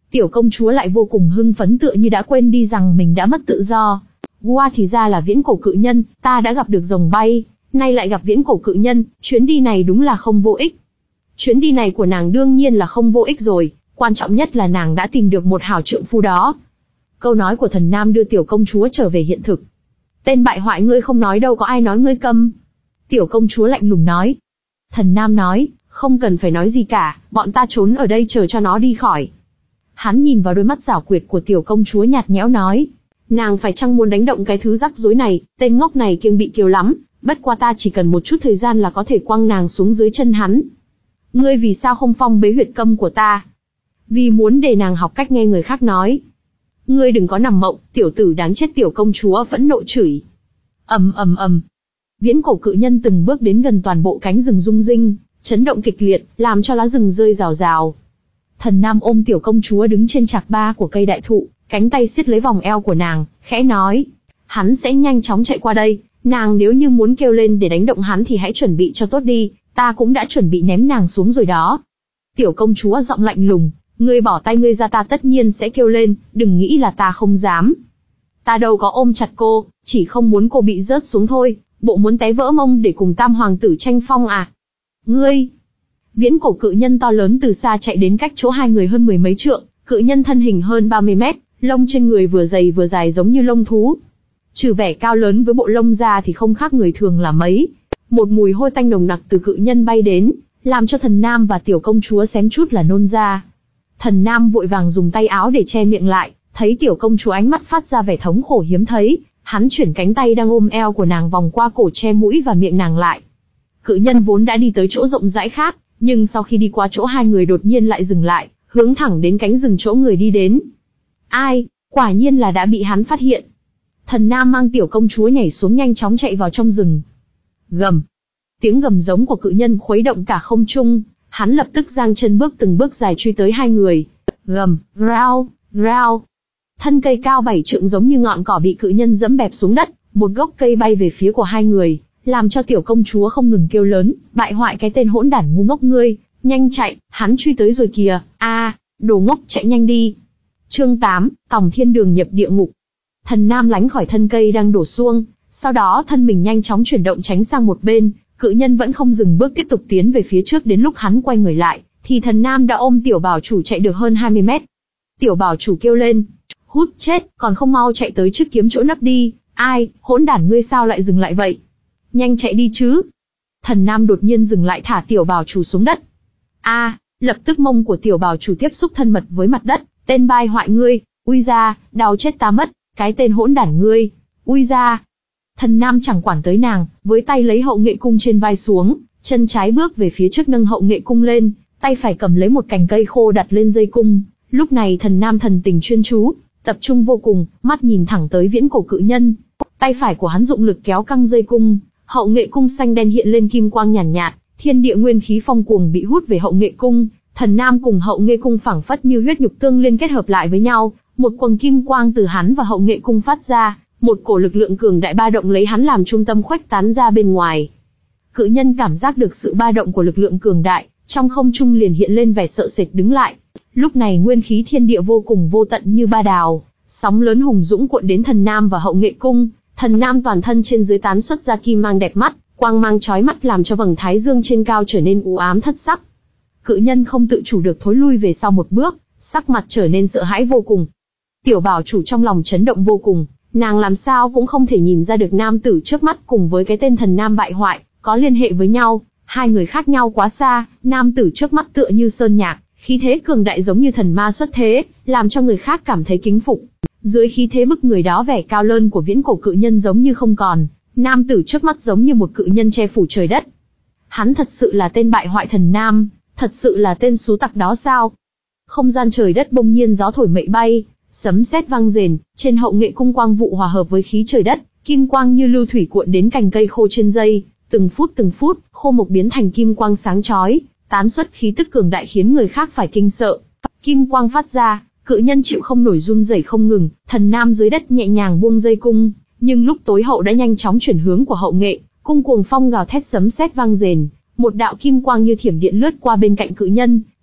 S1: Tiểu công chúa lại vô cùng hưng phấn tựa như đã quên đi rằng mình đã mất tự do. Wow, thì ra là viễn cổ cự nhân, ta đã gặp được rồng bay, nay lại gặp viễn cổ cự nhân, chuyến đi này đúng là không vô ích. Chuyến đi này của nàng đương nhiên là không vô ích rồi, quan trọng nhất là nàng đã tìm được một hảo trượng phu đó. Câu nói của thần nam đưa tiểu công chúa trở về hiện thực. Tên bại hoại, ngươi không nói đâu có ai nói ngươi câm. Tiểu công chúa lạnh lùng nói. Thần nam nói, không cần phải nói gì cả, bọn ta trốn ở đây chờ cho nó đi khỏi. Hắn nhìn vào đôi mắt giảo quyệt của tiểu công chúa nhạt nhẽo nói. Nàng phải chăng muốn đánh động cái thứ rắc rối này, tên ngốc này kiêng bị kiều lắm, bất qua ta chỉ cần một chút thời gian là có thể quăng nàng xuống dưới chân hắn. Ngươi vì sao không phong bế huyệt câm của ta? Vì muốn để nàng học cách nghe người khác nói. Ngươi đừng có nằm mộng, tiểu tử đáng chết, tiểu công chúa phẫn nộ chửi. Ầm ầm ầm. Viễn cổ cự nhân từng bước đến gần, toàn bộ cánh rừng rung rinh, chấn động kịch liệt, làm cho lá rừng rơi rào rào. Thần nam ôm tiểu công chúa đứng trên chạc ba của cây đại thụ, cánh tay siết lấy vòng eo của nàng, khẽ nói. Hắn sẽ nhanh chóng chạy qua đây, nàng nếu như muốn kêu lên để đánh động hắn thì hãy chuẩn bị cho tốt đi, ta cũng đã chuẩn bị ném nàng xuống rồi đó. Tiểu công chúa giọng lạnh lùng, ngươi bỏ tay ngươi ra, ta tất nhiên sẽ kêu lên, đừng nghĩ là ta không dám. Ta đâu có ôm chặt cô, chỉ không muốn cô bị rớt xuống thôi, bộ muốn té vỡ mông để cùng tam hoàng tử tranh phong à? Ngươi! Viễn cổ cự nhân to lớn từ xa chạy đến cách chỗ hai người hơn mười mấy trượng, cự nhân thân hình hơn ba mươi mét, lông trên người vừa dày vừa dài giống như lông thú. Trừ vẻ cao lớn với bộ lông ra thì không khác người thường là mấy. Một mùi hôi tanh nồng nặc từ cự nhân bay đến, làm cho thần nam và tiểu công chúa xém chút là nôn ra. Thần nam vội vàng dùng tay áo để che miệng lại, thấy tiểu công chúa ánh mắt phát ra vẻ thống khổ hiếm thấy, hắn chuyển cánh tay đang ôm eo của nàng vòng qua cổ che mũi và miệng nàng lại. Cự nhân vốn đã đi tới chỗ rộng rãi khác, nhưng sau khi đi qua chỗ hai người đột nhiên lại dừng lại, hướng thẳng đến cánh rừng chỗ người đi đến. Ai, quả nhiên là đã bị hắn phát hiện. Thần nam mang tiểu công chúa nhảy xuống, nhanh chóng chạy vào trong rừng. Gầm. Tiếng gầm giống của cự nhân khuấy động cả không trung, hắn lập tức giang chân bước từng bước dài truy tới hai người. Gầm, rao, rao. Thân cây cao bảy trượng giống như ngọn cỏ bị cự nhân dẫm bẹp xuống đất, một gốc cây bay về phía của hai người, làm cho tiểu công chúa không ngừng kêu lớn, bại hoại, cái tên hỗn đản ngu ngốc ngươi, nhanh chạy, hắn truy tới rồi kìa, a, à, đồ ngốc, chạy nhanh đi. Chương tám, Tòng Thiên Đường nhập địa ngục. Thần nam lánh khỏi thân cây đang đổ xuông, sau đó thân mình nhanh chóng chuyển động tránh sang một bên, cự nhân vẫn không dừng bước tiếp tục tiến về phía trước, đến lúc hắn quay người lại, thì thần nam đã ôm tiểu bảo chủ chạy được hơn hai mươi mét. Tiểu bảo chủ kêu lên, hút chết, còn không mau chạy tới trước kiếm chỗ nấp đi, ai, hỗn đản ngươi sao lại dừng lại vậy? Nhanh chạy đi chứ. Thần nam đột nhiên dừng lại, thả tiểu bảo chủ xuống đất. A, à, lập tức mông của tiểu bảo chủ tiếp xúc thân mật với mặt đất, tên bai hoại ngươi, ui ra, đau chết ta mất, cái tên hỗn đản ngươi, ui ra. Thần nam chẳng quản tới nàng, với tay lấy hậu nghệ cung trên vai xuống, chân trái bước về phía trước nâng hậu nghệ cung lên, tay phải cầm lấy một cành cây khô đặt lên dây cung. Lúc này thần nam thần tình chuyên chú, tập trung vô cùng, mắt nhìn thẳng tới viễn cổ cự nhân. Tay phải của hắn dụng lực kéo căng dây cung, hậu nghệ cung xanh đen hiện lên kim quang nhàn nhạt, nhạt, thiên địa nguyên khí phong cuồng bị hút về hậu nghệ cung. Thần nam cùng hậu nghệ cung phảng phất như huyết nhục tương liên kết hợp lại với nhau, một quầng kim quang từ hắn và hậu nghệ cung phát ra, một cổ lực lượng cường đại ba động lấy hắn làm trung tâm khuếch tán ra bên ngoài. Cự nhân cảm giác được sự ba động của lực lượng cường đại, trong không trung liền hiện lên vẻ sợ sệt đứng lại. Lúc này nguyên khí thiên địa vô cùng vô tận như ba đào, sóng lớn hùng dũng cuộn đến thần nam và hậu nghệ cung. Thần nam toàn thân trên dưới tán xuất ra kim mang đẹp mắt, quang mang chói mắt làm cho vầng thái dương trên cao trở nên u ám thất sắc. Cự nhân không tự chủ được thối lui về sau một bước, sắc mặt trở nên sợ hãi vô cùng. Tiểu bảo chủ trong lòng chấn động vô cùng, nàng làm sao cũng không thể nhìn ra được nam tử trước mắt cùng với cái tên thần nam bại hoại có liên hệ với nhau, hai người khác nhau quá xa. Nam tử trước mắt tựa như sơn nhạc, khí thế cường đại giống như thần ma xuất thế, làm cho người khác cảm thấy kính phục. Dưới khí thế bức người đó, vẻ cao lớn của viễn cổ cự nhân giống như không còn, nam tử trước mắt giống như một cự nhân che phủ trời đất. Hắn thật sự là tên bại hoại thần nam, thật sự là tên xú tặc đó sao? Không gian trời đất bỗng nhiên gió thổi mây bay, sấm sét vang rền, trên hậu nghệ cung quang vụ hòa hợp với khí trời đất, kim quang như lưu thủy cuộn đến cành cây khô trên dây, từng phút từng phút, khô mục biến thành kim quang sáng chói, tán xuất khí tức cường đại khiến người khác phải kinh sợ. Kim quang phát ra, cự nhân chịu không nổi run rẩy không ngừng, thần nam dưới đất nhẹ nhàng buông dây cung, nhưng lúc tối hậu đã nhanh chóng chuyển hướng của hậu nghệ, cung cuồng phong gào thét, sấm sét vang rền, một đạo kim quang như thiểm điện lướt qua bên cạnh cự nhân,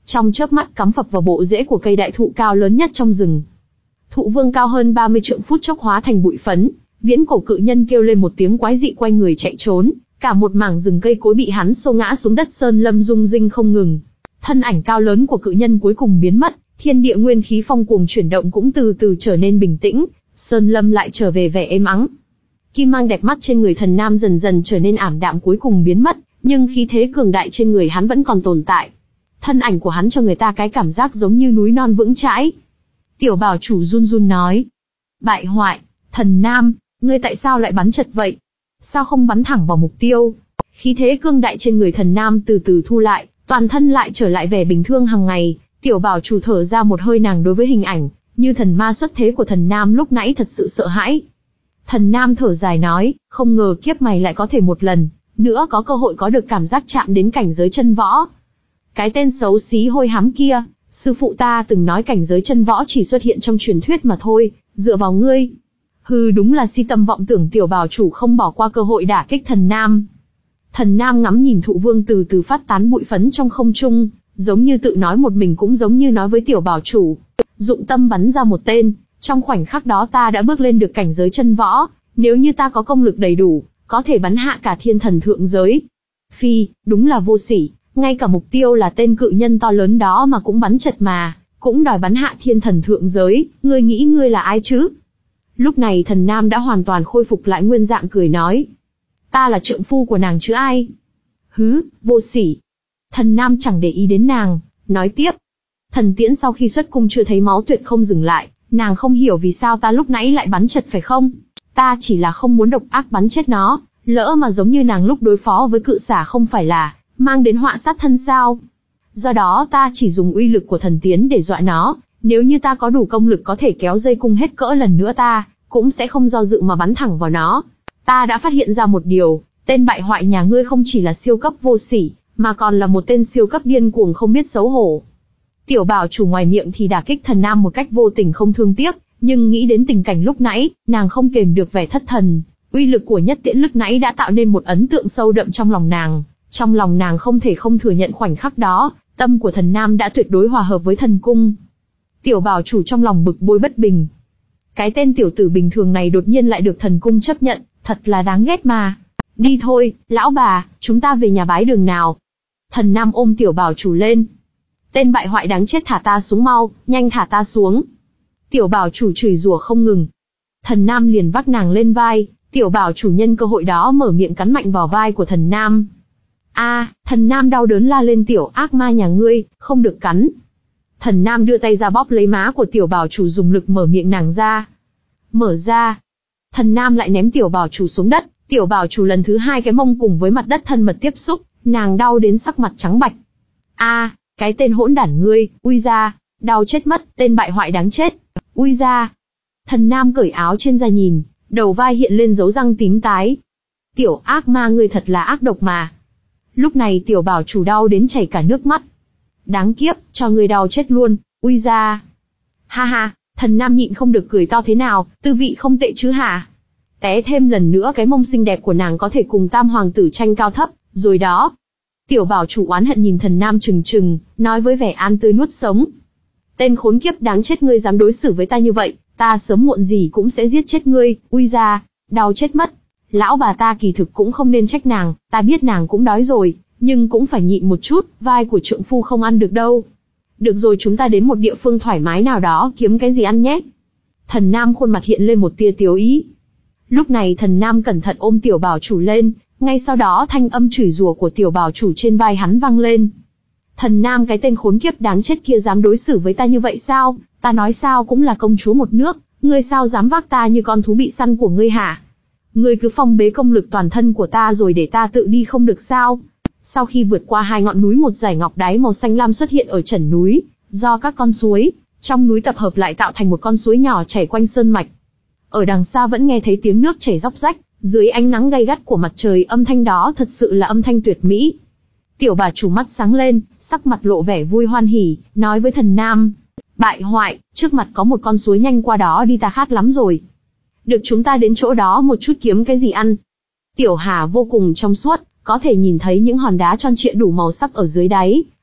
S1: trong chớp mắt cắm phập vào bộ rễ của cây đại thụ cao lớn nhất trong rừng. Thụ vương cao hơn ba mươi trượng phút chốc hóa thành bụi phấn, viễn cổ cự nhân kêu lên một tiếng quái dị quay người chạy trốn, cả một mảng rừng cây cối bị hắn xô ngã xuống đất, sơn lâm rung rinh không ngừng. Thân ảnh cao lớn của cự nhân cuối cùng biến mất, thiên địa nguyên khí phong cuồng chuyển động cũng từ từ trở nên bình tĩnh, sơn lâm lại trở về vẻ êm ắng. Kim mang đẹp mắt trên người Thần Nam dần dần trở nên ảm đạm cuối cùng biến mất, nhưng khí thế cường đại trên người hắn vẫn còn tồn tại. Thân ảnh của hắn cho người ta cái cảm giác giống như núi non vững chãi. Tiểu bảo chủ run run nói. Bại hoại, Thần Nam, ngươi tại sao lại bắn chật vậy? Sao không bắn thẳng vào mục tiêu? Khí thế cương đại trên người Thần Nam từ từ thu lại, toàn thân lại trở lại vẻ bình thường hàng ngày. Tiểu bảo chủ thở ra một hơi, nàng đối với hình ảnh như thần ma xuất thế của Thần Nam lúc nãy thật sự sợ hãi. Thần Nam thở dài nói, không ngờ kiếp mày lại có thể một lần nữa có cơ hội có được cảm giác chạm đến cảnh giới chân võ. Cái tên xấu xí hôi hám kia, sư phụ ta từng nói cảnh giới chân võ chỉ xuất hiện trong truyền thuyết mà thôi, dựa vào ngươi. Hừ, đúng là si tâm vọng tưởng. Tiểu bảo chủ không bỏ qua cơ hội đả kích Thần Nam. Thần Nam ngắm nhìn thụ vương từ từ phát tán bụi phấn trong không trung, giống như tự nói một mình cũng giống như nói với tiểu bảo chủ. Dụng tâm bắn ra một tên, trong khoảnh khắc đó ta đã bước lên được cảnh giới chân võ, nếu như ta có công lực đầy đủ, có thể bắn hạ cả thiên thần thượng giới. Phi, đúng là vô sỉ, ngay cả mục tiêu là tên cự nhân to lớn đó mà cũng bắn chật mà, cũng đòi bắn hạ thiên thần thượng giới, ngươi nghĩ ngươi là ai chứ? Lúc này Thần Nam đã hoàn toàn khôi phục lại nguyên dạng, cười nói. Ta là trượng phu của nàng chứ ai? Hứ, vô sỉ. Thần Nam chẳng để ý đến nàng, nói tiếp. Thần tiễn sau khi xuất cung chưa thấy máu tuyệt không dừng lại, nàng không hiểu vì sao ta lúc nãy lại bắn chật phải không? Ta chỉ là không muốn độc ác bắn chết nó, lỡ mà giống như nàng lúc đối phó với cự xả không phải là mang đến họa sát thân sao? Do đó ta chỉ dùng uy lực của thần tiến để dọa nó, nếu như ta có đủ công lực có thể kéo dây cung hết cỡ lần nữa ta cũng sẽ không do dự mà bắn thẳng vào nó. Ta đã phát hiện ra một điều, tên bại hoại nhà ngươi không chỉ là siêu cấp vô sỉ, mà còn là một tên siêu cấp điên cuồng không biết xấu hổ. Tiểu bảo chủ ngoài miệng thì đả kích Thần Nam một cách vô tình không thương tiếc, nhưng nghĩ đến tình cảnh lúc nãy, nàng không kềm được vẻ thất thần. Uy lực của nhất tiễn lúc nãy đã tạo nên một ấn tượng sâu đậm trong lòng nàng. Trong lòng nàng không thể không thừa nhận khoảnh khắc đó, tâm của Thần Nam đã tuyệt đối hòa hợp với thần cung. Tiểu bảo chủ trong lòng bực bội bất bình. Cái tên tiểu tử bình thường này đột nhiên lại được thần cung chấp nhận, thật là đáng ghét mà. Đi thôi, lão bà, chúng ta về nhà bái đường nào. Thần Nam ôm tiểu bảo chủ lên. Tên bại hoại đáng chết, thả ta xuống mau, nhanh thả ta xuống. Tiểu bảo chủ chửi rủa không ngừng. Thần Nam liền vác nàng lên vai, tiểu bảo chủ nhân cơ hội đó mở miệng cắn mạnh vào vai của Thần Nam. A, à, Thần Nam đau đớn la lên, tiểu ác ma nhà ngươi, không được cắn. Thần Nam đưa tay ra bóp lấy má của tiểu bảo chủ, dùng lực mở miệng nàng ra. Mở ra. Thần Nam lại ném tiểu bảo chủ xuống đất, tiểu bảo chủ lần thứ hai cái mông cùng với mặt đất thân mật tiếp xúc, nàng đau đến sắc mặt trắng bạch. A, à, cái tên hỗn đản ngươi, ui ra, đau chết mất, tên bại hoại đáng chết, ui ra. Thần Nam cởi áo trên ra nhìn, đầu vai hiện lên dấu răng tím tái. Tiểu ác ma ngươi thật là ác độc mà. Lúc này tiểu bảo chủ đau đến chảy cả nước mắt. Đáng kiếp, cho ngươi đau chết luôn, ui ra. Ha ha, Thần Nam nhịn không được cười to, thế nào, tư vị không tệ chứ hả? Té thêm lần nữa cái mông xinh đẹp của nàng có thể cùng tam hoàng tử tranh cao thấp, rồi đó. Tiểu bảo chủ oán hận nhìn Thần Nam trừng trừng, nói với vẻ an tươi nuốt sống. Tên khốn kiếp đáng chết, ngươi dám đối xử với ta như vậy, ta sớm muộn gì cũng sẽ giết chết ngươi, ui ra, đau chết mất. Lão bà ta kỳ thực cũng không nên trách nàng, ta biết nàng cũng đói rồi, nhưng cũng phải nhịn một chút, vai của trượng phu không ăn được đâu. Được rồi, chúng ta đến một địa phương thoải mái nào đó kiếm cái gì ăn nhé. Thần Nam khuôn mặt hiện lên một tia tiếu ý. Lúc này Thần Nam cẩn thận ôm tiểu bảo chủ lên, ngay sau đó thanh âm chửi rủa của tiểu bảo chủ trên vai hắn vang lên. Thần Nam, cái tên khốn kiếp đáng chết kia dám đối xử với ta như vậy sao? Ta nói sao cũng là công chúa một nước, ngươi sao dám vác ta như con thú bị săn của ngươi hả? Ngươi cứ phong bế công lực toàn thân của ta rồi để ta tự đi không được sao? Sau khi vượt qua hai ngọn núi, một dải ngọc đáy màu xanh lam xuất hiện ở trần núi, do các con suối trong núi tập hợp lại tạo thành một con suối nhỏ chảy quanh sơn mạch. Ở đằng xa vẫn nghe thấy tiếng nước chảy róc rách, dưới ánh nắng gay gắt của mặt trời, âm thanh đó thật sự là âm thanh tuyệt mỹ. Tiểu bà chủ mắt sáng lên, sắc mặt lộ vẻ vui hoan hỉ, nói với Thần Nam: bại hoại, trước mặt có một con suối, nhanh qua đó đi, ta khát lắm rồi. Được, chúng ta đến chỗ đó một chút kiếm cái gì ăn. Tiểu hà vô cùng trong suốt, có thể nhìn thấy những hòn đá tròn trịa đủ màu sắc ở dưới đáy,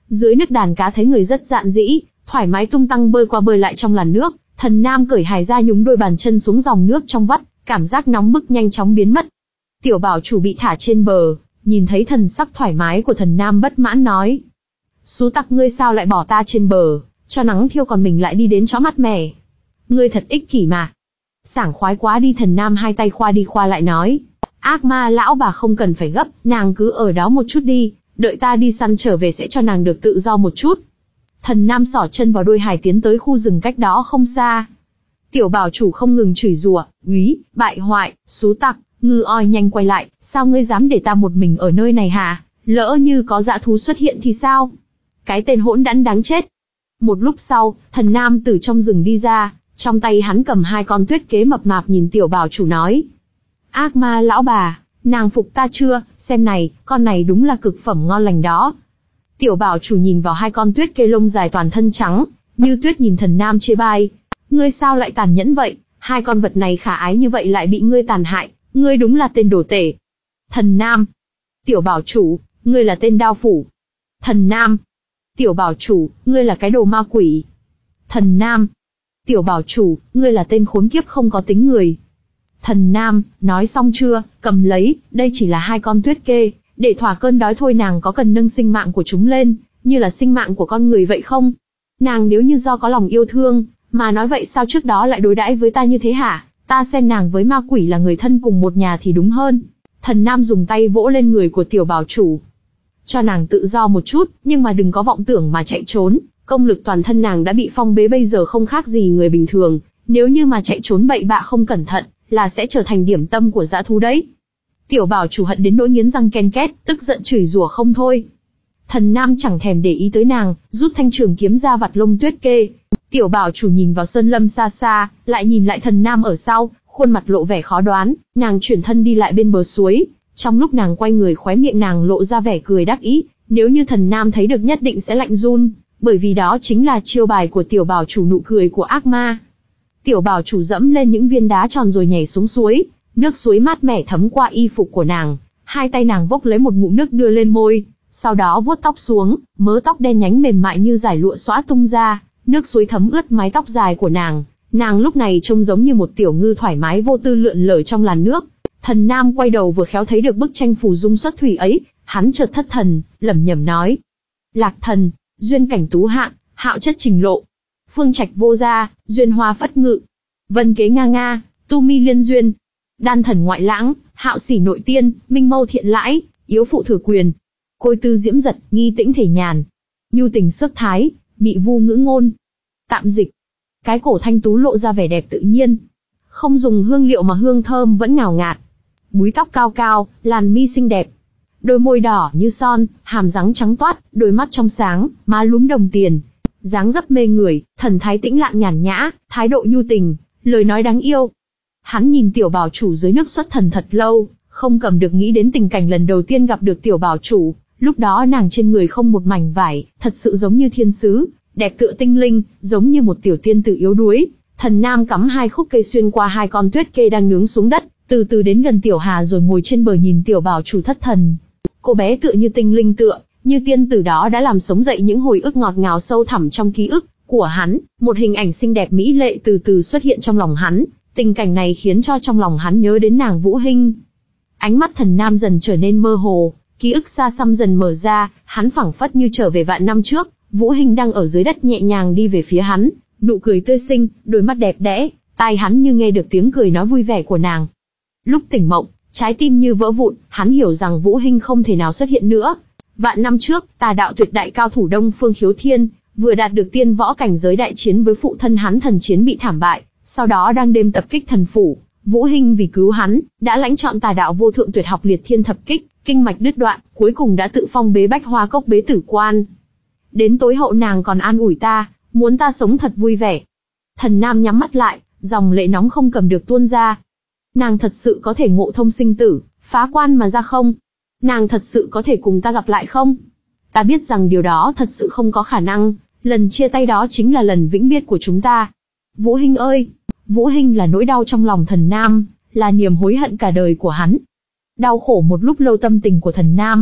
S1: Dưới nước đàn cá thấy người rất dạn dĩ, thoải mái tung tăng bơi qua bơi lại trong làn nước. Thần Nam cởi hài ra nhúng đôi bàn chân xuống dòng nước trong vắt, cảm giác nóng bức nhanh chóng biến mất. Tiểu bảo chủ bị thả trên bờ, nhìn thấy thần sắc thoải mái của Thần Nam bất mãn nói: "Xú tặc, ngươi sao lại bỏ ta trên bờ, cho nắng thiêu còn mình lại đi đến chỗ mát mẻ. Ngươi thật ích kỷ mà." "Sảng khoái quá đi." Thần Nam hai tay khoa đi khoa lại nói: "Ác ma lão bà không cần phải gấp, nàng cứ ở đó một chút đi, đợi ta đi săn trở về sẽ cho nàng được tự do một chút." Thần Nam xỏ chân vào đôi hài tiến tới khu rừng cách đó không xa. Tiểu bảo chủ không ngừng chửi rủa: "Úy, bại hoại, xú tặc, ngư oi, nhanh quay lại, sao ngươi dám để ta một mình ở nơi này hả? Lỡ như có dã thú xuất hiện thì sao? Cái tên hỗn đản đáng chết." Một lúc sau, Thần Nam từ trong rừng đi ra, trong tay hắn cầm hai con tuyết kế mập mạp, nhìn tiểu bảo chủ nói: "Ác ma lão bà, nàng phục ta chưa, xem này, con này đúng là cực phẩm ngon lành đó." Tiểu bảo chủ nhìn vào hai con tuyết kê lông dài toàn thân trắng, như tuyết, nhìn Thần Nam chê bai: "Ngươi sao lại tàn nhẫn vậy, hai con vật này khả ái như vậy lại bị ngươi tàn hại, ngươi đúng là tên đồ tể." Thần Nam: "Tiểu bảo chủ, ngươi là tên đao phủ." Thần Nam: "Tiểu bảo chủ, ngươi là cái đồ ma quỷ." Thần Nam: "Tiểu bảo chủ, ngươi là tên khốn kiếp không có tính người." Thần Nam: "Nói xong chưa, cầm lấy, đây chỉ là hai con tuyết kê, để thỏa cơn đói thôi, nàng có cần nâng sinh mạng của chúng lên, như là sinh mạng của con người vậy không? Nàng nếu như do có lòng yêu thương, mà nói vậy sao trước đó lại đối đãi với ta như thế hả? Ta xem nàng với ma quỷ là người thân cùng một nhà thì đúng hơn." Thần Nam dùng tay vỗ lên người của tiểu bảo chủ: "Cho nàng tự do một chút, nhưng mà đừng có vọng tưởng mà chạy trốn, công lực toàn thân nàng đã bị phong bế bây giờ không khác gì người bình thường, nếu như mà chạy trốn bậy bạ không cẩn thận, là sẽ trở thành điểm tâm của dã thú đấy." Tiểu bảo chủ hận đến nỗi nghiến răng ken két, tức giận chửi rủa không thôi. Thần Nam chẳng thèm để ý tới nàng, rút thanh trường kiếm ra vặt lông tuyết kê. Tiểu bảo chủ nhìn vào sơn lâm xa xa, lại nhìn lại Thần Nam ở sau, khuôn mặt lộ vẻ khó đoán. Nàng chuyển thân đi lại bên bờ suối, trong lúc nàng quay người khóe miệng nàng lộ ra vẻ cười đắc ý, nếu như Thần Nam thấy được nhất định sẽ lạnh run, bởi vì đó chính là chiêu bài của tiểu bảo chủ, nụ cười của ác ma. Tiểu bảo chủ dẫm lên những viên đá tròn rồi nhảy xuống suối, nước suối mát mẻ thấm qua y phục của nàng, hai tay nàng vốc lấy một ngụm nước đưa lên môi, sau đó vuốt tóc xuống, mớ tóc đen nhánh mềm mại như dải lụa xõa tung ra, nước suối thấm ướt mái tóc dài của nàng, nàng lúc này trông giống như một tiểu ngư thoải mái vô tư lượn lờ trong làn nước. Thần Nam quay đầu vừa khéo thấy được bức tranh phù dung xuất thủy ấy, hắn chợt thất thần, lẩm nhẩm nói: "Lạc thần, duyên cảnh tú hạng, hạo chất trình lộ. Phương trạch vô gia, duyên hoa phất ngự. Vân kế nga nga, tu mi liên duyên. Đan thần ngoại lãng, hạo sỉ nội tiên, minh mâu thiện lãi, yếu phụ thừa quyền. Côi tư diễm giật, nghi tĩnh thể nhàn. Nhu tình sức thái, bị vu ngữ ngôn." Tạm dịch: cái cổ thanh tú lộ ra vẻ đẹp tự nhiên, không dùng hương liệu mà hương thơm vẫn ngào ngạt. Búi tóc cao cao, làn mi xinh đẹp, đôi môi đỏ như son, hàm răng trắng toát, đôi mắt trong sáng, má lúm đồng tiền, dáng dấp mê người, thần thái tĩnh lặng nhàn nhã, thái độ nhu tình, lời nói đáng yêu. Hắn nhìn tiểu bảo chủ dưới nước xuất thần thật lâu, không cầm được nghĩ đến tình cảnh lần đầu tiên gặp được tiểu bảo chủ, lúc đó nàng trên người không một mảnh vải, thật sự giống như thiên sứ, đẹp tựa tinh linh, giống như một tiểu tiên tử yếu đuối. Thần Nam cắm hai khúc cây xuyên qua hai con tuyết kê đang nướng xuống đất, từ từ đến gần tiểu hà rồi ngồi trên bờ nhìn tiểu bảo chủ thất thần. Cô bé tựa như tinh linh, tựa như tiên tử đó đã làm sống dậy những hồi ức ngọt ngào sâu thẳm trong ký ức của hắn, một hình ảnh xinh đẹp mỹ lệ từ từ xuất hiện trong lòng hắn, tình cảnh này khiến cho trong lòng hắn nhớ đến nàng Vũ Hinh. Ánh mắt Thần Nam dần trở nên mơ hồ, ký ức xa xăm dần mở ra, hắn phảng phất như trở về vạn năm trước, Vũ Hinh đang ở dưới đất nhẹ nhàng đi về phía hắn, nụ cười tươi xinh, đôi mắt đẹp đẽ, tai hắn như nghe được tiếng cười nói vui vẻ của nàng. Lúc tỉnh mộng, trái tim như vỡ vụn, hắn hiểu rằng Vũ Hinh không thể nào xuất hiện nữa. Vạn năm trước, tà đạo tuyệt đại cao thủ Đông Phương Khiếu Thiên, vừa đạt được tiên võ cảnh giới đại chiến với phụ thân hắn thần chiến bị thảm bại, sau đó đang đêm tập kích thần phủ. Vũ Hinh vì cứu hắn, đã lãnh chọn tà đạo vô thượng tuyệt học liệt thiên thập kích, kinh mạch đứt đoạn, cuối cùng đã tự phong bế bách hoa cốc bế tử quan. Đến tối hậu nàng còn an ủi ta, muốn ta sống thật vui vẻ. Thần Nam nhắm mắt lại, dòng lệ nóng không cầm được tuôn ra. Nàng thật sự có thể ngộ thông sinh tử, phá quan mà ra không? Nàng thật sự có thể cùng ta gặp lại không? Ta biết rằng điều đó thật sự không có khả năng, lần chia tay đó chính là lần vĩnh biệt của chúng ta. Vũ Hinh ơi! Vũ Hinh là nỗi đau trong lòng Thần Nam, là niềm hối hận cả đời của hắn. Đau khổ một lúc lâu, tâm tình của Thần Nam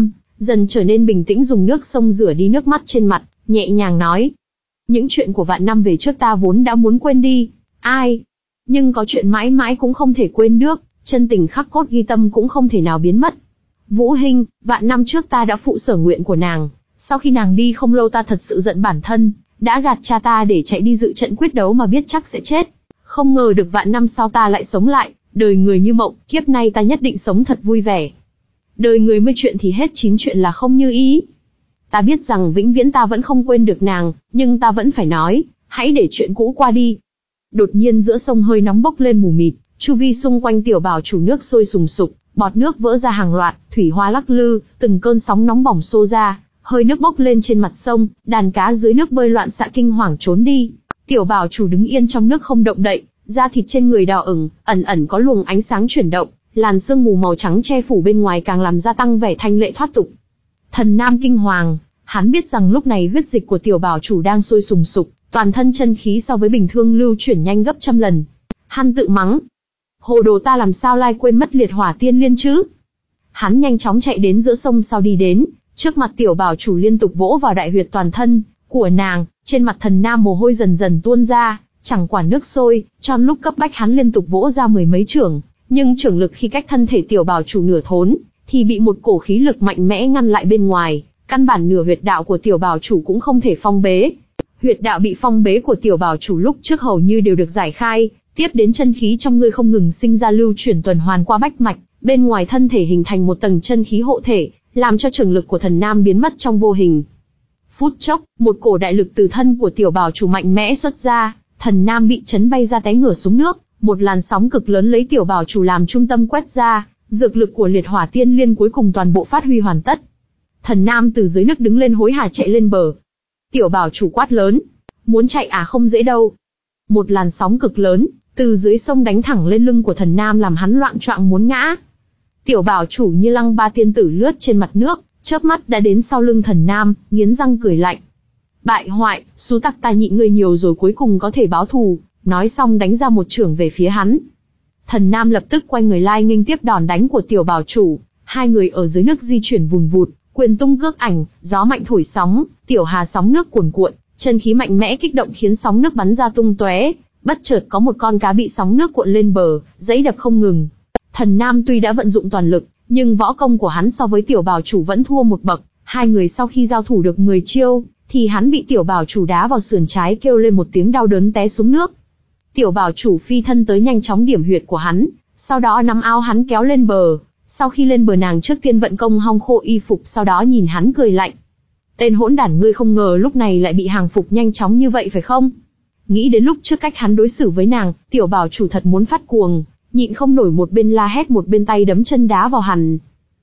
S1: dần trở nên bình tĩnh, dùng nước sông rửa đi nước mắt trên mặt, nhẹ nhàng nói. Những chuyện của vạn năm về trước ta vốn đã muốn quên đi. Ai? Nhưng có chuyện mãi mãi cũng không thể quên được, chân tình khắc cốt ghi tâm cũng không thể nào biến mất. Vũ Hinh, vạn năm trước ta đã phụ sở nguyện của nàng. Sau khi nàng đi không lâu ta thật sự giận bản thân, đã gạt cha ta để chạy đi dự trận quyết đấu mà biết chắc sẽ chết. Không ngờ được vạn năm sau ta lại sống lại, đời người như mộng, kiếp nay ta nhất định sống thật vui vẻ. Đời người mươi chuyện thì hết chín chuyện là không như ý. Ta biết rằng vĩnh viễn ta vẫn không quên được nàng, nhưng ta vẫn phải nói, hãy để chuyện cũ qua đi. Đột nhiên giữa sông hơi nóng bốc lên mù mịt, chu vi xung quanh tiểu bảo chủ nước sôi sùng sục, bọt nước vỡ ra hàng loạt, thủy hoa lắc lư, từng cơn sóng nóng bỏng xô ra, hơi nước bốc lên trên mặt sông, đàn cá dưới nước bơi loạn xạ kinh hoàng trốn đi. Tiểu bảo chủ đứng yên trong nước không động đậy, da thịt trên người đỏ ửng, ẩn ẩn có luồng ánh sáng chuyển động, làn sương mù màu trắng che phủ bên ngoài càng làm gia tăng vẻ thanh lệ thoát tục. Thần Nam kinh hoàng, hắn biết rằng lúc này huyết dịch của tiểu bảo chủ đang sôi sùng sục, toàn thân chân khí so với bình thường lưu chuyển nhanh gấp trăm lần. Hắn tự mắng, hồ đồ, ta làm sao lai quên mất liệt hỏa tiên liên chứ? Hắn nhanh chóng chạy đến giữa sông sau đi đến, trước mặt tiểu bảo chủ liên tục vỗ vào đại huyệt toàn thân của nàng, trên mặt Thần Nam mồ hôi dần dần tuôn ra, chẳng quản nước sôi, trong lúc cấp bách hắn liên tục vỗ ra mười mấy chưởng, nhưng chưởng lực khi cách thân thể tiểu bảo chủ nửa thốn, thì bị một cổ khí lực mạnh mẽ ngăn lại bên ngoài, căn bản nửa huyệt đạo của tiểu bảo chủ cũng không thể phong bế. Huyệt đạo bị phong bế của tiểu bảo chủ lúc trước hầu như đều được giải khai, tiếp đến chân khí trong người không ngừng sinh ra lưu chuyển tuần hoàn qua bách mạch, bên ngoài thân thể hình thành một tầng chân khí hộ thể, làm cho chưởng lực của Thần Nam biến mất trong vô hình. Phút chốc, một cổ đại lực từ thân của tiểu bảo chủ mạnh mẽ xuất ra, Thần Nam bị chấn bay ra té ngửa xuống nước, một làn sóng cực lớn lấy tiểu bảo chủ làm trung tâm quét ra, dược lực của liệt hỏa tiên liên cuối cùng toàn bộ phát huy hoàn tất. Thần Nam từ dưới nước đứng lên hối hả chạy lên bờ. Tiểu bảo chủ quát lớn, muốn chạy à, không dễ đâu. Một làn sóng cực lớn từ dưới sông đánh thẳng lên lưng của Thần Nam làm hắn loạng choạng muốn ngã. Tiểu bảo chủ như lăng ba tiên tử lướt trên mặt nước, chớp mắt đã đến sau lưng Thần Nam, nghiến răng cười lạnh. Bại hoại, xú tặc, ta nhịn ngươi nhiều rồi cuối cùng có thể báo thù, nói xong đánh ra một chưởng về phía hắn. Thần Nam lập tức quay người lai nghênh tiếp đòn đánh của tiểu bảo chủ, hai người ở dưới nước di chuyển vùn vụt, quyền tung cước ảnh, gió mạnh thổi sóng, tiểu hà sóng nước cuồn cuộn, chân khí mạnh mẽ kích động khiến sóng nước bắn ra tung tóe, bất chợt có một con cá bị sóng nước cuộn lên bờ, giãy đập không ngừng. Thần Nam tuy đã vận dụng toàn lực, nhưng võ công của hắn so với tiểu bảo chủ vẫn thua một bậc, hai người sau khi giao thủ được mười chiêu, thì hắn bị tiểu bảo chủ đá vào sườn trái kêu lên một tiếng đau đớn té xuống nước. Tiểu bảo chủ phi thân tới nhanh chóng điểm huyệt của hắn, sau đó nắm áo hắn kéo lên bờ. Sau khi lên bờ nàng trước tiên vận công hong khô y phục, sau đó nhìn hắn cười lạnh. Tên hỗn đản, ngươi không ngờ lúc này lại bị hàng phục nhanh chóng như vậy phải không? Nghĩ đến lúc trước cách hắn đối xử với nàng, tiểu bảo chủ thật muốn phát cuồng, nhịn không nổi một bên la hét một bên tay đấm chân đá vào hắn.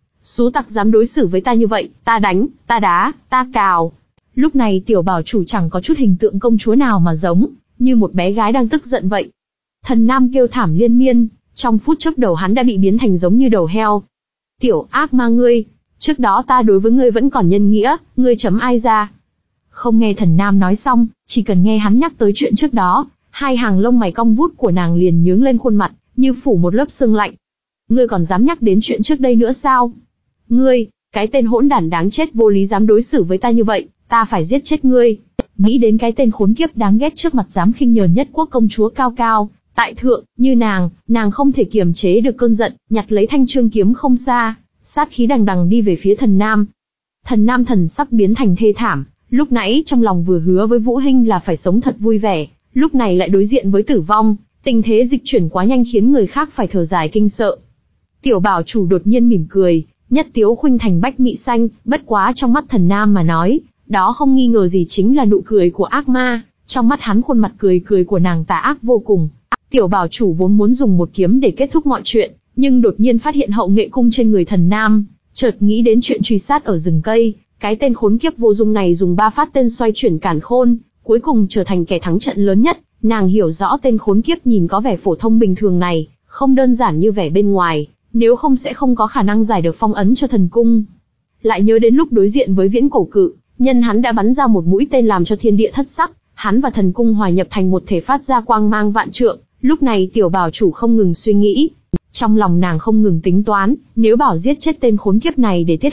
S1: Xú tặc dám đối xử với ta như vậy, ta đánh, ta đá, ta cào. Lúc này tiểu bảo chủ chẳng có chút hình tượng công chúa nào mà giống, như một bé gái đang tức giận vậy. Thần Nam kêu thảm liên miên, trong phút chốc đầu hắn đã bị biến thành giống như đầu heo. Tiểu ác ma ngươi, trước đó ta đối với ngươi vẫn còn nhân nghĩa, ngươi chấm ai ra? Không nghe Thần Nam nói xong, chỉ cần nghe hắn nhắc tới chuyện trước đó, hai hàng lông mày cong vút của nàng liền nhướng lên khuôn mặt, như phủ một lớp sương lạnh. Ngươi còn dám nhắc đến chuyện trước đây nữa sao? Ngươi, cái tên hỗn đản đáng chết vô lý dám đối xử với ta như vậy, ta phải giết chết ngươi. Nghĩ đến cái tên khốn kiếp đáng ghét trước mặt dám khinh nhờn nhất quốc công chúa cao cao tại thượng như nàng, nàng không thể kiềm chế được cơn giận, nhặt lấy thanh trương kiếm không xa, sát khí đằng đằng đi về phía Thần Nam. Thần Nam thần sắc biến thành thê thảm, lúc nãy trong lòng vừa hứa với Vũ Hinh là phải sống thật vui vẻ, lúc này lại đối diện với tử vong, tình thế dịch chuyển quá nhanh khiến người khác phải thở dài kinh sợ. Tiểu bảo chủ đột nhiên mỉm cười, nhất tiếu khuynh thành bách mị xanh, bất quá trong mắt Thần Nam mà nói, đó không nghi ngờ gì chính là nụ cười của ác ma, trong mắt hắn khuôn mặt cười cười của nàng tà ác vô cùng. Tiểu bảo chủ vốn muốn dùng một kiếm để kết thúc mọi chuyện, nhưng đột nhiên phát hiện hậu nghệ cung trên người Thần Nam, chợt nghĩ đến chuyện truy sát ở rừng cây, cái tên khốn kiếp vô dụng này dùng ba phát tên xoay chuyển càn khôn, cuối cùng trở thành kẻ thắng trận lớn nhất. Nàng hiểu rõ tên khốn kiếp nhìn có vẻ phổ thông bình thường này, không đơn giản như vẻ bên ngoài, nếu không sẽ không có khả năng giải được phong ấn cho thần cung. Lại nhớ đến lúc đối diện với Viễn Cổ Cự, nhân hắn đã bắn ra một mũi tên làm cho thiên địa thất sắc, hắn và thần cung hòa nhập thành một thể phát ra quang mang vạn trượng. Lúc này tiểu bảo chủ không ngừng suy nghĩ, trong lòng nàng không ngừng tính toán, nếu bảo giết chết tên khốn kiếp này để tiết hận,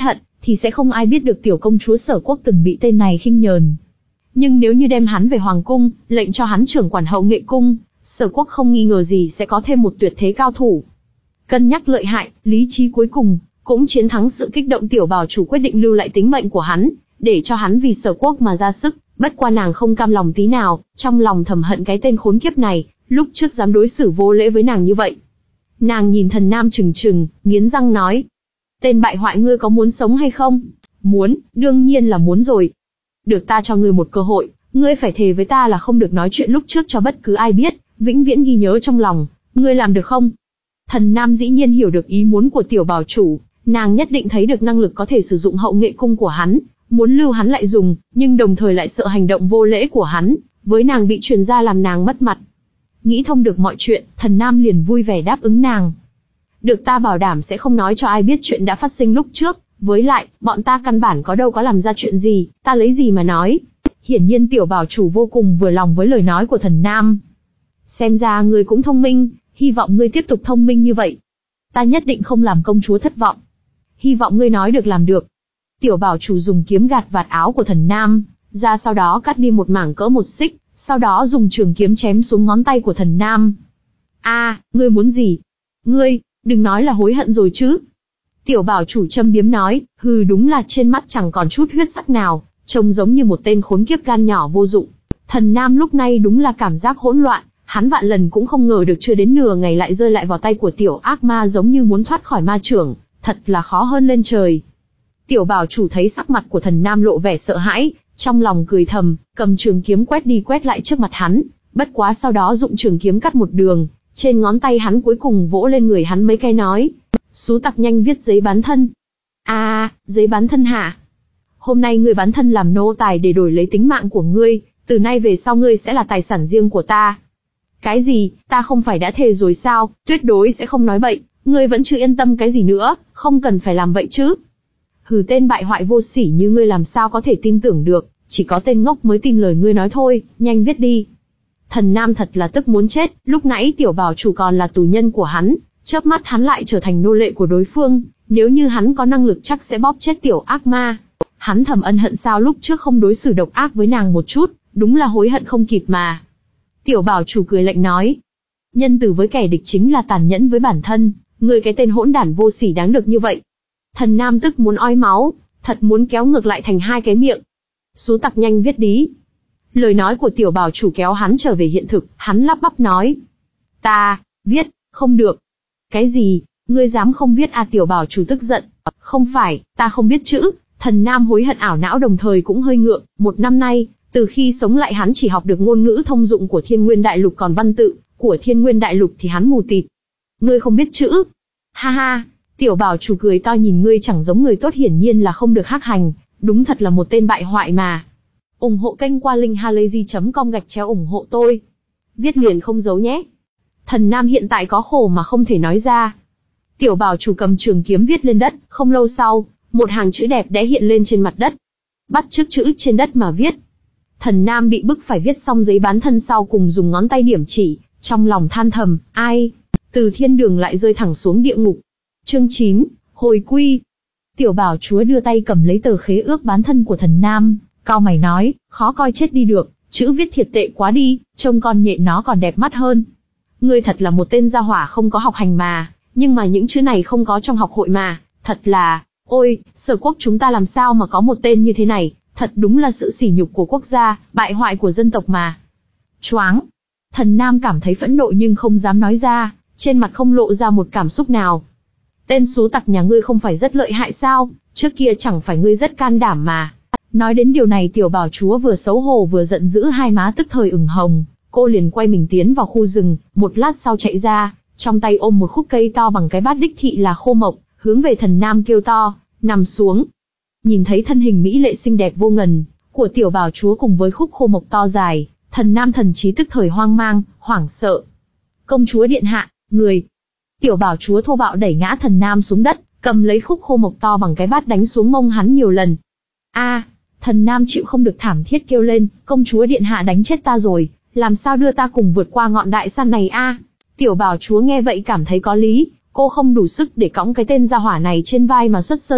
S1: thì sẽ không ai biết được tiểu công chúa Sở Quốc từng bị tên này khinh nhờn. Nhưng nếu như đem hắn về hoàng cung, lệnh cho hắn trưởng quản hậu nghệ cung, Sở Quốc không nghi ngờ gì sẽ có thêm một tuyệt thế cao thủ. Cân nhắc lợi hại, lý trí cuối cùng cũng chiến thắng sự kích động, tiểu bảo chủ quyết định lưu lại tính mệnh của hắn, để cho hắn vì Sở Quốc mà ra sức. Bất qua nàng không cam lòng tí nào, trong lòng thầm hận cái tên khốn kiếp này, lúc trước dám đối xử vô lễ với nàng như vậy. Nàng nhìn Thần Nam trừng trừng, nghiến răng nói: tên bại hoại, ngươi có muốn sống hay không? Muốn, đương nhiên là muốn rồi. Được, ta cho ngươi một cơ hội, ngươi phải thề với ta là không được nói chuyện lúc trước cho bất cứ ai biết, vĩnh viễn ghi nhớ trong lòng, ngươi làm được không? Thần Nam dĩ nhiên hiểu được ý muốn của tiểu bảo chủ, nàng nhất định thấy được năng lực có thể sử dụng hậu nghệ cung của hắn, muốn lưu hắn lại dùng, nhưng đồng thời lại sợ hành động vô lễ của hắn, với nàng bị truyền ra làm nàng mất mặt. Nghĩ thông được mọi chuyện, Thần Nam liền vui vẻ đáp ứng nàng. Được, ta bảo đảm sẽ không nói cho ai biết chuyện đã phát sinh lúc trước, với lại, bọn ta căn bản có đâu có làm ra chuyện gì, ta lấy gì mà nói. Hiển nhiên tiểu bảo chủ vô cùng vừa lòng với lời nói của Thần Nam. Xem ra ngươi cũng thông minh, hy vọng ngươi tiếp tục thông minh như vậy. Ta nhất định không làm công chúa thất vọng. Hy vọng ngươi nói được làm được. Tiểu bảo chủ dùng kiếm gạt vạt áo của Thần Nam ra, sau đó cắt đi một mảng cỡ một xích, sau đó dùng trường kiếm chém xuống ngón tay của Thần Nam. A, à, ngươi muốn gì? Ngươi, đừng nói là hối hận rồi chứ? Tiểu bảo chủ châm biếm nói, hừ, đúng là trên mắt chẳng còn chút huyết sắc nào, trông giống như một tên khốn kiếp gan nhỏ vô dụng. Thần Nam lúc này đúng là cảm giác hỗn loạn, hắn vạn lần cũng không ngờ được chưa đến nửa ngày lại rơi lại vào tay của tiểu ác ma, giống như muốn thoát khỏi ma chưởng, thật là khó hơn lên trời. Tiểu bảo chủ thấy sắc mặt của Thần Nam lộ vẻ sợ hãi, trong lòng cười thầm, cầm trường kiếm quét đi quét lại trước mặt hắn, bất quá sau đó dụng trường kiếm cắt một đường, trên ngón tay hắn cuối cùng vỗ lên người hắn mấy cái nói: "Xú tặc, nhanh viết giấy bán thân." A, à, giấy bán thân hả? Hôm nay ngươi bán thân làm nô tài để đổi lấy tính mạng của ngươi, từ nay về sau ngươi sẽ là tài sản riêng của ta. Cái gì, ta không phải đã thề rồi sao, tuyệt đối sẽ không nói bậy, ngươi vẫn chưa yên tâm cái gì nữa, không cần phải làm vậy chứ. Hừ, tên bại hoại vô sỉ như ngươi làm sao có thể tin tưởng được, chỉ có tên ngốc mới tin lời ngươi nói thôi, nhanh viết đi. Thần Nam thật là tức muốn chết, lúc nãy tiểu bảo chủ còn là tù nhân của hắn, chớp mắt hắn lại trở thành nô lệ của đối phương, nếu như hắn có năng lực chắc sẽ bóp chết tiểu ác ma. Hắn thầm ân hận sao lúc trước không đối xử độc ác với nàng một chút, đúng là hối hận không kịp mà. Tiểu bảo chủ cười lạnh nói: nhân từ với kẻ địch chính là tàn nhẫn với bản thân, ngươi cái tên hỗn đản vô sỉ đáng được như vậy. Thần Nam tức muốn ói máu, thật muốn kéo ngược lại thành hai cái miệng. Xú tặc, nhanh viết đi. Lời nói của tiểu bảo chủ kéo hắn trở về hiện thực, hắn lắp bắp nói: ta, viết, không được. Cái gì, ngươi dám không viết à? Tiểu bảo chủ tức giận: không phải, ta không biết chữ. Thần Nam hối hận ảo não đồng thời cũng hơi ngượng, một năm nay, từ khi sống lại hắn chỉ học được ngôn ngữ thông dụng của Thiên Nguyên Đại Lục, còn văn tự của Thiên Nguyên Đại Lục thì hắn mù tịt. Ngươi không biết chữ? Ha ha, tiểu bảo chủ cười to nhìn ngươi chẳng giống người tốt, hiển nhiên là không được hắc hành, đúng thật là một tên bại hoại mà. Ủng hộ kênh qua linkhalazy chấm com gạch chéo ủng hộ tôi. Viết liền không giấu nhé. Thần Nam hiện tại có khổ mà không thể nói ra. Tiểu bảo chủ cầm trường kiếm viết lên đất, không lâu sau, một hàng chữ đẹp đẽ hiện lên trên mặt đất. Bắt chước chữ trên đất mà viết. Thần Nam bị bức phải viết xong giấy bán thân, sau cùng dùng ngón tay điểm chỉ, trong lòng than thầm, ai, từ thiên đường lại rơi thẳng xuống địa ngục. Chương chín, hồi quy. Tiểu bảo chúa đưa tay cầm lấy tờ khế ước bán thân của Thần Nam, cau mày nói, khó coi chết đi được, chữ viết thiệt tệ quá đi, trông con nhện nó còn đẹp mắt hơn. Ngươi thật là một tên gia hỏa không có học hành mà, nhưng mà những chữ này không có trong học hội mà, thật là, ôi, Sở Quốc chúng ta làm sao mà có một tên như thế này, thật đúng là sự sỉ nhục của quốc gia, bại hoại của dân tộc mà. Choáng. Thần Nam cảm thấy phẫn nộ nhưng không dám nói ra, trên mặt không lộ ra một cảm xúc nào. Tên xú tặc nhà ngươi không phải rất lợi hại sao, trước kia chẳng phải ngươi rất can đảm mà. Nói đến điều này tiểu bảo chúa vừa xấu hổ vừa giận dữ, hai má tức thời ửng hồng, cô liền quay mình tiến vào khu rừng, một lát sau chạy ra, trong tay ôm một khúc cây to bằng cái bát đích thị là khô mộc, hướng về Thần Nam kêu to, nằm xuống. Nhìn thấy thân hình mỹ lệ xinh đẹp vô ngần của tiểu bảo chúa cùng với khúc khô mộc to dài, Thần Nam thần trí tức thời hoang mang, hoảng sợ. Công chúa điện hạ, người. Tiểu bảo chúa thô bạo đẩy ngã Thần Nam xuống đất, cầm lấy khúc khô mộc to bằng cái bát đánh xuống mông hắn nhiều lần. A, Thần Nam chịu không được thảm thiết kêu lên, công chúa điện hạ đánh chết ta rồi, làm sao đưa ta cùng vượt qua ngọn đại san này a? Tiểu bảo chúa nghe vậy cảm thấy có lý, cô không đủ sức để cõng cái tên gia hỏa này trên vai mà xuất sơn được,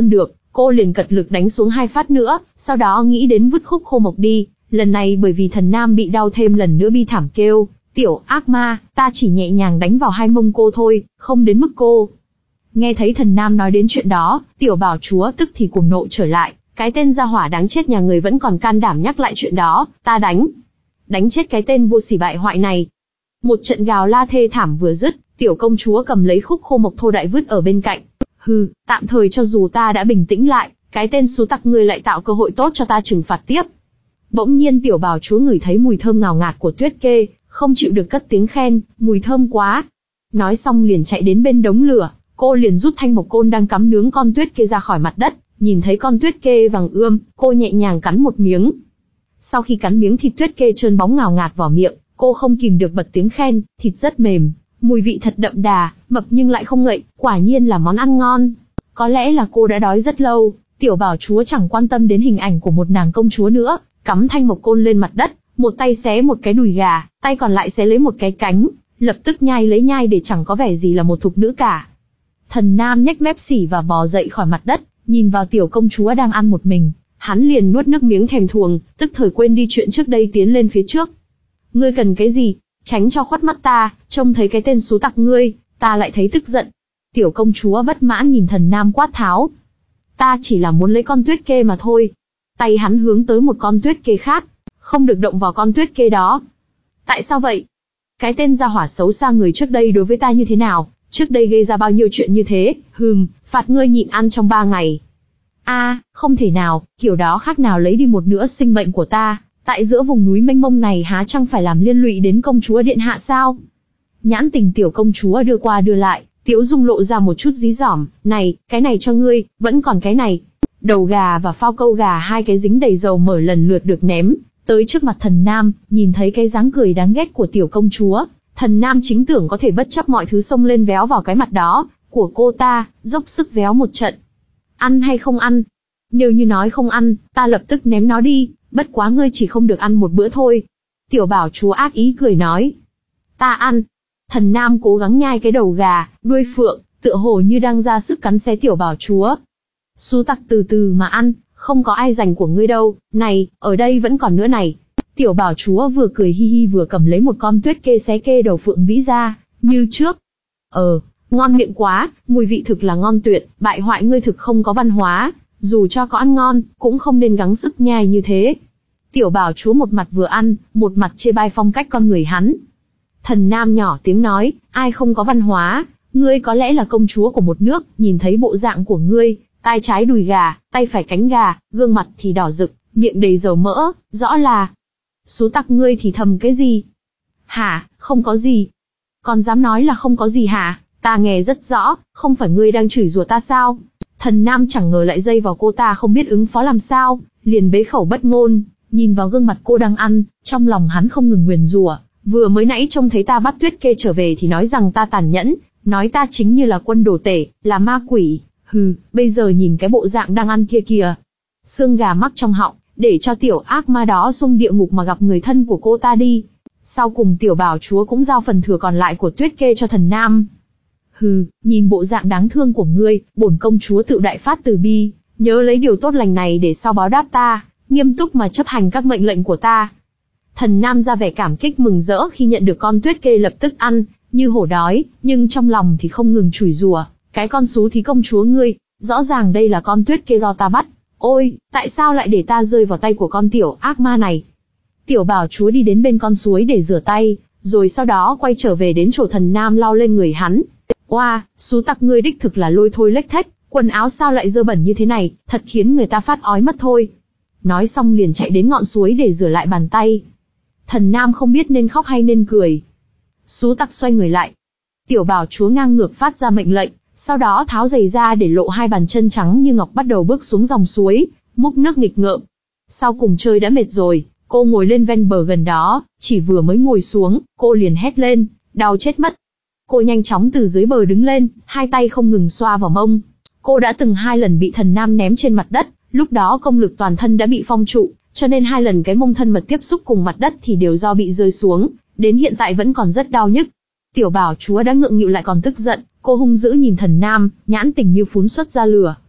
S1: Cô liền cật lực đánh xuống hai phát nữa, sau đó nghĩ đến vứt khúc khô mộc đi. Lần này bởi vì thần nam bị đau thêm lần nữa bi thảm kêu, tiểu ác ma, ta chỉ nhẹ nhàng đánh vào hai mông cô thôi, không đến mức cô. Nghe thấy thần nam nói đến chuyện đó, tiểu bảo chúa tức thì cuồng nộ trở lại, cái tên gia hỏa đáng chết nhà người vẫn còn can đảm nhắc lại chuyện đó, ta đánh. Đánh chết cái tên vô sỉ bại hoại này. Một trận gào la thê thảm vừa dứt, tiểu công chúa cầm lấy khúc khô mộc thô đại vứt ở bên cạnh. Hừ, tạm thời cho dù ta đã bình tĩnh lại, cái tên xú tặc ngươi lại tạo cơ hội tốt cho ta trừng phạt tiếp. Bỗng nhiên tiểu bảo chúa ngửi thấy mùi thơm ngào ngạt của tuyết kê, không chịu được cất tiếng khen, mùi thơm quá. Nói xong liền chạy đến bên đống lửa, cô liền rút thanh mộc côn đang cắm nướng con tuyết kê ra khỏi mặt đất, nhìn thấy con tuyết kê vàng ươm, cô nhẹ nhàng cắn một miếng. Sau khi cắn miếng thịt tuyết kê trơn bóng ngào ngạt vào miệng, cô không kìm được bật tiếng khen, thịt rất mềm, mùi vị thật đậm đà, mập nhưng lại không ngậy, quả nhiên là món ăn ngon. Có lẽ là cô đã đói rất lâu, tiểu bảo chúa chẳng quan tâm đến hình ảnh của một nàng công chúa nữa, cắm thanh mộc côn lên mặt đất, một tay xé một cái đùi gà, tay còn lại xé lấy một cái cánh, lập tức nhai lấy nhai để chẳng có vẻ gì là một thục nữ cả. Thần nam nhếch mép xỉ và bò dậy khỏi mặt đất, nhìn vào tiểu công chúa đang ăn một mình, hắn liền nuốt nước miếng thèm thuồng, tức thời quên đi chuyện trước đây tiến lên phía trước. Ngươi cần cái gì? Tránh cho khuất mắt ta, trông thấy cái tên xú tặc ngươi, ta lại thấy tức giận. Tiểu công chúa bất mãn nhìn thần nam quát tháo. Ta chỉ là muốn lấy con tuyết kê mà thôi. Tay hắn hướng tới một con tuyết kê khác, không được động vào con tuyết kê đó. Tại sao vậy? Cái tên gia hỏa xấu xa người trước đây đối với ta như thế nào? Trước đây gây ra bao nhiêu chuyện như thế? Hừm, phạt ngươi nhịn ăn trong ba ngày. A, à, không thể nào, kiểu đó khác nào lấy đi một nửa sinh mệnh của ta. Tại giữa vùng núi mênh mông này há chẳng phải làm liên lụy đến công chúa điện hạ sao? Nhãn tình tiểu công chúa đưa qua đưa lại, Tiếu Dung lộ ra một chút dí dỏm, này, cái này cho ngươi, vẫn còn cái này. Đầu gà và phao câu gà hai cái dính đầy dầu mỡ lần lượt được ném tới trước mặt thần nam, nhìn thấy cái dáng cười đáng ghét của tiểu công chúa, thần nam chính tưởng có thể bất chấp mọi thứ xông lên véo vào cái mặt đó của cô ta, dốc sức véo một trận. Ăn hay không ăn? Nếu như nói không ăn, ta lập tức ném nó đi, bất quá ngươi chỉ không được ăn một bữa thôi. Tiểu bảo chúa ác ý cười nói. Ta ăn. Thần nam cố gắng nhai cái đầu gà, đuôi phượng, tựa hồ như đang ra sức cắn xé tiểu bảo chúa. Xú tặc từ từ mà ăn, không có ai giành của ngươi đâu, này, ở đây vẫn còn nữa này. Tiểu bảo chúa vừa cười hi hi vừa cầm lấy một con tuyết kê xé kê đầu phượng vĩ ra, như trước. Ờ, ngon miệng quá, mùi vị thực là ngon tuyệt, bại hoại ngươi thực không có văn hóa, dù cho có ăn ngon, cũng không nên gắng sức nhai như thế. Tiểu bảo chúa một mặt vừa ăn, một mặt chê bai phong cách con người hắn. Thần nam nhỏ tiếng nói, ai không có văn hóa, ngươi có lẽ là công chúa của một nước, nhìn thấy bộ dạng của ngươi, tay trái đùi gà, tay phải cánh gà, gương mặt thì đỏ rực, miệng đầy dầu mỡ, rõ là... Xú tặc ngươi thì thầm cái gì? Hả, không có gì. Còn dám nói là không có gì hả? Ta nghe rất rõ, không phải ngươi đang chửi rủa ta sao? Thần nam chẳng ngờ lại dây vào cô ta không biết ứng phó làm sao, liền bế khẩu bất ngôn, nhìn vào gương mặt cô đang ăn, trong lòng hắn không ngừng nguyền rủa. Vừa mới nãy trông thấy ta bắt tuyết kê trở về thì nói rằng ta tàn nhẫn, nói ta chính như là quân đồ tể, là ma quỷ. Hừ, bây giờ nhìn cái bộ dạng đang ăn kia kìa. Xương gà mắc trong họng, để cho tiểu ác ma đó xung địa ngục mà gặp người thân của cô ta đi. Sau cùng tiểu bảo chúa cũng giao phần thừa còn lại của tuyết kê cho thần nam. Hừ, nhìn bộ dạng đáng thương của ngươi, bổn công chúa tự đại phát từ bi, nhớ lấy điều tốt lành này để sau báo đáp ta, nghiêm túc mà chấp hành các mệnh lệnh của ta. Thần nam ra vẻ cảm kích mừng rỡ khi nhận được con tuyết kê lập tức ăn, như hổ đói, nhưng trong lòng thì không ngừng chửi rủa. Cái con xú thí công chúa ngươi, rõ ràng đây là con tuyết kê do ta bắt. Ôi, tại sao lại để ta rơi vào tay của con tiểu ác ma này? Tiểu bảo chúa đi đến bên con suối để rửa tay, rồi sau đó quay trở về đến chỗ thần nam lau lên người hắn. Oa, xú tặc ngươi đích thực là lôi thôi lếch thếch, quần áo sao lại dơ bẩn như thế này, thật khiến người ta phát ói mất thôi. Nói xong liền chạy đến ngọn suối để rửa lại bàn tay. Thần nam không biết nên khóc hay nên cười. Xú tặc xoay người lại. Tiểu bảo chúa ngang ngược phát ra mệnh lệnh. Sau đó tháo giày ra để lộ hai bàn chân trắng như ngọc bắt đầu bước xuống dòng suối, múc nước nghịch ngợm. Sau cùng chơi đã mệt rồi, cô ngồi lên ven bờ gần đó, chỉ vừa mới ngồi xuống, cô liền hét lên, đau chết mất. Cô nhanh chóng từ dưới bờ đứng lên, hai tay không ngừng xoa vào mông. Cô đã từng hai lần bị thần nam ném trên mặt đất, lúc đó công lực toàn thân đã bị phong trụ, cho nên hai lần cái mông thân mật tiếp xúc cùng mặt đất thì đều do bị rơi xuống, đến hiện tại vẫn còn rất đau nhức. Tiểu bảo chúa đã ngượng nghịu lại còn tức giận, cô hung dữ nhìn thần nam, nhãn tình như phún xuất ra lửa.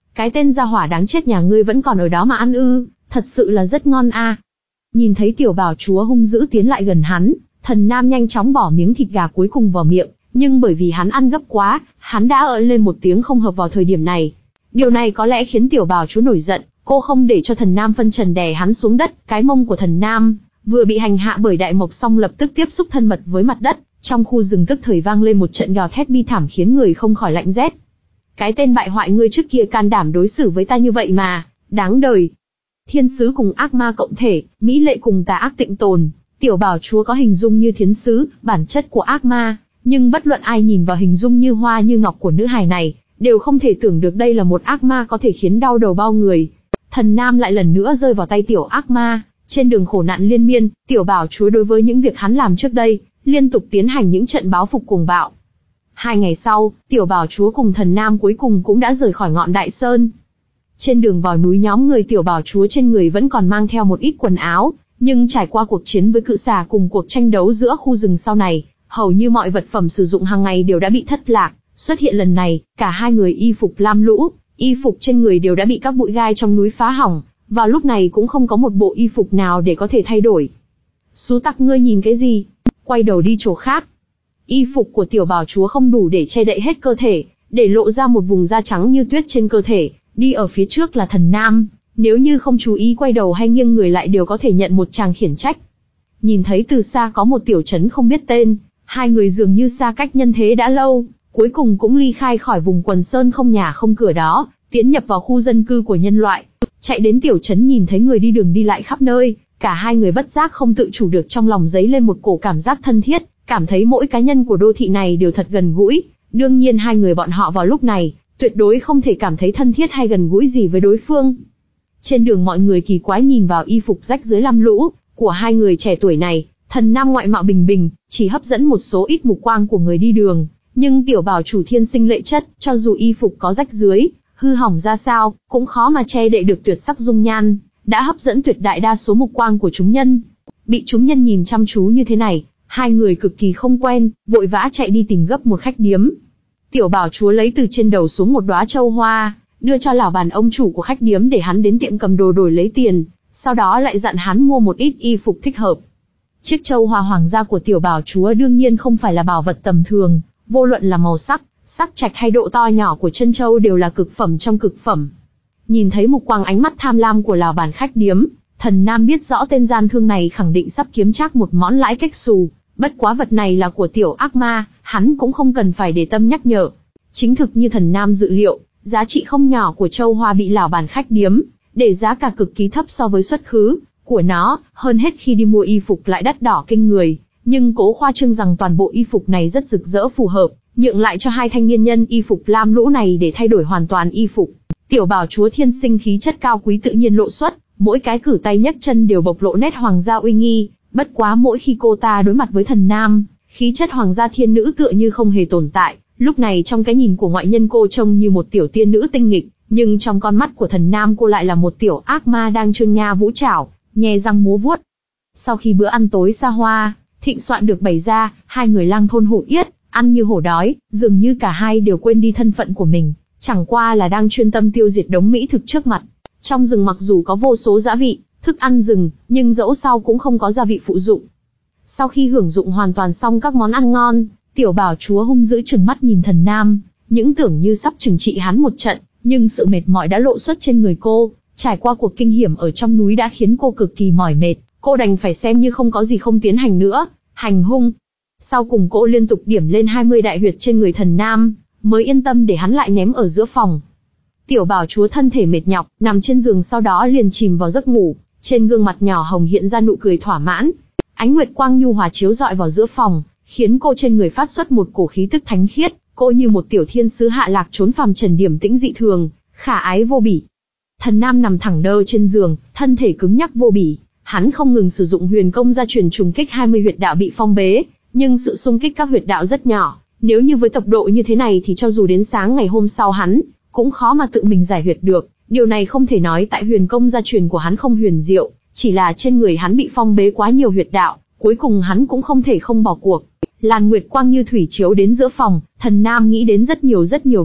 S1: Cái tên gia hỏa đáng chết nhà ngươi vẫn còn ở đó mà ăn ư, thật sự là rất ngon a. Nhìn thấy tiểu bảo chúa hung dữ tiến lại gần hắn, Thần Nam nhanh chóng bỏ miếng thịt gà cuối cùng vào miệng, nhưng bởi vì hắn ăn gấp quá, hắn đã ợ lên một tiếng không hợp vào thời điểm này. Điều này có lẽ khiến tiểu bảo chúa nổi giận, cô không để cho Thần Nam phân trần đè hắn xuống đất, cái mông của Thần Nam vừa bị hành hạ bởi đại mộc xong lập tức tiếp xúc thân mật với mặt đất, trong khu rừng tức thời vang lên một trận gào thét bi thảm khiến người không khỏi lạnh rét. Cái tên bại hoại ngươi trước kia can đảm đối xử với ta như vậy mà, đáng đời. Thiên sứ cùng ác ma cộng thể, mỹ lệ cùng tà ác tịnh tồn, tiểu bảo chúa có hình dung như thiên sứ, bản chất của ác ma, nhưng bất luận ai nhìn vào hình dung như hoa như ngọc của nữ hài này, đều không thể tưởng được đây là một ác ma có thể khiến đau đầu bao người. Thần Nam lại lần nữa rơi vào tay tiểu ác ma, trên đường khổ nạn liên miên, tiểu bảo chúa đối với những việc hắn làm trước đây, liên tục tiến hành những trận báo phục cuồng bạo. Hai ngày sau, tiểu bảo chúa cùng Thần Nam cuối cùng cũng đã rời khỏi ngọn đại sơn. Trên đường vào núi nhóm người tiểu bảo chúa trên người vẫn còn mang theo một ít quần áo, nhưng trải qua cuộc chiến với cự xà cùng cuộc tranh đấu giữa khu rừng sau này, hầu như mọi vật phẩm sử dụng hàng ngày đều đã bị thất lạc. Xuất hiện lần này, cả hai người y phục lam lũ, y phục trên người đều đã bị các bụi gai trong núi phá hỏng, vào lúc này cũng không có một bộ y phục nào để có thể thay đổi. Xú tặc ngươi nhìn cái gì? Quay đầu đi chỗ khác. Y phục của tiểu bảo chúa không đủ để che đậy hết cơ thể, để lộ ra một vùng da trắng như tuyết trên cơ thể, đi ở phía trước là Thần Nam, nếu như không chú ý quay đầu hay nghiêng người lại đều có thể nhận một tràng khiển trách. Nhìn thấy từ xa có một tiểu trấn không biết tên, hai người dường như xa cách nhân thế đã lâu, cuối cùng cũng ly khai khỏi vùng quần sơn không nhà không cửa đó, tiến nhập vào khu dân cư của nhân loại. Chạy đến tiểu trấn nhìn thấy người đi đường đi lại khắp nơi, cả hai người bất giác không tự chủ được trong lòng dấy lên một cổ cảm giác thân thiết, cảm thấy mỗi cá nhân của đô thị này đều thật gần gũi. Đương nhiên hai người bọn họ vào lúc này, tuyệt đối không thể cảm thấy thân thiết hay gần gũi gì với đối phương. Trên đường mọi người kỳ quái nhìn vào y phục rách dưới lam lũ của hai người trẻ tuổi này, Thần Nam ngoại mạo bình bình, chỉ hấp dẫn một số ít mục quang của người đi đường, nhưng tiểu bảo chủ thiên sinh lệ chất, cho dù y phục có rách dưới, hư hỏng ra sao, cũng khó mà che đậy được tuyệt sắc dung nhan, đã hấp dẫn tuyệt đại đa số mục quang của chúng nhân. Bị chúng nhân nhìn chăm chú như thế này, hai người cực kỳ không quen, vội vã chạy đi tìm gấp một khách điếm. Tiểu bảo chúa lấy từ trên đầu xuống một đóa châu hoa, đưa cho lão bản ông chủ của khách điếm để hắn đến tiệm cầm đồ đổi lấy tiền, sau đó lại dặn hắn mua một ít y phục thích hợp. Chiếc châu hoa hoàng gia của tiểu bảo chúa đương nhiên không phải là bảo vật tầm thường, vô luận là màu sắc, sắc trạch hay độ to nhỏ của chân châu đều là cực phẩm trong cực phẩm. Nhìn thấy mục quang ánh mắt tham lam của lão bản khách điếm, Thần Nam biết rõ tên gian thương này khẳng định sắp kiếm trác một món lãi cách xù, bất quá vật này là của tiểu ác ma, hắn cũng không cần phải để tâm nhắc nhở. Chính thực như Thần Nam dự liệu, giá trị không nhỏ của châu hoa bị lão bản khách điếm để giá cả cực kỳ thấp so với xuất khứ của nó, hơn hết khi đi mua y phục lại đắt đỏ kinh người, nhưng cố khoa trương rằng toàn bộ y phục này rất rực rỡ phù hợp, nhượng lại cho hai thanh niên nhân y phục lam lũ này để thay đổi hoàn toàn y phục. Tiểu bảo chúa thiên sinh khí chất cao quý tự nhiên lộ xuất, mỗi cái cử tay nhấc chân đều bộc lộ nét hoàng gia uy nghi, bất quá mỗi khi cô ta đối mặt với Thần Nam, khí chất hoàng gia thiên nữ tựa như không hề tồn tại. Lúc này trong cái nhìn của ngoại nhân cô trông như một tiểu tiên nữ tinh nghịch, nhưng trong con mắt của Thần Nam cô lại là một tiểu ác ma đang trương nha vũ trảo, nhe răng múa vuốt. Sau khi bữa ăn tối xa hoa, thịnh soạn được bày ra, hai người lang thôn hổ yết, ăn như hổ đói, dường như cả hai đều quên đi thân phận của mình, chẳng qua là đang chuyên tâm tiêu diệt đống mỹ thực trước mặt. Trong rừng mặc dù có vô số dã vị, thức ăn rừng, nhưng dẫu sao cũng không có gia vị phụ dụng. Sau khi hưởng dụng hoàn toàn xong các món ăn ngon, tiểu bảo chúa hung dữ trừng mắt nhìn Thần Nam, những tưởng như sắp trừng trị hắn một trận, nhưng sự mệt mỏi đã lộ xuất trên người cô, trải qua cuộc kinh hiểm ở trong núi đã khiến cô cực kỳ mỏi mệt, cô đành phải xem như không có gì không tiến hành nữa, hành hung. Sau cùng cô liên tục điểm lên hai mươi đại huyệt trên người Thần Nam, mới yên tâm để hắn lại ném ở giữa phòng. Tiểu bảo chúa thân thể mệt nhọc, nằm trên giường sau đó liền chìm vào giấc ngủ, trên gương mặt nhỏ hồng hiện ra nụ cười thỏa mãn. Ánh nguyệt quang nhu hòa chiếu rọi vào giữa phòng, khiến cô trên người phát xuất một cổ khí tức thánh khiết, cô như một tiểu thiên sứ hạ lạc trốn phàm trần điểm tĩnh dị thường, khả ái vô bỉ. Thần Nam nằm thẳng đơ trên giường, thân thể cứng nhắc vô bỉ, hắn không ngừng sử dụng huyền công gia truyền trùng kích hai mươi huyệt đạo bị phong bế, nhưng sự xung kích các huyệt đạo rất nhỏ, nếu như với tốc độ như thế này thì cho dù đến sáng ngày hôm sau hắn cũng khó mà tự mình giải huyệt được. Điều này không thể nói tại huyền công gia truyền của hắn không huyền diệu, chỉ là trên người hắn bị phong bế quá nhiều huyệt đạo, cuối cùng hắn cũng không thể không bỏ cuộc. Làn nguyệt quang như thủy chiếu đến giữa phòng, Thần Nam nghĩ đến rất nhiều rất nhiều việc,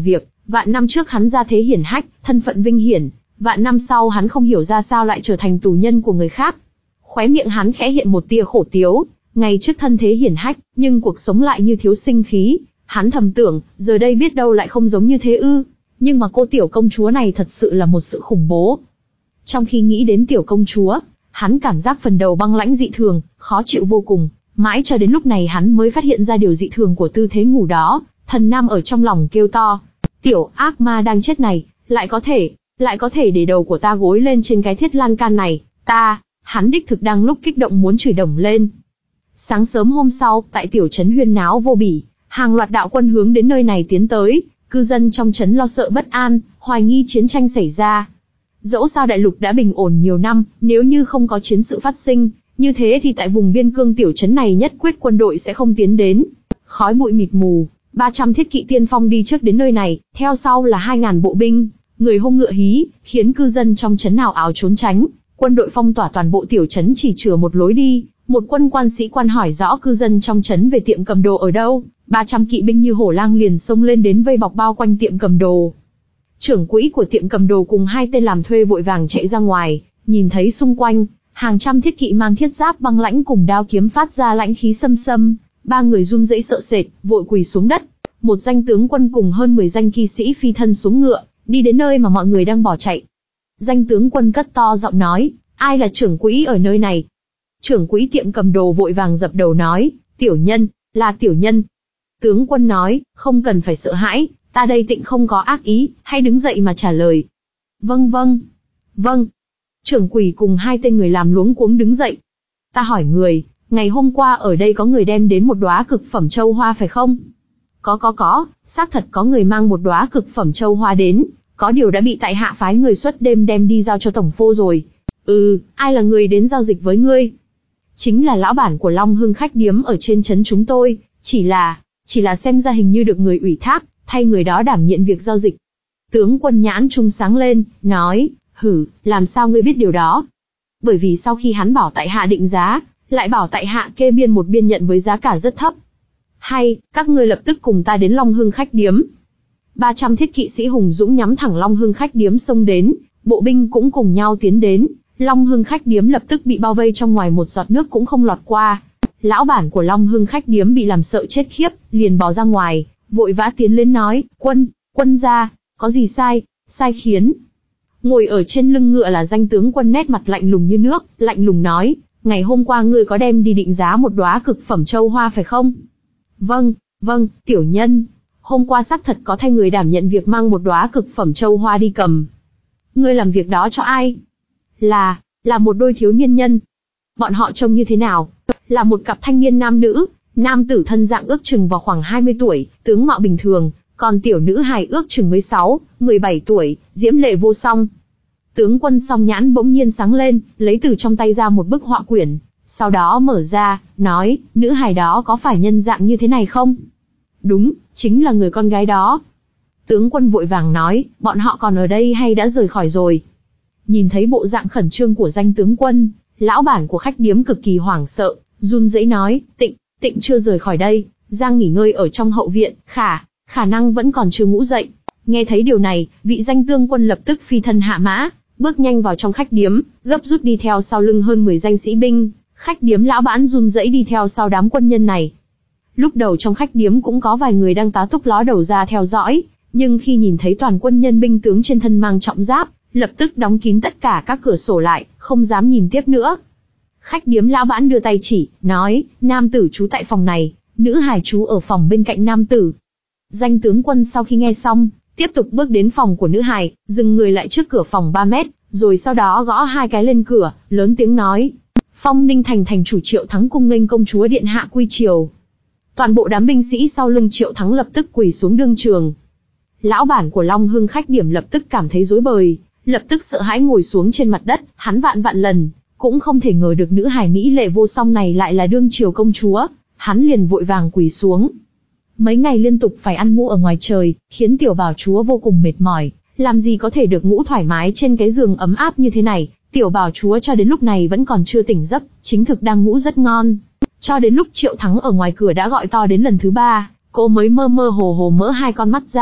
S1: Vạn năm trước hắn ra thế hiển hách, thân phận vinh hiển, vạn năm sau hắn không hiểu ra sao lại trở thành tù nhân của người khác. Khóe miệng hắn khẽ hiện một tia khổ tiếu, ngày trước thân thế hiển hách, nhưng cuộc sống lại như thiếu sinh khí, hắn thầm tưởng, giờ đây biết đâu lại không giống như thế ư, nhưng mà cô tiểu công chúa này thật sự là một sự khủng bố. Trong khi nghĩ đến tiểu công chúa, hắn cảm giác phần đầu băng lãnh dị thường, khó chịu vô cùng, mãi cho đến lúc này hắn mới phát hiện ra điều dị thường của tư thế ngủ đó, thần nam ở trong lòng kêu to, tiểu ác ma đang chết này, lại có thể, lại có thể để đầu của ta gối lên trên cái thiết lan can này, ta, hắn đích thực đang lúc kích động muốn chửi đồng lên. Sáng sớm hôm sau, tại tiểu trấn huyên náo vô bỉ, hàng loạt đạo quân hướng đến nơi này tiến tới, cư dân trong trấn lo sợ bất an, hoài nghi chiến tranh xảy ra. Dẫu sao đại lục đã bình ổn nhiều năm, nếu như không có chiến sự phát sinh, như thế thì tại vùng biên cương tiểu trấn này nhất quyết quân đội sẽ không tiến đến. Khói bụi mịt mù, ba trăm thiết kỵ tiên phong đi trước đến nơi này, theo sau là hai ngàn bộ binh, người hung ngựa hí, khiến cư dân trong trấn ào ào trốn tránh. Quân đội phong tỏa toàn bộ tiểu trấn chỉ chừa một lối đi. Một quân quan sĩ quan hỏi rõ cư dân trong trấn về tiệm cầm đồ ở đâu, ba trăm kỵ binh như hổ lang liền xông lên đến vây bọc bao quanh tiệm cầm đồ. Trưởng quỹ của tiệm cầm đồ cùng hai tên làm thuê vội vàng chạy ra ngoài, nhìn thấy xung quanh, hàng trăm thiết kỵ mang thiết giáp băng lãnh cùng đao kiếm phát ra lãnh khí xâm xâm, ba người run rẩy sợ sệt, vội quỳ xuống đất. Một danh tướng quân cùng hơn mười danh kỵ sĩ phi thân xuống ngựa, đi đến nơi mà mọi người đang bỏ chạy. Danh tướng quân cất to giọng nói, ai là trưởng quỹ ở nơi này? Trưởng quỹ tiệm cầm đồ vội vàng dập đầu nói, tiểu nhân, là tiểu nhân. Tướng quân nói, không cần phải sợ hãi, ta đây tịnh không có ác ý, hãy đứng dậy mà trả lời. Vâng vâng, vâng. Trưởng quỷ cùng hai tên người làm luống cuống đứng dậy. Ta hỏi người, ngày hôm qua ở đây có người đem đến một đóa cực phẩm châu hoa phải không? Có có có, xác thật có người mang một đóa cực phẩm châu hoa đến, có điều đã bị tại hạ phái người suốt đêm đem đi giao cho tổng phô rồi. Ừ, ai là người đến giao dịch với ngươi? Chính là lão bản của Long Hưng khách điếm ở trên trấn chúng tôi, chỉ là, chỉ là xem ra hình như được người ủy thác, thay người đó đảm nhiệm việc giao dịch. Tướng quân nhãn trung sáng lên, nói, hử, làm sao ngươi biết điều đó? Bởi vì sau khi hắn bảo tại hạ định giá, lại bảo tại hạ kê biên một biên nhận với giá cả rất thấp. Hay, các ngươi lập tức cùng ta đến Long Hưng khách điếm. ba trăm thiết kỵ sĩ hùng dũng nhắm thẳng Long Hưng khách điếm xông đến, bộ binh cũng cùng nhau tiến đến. Long Hưng khách điếm lập tức bị bao vây trong ngoài một giọt nước cũng không lọt qua. Lão bản của Long Hưng khách điếm bị làm sợ chết khiếp, liền bò ra ngoài, vội vã tiến lên nói, quân, quân gia, có gì sai, sai khiến. Ngồi ở trên lưng ngựa là danh tướng quân nét mặt lạnh lùng như nước, lạnh lùng nói, ngày hôm qua ngươi có đem đi định giá một đóa cực phẩm châu hoa phải không? Vâng, vâng, tiểu nhân, hôm qua xác thật có thay người đảm nhận việc mang một đóa cực phẩm châu hoa đi cầm. Ngươi làm việc đó cho ai? Là, là một đôi thiếu niên nhân. Bọn họ trông như thế nào? Là một cặp thanh niên nam nữ, nam tử thân dạng ước chừng vào khoảng hai mươi tuổi, tướng mạo bình thường, còn tiểu nữ hài ước chừng mười sáu, mười bảy tuổi, diễm lệ vô song. Tướng quân song nhãn bỗng nhiên sáng lên, lấy từ trong tay ra một bức họa quyển, sau đó mở ra, nói, nữ hài đó có phải nhân dạng như thế này không? Đúng, chính là người con gái đó. Tướng quân vội vàng nói, bọn họ còn ở đây hay đã rời khỏi rồi? Nhìn thấy bộ dạng khẩn trương của danh tướng quân, lão bản của khách điếm cực kỳ hoảng sợ, run rẩy nói, tịnh, tịnh chưa rời khỏi đây, đang nghỉ ngơi ở trong hậu viện, khả, khả năng vẫn còn chưa ngủ dậy. Nghe thấy điều này, vị danh tướng quân lập tức phi thân hạ mã, bước nhanh vào trong khách điếm, gấp rút đi theo sau lưng hơn mười danh sĩ binh, khách điếm lão bản run rẩy đi theo sau đám quân nhân này. Lúc đầu trong khách điếm cũng có vài người đang tá túc ló đầu ra theo dõi, nhưng khi nhìn thấy toàn quân nhân binh tướng trên thân mang trọng giáp, lập tức đóng kín tất cả các cửa sổ lại, không dám nhìn tiếp nữa. Khách điếm lão bản đưa tay chỉ, nói, nam tử trú tại phòng này, nữ hài trú ở phòng bên cạnh nam tử. Danh tướng quân sau khi nghe xong, tiếp tục bước đến phòng của nữ hài, dừng người lại trước cửa phòng ba mét, rồi sau đó gõ hai cái lên cửa, lớn tiếng nói, Phong Ninh Thành thành chủ Triệu Thắng cung nghênh công chúa điện hạ quy triều. Toàn bộ đám binh sĩ sau lưng Triệu Thắng lập tức quỳ xuống đương trường. Lão bản của Long Hưng khách điểm lập tức cảm thấy rối bời, lập tức sợ hãi ngồi xuống trên mặt đất, hắn vạn vạn lần cũng không thể ngờ được nữ hài mỹ lệ vô song này lại là đương triều công chúa, hắn liền vội vàng quỳ xuống. Mấy ngày liên tục phải ăn ngủ ở ngoài trời, khiến tiểu bảo chúa vô cùng mệt mỏi, làm gì có thể được ngủ thoải mái trên cái giường ấm áp như thế này. Tiểu bảo chúa cho đến lúc này vẫn còn chưa tỉnh giấc, chính thực đang ngủ rất ngon. Cho đến lúc Triệu Thắng ở ngoài cửa đã gọi to đến lần thứ ba, cô mới mơ mơ hồ hồ mở hai con mắt ra,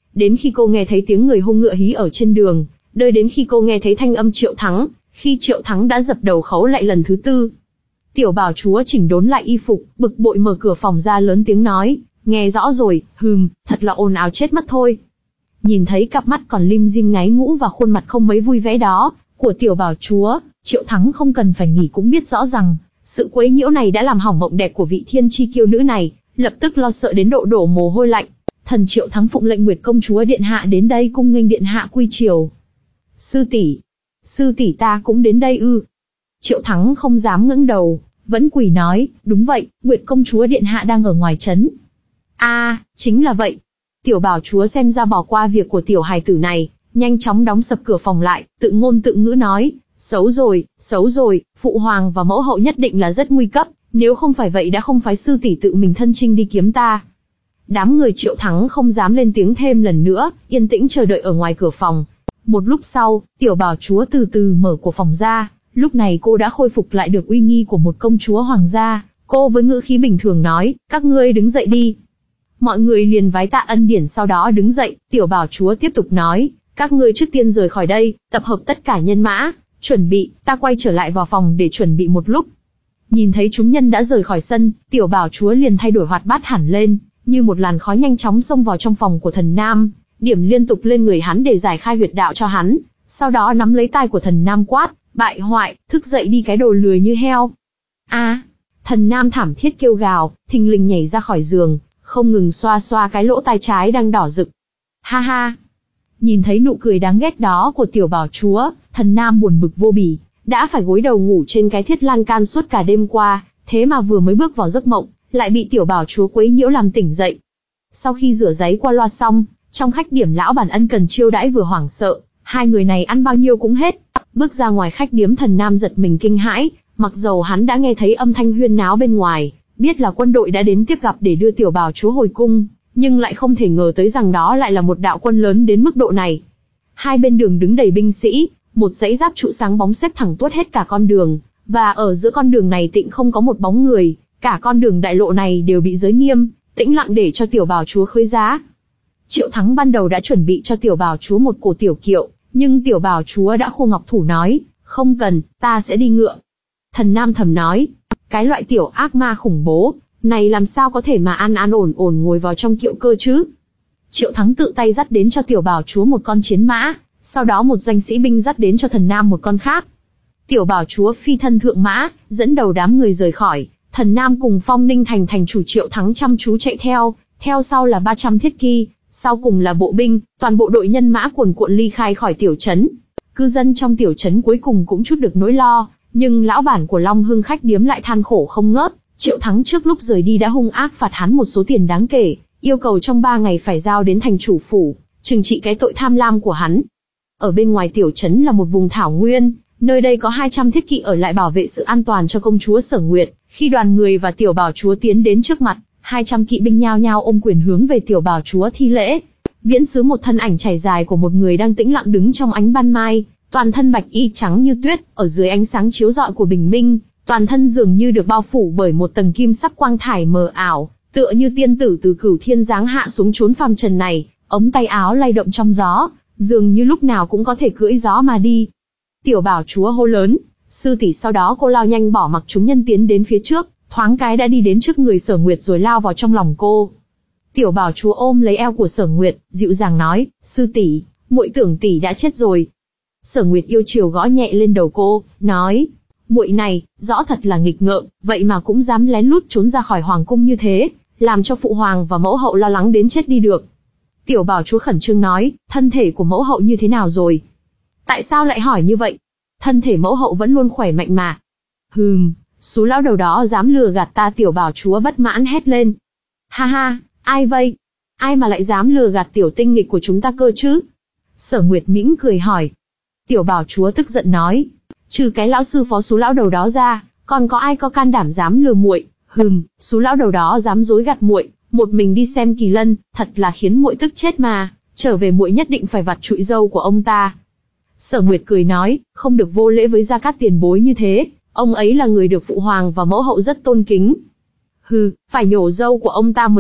S1: đến khi cô nghe thấy tiếng người hung ngựa hí ở trên đường, đợi đến khi cô nghe thấy thanh âm Triệu Thắng, khi Triệu Thắng đã dập đầu khấu lại lần thứ tư. Tiểu bảo chúa chỉnh đốn lại y phục, bực bội mở cửa phòng ra lớn tiếng nói, nghe rõ rồi, hừm, thật là ồn ào chết mất thôi. Nhìn thấy cặp mắt còn lim dim ngáy ngũ và khuôn mặt không mấy vui vẻ đó của tiểu bảo chúa, Triệu Thắng không cần phải nghĩ cũng biết rõ rằng, sự quấy nhiễu này đã làm hỏng mộng đẹp của vị thiên chi kiêu nữ này, lập tức lo sợ đến độ đổ mồ hôi lạnh. Thần Triệu Thắng phụng lệnh Nguyệt công chúa điện hạ đến đây cung nghênh điện hạ quy triều. Sư tỷ, sư tỷ ta cũng đến đây ư? Triệu Thắng không dám ngẩng đầu, vẫn quỳ nói, đúng vậy, Nguyệt công chúa điện hạ đang ở ngoài trấn. A, à, chính là vậy. Tiểu bảo chúa xem ra bỏ qua việc của tiểu hài tử này, nhanh chóng đóng sập cửa phòng lại, tự ngôn tự ngữ nói, xấu rồi, xấu rồi, phụ hoàng và mẫu hậu nhất định là rất nguy cấp, nếu không phải vậy đã không phái sư tỷ tự mình thân chinh đi kiếm ta. Đám người Triệu Thắng không dám lên tiếng thêm lần nữa, yên tĩnh chờ đợi ở ngoài cửa phòng. Một lúc sau, tiểu bảo chúa từ từ mở cửa phòng ra, lúc này cô đã khôi phục lại được uy nghi của một công chúa hoàng gia, cô với ngữ khí bình thường nói, các ngươi đứng dậy đi. Mọi người liền vái tạ ân điển sau đó đứng dậy, tiểu bảo chúa tiếp tục nói, các ngươi trước tiên rời khỏi đây, tập hợp tất cả nhân mã, chuẩn bị, ta quay trở lại vào phòng để chuẩn bị một lúc. Nhìn thấy chúng nhân đã rời khỏi sân, tiểu bảo chúa liền thay đổi hoạt bát hẳn lên, như một làn khói nhanh chóng xông vào trong phòng của thần nam, điểm liên tục lên người hắn để giải khai huyệt đạo cho hắn, sau đó nắm lấy tai của thần nam quát, bại hoại, thức dậy đi cái đồ lười như heo. A, à, thần nam thảm thiết kêu gào, thình lình nhảy ra khỏi giường, không ngừng xoa xoa cái lỗ tai trái đang đỏ rực. Ha ha! Nhìn thấy nụ cười đáng ghét đó của tiểu bảo chúa, thần nam buồn bực vô bỉ, đã phải gối đầu ngủ trên cái thiết lan can suốt cả đêm qua, thế mà vừa mới bước vào giấc mộng, lại bị tiểu bảo chúa quấy nhiễu làm tỉnh dậy. Sau khi rửa giấy qua loa xong, trong khách điểm lão bản ân cần chiêu đãi vừa hoảng sợ, hai người này ăn bao nhiêu cũng hết. Bước ra ngoài khách điếm thần nam giật mình kinh hãi, mặc dầu hắn đã nghe thấy âm thanh huyên náo bên ngoài, biết là quân đội đã đến tiếp gặp để đưa tiểu bảo chúa hồi cung, nhưng lại không thể ngờ tới rằng đó lại là một đạo quân lớn đến mức độ này. Hai bên đường đứng đầy binh sĩ, một dãy giáp trụ sáng bóng xếp thẳng tuốt hết cả con đường, và ở giữa con đường này tịnh không có một bóng người, cả con đường đại lộ này đều bị giới nghiêm, tĩnh lặng để cho tiểu bảo chúa khơi giá. Triệu Thắng ban đầu đã chuẩn bị cho tiểu bảo chúa một cổ tiểu kiệu, nhưng tiểu bảo chúa đã khô ngọc thủ nói, không cần, ta sẽ đi ngựa. Thần nam thầm nói, cái loại tiểu ác ma khủng bố này làm sao có thể mà an an ổn ổn ngồi vào trong kiệu cơ chứ. Triệu Thắng tự tay dắt đến cho tiểu bảo chúa một con chiến mã, sau đó một danh sĩ binh dắt đến cho thần nam một con khác. Tiểu bảo chúa phi thân thượng mã, dẫn đầu đám người rời khỏi, thần nam cùng Phong Ninh thành thành chủ Triệu Thắng chăm chú chạy theo, theo sau là ba trăm thiết kỵ, sau cùng là bộ binh, toàn bộ đội nhân mã cuồn cuộn ly khai khỏi tiểu trấn. Cư dân trong tiểu trấn cuối cùng cũng chút được nỗi lo, nhưng lão bản của Long Hưng khách điếm lại than khổ không ngớt. Triệu Thắng trước lúc rời đi đã hung ác phạt hắn một số tiền đáng kể, yêu cầu trong ba ngày phải giao đến thành chủ phủ, trừng trị cái tội tham lam của hắn. Ở bên ngoài tiểu trấn là một vùng thảo nguyên, nơi đây có hai trăm thiết kỵ ở lại bảo vệ sự an toàn cho công chúa Sở Nguyệt. Khi đoàn người và tiểu bảo chúa tiến đến trước mặt, hai trăm kỵ binh nhao nhao ôm quyền hướng về tiểu bảo chúa thi lễ. Viễn xứ một thân ảnh trải dài của một người đang tĩnh lặng đứng trong ánh ban mai, toàn thân bạch y trắng như tuyết, ở dưới ánh sáng chiếu rọi của bình minh, toàn thân dường như được bao phủ bởi một tầng kim sắc quang thải mờ ảo, tựa như tiên tử từ cửu thiên giáng hạ xuống chốn phàm trần này, ống tay áo lay động trong gió, dường như lúc nào cũng có thể cưỡi gió mà đi. Tiểu bảo chúa hô lớn, sư tỷ, sau đó cô lao nhanh bỏ mặc chúng nhân tiến đến phía trước, thoáng cái đã đi đến trước người Sở Nguyệt rồi lao vào trong lòng cô. Tiểu bảo chúa ôm lấy eo của Sở Nguyệt, dịu dàng nói, sư tỷ, muội tưởng tỷ đã chết rồi. Sở Nguyệt yêu chiều gõ nhẹ lên đầu cô, nói, muội này, rõ thật là nghịch ngợm, vậy mà cũng dám lén lút trốn ra khỏi hoàng cung như thế, làm cho phụ hoàng và mẫu hậu lo lắng đến chết đi được. Tiểu bảo chúa khẩn trương nói, thân thể của mẫu hậu như thế nào rồi? Tại sao lại hỏi như vậy? Thân thể mẫu hậu vẫn luôn khỏe mạnh mà. Hừm, số lão đầu đó dám lừa gạt ta. Tiểu bảo chúa bất mãn hét lên. Ha ha, ai vậy? Ai mà lại dám lừa gạt tiểu tinh nghịch của chúng ta cơ chứ? Sở Nguyệt mỉm cười hỏi. Tiểu bảo chúa tức giận nói, trừ cái lão sư phó số lão đầu đó ra, còn có ai có can đảm dám lừa muội? Hừm, số lão đầu đó dám dối gạt muội, một mình đi xem kỳ lân, thật là khiến muội tức chết mà. Trở về muội nhất định phải vặt trụi râu của ông ta. Sở Nguyệt cười nói, không được vô lễ với Gia Cát tiền bối như thế, ông ấy là người được phụ hoàng và mẫu hậu rất tôn kính. Hừ, phải nhổ râu của ông ta mới được,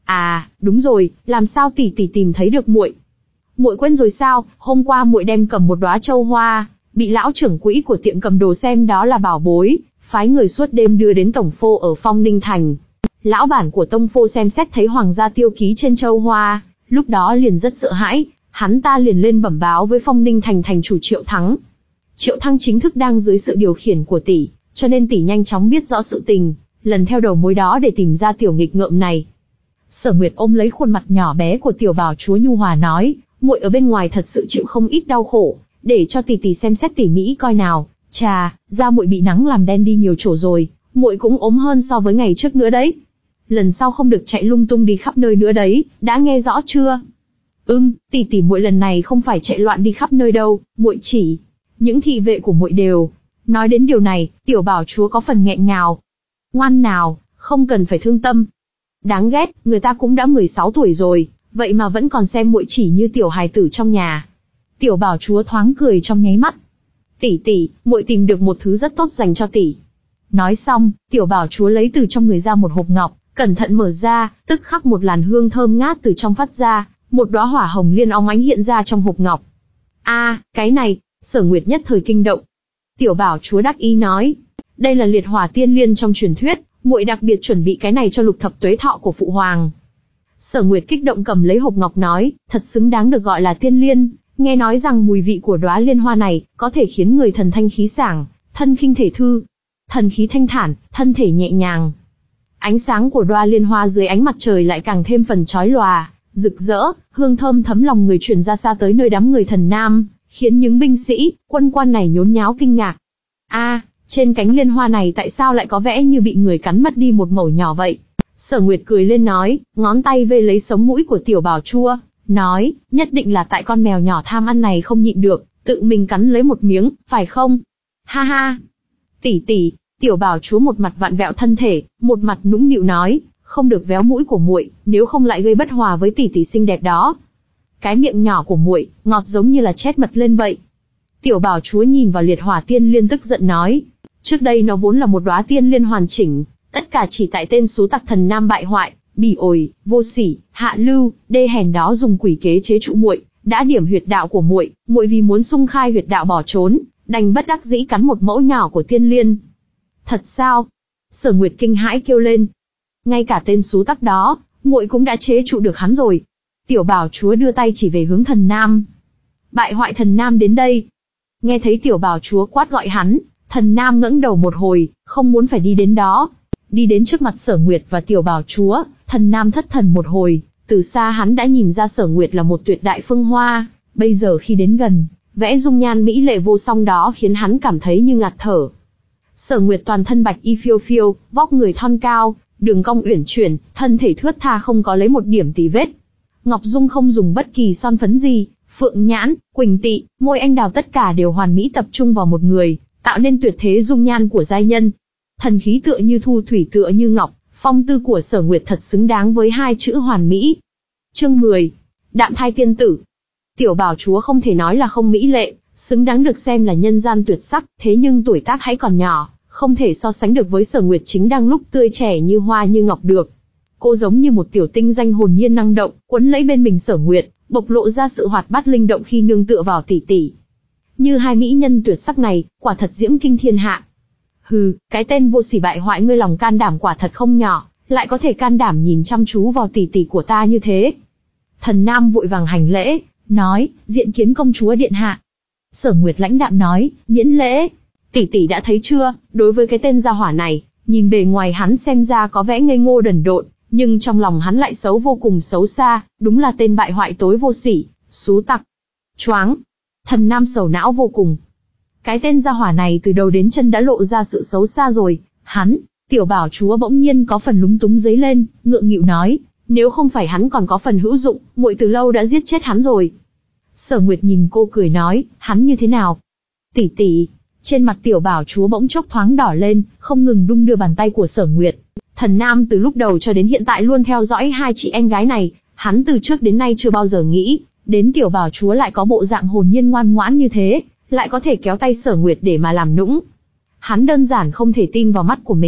S1: À, đúng rồi, làm sao tỷ tỷ tìm thấy được muội? Muội quên rồi sao, hôm qua muội đem cầm một đóa châu hoa, bị lão trưởng quỹ của tiệm cầm đồ xem đó là bảo bối, phái người suốt đêm đưa đến tổng phô ở Phong Ninh Thành. Lão bản của tông phô xem xét thấy hoàng gia tiêu ký trên châu hoa, lúc đó liền rất sợ hãi, hắn ta liền lên bẩm báo với Phong Ninh Thành thành chủ Triệu Thắng. Triệu Thắng chính thức đang dưới sự điều khiển của tỷ, cho nên tỷ nhanh chóng biết rõ sự tình, lần theo đầu mối đó để tìm ra tiểu nghịch ngợm này. Sở Nguyệt ôm lấy khuôn mặt nhỏ bé của tiểu bảo chúa nhu hòa nói, muội ở bên ngoài thật sự chịu không ít đau khổ, để cho tỷ tỷ xem xét tỉ mỉ coi nào. Chà, da muội bị nắng làm đen đi nhiều chỗ rồi, muội cũng ốm hơn so với ngày trước nữa đấy. Lần sau không được chạy lung tung đi khắp nơi nữa đấy, đã nghe rõ chưa? Ừm, tỷ tỷ muội lần này không phải chạy loạn đi khắp nơi đâu, muội chỉ những thị vệ của muội đều. Nói đến điều này, tiểu bảo chúa có phần nghẹn ngào. Ngoan nào, không cần phải thương tâm. Đáng ghét, người ta cũng đã mười sáu tuổi rồi, vậy mà vẫn còn xem muội chỉ như tiểu hài tử trong nhà. Tiểu bảo chúa thoáng cười trong nháy mắt. Tỷ tỷ, muội tìm được một thứ rất tốt dành cho tỷ. Nói xong, tiểu bảo chúa lấy từ trong người ra một hộp ngọc, cẩn thận mở ra, tức khắc một làn hương thơm ngát từ trong phát ra, một đóa hỏa hồng liên óng ánh hiện ra trong hộp ngọc. A, cái này, Sở Nguyệt nhất thời kinh động. Tiểu bảo chúa đắc ý nói, đây là liệt hỏa tiên liên trong truyền thuyết, muội đặc biệt chuẩn bị cái này cho lục thập tuế thọ của phụ hoàng. Sở Nguyệt kích động cầm lấy hộp ngọc nói, thật xứng đáng được gọi là tiên liên, nghe nói rằng mùi vị của đóa liên hoa này có thể khiến người thần thanh khí sảng, thân khinh thể thư, thần khí thanh thản, thân thể nhẹ nhàng. Ánh sáng của đóa liên hoa dưới ánh mặt trời lại càng thêm phần chói lòa, rực rỡ, hương thơm thấm lòng người truyền ra xa tới nơi đám người thần nam, khiến những binh sĩ, quân quan này nhốn nháo kinh ngạc. A, trên cánh liên hoa này tại sao lại có vẻ như bị người cắn mất đi một mẩu nhỏ vậy? Sở Nguyệt cười lên nói, ngón tay vê lấy sống mũi của tiểu bảo chua, nói, nhất định là tại con mèo nhỏ tham ăn này không nhịn được, tự mình cắn lấy một miếng, phải không? Ha ha! Tỷ tỷ, tiểu bảo chúa một mặt vặn vẹo thân thể, một mặt nũng nịu nói, không được véo mũi của muội, nếu không lại gây bất hòa với tỷ tỷ xinh đẹp đó. Cái miệng nhỏ của muội, ngọt giống như là chét mật lên vậy. Tiểu bảo chúa nhìn vào liệt hỏa tiên liên tức giận nói, trước đây nó vốn là một đóa tiên liên hoàn chỉnh, tất cả chỉ tại tên số tặc thần nam bại hoại, bỉ ổi, vô sỉ, hạ lưu, đê hèn đó dùng quỷ kế chế trụ muội, đã điểm huyệt đạo của muội, muội vì muốn xung khai huyệt đạo bỏ trốn, đành bất đắc dĩ cắn một mẫu nhỏ của tiên liên. Thật sao? Sở Nguyệt kinh hãi kêu lên. Ngay cả tên xú tắc đó, muội cũng đã chế trụ được hắn rồi. Tiểu bảo chúa đưa tay chỉ về hướng thần nam. Bại hoại thần nam đến đây. Nghe thấy tiểu bảo chúa quát gọi hắn, thần nam ngẩng đầu một hồi, không muốn phải đi đến đó. Đi đến trước mặt Sở Nguyệt và tiểu bảo chúa, thần nam thất thần một hồi, từ xa hắn đã nhìn ra Sở Nguyệt là một tuyệt đại phương hoa, bây giờ khi đến gần, vẽ dung nhan mỹ lệ vô song đó khiến hắn cảm thấy như ngạt thở. Sở Nguyệt toàn thân bạch y phiêu phiêu, vóc người thon cao, đường cong uyển chuyển, thân thể thướt tha không có lấy một điểm tì vết. Ngọc Dung không dùng bất kỳ son phấn gì, phượng nhãn, quỳnh tị, môi anh đào tất cả đều hoàn mỹ tập trung vào một người, tạo nên tuyệt thế dung nhan của giai nhân. Thần khí tựa như thu thủy tựa như ngọc, phong tư của Sở Nguyệt thật xứng đáng với hai chữ hoàn mỹ. Chương mười. Đạm thai tiên tử. Tiểu bảo chúa không thể nói là không mỹ lệ, xứng đáng được xem là nhân gian tuyệt sắc, thế nhưng tuổi tác hãy còn nhỏ, không thể so sánh được với Sở Nguyệt chính đang lúc tươi trẻ như hoa như ngọc được. Cô giống như một tiểu tinh danh hồn nhiên năng động, quấn lấy bên mình Sở Nguyệt, bộc lộ ra sự hoạt bát linh động khi nương tựa vào tỷ tỷ. Như hai mỹ nhân tuyệt sắc này, quả thật diễm kinh thiên hạ. Hừ, cái tên vô sỉ bại hoại ngươi lòng can đảm quả thật không nhỏ, lại có thể can đảm nhìn chăm chú vào tỷ tỷ của ta như thế. Thần Nam vội vàng hành lễ, nói, diện kiến công chúa điện hạ. Sở Nguyệt lãnh đạm nói, miễn lễ. Tỷ tỷ đã thấy chưa, đối với cái tên gia hỏa này, nhìn bề ngoài hắn xem ra có vẻ ngây ngô đần độn, nhưng trong lòng hắn lại xấu vô cùng xấu xa, đúng là tên bại hoại tối vô sỉ, xú tặc. Choáng. Thần Nam sầu não vô cùng. Cái tên gia hỏa này từ đầu đến chân đã lộ ra sự xấu xa rồi, hắn, tiểu bảo chúa bỗng nhiên có phần lúng túng dấy lên, ngượng nghịu nói, nếu không phải hắn còn có phần hữu dụng, muội từ lâu đã giết chết hắn rồi. Sở Nguyệt nhìn cô cười nói, hắn như thế nào? Tỷ tỷ. Trên mặt tiểu bảo chúa bỗng chốc thoáng đỏ lên, không ngừng đung đưa bàn tay của Sở Nguyệt. Thần Nam từ lúc đầu cho đến hiện tại luôn theo dõi hai chị em gái này, hắn từ trước đến nay chưa bao giờ nghĩ, đến tiểu bảo chúa lại có bộ dạng hồn nhiên ngoan ngoãn như thế, lại có thể kéo tay Sở Nguyệt để mà làm nũng. Hắn đơn giản không thể tin vào mắt của mình,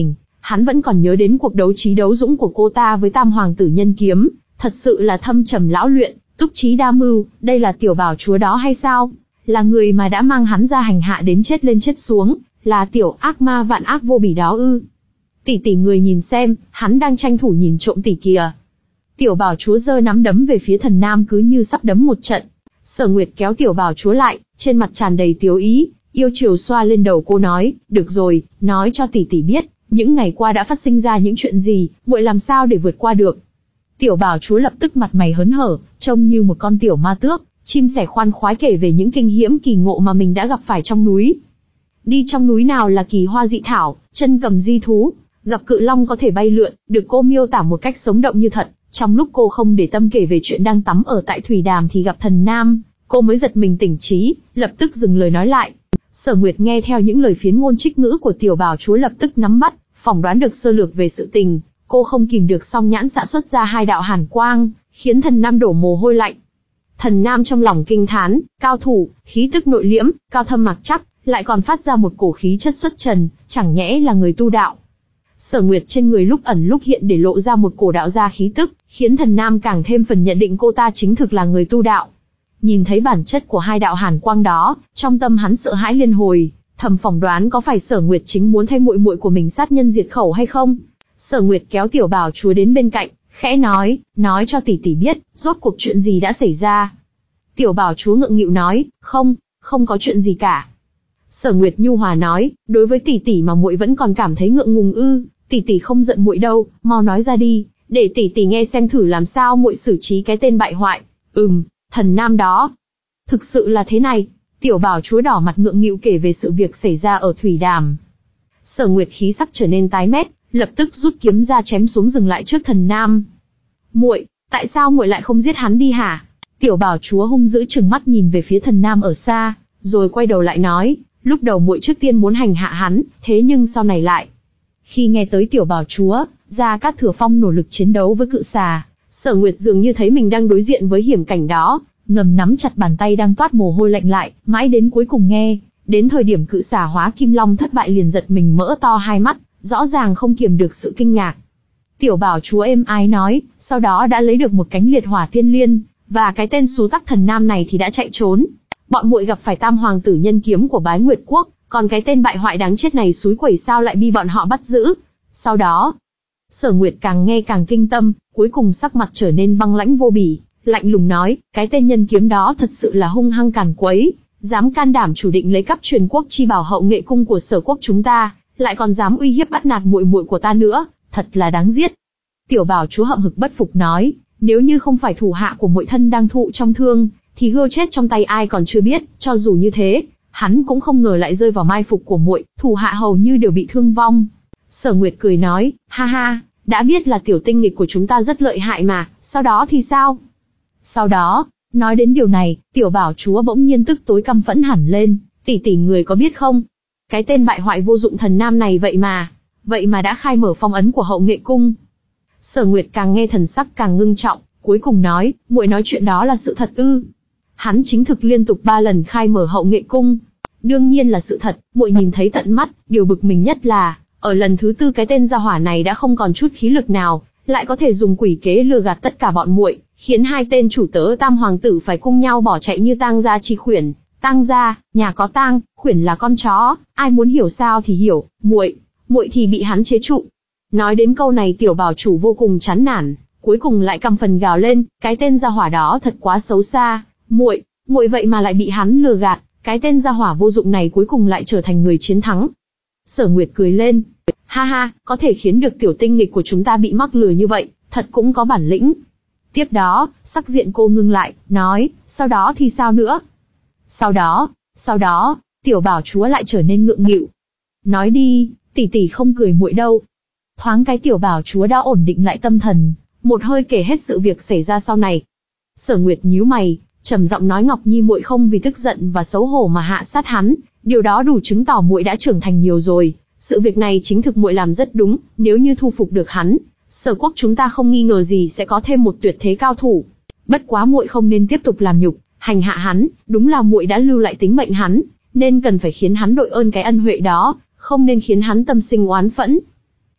S1: Hắn vẫn còn nhớ đến cuộc đấu trí đấu dũng của cô ta với Tam Hoàng tử Nhân Kiếm, thật sự là thâm trầm lão luyện, túc trí đa mưu, đây là tiểu bảo chúa đó hay sao? Là người mà đã mang hắn ra hành hạ đến chết lên chết xuống, là tiểu ác ma vạn ác vô bỉ đó ư? Tỷ tỷ người nhìn xem, hắn đang tranh thủ nhìn trộm tỷ kìa. Tiểu bảo chúa giơ nắm đấm về phía Thần Nam cứ như sắp đấm một trận. Sở Nguyệt kéo tiểu bảo chúa lại, trên mặt tràn đầy tiếu ý, yêu chiều xoa lên đầu cô nói, được rồi, nói cho tỷ tỷ biết, những ngày qua đã phát sinh ra những chuyện gì, muội làm sao để vượt qua được. Tiểu bảo chúa lập tức mặt mày hớn hở, trông như một con tiểu ma tước, chim sẻ khoan khoái kể về những kinh hiểm kỳ ngộ mà mình đã gặp phải trong núi. Đi trong núi nào là kỳ hoa dị thảo, chân cầm di thú, gặp cự long có thể bay lượn, được cô miêu tả một cách sống động như thật. Trong lúc cô không để tâm kể về chuyện đang tắm ở tại thủy đàm thì gặp Thần Nam, cô mới giật mình tỉnh trí, lập tức dừng lời nói lại. Sở Nguyệt nghe theo những lời phiến ngôn trích ngữ của tiểu bảo chúa lập tức nắm bắt, phỏng đoán được sơ lược về sự tình, cô không kìm được song nhãn xạ xuất ra hai đạo hàn quang, khiến Thần Nam đổ mồ hôi lạnh. Thần Nam trong lòng kinh thán, cao thủ, khí tức nội liễm, cao thâm mạc chắc, lại còn phát ra một cổ khí chất xuất trần, chẳng nhẽ là người tu đạo. Sở Nguyệt trên người lúc ẩn lúc hiện để lộ ra một cổ đạo gia khí tức, khiến Thần Nam càng thêm phần nhận định cô ta chính thực là người tu đạo. Nhìn thấy bản chất của hai đạo hàn quang đó, trong tâm hắn sợ hãi liên hồi, thầm phỏng đoán có phải Sở Nguyệt chính muốn thay muội muội của mình sát nhân diệt khẩu hay không. Sở Nguyệt kéo tiểu bảo chúa đến bên cạnh, khẽ nói, nói cho tỷ tỷ biết, rốt cuộc chuyện gì đã xảy ra. Tiểu bảo chúa ngượng nghịu nói, không, không có chuyện gì cả. Sở Nguyệt nhu hòa nói, đối với tỷ tỷ mà muội vẫn còn cảm thấy ngượng ngùng ư? Tỷ tỷ không giận muội đâu, mau nói ra đi, để tỷ tỷ nghe xem thử làm sao muội xử trí cái tên bại hoại. Ừm, Thần Nam đó. Thực sự là thế này. Tiểu bảo chúa đỏ mặt ngượng nghịu kể về sự việc xảy ra ở thủy đàm. Sở Nguyệt khí sắc trở nên tái mét, lập tức rút kiếm ra chém xuống dừng lại trước Thần Nam. Muội, tại sao muội lại không giết hắn đi hả? Tiểu bảo chúa hung dữ trừng mắt nhìn về phía Thần Nam ở xa, rồi quay đầu lại nói, lúc đầu muội trước tiên muốn hành hạ hắn, thế nhưng sau này lại. Khi nghe tới tiểu bảo chúa, Gia Cát Thừa Phong nỗ lực chiến đấu với cự xà, Sở Nguyệt dường như thấy mình đang đối diện với hiểm cảnh đó, ngầm nắm chặt bàn tay đang toát mồ hôi lạnh lại, mãi đến cuối cùng nghe, đến thời điểm cự xà hóa kim long thất bại liền giật mình mỡ to hai mắt, rõ ràng không kiềm được sự kinh ngạc. Tiểu bảo chúa êm ái nói, sau đó đã lấy được một cánh liệt hỏa thiên liên, và cái tên xú tắc Thần Nam này thì đã chạy trốn. Bọn muội gặp phải Tam Hoàng tử Nhân Kiếm của Bái Nguyệt Quốc, còn cái tên bại hoại đáng chết này xúi quẩy sao lại bị bọn họ bắt giữ. Sau đó, Sở Nguyệt càng nghe càng kinh tâm, cuối cùng sắc mặt trở nên băng lãnh vô bỉ, lạnh lùng nói, cái tên Nhân Kiếm đó thật sự là hung hăng càn quấy, dám can đảm chủ định lấy cắp truyền quốc chi bảo Hậu Nghệ cung của Sở quốc chúng ta, lại còn dám uy hiếp bắt nạt muội muội của ta nữa, thật là đáng giết. Tiểu bảo chúa hậm hực bất phục nói, nếu như không phải thủ hạ của muội thân đang thụ trong thương, thì hươu chết trong tay ai còn chưa biết, cho dù như thế, hắn cũng không ngờ lại rơi vào mai phục của muội, thủ hạ hầu như đều bị thương vong. Sở Nguyệt cười nói, ha ha, đã biết là tiểu tinh nghịch của chúng ta rất lợi hại mà, sau đó thì sao? Sau đó, nói đến điều này, tiểu bảo chúa bỗng nhiên tức tối căm phẫn hẳn lên, tỷ tỷ người có biết không? Cái tên bại hoại vô dụng Thần Nam này vậy mà, vậy mà đã khai mở phong ấn của Hậu Nghệ cung. Sở Nguyệt càng nghe thần sắc càng ngưng trọng, cuối cùng nói, muội nói chuyện đó là sự thật ư? Hắn chính thực liên tục ba lần khai mở Hậu Nghệ cung. Đương nhiên là sự thật, muội nhìn thấy tận mắt, điều bực mình nhất là, ở lần thứ tư cái tên gia hỏa này đã không còn chút khí lực nào, lại có thể dùng quỷ kế lừa gạt tất cả bọn muội, khiến hai tên chủ tớ Tam Hoàng tử phải cùng nhau bỏ chạy như tang gia chi khuyển. Tang gia, nhà có tang, khuyển là con chó, ai muốn hiểu sao thì hiểu, muội, muội thì bị hắn chế trụ. Nói đến câu này tiểu bảo chủ vô cùng chán nản, cuối cùng lại căm phần gào lên, cái tên gia hỏa đó thật quá xấu xa, muội, muội vậy mà lại bị hắn lừa gạt, cái tên gia hỏa vô dụng này cuối cùng lại trở thành người chiến thắng. Sở Nguyệt cười lên, ha ha, có thể khiến được tiểu tinh nghịch của chúng ta bị mắc lừa như vậy, thật cũng có bản lĩnh. Tiếp đó, sắc diện cô ngưng lại, nói, sau đó thì sao nữa? Sau đó, sau đó, tiểu bảo chúa lại trở nên ngượng nghịu. Nói đi, tỷ tỷ không cười muội đâu. Thoáng cái tiểu bảo chúa đã ổn định lại tâm thần, một hơi kể hết sự việc xảy ra sau này. Sở Nguyệt nhíu mày, trầm giọng nói, Ngọc Nhi muội không vì tức giận và xấu hổ mà hạ sát hắn, điều đó đủ chứng tỏ muội đã trưởng thành nhiều rồi. Sự việc này chính thực muội làm rất đúng, nếu như thu phục được hắn, Sở quốc chúng ta không nghi ngờ gì sẽ có thêm một tuyệt thế cao thủ. Bất quá muội không nên tiếp tục làm nhục, hành hạ hắn, đúng là muội đã lưu lại tính mệnh hắn, nên cần phải khiến hắn đội ơn cái ân huệ đó, không nên khiến hắn tâm sinh oán phẫn.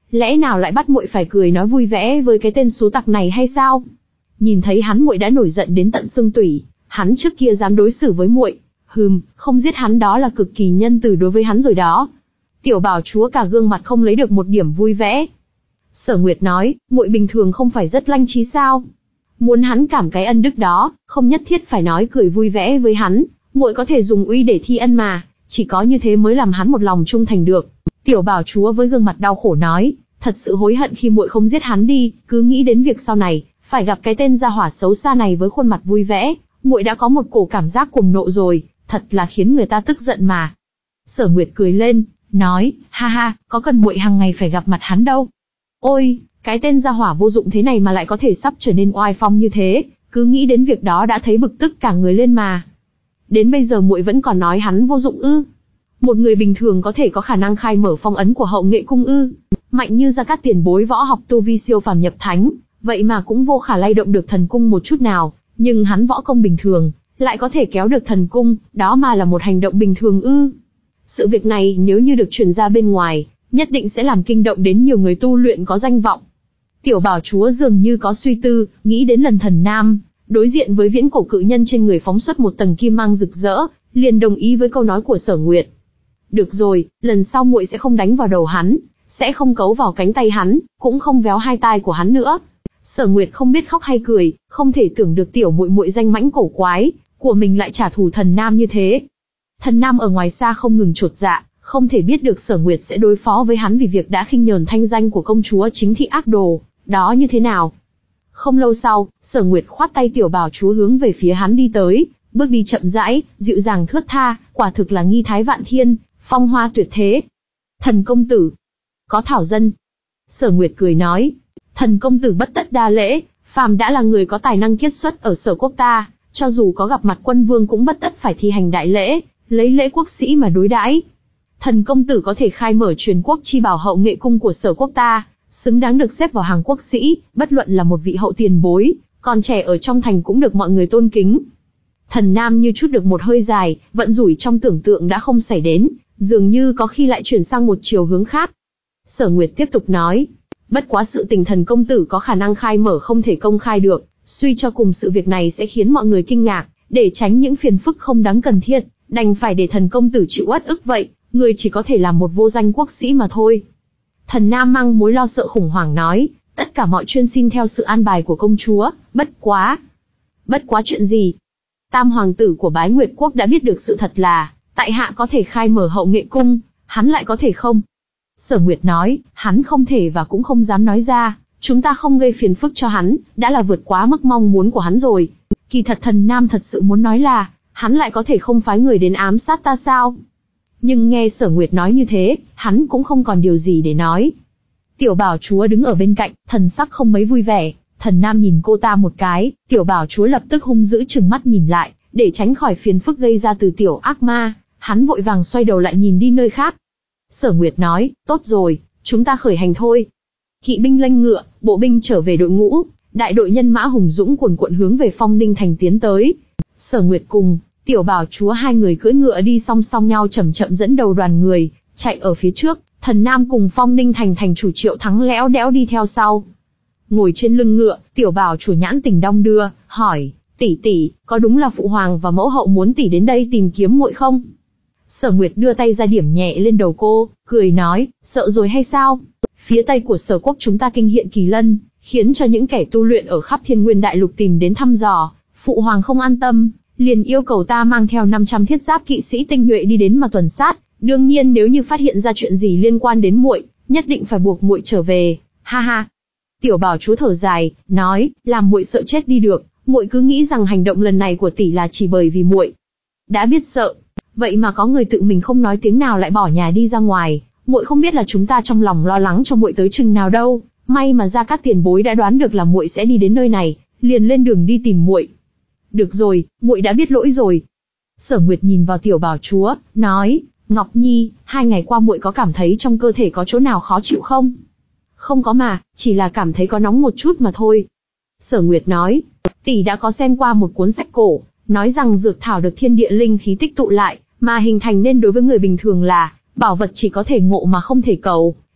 S1: lẽ nào lại bắt muội phải cười nói vui vẻ với cái tên số tặc này hay sao? Nhìn thấy hắn muội đã nổi giận đến tận xương tủy, hắn trước kia dám đối xử với muội, hừm, không giết hắn đó là cực kỳ nhân từ đối với hắn rồi đó. Tiểu bảo chúa cả gương mặt không lấy được một điểm vui vẻ. Sở Nguyệt nói, muội bình thường không phải rất lanh trí sao? Muốn hắn cảm cái ân đức đó, không nhất thiết phải nói cười vui vẻ với hắn, muội có thể dùng uy để thi ân mà, chỉ có như thế mới làm hắn một lòng trung thành được. Tiểu bảo chúa với gương mặt đau khổ nói, thật sự hối hận khi muội không giết hắn đi, cứ nghĩ đến việc sau này phải gặp cái tên gia hỏa xấu xa này với khuôn mặt vui vẻ, muội đã có một cổ cảm giác cuồng nộ rồi, thật là khiến người ta tức giận mà. Sở Nguyệt cười lên, nói, ha ha, có cần muội hàng ngày phải gặp mặt hắn đâu. Ôi, cái tên gia hỏa vô dụng thế này mà lại có thể sắp trở nên oai phong như thế, cứ nghĩ đến việc đó đã thấy bực tức cả người lên mà. Đến bây giờ muội vẫn còn nói hắn vô dụng ư? Một người bình thường có thể có khả năng khai mở phong ấn của Hậu Nghệ cung ư? Mạnh như Gia Cát tiền bối võ học tu vi siêu phàm nhập thánh, vậy mà cũng vô khả lay động được thần cung một chút nào, nhưng hắn võ công bình thường, lại có thể kéo được thần cung, đó mà là một hành động bình thường ư? Sự việc này nếu như được truyền ra bên ngoài, nhất định sẽ làm kinh động đến nhiều người tu luyện có danh vọng. Tiểu bảo chúa dường như có suy tư, nghĩ đến lần thần nam, đối diện với viễn cổ cự nhân trên người phóng xuất một tầng kim mang rực rỡ, liền đồng ý với câu nói của Sở Nguyệt. Được rồi, lần sau muội sẽ không đánh vào đầu hắn, sẽ không cấu vào cánh tay hắn, cũng không véo hai tai của hắn nữa. Sở Nguyệt không biết khóc hay cười, không thể tưởng được tiểu muội muội danh mãnh cổ quái của mình lại trả thù thần nam như thế. Thần nam ở ngoài xa không ngừng chột dạ, không thể biết được Sở Nguyệt sẽ đối phó với hắn vì việc đã khinh nhờn thanh danh của công chúa chính thị ác đồ, đó như thế nào. Không lâu sau, Sở Nguyệt khoát tay tiểu bảo chúa hướng về phía hắn đi tới, bước đi chậm rãi, dịu dàng thướt tha, quả thực là nghi thái vạn thiên, phong hoa tuyệt thế. Thần công tử, có thảo dân. Sở Nguyệt cười nói, thần công tử bất tất đa lễ, phàm đã là người có tài năng kiết xuất ở Sở quốc ta, cho dù có gặp mặt quân vương cũng bất tất phải thi hành đại lễ, lấy lễ quốc sĩ mà đối đãi. Thần công tử có thể khai mở truyền quốc chi bảo Hậu Nghệ cung của Sở quốc ta, xứng đáng được xếp vào hàng quốc sĩ, bất luận là một vị hậu tiền bối, còn trẻ ở trong thành cũng được mọi người tôn kính. Thần nam như chút được một hơi dài, vận rủi trong tưởng tượng đã không xảy đến, dường như có khi lại chuyển sang một chiều hướng khác. Sở Nguyệt tiếp tục nói, bất quá sự tình thần công tử có khả năng khai mở không thể công khai được, suy cho cùng sự việc này sẽ khiến mọi người kinh ngạc, để tránh những phiền phức không đáng cần thiết, đành phải để thần công tử chịu uất ức vậy, người chỉ có thể làm một vô danh quốc sĩ mà thôi. Thần nam mang mối lo sợ khủng hoảng nói, tất cả mọi chuyên xin theo sự an bài của công chúa, bất quá. Bất quá chuyện gì? Tam hoàng tử của Bái Nguyệt quốc đã biết được sự thật là, tại hạ có thể khai mở Hậu Nghệ cung, hắn lại có thể không? Sở Nguyệt nói, hắn không thể và cũng không dám nói ra, chúng ta không gây phiền phức cho hắn, đã là vượt quá mức mong muốn của hắn rồi. Kỳ thật thần nam thật sự muốn nói là, hắn lại có thể không phái người đến ám sát ta sao? Nhưng nghe Sở Nguyệt nói như thế, hắn cũng không còn điều gì để nói. Tiểu bảo chúa đứng ở bên cạnh, thần sắc không mấy vui vẻ, thần nam nhìn cô ta một cái, tiểu bảo chúa lập tức hung dữ trừng mắt nhìn lại, để tránh khỏi phiền phức gây ra từ tiểu ác ma, hắn vội vàng xoay đầu lại nhìn đi nơi khác. Sở Nguyệt nói, tốt rồi, chúng ta khởi hành thôi. Kỵ binh lênh ngựa, bộ binh trở về đội ngũ, đại đội nhân mã hùng dũng cuồn cuộn hướng về Phong Ninh thành tiến tới. Sở Nguyệt cùng tiểu bảo chúa hai người cưỡi ngựa đi song song nhau chậm chậm dẫn đầu đoàn người, chạy ở phía trước, thần nam cùng Phong Ninh thành thành chủ Triệu Thắng lẽo đẽo đi theo sau. Ngồi trên lưng ngựa, tiểu bảo chủ nhãn tình đong đưa, hỏi, tỷ tỷ, có đúng là phụ hoàng và mẫu hậu muốn tỷ đến đây tìm kiếm muội không? Sở Nguyệt đưa tay ra điểm nhẹ lên đầu cô, cười nói, sợ rồi hay sao? Phía tây của Sở quốc chúng ta kinh hiện kỳ lân, khiến cho những kẻ tu luyện ở khắp Thiên Nguyên đại lục tìm đến thăm dò, phụ hoàng không an tâm, liền yêu cầu ta mang theo năm trăm thiết giáp kỵ sĩ tinh nhuệ đi đến mà tuần sát, đương nhiên nếu như phát hiện ra chuyện gì liên quan đến muội, nhất định phải buộc muội trở về. Ha ha. Tiểu bảo chúa thở dài, nói, làm muội sợ chết đi được, muội cứ nghĩ rằng hành động lần này của tỷ là chỉ bởi vì muội đã biết sợ, vậy mà có người tự mình không nói tiếng nào lại bỏ nhà đi ra ngoài, muội không biết là chúng ta trong lòng lo lắng cho muội tới chừng nào đâu. May mà Gia Cát tiền bối đã đoán được là muội sẽ đi đến nơi này, liền lên đường đi tìm muội. Được rồi, muội đã biết lỗi rồi. Sở Nguyệt nhìn vào tiểu bảo chúa, nói, Ngọc Nhi, hai ngày qua muội có cảm thấy trong cơ thể có chỗ nào khó chịu không? Không có mà, chỉ là cảm thấy có nóng một chút mà thôi. Sở Nguyệt nói, tỷ đã có xem qua một cuốn sách cổ, nói rằng dược thảo được thiên địa linh khí tích tụ lại, mà hình thành nên đối với người bình thường là, bảo vật chỉ có thể ngộ mà không thể cầu.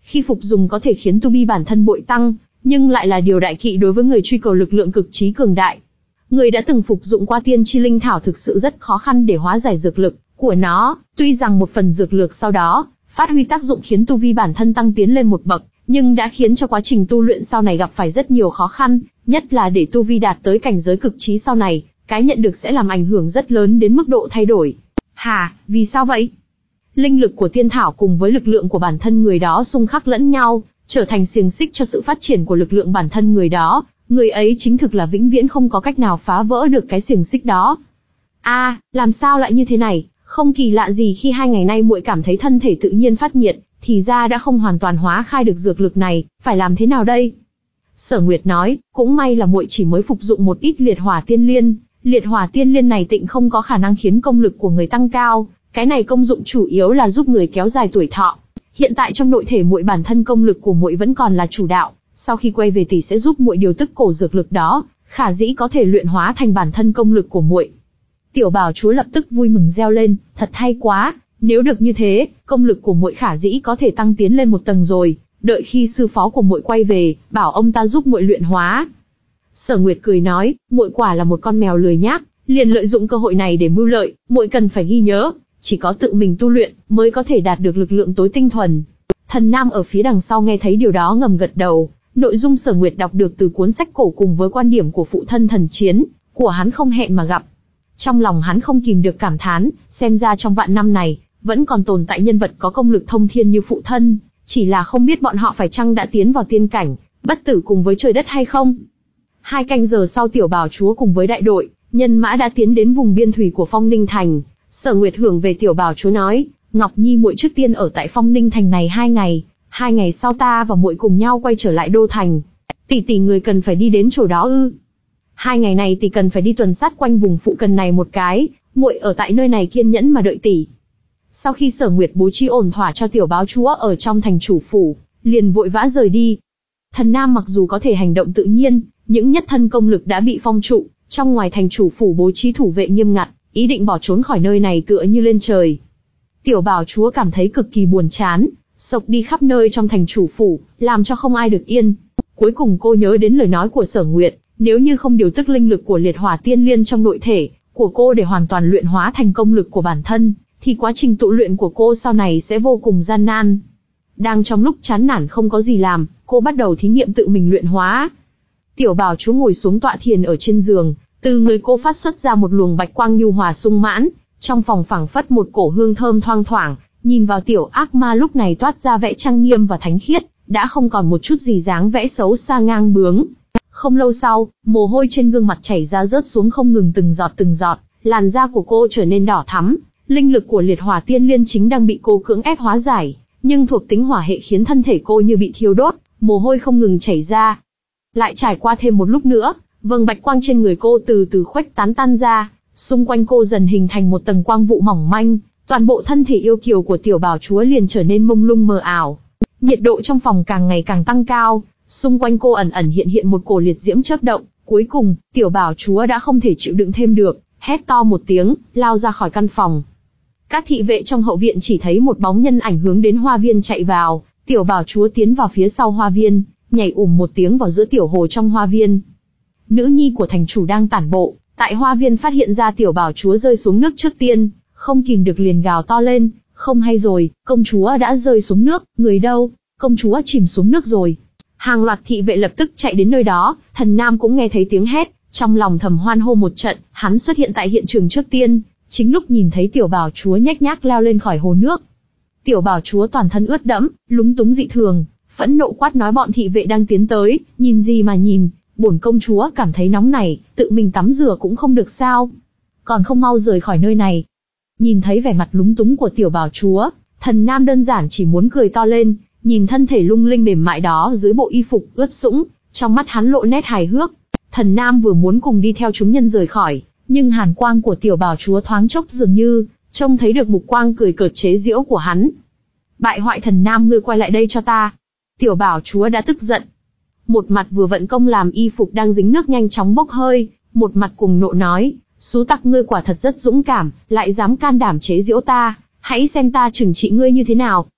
S1: Khi phục dùng có thể khiến tu vi bản thân bội tăng, nhưng lại là điều đại kỵ đối với người truy cầu lực lượng cực trí cường đại. Người đã từng phục dụng qua tiên chi linh thảo thực sự rất khó khăn để hóa giải dược lực của nó, tuy rằng một phần dược lực sau đó phát huy tác dụng khiến tu vi bản thân tăng tiến lên một bậc, nhưng đã khiến cho quá trình tu luyện sau này gặp phải rất nhiều khó khăn, nhất là để tu vi đạt tới cảnh giới cực trí sau này, cái nhận được sẽ làm ảnh hưởng rất lớn đến mức độ thay đổi. Hà, vì sao vậy? Linh lực của tiên thảo cùng với lực lượng của bản thân người đó xung khắc lẫn nhau, trở thành xiềng xích cho sự phát triển của lực lượng bản thân người đó, người ấy chính thực là vĩnh viễn không có cách nào phá vỡ được cái xiềng xích đó. A, à, làm sao lại như thế này? Không kỳ lạ gì khi hai ngày nay muội cảm thấy thân thể tự nhiên phát nhiệt, thì ra đã không hoàn toàn hóa khai được dược lực này, phải làm thế nào đây? Sở Nguyệt nói, cũng may là muội chỉ mới phục dụng một ít liệt hỏa tiên liên, liệt hỏa tiên liên này tịnh không có khả năng khiến công lực của người tăng cao, cái này công dụng chủ yếu là giúp người kéo dài tuổi thọ. Hiện tại trong nội thể muội bản thân công lực của muội vẫn còn là chủ đạo, sau khi quay về tỷ sẽ giúp muội điều tức cổ dược lực đó, khả dĩ có thể luyện hóa thành bản thân công lực của muội. Tiểu Bảo chúa lập tức vui mừng reo lên, thật hay quá, nếu được như thế, công lực của muội khả dĩ có thể tăng tiến lên một tầng rồi, đợi khi sư phó của muội quay về, bảo ông ta giúp muội luyện hóa. Sở Nguyệt cười nói, muội quả là một con mèo lười nhác, liền lợi dụng cơ hội này để mưu lợi, muội cần phải ghi nhớ, chỉ có tự mình tu luyện mới có thể đạt được lực lượng tối tinh thuần. Thần Nam ở phía đằng sau nghe thấy điều đó ngầm gật đầu, nội dung Sở Nguyệt đọc được từ cuốn sách cổ cùng với quan điểm của phụ thân thần chiến của hắn không hẹn mà gặp. Trong lòng hắn không kìm được cảm thán, xem ra trong vạn năm này, vẫn còn tồn tại nhân vật có công lực thông thiên như phụ thân, chỉ là không biết bọn họ phải chăng đã tiến vào tiên cảnh, bất tử cùng với trời đất hay không. Hai canh giờ sau Tiểu Bảo chúa cùng với đại đội, nhân mã đã tiến đến vùng biên thủy của Phong Ninh Thành. Sở Nguyệt hưởng về Tiểu Bảo chúa nói, Ngọc Nhi muội trước tiên ở tại Phong Ninh Thành này hai ngày, hai ngày sau ta và muội cùng nhau quay trở lại đô thành. Tỷ tỷ người cần phải đi đến chỗ đó ư? Hai ngày này tỷ cần phải đi tuần sát quanh vùng phụ cận này một cái, muội ở tại nơi này kiên nhẫn mà đợi tỷ. Sau khi Sở Nguyệt bố trí ổn thỏa cho Tiểu Báo chúa ở trong thành chủ phủ, liền vội vã rời đi. Thần Nam mặc dù có thể hành động tự nhiên, những nhất thân công lực đã bị phong trụ, trong ngoài thành chủ phủ bố trí thủ vệ nghiêm ngặt, ý định bỏ trốn khỏi nơi này tựa như lên trời. Tiểu Bảo chúa cảm thấy cực kỳ buồn chán, sộc đi khắp nơi trong thành chủ phủ, làm cho không ai được yên. Cuối cùng cô nhớ đến lời nói của Sở Nguyệt, nếu như không điều tức linh lực của liệt hỏa tiên liên trong nội thể của cô để hoàn toàn luyện hóa thành công lực của bản thân, thì quá trình tụ luyện của cô sau này sẽ vô cùng gian nan. Đang trong lúc chán nản không có gì làm, cô bắt đầu thí nghiệm tự mình luyện hóa. Tiểu Bảo chúa ngồi xuống tọa thiền ở trên giường, từ người cô phát xuất ra một luồng bạch quang nhu hòa sung mãn, trong phòng phảng phất một cổ hương thơm thoang thoảng, nhìn vào tiểu ác ma lúc này toát ra vẻ trang nghiêm và thánh khiết, đã không còn một chút gì dáng vẻ xấu xa ngang bướng. Không lâu sau, mồ hôi trên gương mặt chảy ra rớt xuống không ngừng từng giọt từng giọt, làn da của cô trở nên đỏ thắm, linh lực của liệt hỏa tiên liên chính đang bị cô cưỡng ép hóa giải, nhưng thuộc tính hỏa hệ khiến thân thể cô như bị thiêu đốt, mồ hôi không ngừng chảy ra. Lại trải qua thêm một lúc nữa, vầng bạch quang trên người cô từ từ khuếch tán tan ra, xung quanh cô dần hình thành một tầng quang vụ mỏng manh, toàn bộ thân thể yêu kiều của Tiểu Bảo chúa liền trở nên mông lung mờ ảo. Nhiệt độ trong phòng càng ngày càng tăng cao, xung quanh cô ẩn ẩn hiện hiện một cổ liệt diễm chớp động, cuối cùng, Tiểu Bảo chúa đã không thể chịu đựng thêm được, hét to một tiếng, lao ra khỏi căn phòng. Các thị vệ trong hậu viện chỉ thấy một bóng nhân ảnh hướng đến hoa viên chạy vào, Tiểu Bảo chúa tiến vào phía sau hoa viên, nhảy ùm một tiếng vào giữa tiểu hồ trong hoa viên. Nữ nhi của thành chủ đang tản bộ, tại hoa viên phát hiện ra Tiểu Bảo chúa rơi xuống nước trước tiên, không kìm được liền gào to lên, không hay rồi, công chúa đã rơi xuống nước, người đâu, công chúa chìm xuống nước rồi. Hàng loạt thị vệ lập tức chạy đến nơi đó, Thần Nam cũng nghe thấy tiếng hét, trong lòng thầm hoan hô một trận, hắn xuất hiện tại hiện trường trước tiên, chính lúc nhìn thấy Tiểu Bảo chúa nhếch nhác leo lên khỏi hồ nước. Tiểu Bảo chúa toàn thân ướt đẫm, lúng túng dị thường, phẫn nộ quát nói bọn thị vệ đang tiến tới, nhìn gì mà nhìn, bổn công chúa cảm thấy nóng này, tự mình tắm rửa cũng không được sao, còn không mau rời khỏi nơi này. Nhìn thấy vẻ mặt lúng túng của Tiểu Bảo chúa, Thần Nam đơn giản chỉ muốn cười to lên, nhìn thân thể lung linh mềm mại đó dưới bộ y phục ướt sũng, trong mắt hắn lộ nét hài hước. Thần Nam vừa muốn cùng đi theo chúng nhân rời khỏi, nhưng hàn quang của Tiểu Bảo chúa thoáng chốc dường như trông thấy được mục quang cười cợt chế giễu của hắn. Bại hoại Thần Nam, ngươi quay lại đây cho ta. Tiểu Bảo chúa đã tức giận, một mặt vừa vận công làm y phục đang dính nước nhanh chóng bốc hơi, một mặt cùng nộ nói, xú tặc, ngươi quả thật rất dũng cảm, lại dám can đảm chế giễu ta, hãy xem ta trừng trị ngươi như thế nào.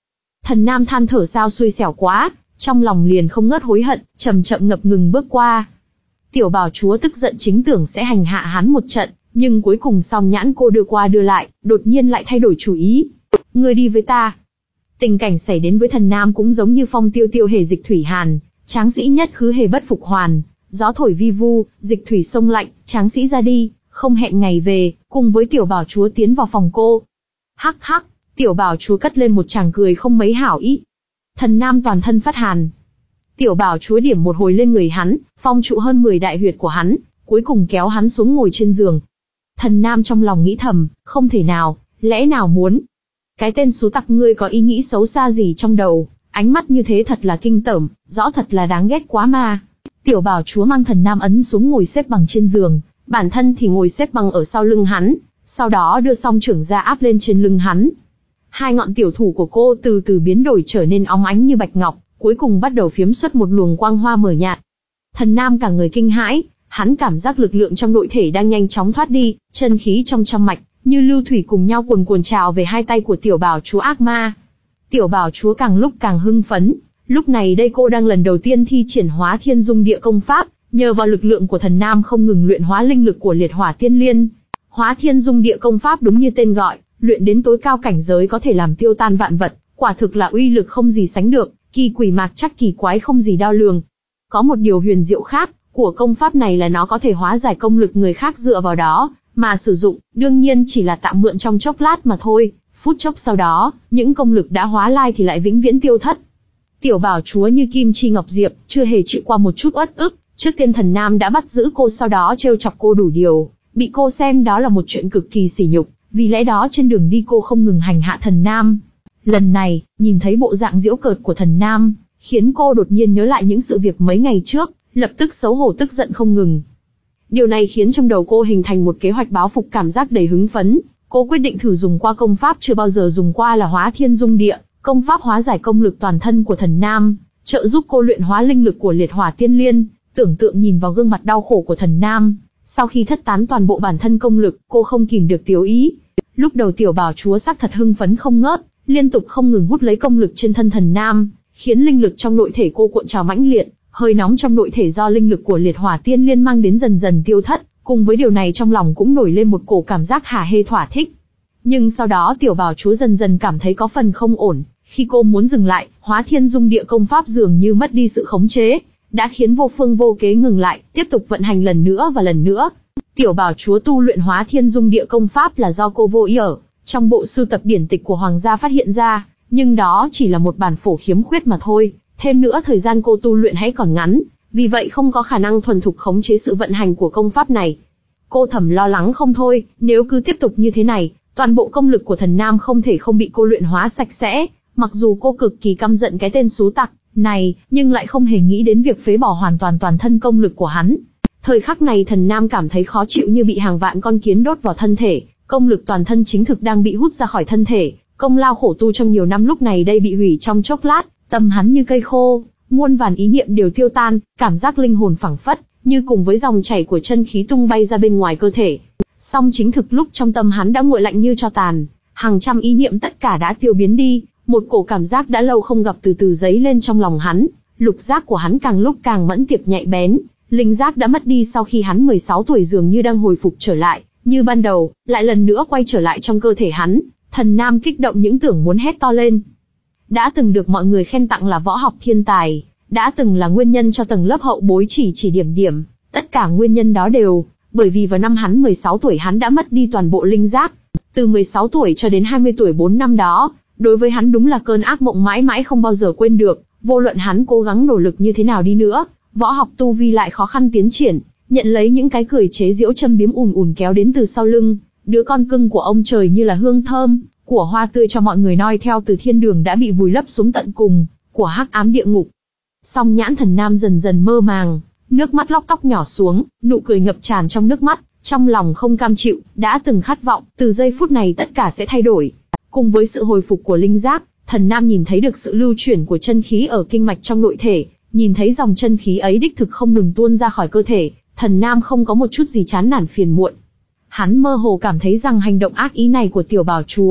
S1: Thần Nam than thở sao xui xẻo quá, trong lòng liền không ngớt hối hận, chậm chậm ngập ngừng bước qua. Tiểu Bảo Chúa tức giận chính tưởng sẽ hành hạ hắn một trận, nhưng cuối cùng Song Nhãn Cô đưa qua đưa lại, đột nhiên lại thay đổi chủ ý. Ngươi đi với ta. Tình cảnh xảy đến với Thần Nam cũng giống như phong tiêu tiêu hề dịch thủy hàn, tráng sĩ nhất khứ hề bất phục hoàn, gió thổi vi vu, dịch thủy sông lạnh, tráng sĩ ra đi, không hẹn ngày về, cùng với Tiểu Bảo Chúa tiến vào phòng cô. Hắc hắc, Tiểu Bảo Chúa cất lên một tràng cười không mấy hảo ý. Thần Nam toàn thân phát hàn. Tiểu Bảo Chúa điểm một hồi lên người hắn, phong trụ hơn mười đại huyệt của hắn, cuối cùng kéo hắn xuống ngồi trên giường. Thần Nam trong lòng nghĩ thầm, không thể nào, lẽ nào muốn. Cái tên xú tặc ngươi có ý nghĩ xấu xa gì trong đầu, ánh mắt như thế thật là kinh tởm, rõ thật là đáng ghét quá mà. Tiểu Bảo Chúa mang Thần Nam ấn xuống ngồi xếp bằng trên giường, bản thân thì ngồi xếp bằng ở sau lưng hắn, sau đó đưa song trưởng ra áp lên trên lưng hắn. Hai ngọn tiểu thủ của cô từ từ biến đổi trở nên óng ánh như bạch ngọc, cuối cùng bắt đầu phiếm xuất một luồng quang hoa mờ nhạt. Thần Nam cả người kinh hãi, hắn cảm giác lực lượng trong nội thể đang nhanh chóng thoát đi, chân khí trong trăm mạch như lưu thủy cùng nhau cuồn cuộn trào về hai tay của Tiểu Bảo Chúa ác ma. Tiểu Bảo Chúa càng lúc càng hưng phấn, lúc này đây cô đang lần đầu tiên thi triển Hóa Thiên Dung Địa công pháp, nhờ vào lực lượng của Thần Nam không ngừng luyện hóa linh lực của Liệt Hỏa Tiên Liên. Hóa Thiên Dung Địa công pháp đúng như tên gọi, luyện đến tối cao cảnh giới có thể làm tiêu tan vạn vật, quả thực là uy lực không gì sánh được, kỳ quỷ mạc chắc kỳ quái không gì đo lường. Có một điều huyền diệu khác của công pháp này là nó có thể hóa giải công lực người khác dựa vào đó mà sử dụng, đương nhiên chỉ là tạm mượn trong chốc lát mà thôi, phút chốc sau đó, những công lực đã hóa lai thì lại vĩnh viễn tiêu thất. Tiểu Bảo Chúa như kim chi ngọc diệp, chưa hề chịu qua một chút uất ức, trước tiên Thần Nam đã bắt giữ cô, sau đó trêu chọc cô đủ điều, bị cô xem đó là một chuyện cực kỳ sỉ nhục, vì lẽ đó trên đường đi cô không ngừng hành hạ Thần Nam. Lần này, nhìn thấy bộ dạng giễu cợt của Thần Nam, khiến cô đột nhiên nhớ lại những sự việc mấy ngày trước, lập tức xấu hổ tức giận không ngừng. Điều này khiến trong đầu cô hình thành một kế hoạch báo phục cảm giác đầy hứng phấn, cô quyết định thử dùng qua công pháp chưa bao giờ dùng qua là Hóa Thiên Dung Địa, công pháp hóa giải công lực toàn thân của Thần Nam, trợ giúp cô luyện hóa linh lực của Liệt Hỏa Tiên Liên. Tưởng tượng nhìn vào gương mặt đau khổ của Thần Nam, sau khi thất tán toàn bộ bản thân công lực, cô không kìm được tiếu ý. Lúc đầu Tiểu Bảo Chúa xác thật hưng phấn không ngớt, liên tục không ngừng hút lấy công lực trên thân Thần Nam, khiến linh lực trong nội thể cô cuộn trào mãnh liệt, hơi nóng trong nội thể do linh lực của Liệt Hỏa Tiên Liên mang đến dần dần tiêu thất, cùng với điều này trong lòng cũng nổi lên một cổ cảm giác hả hê thỏa thích. Nhưng sau đó Tiểu Bảo Chúa dần dần cảm thấy có phần không ổn, khi cô muốn dừng lại, Hóa Thiên Dung Địa công pháp dường như mất đi sự khống chế, đã khiến vô phương vô kế ngừng lại, tiếp tục vận hành lần nữa và lần nữa. Tiểu Bảo Chúa tu luyện Hóa Thiên Dung Địa công pháp là do cô vô ý ở trong bộ sưu tập điển tịch của hoàng gia phát hiện ra, nhưng đó chỉ là một bản phổ khiếm khuyết mà thôi, thêm nữa thời gian cô tu luyện hãy còn ngắn, vì vậy không có khả năng thuần thục khống chế sự vận hành của công pháp này. Cô thầm lo lắng không thôi, nếu cứ tiếp tục như thế này, toàn bộ công lực của Thần Nam không thể không bị cô luyện hóa sạch sẽ. Mặc dù cô cực kỳ căm giận cái tên xú tặc này, nhưng lại không hề nghĩ đến việc phế bỏ hoàn toàn toàn thân công lực của hắn. Thời khắc này Thần Nam cảm thấy khó chịu như bị hàng vạn con kiến đốt vào thân thể, công lực toàn thân chính thực đang bị hút ra khỏi thân thể, công lao khổ tu trong nhiều năm lúc này đây bị hủy trong chốc lát, tâm hắn như cây khô, muôn vàn ý niệm đều tiêu tan, cảm giác linh hồn phẳng phất, như cùng với dòng chảy của chân khí tung bay ra bên ngoài cơ thể. Song chính thực lúc trong tâm hắn đã nguội lạnh như tro tàn, hàng trăm ý niệm tất cả đã tiêu biến đi, một cổ cảm giác đã lâu không gặp từ từ dấy lên trong lòng hắn, lục giác của hắn càng lúc càng mẫn tiệp nhạy bén, linh giác đã mất đi sau khi hắn mười sáu tuổi dường như đang hồi phục trở lại, như ban đầu, lại lần nữa quay trở lại trong cơ thể hắn. Thần Nam kích động những tưởng muốn hét to lên. Đã từng được mọi người khen tặng là võ học thiên tài, đã từng là nguyên nhân cho tầng lớp hậu bối chỉ chỉ điểm điểm, tất cả nguyên nhân đó đều bởi vì vào năm hắn mười sáu tuổi hắn đã mất đi toàn bộ linh giác. Từ mười sáu tuổi cho đến hai mươi tuổi bốn năm đó, đối với hắn đúng là cơn ác mộng mãi mãi không bao giờ quên được, vô luận hắn cố gắng nỗ lực như thế nào đi nữa, võ học tu vi lại khó khăn tiến triển, nhận lấy những cái cười chế giễu châm biếm ùn ùn kéo đến từ sau lưng, đứa con cưng của ông trời như là hương thơm của hoa tươi cho mọi người noi theo từ thiên đường đã bị vùi lấp xuống tận cùng của hắc ám địa ngục. Song nhãn Thần Nam dần dần mơ màng, nước mắt lóc tóc nhỏ xuống, nụ cười ngập tràn trong nước mắt, trong lòng không cam chịu, đã từng khát vọng, từ giây phút này tất cả sẽ thay đổi. Cùng với sự hồi phục của linh giác, Thần Nam nhìn thấy được sự lưu chuyển của chân khí ở kinh mạch trong nội thể, nhìn thấy dòng chân khí ấy đích thực không ngừng tuôn ra khỏi cơ thể, Thần Nam không có một chút gì chán nản phiền muộn. Hắn mơ hồ cảm thấy rằng hành động ác ý này của Tiểu Bảo Chúa,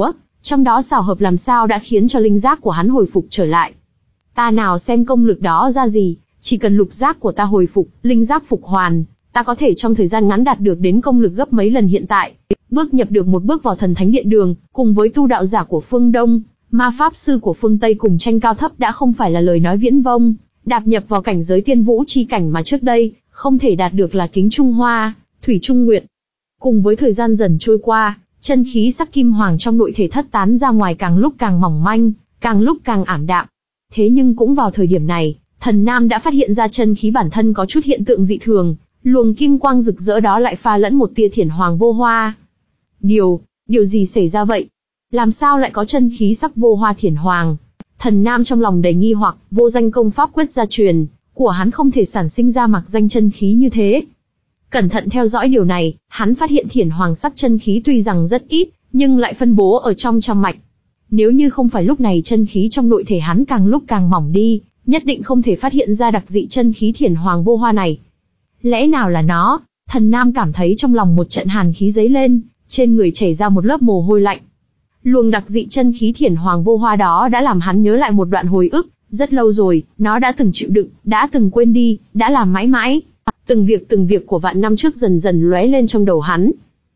S1: Trong đó xảo hợp làm sao đã khiến cho linh giác của hắn hồi phục trở lại. Ta nào xem công lực đó ra gì, chỉ cần lục giác của ta hồi phục, linh giác phục hoàn, ta có thể trong thời gian ngắn đạt được đến công lực gấp mấy lần hiện tại. Bước nhập được một bước vào thần thánh điện đường, cùng với tu đạo giả của phương Đông, ma pháp sư của phương Tây cùng tranh cao thấp đã không phải là lời nói viễn vông, đạp nhập vào cảnh giới tiên vũ chi cảnh mà trước đây, không thể đạt được là kính trung hoa, thủy trung nguyệt. Cùng với thời gian dần trôi qua, chân khí sắc kim hoàng trong nội thể thất tán ra ngoài càng lúc càng mỏng manh, càng lúc càng ảm đạm. Thế nhưng cũng vào thời điểm này, Thần Nam đã phát hiện ra chân khí bản thân có chút hiện tượng dị thường, luồng kim quang rực rỡ đó lại pha lẫn một tia thiển hoàng vô hoa. Điều, điều gì xảy ra vậy? Làm sao lại có chân khí sắc vô hoa thiển hoàng? Thần Nam trong lòng đầy nghi hoặc, vô danh công pháp quyết gia truyền của hắn không thể sản sinh ra mặc danh chân khí như thế. Cẩn thận theo dõi điều này, hắn phát hiện thiển hoàng sắc chân khí tuy rằng rất ít, nhưng lại phân bố ở trong trăm mạch. Nếu như không phải lúc này chân khí trong nội thể hắn càng lúc càng mỏng đi, nhất định không thể phát hiện ra đặc dị chân khí thiển hoàng vô hoa này. Lẽ nào là nó? Thần Nam cảm thấy trong lòng một trận hàn khí dấy lên, trên người chảy ra một lớp mồ hôi lạnh. Luồng đặc dị chân khí thiển hoàng vô hoa đó đã làm hắn nhớ lại một đoạn hồi ức, rất lâu rồi, nó đã từng chịu đựng, đã từng quên đi, đã làm mãi mãi. Từng việc từng việc của vạn năm trước dần dần lóe lên trong đầu hắn.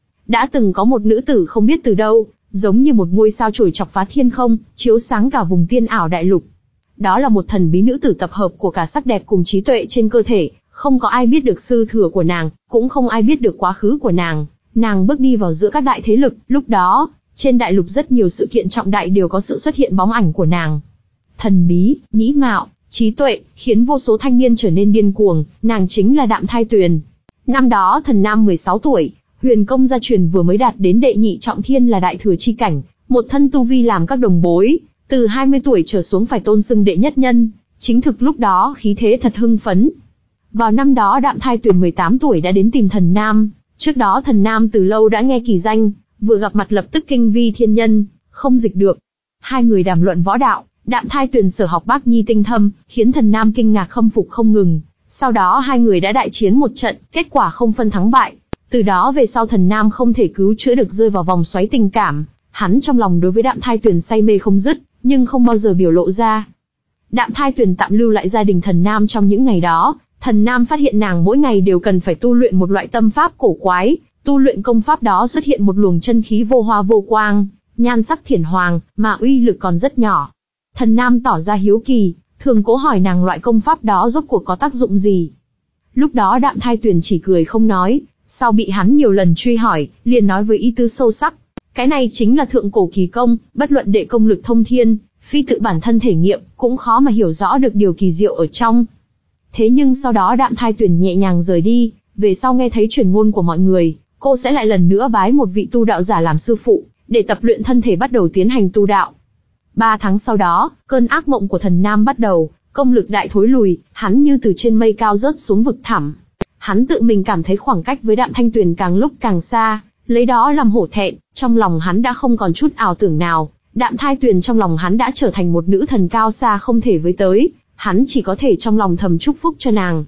S1: Đã từng có một nữ tử không biết từ đâu, giống như một ngôi sao chổi chọc phá thiên không, chiếu sáng cả vùng tiên ảo đại lục. Đó là một thần bí nữ tử tập hợp của cả sắc đẹp cùng trí tuệ trên cơ thể, không có ai biết được sư thừa của nàng, cũng không ai biết được quá khứ của nàng. Nàng bước đi vào giữa các đại thế lực, lúc đó, trên đại lục rất nhiều sự kiện trọng đại đều có sự xuất hiện bóng ảnh của nàng. Thần bí, mỹ mạo, trí tuệ, khiến vô số thanh niên trở nên điên cuồng, nàng chính là Đạm Thai Tuyền. Năm đó Thần Nam mười sáu tuổi, huyền công gia truyền vừa mới đạt đến đệ nhị trọng thiên là đại thừa chi cảnh, một thân tu vi làm các đồng bối, từ hai mươi tuổi trở xuống phải tôn xưng đệ nhất nhân, chính thực lúc đó khí thế thật hưng phấn. Vào năm đó Đạm Thai Tuyền mười tám tuổi đã đến tìm Thần Nam, trước đó Thần Nam từ lâu đã nghe kỳ danh, vừa gặp mặt lập tức kinh vi thiên nhân, không dịch được. Hai người đàm luận võ đạo, Đạm Thai Tuyền sở học Bác Nhi tinh thâm, khiến Thần Nam kinh ngạc khâm phục không ngừng. Sau đó hai người đã đại chiến một trận, kết quả không phân thắng bại. Từ đó về sau Thần Nam không thể cứu chữa được rơi vào vòng xoáy tình cảm, hắn trong lòng đối với Đạm Thai Tuyền say mê không dứt, nhưng không bao giờ biểu lộ ra. Đạm Thai Tuyền tạm lưu lại gia đình Thần Nam trong những ngày đó, Thần Nam phát hiện nàng mỗi ngày đều cần phải tu luyện một loại tâm pháp cổ quái, tu luyện công pháp đó xuất hiện một luồng chân khí vô hoa vô quang, nhan sắc thiển hoàng, mà uy lực còn rất nhỏ. Thần Nam tỏ ra hiếu kỳ, thường cố hỏi nàng loại công pháp đó rốt cuộc có tác dụng gì. Lúc đó Đạm Thai Tuyền chỉ cười không nói, sau bị hắn nhiều lần truy hỏi, liền nói với ý tứ sâu sắc. Cái này chính là thượng cổ kỳ công, bất luận đệ công lực thông thiên, phi tự bản thân thể nghiệm, cũng khó mà hiểu rõ được điều kỳ diệu ở trong. Thế nhưng sau đó Đạm Thai Tuyền nhẹ nhàng rời đi, về sau nghe thấy truyền ngôn của mọi người, cô sẽ lại lần nữa bái một vị tu đạo giả làm sư phụ, để tập luyện thân thể bắt đầu tiến hành tu đạo. Ba tháng sau đó, cơn ác mộng của Thần Nam bắt đầu, công lực đại thối lùi, hắn như từ trên mây cao rớt xuống vực thẳm. Hắn tự mình cảm thấy khoảng cách với Đạm Thanh Tuyền càng lúc càng xa, lấy đó làm hổ thẹn, trong lòng hắn đã không còn chút ảo tưởng nào, Đạm Thai Tuyền trong lòng hắn đã trở thành một nữ thần cao xa không thể với tới, hắn chỉ có thể trong lòng thầm chúc phúc cho nàng.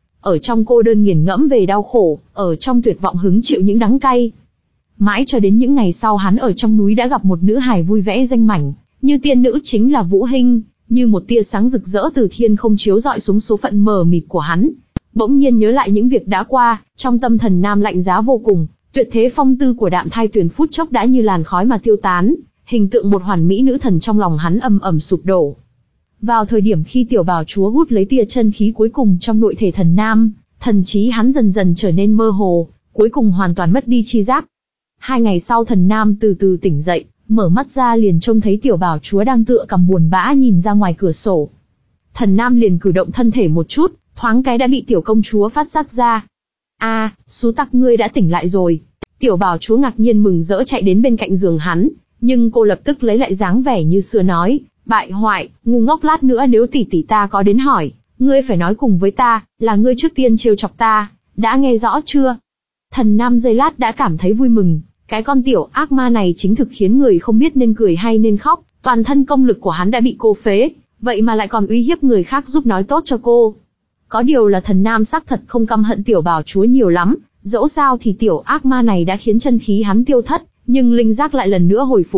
S1: Ở trong cô đơn nghiền ngẫm về đau khổ, ở trong tuyệt vọng hứng chịu những đắng cay. Mãi cho đến những ngày sau hắn ở trong núi đã gặp một nữ hài vui vẻ danh mảnh, như tiên nữ chính là Vũ Hinh, như một tia sáng rực rỡ từ thiên không chiếu rọi xuống số phận mờ mịt của hắn. Bỗng nhiên nhớ lại những việc đã qua, trong tâm Thần Nam lạnh giá vô cùng, tuyệt thế phong tư của Đạm Thai Tuyền phút chốc đã như làn khói mà tiêu tán, hình tượng một hoàn mỹ nữ thần trong lòng hắn ầm ầm sụp đổ. Vào thời điểm khi tiểu bào chúa hút lấy tia chân khí cuối cùng trong nội thể Thần Nam, thần trí hắn dần dần trở nên mơ hồ, cuối cùng hoàn toàn mất đi tri giác. Hai ngày sau Thần Nam từ từ tỉnh dậy, mở mắt ra liền trông thấy tiểu bào chúa đang tựa cằm buồn bã nhìn ra ngoài cửa sổ. Thần Nam liền cử động thân thể một chút, thoáng cái đã bị tiểu công chúa phát giác ra. A, à, sú tắc ngươi đã tỉnh lại rồi. Tiểu bào chúa ngạc nhiên mừng rỡ chạy đến bên cạnh giường hắn, nhưng cô lập tức lấy lại dáng vẻ như xưa nói, bại hoại, ngu ngốc, lát nữa nếu tỷ tỷ ta có đến hỏi, ngươi phải nói cùng với ta, là ngươi trước tiên trêu chọc ta, đã nghe rõ chưa? Thần Nam giây lát đã cảm thấy vui mừng, cái con tiểu ác ma này chính thực khiến người không biết nên cười hay nên khóc, toàn thân công lực của hắn đã bị cô phế, vậy mà lại còn uy hiếp người khác giúp nói tốt cho cô. Có điều là Thần Nam xác thật không căm hận tiểu bào chúa nhiều lắm, dẫu sao thì tiểu ác ma này đã khiến chân khí hắn tiêu thất, nhưng linh giác lại lần nữa hồi phục.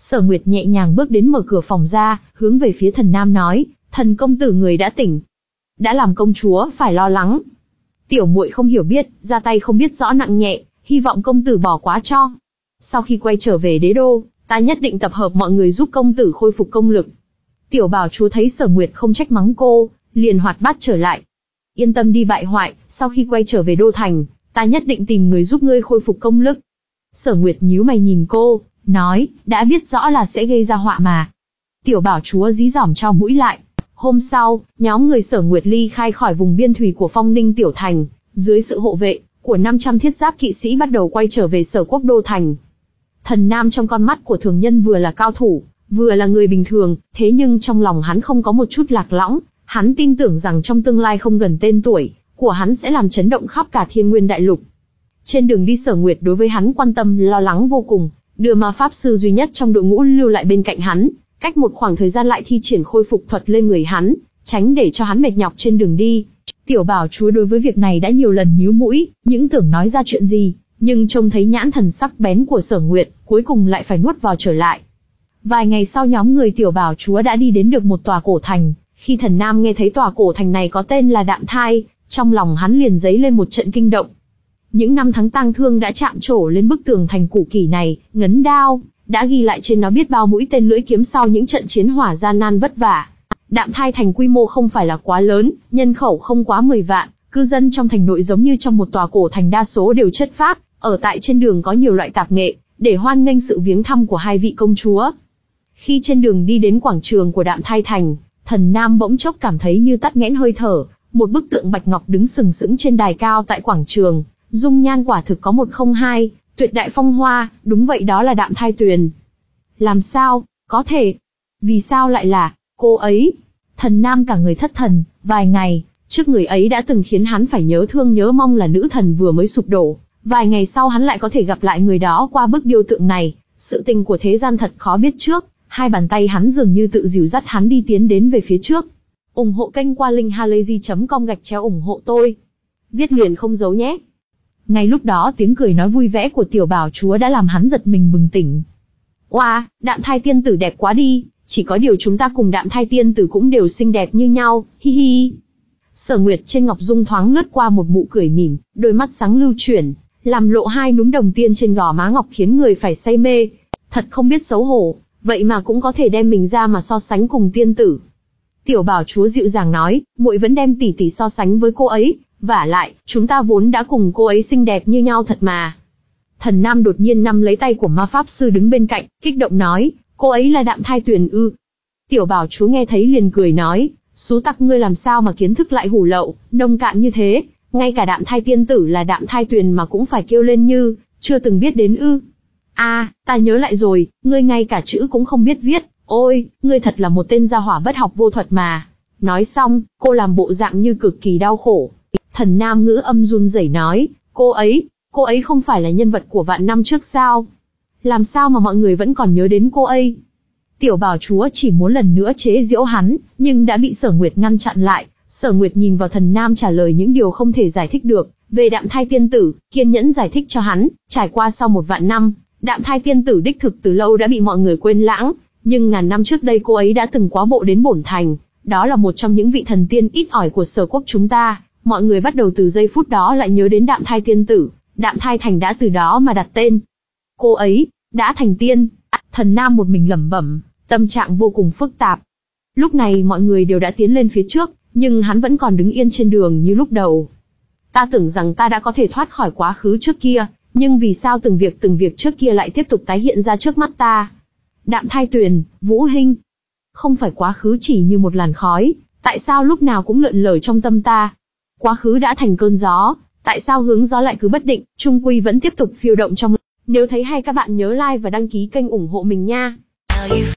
S1: Sở Nguyệt nhẹ nhàng bước đến mở cửa phòng ra, hướng về phía Thần Nam nói, thần công tử người đã tỉnh. Đã làm công chúa phải lo lắng. Tiểu muội không hiểu biết, ra tay không biết rõ nặng nhẹ, hy vọng công tử bỏ quá cho. Sau khi quay trở về đế đô, ta nhất định tập hợp mọi người giúp công tử khôi phục công lực. Tiểu bảo chúa thấy Sở Nguyệt không trách mắng cô, liền hoạt bát trở lại. Yên tâm đi bại hoại, sau khi quay trở về đô thành, ta nhất định tìm người giúp ngươi khôi phục công lực. Sở Nguyệt nhíu mày nhìn cô, nói, đã biết rõ là sẽ gây ra họa mà. Tiểu bảo chúa dí dỏm cho mũi lại. Hôm sau, nhóm người Sở Nguyệt ly khai khỏi vùng biên thủy của Phong Ninh Tiểu Thành, dưới sự hộ vệ của năm trăm thiết giáp kỵ sĩ bắt đầu quay trở về Sở Quốc đô thành. Thần Nam trong con mắt của thường nhân vừa là cao thủ, vừa là người bình thường, thế nhưng trong lòng hắn không có một chút lạc lõng, hắn tin tưởng rằng trong tương lai không gần tên tuổi của hắn sẽ làm chấn động khắp cả Thiên Nguyên đại lục. Trên đường đi Sở Nguyệt đối với hắn quan tâm lo lắng vô cùng, đưa ma pháp sư duy nhất trong đội ngũ lưu lại bên cạnh hắn, cách một khoảng thời gian lại thi triển khôi phục thuật lên người hắn, tránh để cho hắn mệt nhọc trên đường đi. Tiểu bảo chúa đối với việc này đã nhiều lần nhíu mũi, những tưởng nói ra chuyện gì, nhưng trông thấy nhãn thần sắc bén của Sở Nguyệt, cuối cùng lại phải nuốt vào trở lại. Vài ngày sau nhóm người tiểu bảo chúa đã đi đến được một tòa cổ thành, khi Thần Nam nghe thấy tòa cổ thành này có tên là Đạm Thai, trong lòng hắn liền dấy lên một trận kinh động. Những năm tháng tang thương đã chạm trổ lên bức tường thành cũ kỷ này, ngấn đao, đã ghi lại trên nó biết bao mũi tên lưỡi kiếm sau những trận chiến hỏa gian nan vất vả. Đạm Thai thành quy mô không phải là quá lớn, nhân khẩu không quá mười vạn, cư dân trong thành nội giống như trong một tòa cổ thành đa số đều chất phác, ở tại trên đường có nhiều loại tạp nghệ, để hoan nghênh sự viếng thăm của hai vị công chúa. Khi trên đường đi đến quảng trường của Đạm Thai thành, Thần Nam bỗng chốc cảm thấy như tắt nghẽn hơi thở, một bức tượng bạch ngọc đứng sừng sững trên đài cao tại quảng trường, dung nhan quả thực có một không hai, tuyệt đại phong hoa, đúng vậy đó là Đạm Thai Tuyền. Làm sao, có thể, vì sao lại là cô ấy? Thần Nam cả người thất thần, vài ngày trước người ấy đã từng khiến hắn phải nhớ thương nhớ mong là nữ thần vừa mới sụp đổ, vài ngày sau hắn lại có thể gặp lại người đó qua bức điêu tượng này, sự tình của thế gian thật khó biết trước, hai bàn tay hắn dường như tự dìu dắt hắn đi tiến đến về phía trước. Ủng hộ kênh qua linkhalazy chấm com gạch chéo ủng hộ tôi. Viết liền không giấu nhé. Ngay lúc đó tiếng cười nói vui vẻ của tiểu bảo chúa đã làm hắn giật mình bừng tỉnh. Oa, wow, Đạm Thai tiên tử đẹp quá đi, chỉ có điều chúng ta cùng Đạm Thai tiên tử cũng đều xinh đẹp như nhau, hi hi. Sở Nguyệt trên ngọc dung thoáng lướt qua một nụ cười mỉm, đôi mắt sáng lưu chuyển, làm lộ hai núm đồng tiên trên gò má ngọc khiến người phải say mê. Thật không biết xấu hổ, vậy mà cũng có thể đem mình ra mà so sánh cùng tiên tử. Tiểu bảo chúa dịu dàng nói, muội vẫn đem tỷ tỷ so sánh với cô ấy, vả lại, chúng ta vốn đã cùng cô ấy xinh đẹp như nhau thật mà. Thần Nam đột nhiên nắm lấy tay của ma pháp sư đứng bên cạnh, kích động nói, cô ấy là Đạm Thai Tuyền ư? Tiểu bảo chúa nghe thấy liền cười nói, xú tặc ngươi làm sao mà kiến thức lại hủ lậu, nông cạn như thế, ngay cả Đạm Thai tiên tử là Đạm Thai Tuyền mà cũng phải kêu lên như, chưa từng biết đến ư? A, à, ta nhớ lại rồi, ngươi ngay cả chữ cũng không biết viết, ôi, ngươi thật là một tên gia hỏa bất học vô thuật mà. Nói xong, cô làm bộ dạng như cực kỳ đau khổ. Thần Nam ngữ âm run rẩy nói, cô ấy, cô ấy không phải là nhân vật của vạn năm trước sao? Làm sao mà mọi người vẫn còn nhớ đến cô ấy? Tiểu bảo chúa chỉ muốn lần nữa chế giễu hắn, nhưng đã bị Sở Nguyệt ngăn chặn lại. Sở Nguyệt nhìn vào Thần Nam trả lời những điều không thể giải thích được, về Đạm Thai tiên tử, kiên nhẫn giải thích cho hắn, trải qua sau một vạn năm, Đạm Thai tiên tử đích thực từ lâu đã bị mọi người quên lãng, nhưng ngàn năm trước đây cô ấy đã từng quá bộ đến bổn thành, đó là một trong những vị thần tiên ít ỏi của Sở Quốc chúng ta, mọi người bắt đầu từ giây phút đó lại nhớ đến Đạm Thai tiên tử, Đạm Thai thành đã từ đó mà đặt tên. Cô ấy đã thành tiên. Thần Nam một mình lẩm bẩm, tâm trạng vô cùng phức tạp. Lúc này mọi người đều đã tiến lên phía trước, nhưng hắn vẫn còn đứng yên trên đường như lúc đầu. Ta tưởng rằng ta đã có thể thoát khỏi quá khứ trước kia, nhưng vì sao từng việc từng việc trước kia lại tiếp tục tái hiện ra trước mắt ta? Đạm Thai Tuyền, Vũ Hinh. Không phải quá khứ chỉ như một làn khói, tại sao lúc nào cũng lượn lờ trong tâm ta? Quá khứ đã thành cơn gió, tại sao hướng gió lại cứ bất định, chung quy vẫn tiếp tục phiêu động trong. Nếu thấy hay các bạn nhớ like và đăng ký kênh ủng hộ mình nha.